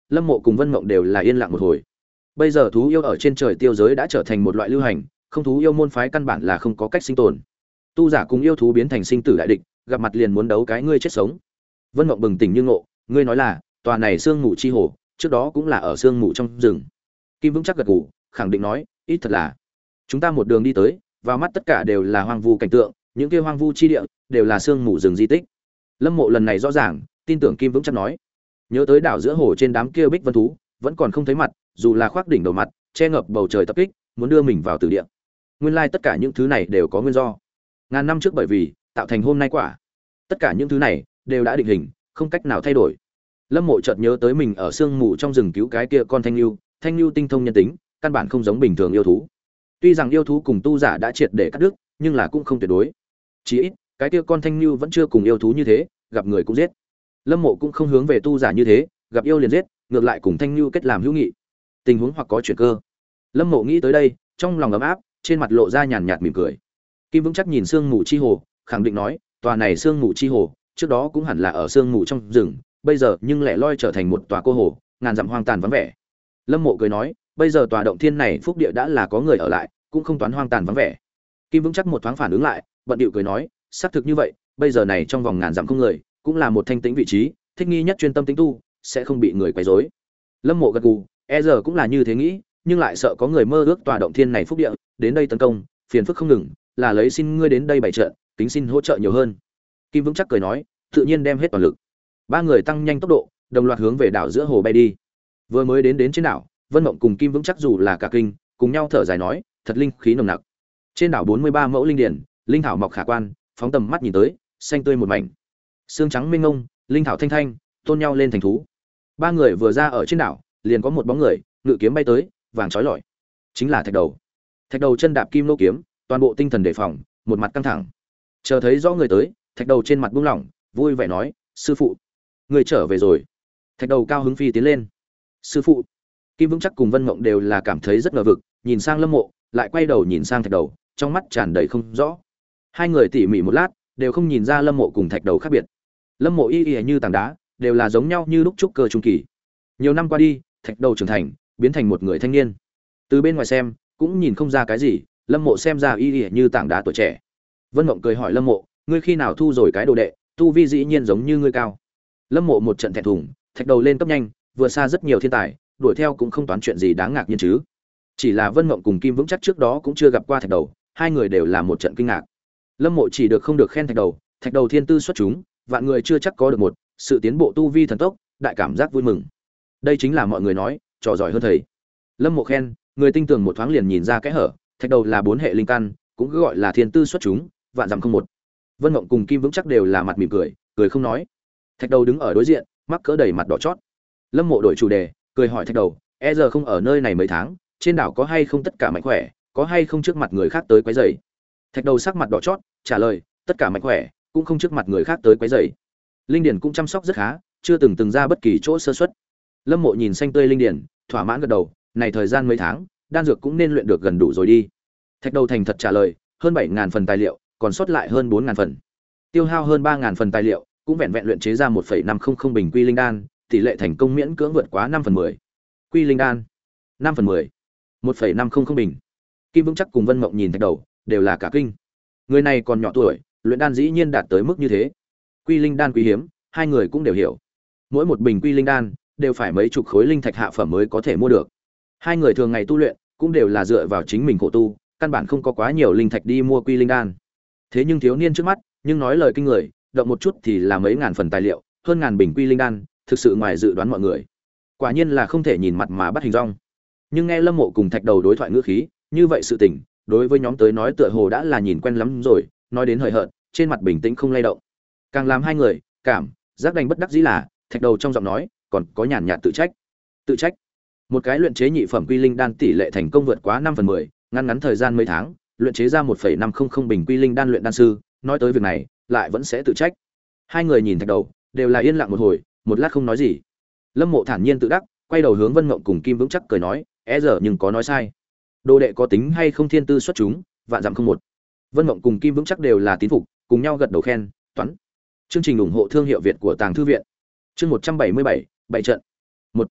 Lâm Mộ cùng Vân Mộng đều là yên lặng một hồi. Bây giờ thú yêu ở trên trời tiêu giới đã trở thành một loại lưu hành, không thú yêu môn phái căn bản là không có cách sinh tồn. Tu giả cùng yêu thú biến thành sinh tử đại địch, gặp mặt liền muốn đấu cái ngươi chết sống. Vân Mộng bừng tỉnh như ngộ, ngươi nói là, tòa này sương mù chi hồ, trước đó cũng là ở sương mù trong rừng. Kim Vững chắc gật gù, khẳng định nói, ít thật là. Chúng ta một đường đi tới, vào mắt tất cả đều là hoang vu cảnh tượng, những kia hoang vu chi địa đều là sương mù rừng di tích. Lâm Mộ lần này rõ ràng, tin tưởng Kim Vững chắc nói. Nhớ tới đảo giữa hồ trên đám kia bích vân thú, vẫn còn không thấy mặt, dù là khoác đỉnh đầu mặt, che ngập bầu trời tập kích, muốn đưa mình vào tử địa. Nguyên lai tất cả những thứ này đều có nguyên do. Ngàn năm trước bởi vì tạo thành hôm nay quả. Tất cả những thứ này đều đã định hình, không cách nào thay đổi. Lâm Mộ chợt nhớ tới mình ở sương mù trong rừng cứu cái kia con thanh lưu, thanh lưu tinh thông nhân tính, căn bản không giống bình thường yêu thú. Tuy rằng yêu thú cùng tu giả đã triệt để cắt đứt, nhưng là cũng không tuyệt đối. Chỉ ít, cái kia con thanh lưu vẫn chưa cùng yêu thú như thế, gặp người cũng giết. Lâm Mộ cũng không hướng về tu giả như thế, gặp yêu liền giết, ngược lại cùng thanh lưu kết làm hữu nghị. Tình huống hoặc có chuyển cơ. Lâm Mộ nghĩ tới đây, trong lòng ấm áp, trên mặt lộ ra nhàn nhạt mỉm cười. Kim Vững chắc nhìn sương mù chi hồ, khẳng định nói, tòa này sương mù chi hồ, trước đó cũng hẳn là ở sương mù trong rừng, bây giờ nhưng lẻ loi trở thành một tòa cô hồ, ngàn dặm hoang tàn vắng vẻ. Lâm Mộ cười nói, bây giờ tòa động thiên này phúc địa đã là có người ở lại, cũng không toán hoang tàn vắng vẻ. Kim Vững chắc một thoáng phản ứng lại, bận điệu cười nói, xác thực như vậy, bây giờ này trong vòng ngàn dặm không người, cũng là một thanh tĩnh vị trí, thích nghi nhất chuyên tâm tĩnh tu, sẽ không bị người quấy rối. Lâm Mộ gật gù, e giờ cũng là như thế nghĩ, nhưng lại sợ có người mơ ước tòa động thiên này phúc địa, đến đây tấn công, phiền phức không ngừng, là lấy xin ngươi đến đây bày trận, kính xin hỗ trợ nhiều hơn. Kim Vững chắc cười nói, tự nhiên đem hết toàn lực. Ba người tăng nhanh tốc độ, đồng loạt hướng về đảo giữa hồ bay đi. Vừa mới đến đến trên đảo, Vân Mộng cùng Kim Vững chắc dù là cả kinh, cùng nhau thở dài nói, thật linh khí nồng nặc. Trên đảo bốn mươi ba mẫu linh điển, linh thảo mọc khả quan, phóng tầm mắt nhìn tới, xanh tươi một mảnh. Xương trắng mênh mông, linh thảo thanh thanh, tôn nhau lên thành thú. Ba người vừa ra ở trên đảo, liền có một bóng người, ngự kiếm bay tới, vàng chói lọi. Chính là Thạch Đầu. Thạch Đầu chân đạp kim lô kiếm, toàn bộ tinh thần đề phòng, một mặt căng thẳng. Chờ thấy rõ người tới, Thạch Đầu trên mặt buông lỏng, vui vẻ nói, sư phụ, người trở về rồi. Thạch Đầu cao hứng phi tiến lên. Sư phụ. Kim Vững chắc cùng Vân Mộng đều là cảm thấy rất ngờ vực, nhìn sang Lâm Mộ, lại quay đầu nhìn sang Thạch Đầu, trong mắt tràn đầy không rõ. Hai người tỉ mỉ một lát, đều không nhìn ra Lâm Mộ cùng Thạch Đầu khác biệt. Lâm Mộ y y như tảng đá, đều là giống nhau như lúc trúc cơ trung kỳ. Nhiều năm qua đi, Thạch Đầu trưởng thành, biến thành một người thanh niên. Từ bên ngoài xem, cũng nhìn không ra cái gì, Lâm Mộ xem ra y y như tảng đá tuổi trẻ. Vân Mộng cười hỏi Lâm Mộ, ngươi khi nào thu rồi cái đồ đệ, tu vi dĩ nhiên giống như ngươi cao. Lâm Mộ một trận thẹn thùng, Thạch Đầu lên cấp nhanh, vừa xa rất nhiều thiên tài, đuổi theo cũng không toán chuyện gì đáng ngạc nhiên chứ. Chỉ là Vân Mộng cùng Kim Vững chắc trước đó cũng chưa gặp qua Thạch Đầu, hai người đều là một trận kinh ngạc. Lâm Mộ chỉ được không được khen Thạch Đầu, Thạch Đầu thiên tư xuất chúng, vạn người chưa chắc có được một, sự tiến bộ tu vi thần tốc, đại cảm giác vui mừng. Đây chính là mọi người nói, trò giỏi hơn thầy. Lâm Mộ khen, người tinh tường một thoáng liền nhìn ra cái hở, Thạch Đầu là bốn hệ linh căn, cũng cứ gọi là thiên tư xuất chúng, vạn dặm không một. Vân Mộng cùng Kim Vững chắc đều là mặt mỉm cười, cười không nói. Thạch Đầu đứng ở đối diện, mắc cỡ đầy mặt đỏ chót. Lâm Mộ đổi chủ đề, cười hỏi Thạch Đầu, e giờ không ở nơi này mấy tháng, trên đảo có hay không tất cả mạnh khỏe, có hay không trước mặt người khác tới quấy rầy. Thạch Đầu sắc mặt đỏ chót, trả lời, tất cả mạnh khỏe, cũng không trước mặt người khác tới quấy rầy. Linh điển cũng chăm sóc rất khá, chưa từng từng ra bất kỳ chỗ sơ suất. Lâm Mộ nhìn xanh tươi linh điển, thỏa mãn gật đầu, này thời gian mấy tháng, đan dược cũng nên luyện được gần đủ rồi đi. Thạch Đầu thành thật trả lời, hơn bảy ngàn phần tài liệu, còn sót lại hơn bốn ngàn phần. Tiêu hao hơn ba ngàn phần tài liệu, cũng vẹn vẹn luyện chế ra một phẩy năm không không bình quy linh đan, tỷ lệ thành công miễn cưỡng vượt quá năm phần mười. Quy linh đan, năm phần mười. một phẩy năm không không bình. Kim Vững chắc cùng Vân Mộng nhìn Thạch Đầu, đều là cả kinh. Người này còn nhỏ tuổi, luyện đan dĩ nhiên đạt tới mức như thế. Quy linh đan quý hiếm, hai người cũng đều hiểu. Mỗi một bình quy linh đan đều phải mấy chục khối linh thạch hạ phẩm mới có thể mua được. Hai người thường ngày tu luyện cũng đều là dựa vào chính mình khổ tu, căn bản không có quá nhiều linh thạch đi mua quy linh đan. Thế nhưng thiếu niên trước mắt, nhưng nói lời kinh người, động một chút thì là mấy ngàn phần tài liệu, hơn ngàn bình quy linh đan, thực sự ngoài dự đoán mọi người. Quả nhiên là không thể nhìn mặt mà bắt hình dong. Nhưng nghe Lâm Mộ cùng Thạch Đầu đối thoại ngữ khí, như vậy sự tình, đối với nhóm tới nói tựa hồ đã là nhìn quen lắm rồi, nói đến hời hợt, trên mặt bình tĩnh không lay động. Càng làm hai người cảm giác đành bất đắc dĩ là, Thạch Đầu trong giọng nói còn có nhàn nhạt tự trách. Tự trách. Một cái luyện chế nhị phẩm quy linh đan tỷ lệ thành công vượt quá năm phần mười, ngắn ngắn thời gian mấy tháng, luyện chế ra một phẩy năm không không bình quy linh đan luyện đan sư, nói tới việc này, lại vẫn sẽ tự trách. Hai người nhìn Thạch Đầu, đều là yên lặng một hồi, một lát không nói gì. Lâm Mộ thản nhiên tự đắc, quay đầu hướng Vân Mộng cùng Kim Vững chắc cười nói, "É giờ nhưng có nói sai. Đồ đệ có tính hay không thiên tư xuất chúng, vạn dặm không một." Vân Mộng cùng Kim Vững chắc đều là tín phục, cùng nhau gật đầu khen, "Toán." Chương trình ủng hộ thương hiệu Việt của Tàng thư viện. Chương một trăm bảy mươi bảy, bảy trận. một.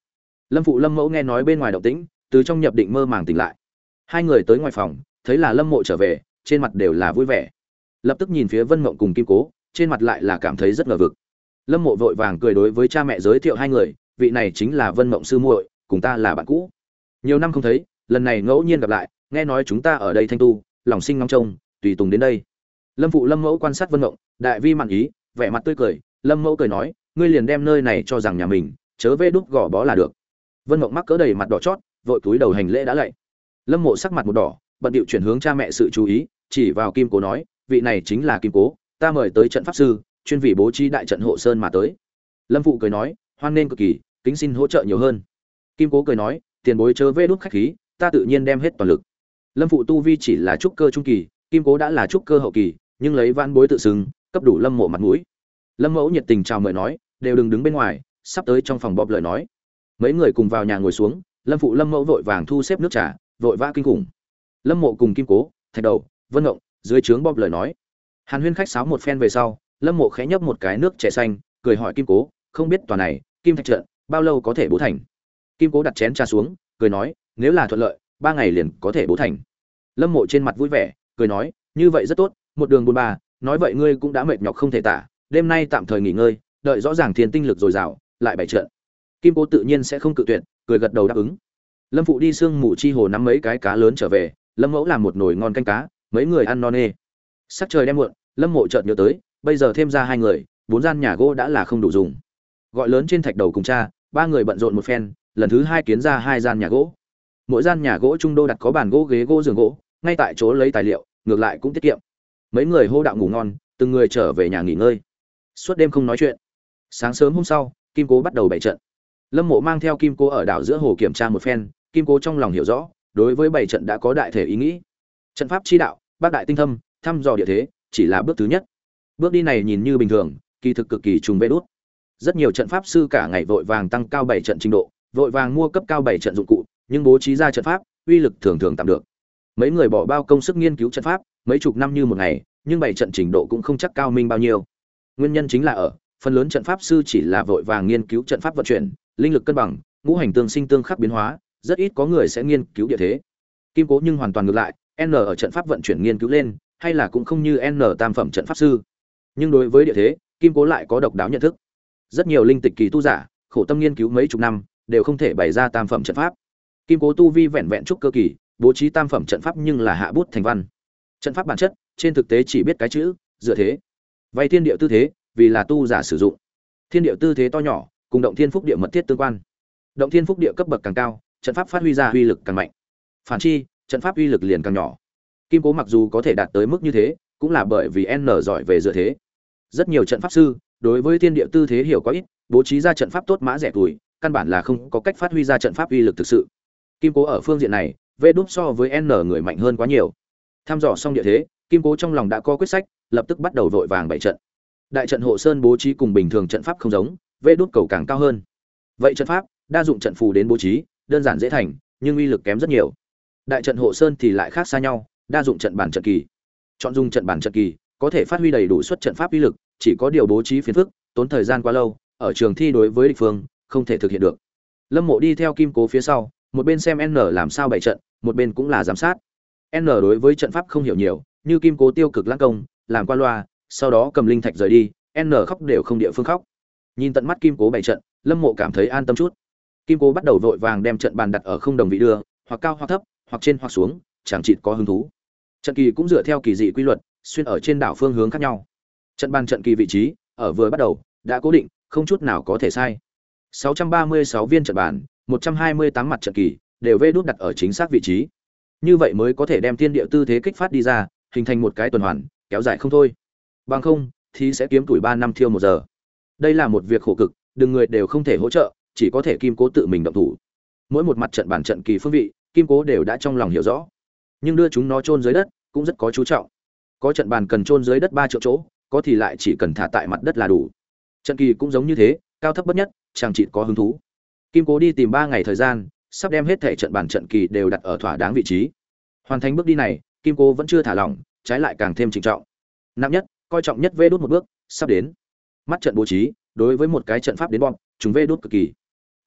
Lâm phụ Lâm mẫu nghe nói bên ngoài động tĩnh, từ trong nhập định mơ màng tỉnh lại. Hai người tới ngoài phòng, thấy là Lâm Mộ trở về, trên mặt đều là vui vẻ. Lập tức nhìn phía Vân Mộng cùng Kim Cố, trên mặt lại là cảm thấy rất ngờ vực. Lâm Mộ vội vàng cười đối với cha mẹ giới thiệu hai người, vị này chính là Vân Mộng sư muội, cùng ta là bạn cũ. Nhiều năm không thấy, lần này ngẫu nhiên gặp lại, nghe nói chúng ta ở đây thanh tu, lòng sinh ngóng trông, tùy tùng đến đây. Lâm phụ Lâm mẫu quan sát Vân Mộng, đại vi mạn ý, vẻ mặt tươi cười. Lâm mẫu cười nói, ngươi liền đem nơi này cho rằng nhà mình, chớ vê đút gò bó là được. Vân Mộng mắc cỡ đầy mặt đỏ chót, vội cúi đầu hành lễ đã lạy. Lâm Mộ sắc mặt một đỏ, bận điệu chuyển hướng cha mẹ sự chú ý, chỉ vào Kim Cố nói, vị này chính là Kim Cố, ta mời tới trận pháp sư, chuyên vị bố trí đại trận hộ sơn mà tới. Lâm phụ cười nói, hoan nên cực kỳ, kính xin hỗ trợ nhiều hơn. Kim Cố cười nói, tiền bối chớ vê đút khách khí, ta tự nhiên đem hết toàn lực. Lâm phụ tu vi chỉ là trúc cơ trung kỳ, Kim Cố đã là trúc cơ hậu kỳ, nhưng lấy vãn bối tự xưng, cấp đủ Lâm Mộ mặt mũi. Lâm mẫu nhiệt tình chào mời nói, đều đừng đứng bên ngoài, sắp tới trong phòng bọp lời nói. Mấy người cùng vào nhà ngồi xuống, Lâm phụ Lâm mẫu vội vàng thu xếp nước trà, vội vã kinh khủng. Lâm Mộ cùng Kim Cố, Thạch Đầu, Vân Ngộng, dưới trướng bọp lời nói. Hàn Huyên khách sáo một phen về sau, Lâm Mộ khẽ nhấp một cái nước chè xanh, cười hỏi Kim Cố, không biết tòa này, Kim Thạch trận, bao lâu có thể bố thành? Kim Cố đặt chén trà xuống, cười nói, nếu là thuận lợi, ba ngày liền có thể bố thành. Lâm Mộ trên mặt vui vẻ, cười nói, như vậy rất tốt, một đường buôn ba, nói vậy ngươi cũng đã mệt nhọc không thể tả, đêm nay tạm thời nghỉ ngơi, đợi rõ ràng thiên tinh lực dồi dào, lại bày trận. Kim Cố tự nhiên sẽ không cự tuyệt, cười gật đầu đáp ứng. Lâm phụ đi sương mù chi hồ nắm mấy cái cá lớn trở về, Lâm mẫu làm một nồi ngon canh cá, mấy người ăn no nê. Sắc trời đem muộn, Lâm Mộ chợt nhớ tới, bây giờ thêm ra hai người, bốn gian nhà gỗ đã là không đủ dùng. Gọi lớn trên Thạch Đầu cùng cha, ba người bận rộn một phen, lần thứ hai kiến ra hai gian nhà gỗ. Mỗi gian nhà gỗ trung đô đặt có bàn gỗ, ghế gỗ, giường gỗ, ngay tại chỗ lấy tài liệu, ngược lại cũng tiết kiệm. Mấy người hô đạo ngủ ngon, từng người trở về nhà nghỉ ngơi. Suốt đêm không nói chuyện. Sáng sớm hôm sau, Kim Cố bắt đầu bày trận. Lâm Mộ mang theo Kim Cố ở đảo giữa hồ kiểm tra một phen, Kim Cố trong lòng hiểu rõ, đối với bày trận đã có đại thể ý nghĩ. Trận pháp chi đạo, bác đại tinh thâm, thăm dò địa thế, chỉ là bước thứ nhất. Bước đi này nhìn như bình thường, kỳ thực cực kỳ trùng vê đút. Rất nhiều trận pháp sư cả ngày vội vàng tăng cao bảy trận trình độ, vội vàng mua cấp cao bảy trận dụng cụ, nhưng bố trí ra trận pháp, uy lực thường thường tạm được. Mấy người bỏ bao công sức nghiên cứu trận pháp, mấy chục năm như một ngày, nhưng bảy trận trình độ cũng không chắc cao minh bao nhiêu. Nguyên nhân chính là ở, phần lớn trận pháp sư chỉ là vội vàng nghiên cứu trận pháp vận chuyển, linh lực cân bằng, ngũ hành tương sinh tương khắc biến hóa, rất ít có người sẽ nghiên cứu địa thế. Kim Cố nhưng hoàn toàn ngược lại, N ở trận pháp vận chuyển nghiên cứu lên, hay là cũng không như N tam phẩm trận pháp sư. Nhưng đối với địa thế, Kim Cố lại có độc đáo nhận thức. Rất nhiều linh tịch kỳ tu giả, khổ tâm nghiên cứu mấy chục năm, đều không thể bày ra tam phẩm trận pháp. Kim Cố tu vi vẹn vẹn trúc cơ kỳ, bố trí tam phẩm trận pháp nhưng là hạ bút thành văn. Trận pháp bản chất, trên thực tế chỉ biết cái chữ, dựa thế. Vay thiên địa tư thế, vì là tu giả sử dụng. Thiên địa tư thế to nhỏ, cùng động thiên phúc địa mật thiết tương quan. Động thiên phúc địa cấp bậc càng cao, trận pháp phát huy ra uy lực càng mạnh. Phản chi, trận pháp uy lực liền càng nhỏ. Kim Cố mặc dù có thể đạt tới mức như thế, cũng là bởi vì N giỏi về dựa thế. Rất nhiều trận pháp sư đối với thiên địa tư thế hiểu quá ít, bố trí ra trận pháp tốt mã rẻ tuổi, căn bản là không có cách phát huy ra trận pháp uy lực thực sự. Kim Cố ở phương diện này, vê đúp so với N người mạnh hơn quá nhiều. Tham dò xong địa thế, Kim Cố trong lòng đã có quyết sách, lập tức bắt đầu vội vàng bày trận. Đại trận hộ sơn bố trí cùng bình thường trận pháp không giống, vê đút cầu càng cao hơn. Vậy trận pháp, đa dụng trận phù đến bố trí, đơn giản dễ thành, nhưng uy lực kém rất nhiều. Đại trận hộ sơn thì lại khác xa nhau, đa dụng trận bản trận kỳ. Chọn dùng trận bản trận kỳ, có thể phát huy đầy đủ suất trận pháp uy lực, chỉ có điều bố trí phiền phức, tốn thời gian quá lâu, ở trường thi đối với địch phương, không thể thực hiện được. Lâm Mộ đi theo Kim Cố phía sau, một bên xem N làm sao bày trận, một bên cũng là giám sát. N đối với trận pháp không hiểu nhiều, như Kim Cố tiêu cực lãng công, làm qua loa, sau đó cầm linh thạch rời đi, N khóc đều không địa phương khóc. Nhìn tận mắt Kim Cố bày trận, Lâm Mộ cảm thấy an tâm chút. Kim Cố bắt đầu vội vàng đem trận bàn đặt ở không đồng vị đưa, hoặc cao hoặc thấp, hoặc trên hoặc xuống, chẳng chịt có hứng thú. Trận kỳ cũng dựa theo kỳ dị quy luật, xuyên ở trên đảo phương hướng khác nhau. Trận bàn trận kỳ vị trí, ở vừa bắt đầu đã cố định, không chút nào có thể sai. sáu trăm ba mươi sáu viên trận bàn, một trăm hai mươi tám mặt trận kỳ, đều vê đút đặt ở chính xác vị trí. Như vậy mới có thể đem thiên địa tư thế kích phát đi ra, hình thành một cái tuần hoàn, kéo dài không thôi. Bằng không, thì sẽ kiếm tuổi ba năm thiêu một giờ. Đây là một việc khổ cực, đừng người đều không thể hỗ trợ, chỉ có thể Kim Cố tự mình động thủ. Mỗi một mặt trận bản trận kỳ phương vị, Kim Cố đều đã trong lòng hiểu rõ. Nhưng đưa chúng nó chôn dưới đất, cũng rất có chú trọng. Có trận bàn cần chôn dưới đất ba triệu chỗ, có thì lại chỉ cần thả tại mặt đất là đủ. Trận kỳ cũng giống như thế, cao thấp bất nhất, chẳng chỉ có hứng thú. Kim Cố đi tìm ba ngày thời gian, sắp đem hết thảy trận bàn trận kỳ đều đặt ở thỏa đáng vị trí. Hoàn thành bước đi này, Kim Cố vẫn chưa thả lỏng, trái lại càng thêm trịnh trọng. Nặng nhất, coi trọng nhất vê đốt một bước, sắp đến. Mắt trận bố trí, đối với một cái trận pháp đến bom, chúng vê đốt cực kỳ.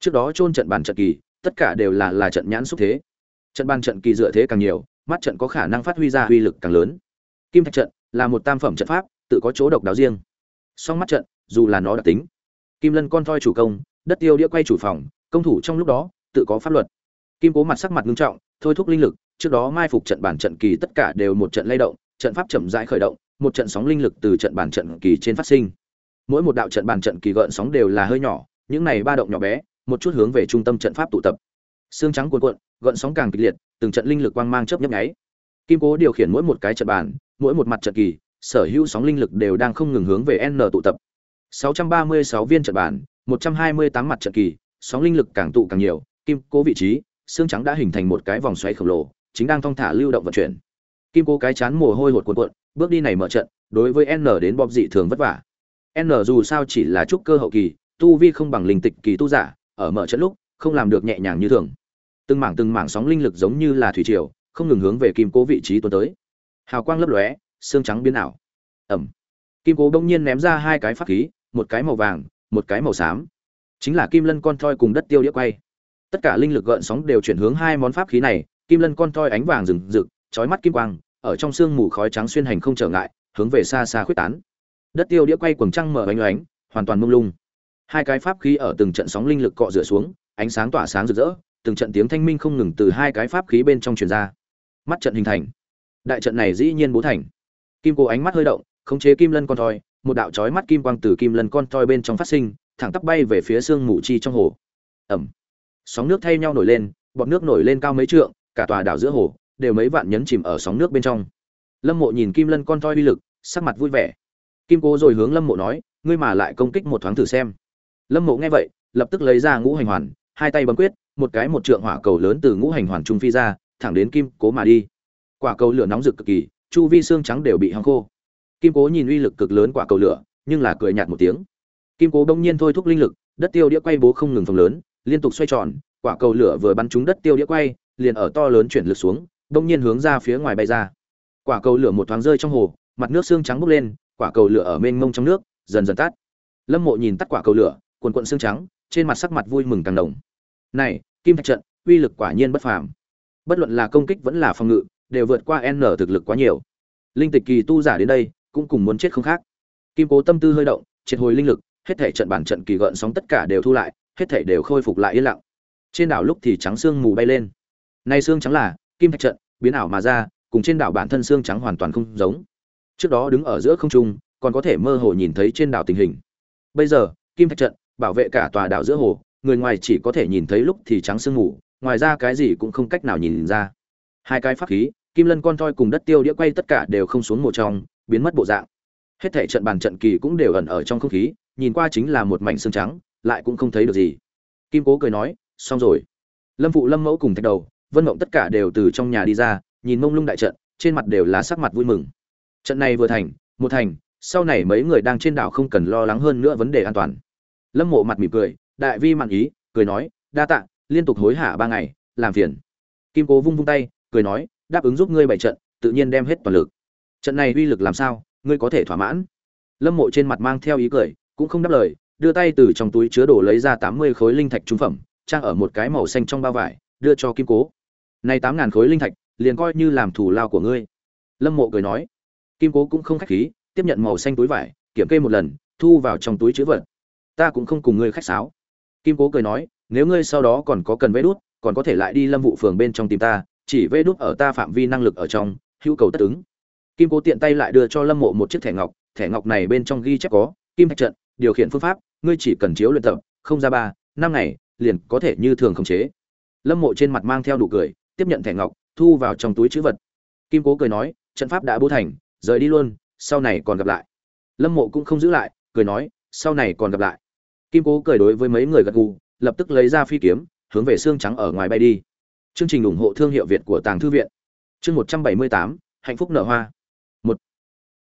Trước đó chôn trận bàn trận kỳ, tất cả đều là là trận nhãn xúc thế. Trận bàn trận kỳ dựa thế càng nhiều, mắt trận có khả năng phát huy ra uy lực càng lớn. Kim thạch trận là một tam phẩm trận pháp, tự có chỗ độc đáo riêng. Song mắt trận, dù là nó đặc tính, Kim Lân con thoi chủ công, Đất Tiêu Đĩa quay chủ phòng, công thủ trong lúc đó, tự có pháp luật. Kim Cố mặt sắc mặt nghiêm trọng, thôi thúc linh lực, trước đó mai phục trận bản trận kỳ tất cả đều một trận lay động, trận pháp chậm rãi khởi động, một trận sóng linh lực từ trận bản trận kỳ trên phát sinh. Mỗi một đạo trận bản trận kỳ gợn sóng đều là hơi nhỏ, những này ba động nhỏ bé, một chút hướng về trung tâm trận pháp tụ tập. Xương trắng cuồn cuộn, gợn sóng càng kịch liệt, từng trận linh lực quang mang chớp nhấp nháy. Kim Cố điều khiển mỗi một cái trận bản, mỗi một mặt trận kỳ, sở hữu sóng linh lực đều đang không ngừng hướng về N tụ tập. sáu trăm ba mươi sáu viên trận bản, một trăm hai mươi tám mặt trận kỳ, sóng linh lực càng tụ càng nhiều, Kim Cố vị trí, xương trắng đã hình thành một cái vòng xoáy khổng lồ, chính đang thong thả lưu động vận chuyển. Kim Cố cái chán mồ hôi hột cuộn cuộn, bước đi này mở trận, đối với N đến bom dị thường vất vả. N dù sao chỉ là trúc cơ hậu kỳ, tu vi không bằng linh tịch kỳ tu giả, ở mở trận lúc, không làm được nhẹ nhàng như thường. Từng mảng từng mảng sóng linh lực giống như là thủy triều, không ngừng hướng về Kim Cố vị trí tuôn tới. Hào quang lấp lóe, xương trắng biến ảo. Ầm. Kim Cố bỗng nhiên ném ra hai cái pháp khí, một cái màu vàng, một cái màu xám. Chính là Kim Lân con thoi cùng Đất Tiêu Đĩa quay. Tất cả linh lực gợn sóng đều chuyển hướng hai món pháp khí này, Kim Lân con thoi ánh vàng rực rực, chói mắt kim quang, ở trong sương mù khói trắng xuyên hành không trở ngại, hướng về xa xa khuếch tán. Đất Tiêu Đĩa quay quầng trăng mở ánh ánh, hoàn toàn mông lung. Hai cái pháp khí ở từng trận sóng linh lực cọ rửa xuống, ánh sáng tỏa sáng rực rỡ, từng trận tiếng thanh minh không ngừng từ hai cái pháp khí bên trong truyền ra. Mắt trận hình thành. Đại trận này dĩ nhiên bố thành. Kim Cố ánh mắt hơi động, khống chế Kim Lân con thoi, một đạo chói mắt kim quang từ Kim Lân con thoi bên trong phát sinh, thẳng tắp bay về phía sương mù chi trong hồ. Ầm. Sóng nước thay nhau nổi lên, bọt nước nổi lên cao mấy trượng, cả tòa đảo giữa hồ đều mấy vạn nhấn chìm ở sóng nước bên trong. Lâm Mộ nhìn Kim Lân con thoi uy lực, sắc mặt vui vẻ. Kim Cố rồi hướng Lâm Mộ nói, ngươi mà lại công kích một thoáng thử xem. Lâm Mộ nghe vậy, lập tức lấy ra ngũ hành hoàn, hai tay bấm quyết, một cái một trượng hỏa cầu lớn từ ngũ hành hoàn trung phi ra, thẳng đến Kim Cố mà đi. Quả cầu lửa nóng rực cực kỳ, chu vi xương trắng đều bị hong khô. Kim Cố nhìn uy lực cực lớn quả cầu lửa, nhưng là cười nhạt một tiếng. Kim Cố bỗng nhiên thôi thúc linh lực, Đất Tiêu Đĩa quay bố không ngừng phồng lớn, liên tục xoay tròn, quả cầu lửa vừa bắn trúng Đất Tiêu Đĩa quay, liền ở to lớn chuyển lực xuống, bỗng nhiên hướng ra phía ngoài bay ra. Quả cầu lửa một thoáng rơi trong hồ, mặt nước xương trắng bốc lên, quả cầu lửa ở mênh mông trong nước, dần dần tắt. Lâm Mộ nhìn tắt quả cầu lửa, cuồn cuộn xương trắng, trên mặt sắc mặt vui mừng càng đồng. Này, Kim Thạch trận, uy lực quả nhiên bất phàm. Bất luận là công kích vẫn là phòng ngự, đều vượt qua N thực lực quá nhiều. Linh tịch kỳ tu giả đến đây, cũng cùng muốn chết không khác. Kim Cố tâm tư hơi động, triệt hồi linh lực, hết thảy trận bản trận kỳ gợn sóng tất cả đều thu lại, hết thảy đều khôi phục lại yên lặng. Trên đảo lúc thì trắng sương mù bay lên. Nay sương trắng là Kim Thạch trận biến ảo mà ra, cùng trên đảo bản thân sương trắng hoàn toàn không giống. Trước đó đứng ở giữa không trung, còn có thể mơ hồ nhìn thấy trên đảo tình hình. Bây giờ, Kim Thạch trận bảo vệ cả tòa đảo giữa hồ, người ngoài chỉ có thể nhìn thấy lúc thì trắng sương mù, ngoài ra cái gì cũng không cách nào nhìn ra. Hai cái pháp khí, Kim Lân con thoi cùng Đất Tiêu Đĩa quay tất cả đều không xuống một trong, biến mất bộ dạng. Hết thảy trận bàn trận kỳ cũng đều ẩn ở trong không khí, nhìn qua chính là một mảnh xương trắng, lại cũng không thấy được gì. Kim Cố cười nói, xong rồi. Lâm phụ Lâm mẫu cùng Thạch Đầu, Vân Mộng tất cả đều từ trong nhà đi ra, nhìn mông lung đại trận, trên mặt đều là sắc mặt vui mừng. Trận này vừa thành, một thành, sau này mấy người đang trên đảo không cần lo lắng hơn nữa vấn đề an toàn. Lâm Mộ mặt mỉm cười, đại vi mạn ý, cười nói, đa tạ, liên tục hối hả ba ngày, làm phiền. Kim Cố vung vung tay, cười nói, đáp ứng giúp ngươi bày trận, tự nhiên đem hết toàn lực. Trận này uy lực làm sao, ngươi có thể thỏa mãn? Lâm Mộ trên mặt mang theo ý cười, cũng không đáp lời, đưa tay từ trong túi chứa đồ lấy ra tám mươi khối linh thạch trung phẩm, trang ở một cái màu xanh trong bao vải, đưa cho Kim Cố. Này tám ngàn khối linh thạch, liền coi như làm thù lao của ngươi. Lâm Mộ cười nói. Kim Cố cũng không khách khí, tiếp nhận màu xanh túi vải, kiểm kê một lần, thu vào trong túi chứa vật. Ta cũng không cùng ngươi khách sáo. Kim Cố cười nói, nếu ngươi sau đó còn có cần vẽ đút, còn có thể lại đi Lâm vụ phường bên trong tìm ta, chỉ vẽ đút ở ta phạm vi năng lực ở trong, hữu cầu tất ứng. Kim Cố tiện tay lại đưa cho Lâm Mộ một chiếc thẻ ngọc, thẻ ngọc này bên trong ghi chép có Kim Thạch trận, điều khiển phương pháp, ngươi chỉ cần chiếu luyện tập, không ra ba, năm ngày, liền có thể như thường khống chế. Lâm Mộ trên mặt mang theo nụ cười, tiếp nhận thẻ ngọc, thu vào trong túi trữ vật. Kim Cố cười nói, trận pháp đã bố thành, rời đi luôn, sau này còn gặp lại. Lâm Mộ cũng không giữ lại, cười nói, sau này còn gặp lại. Kim Cố cười đối với mấy người gật gù, lập tức lấy ra phi kiếm, hướng về xương trắng ở ngoài bay đi. Chương trình ủng hộ thương hiệu Việt của Tàng Thư viện. Chương một trăm bảy mươi tám, hạnh phúc nở hoa.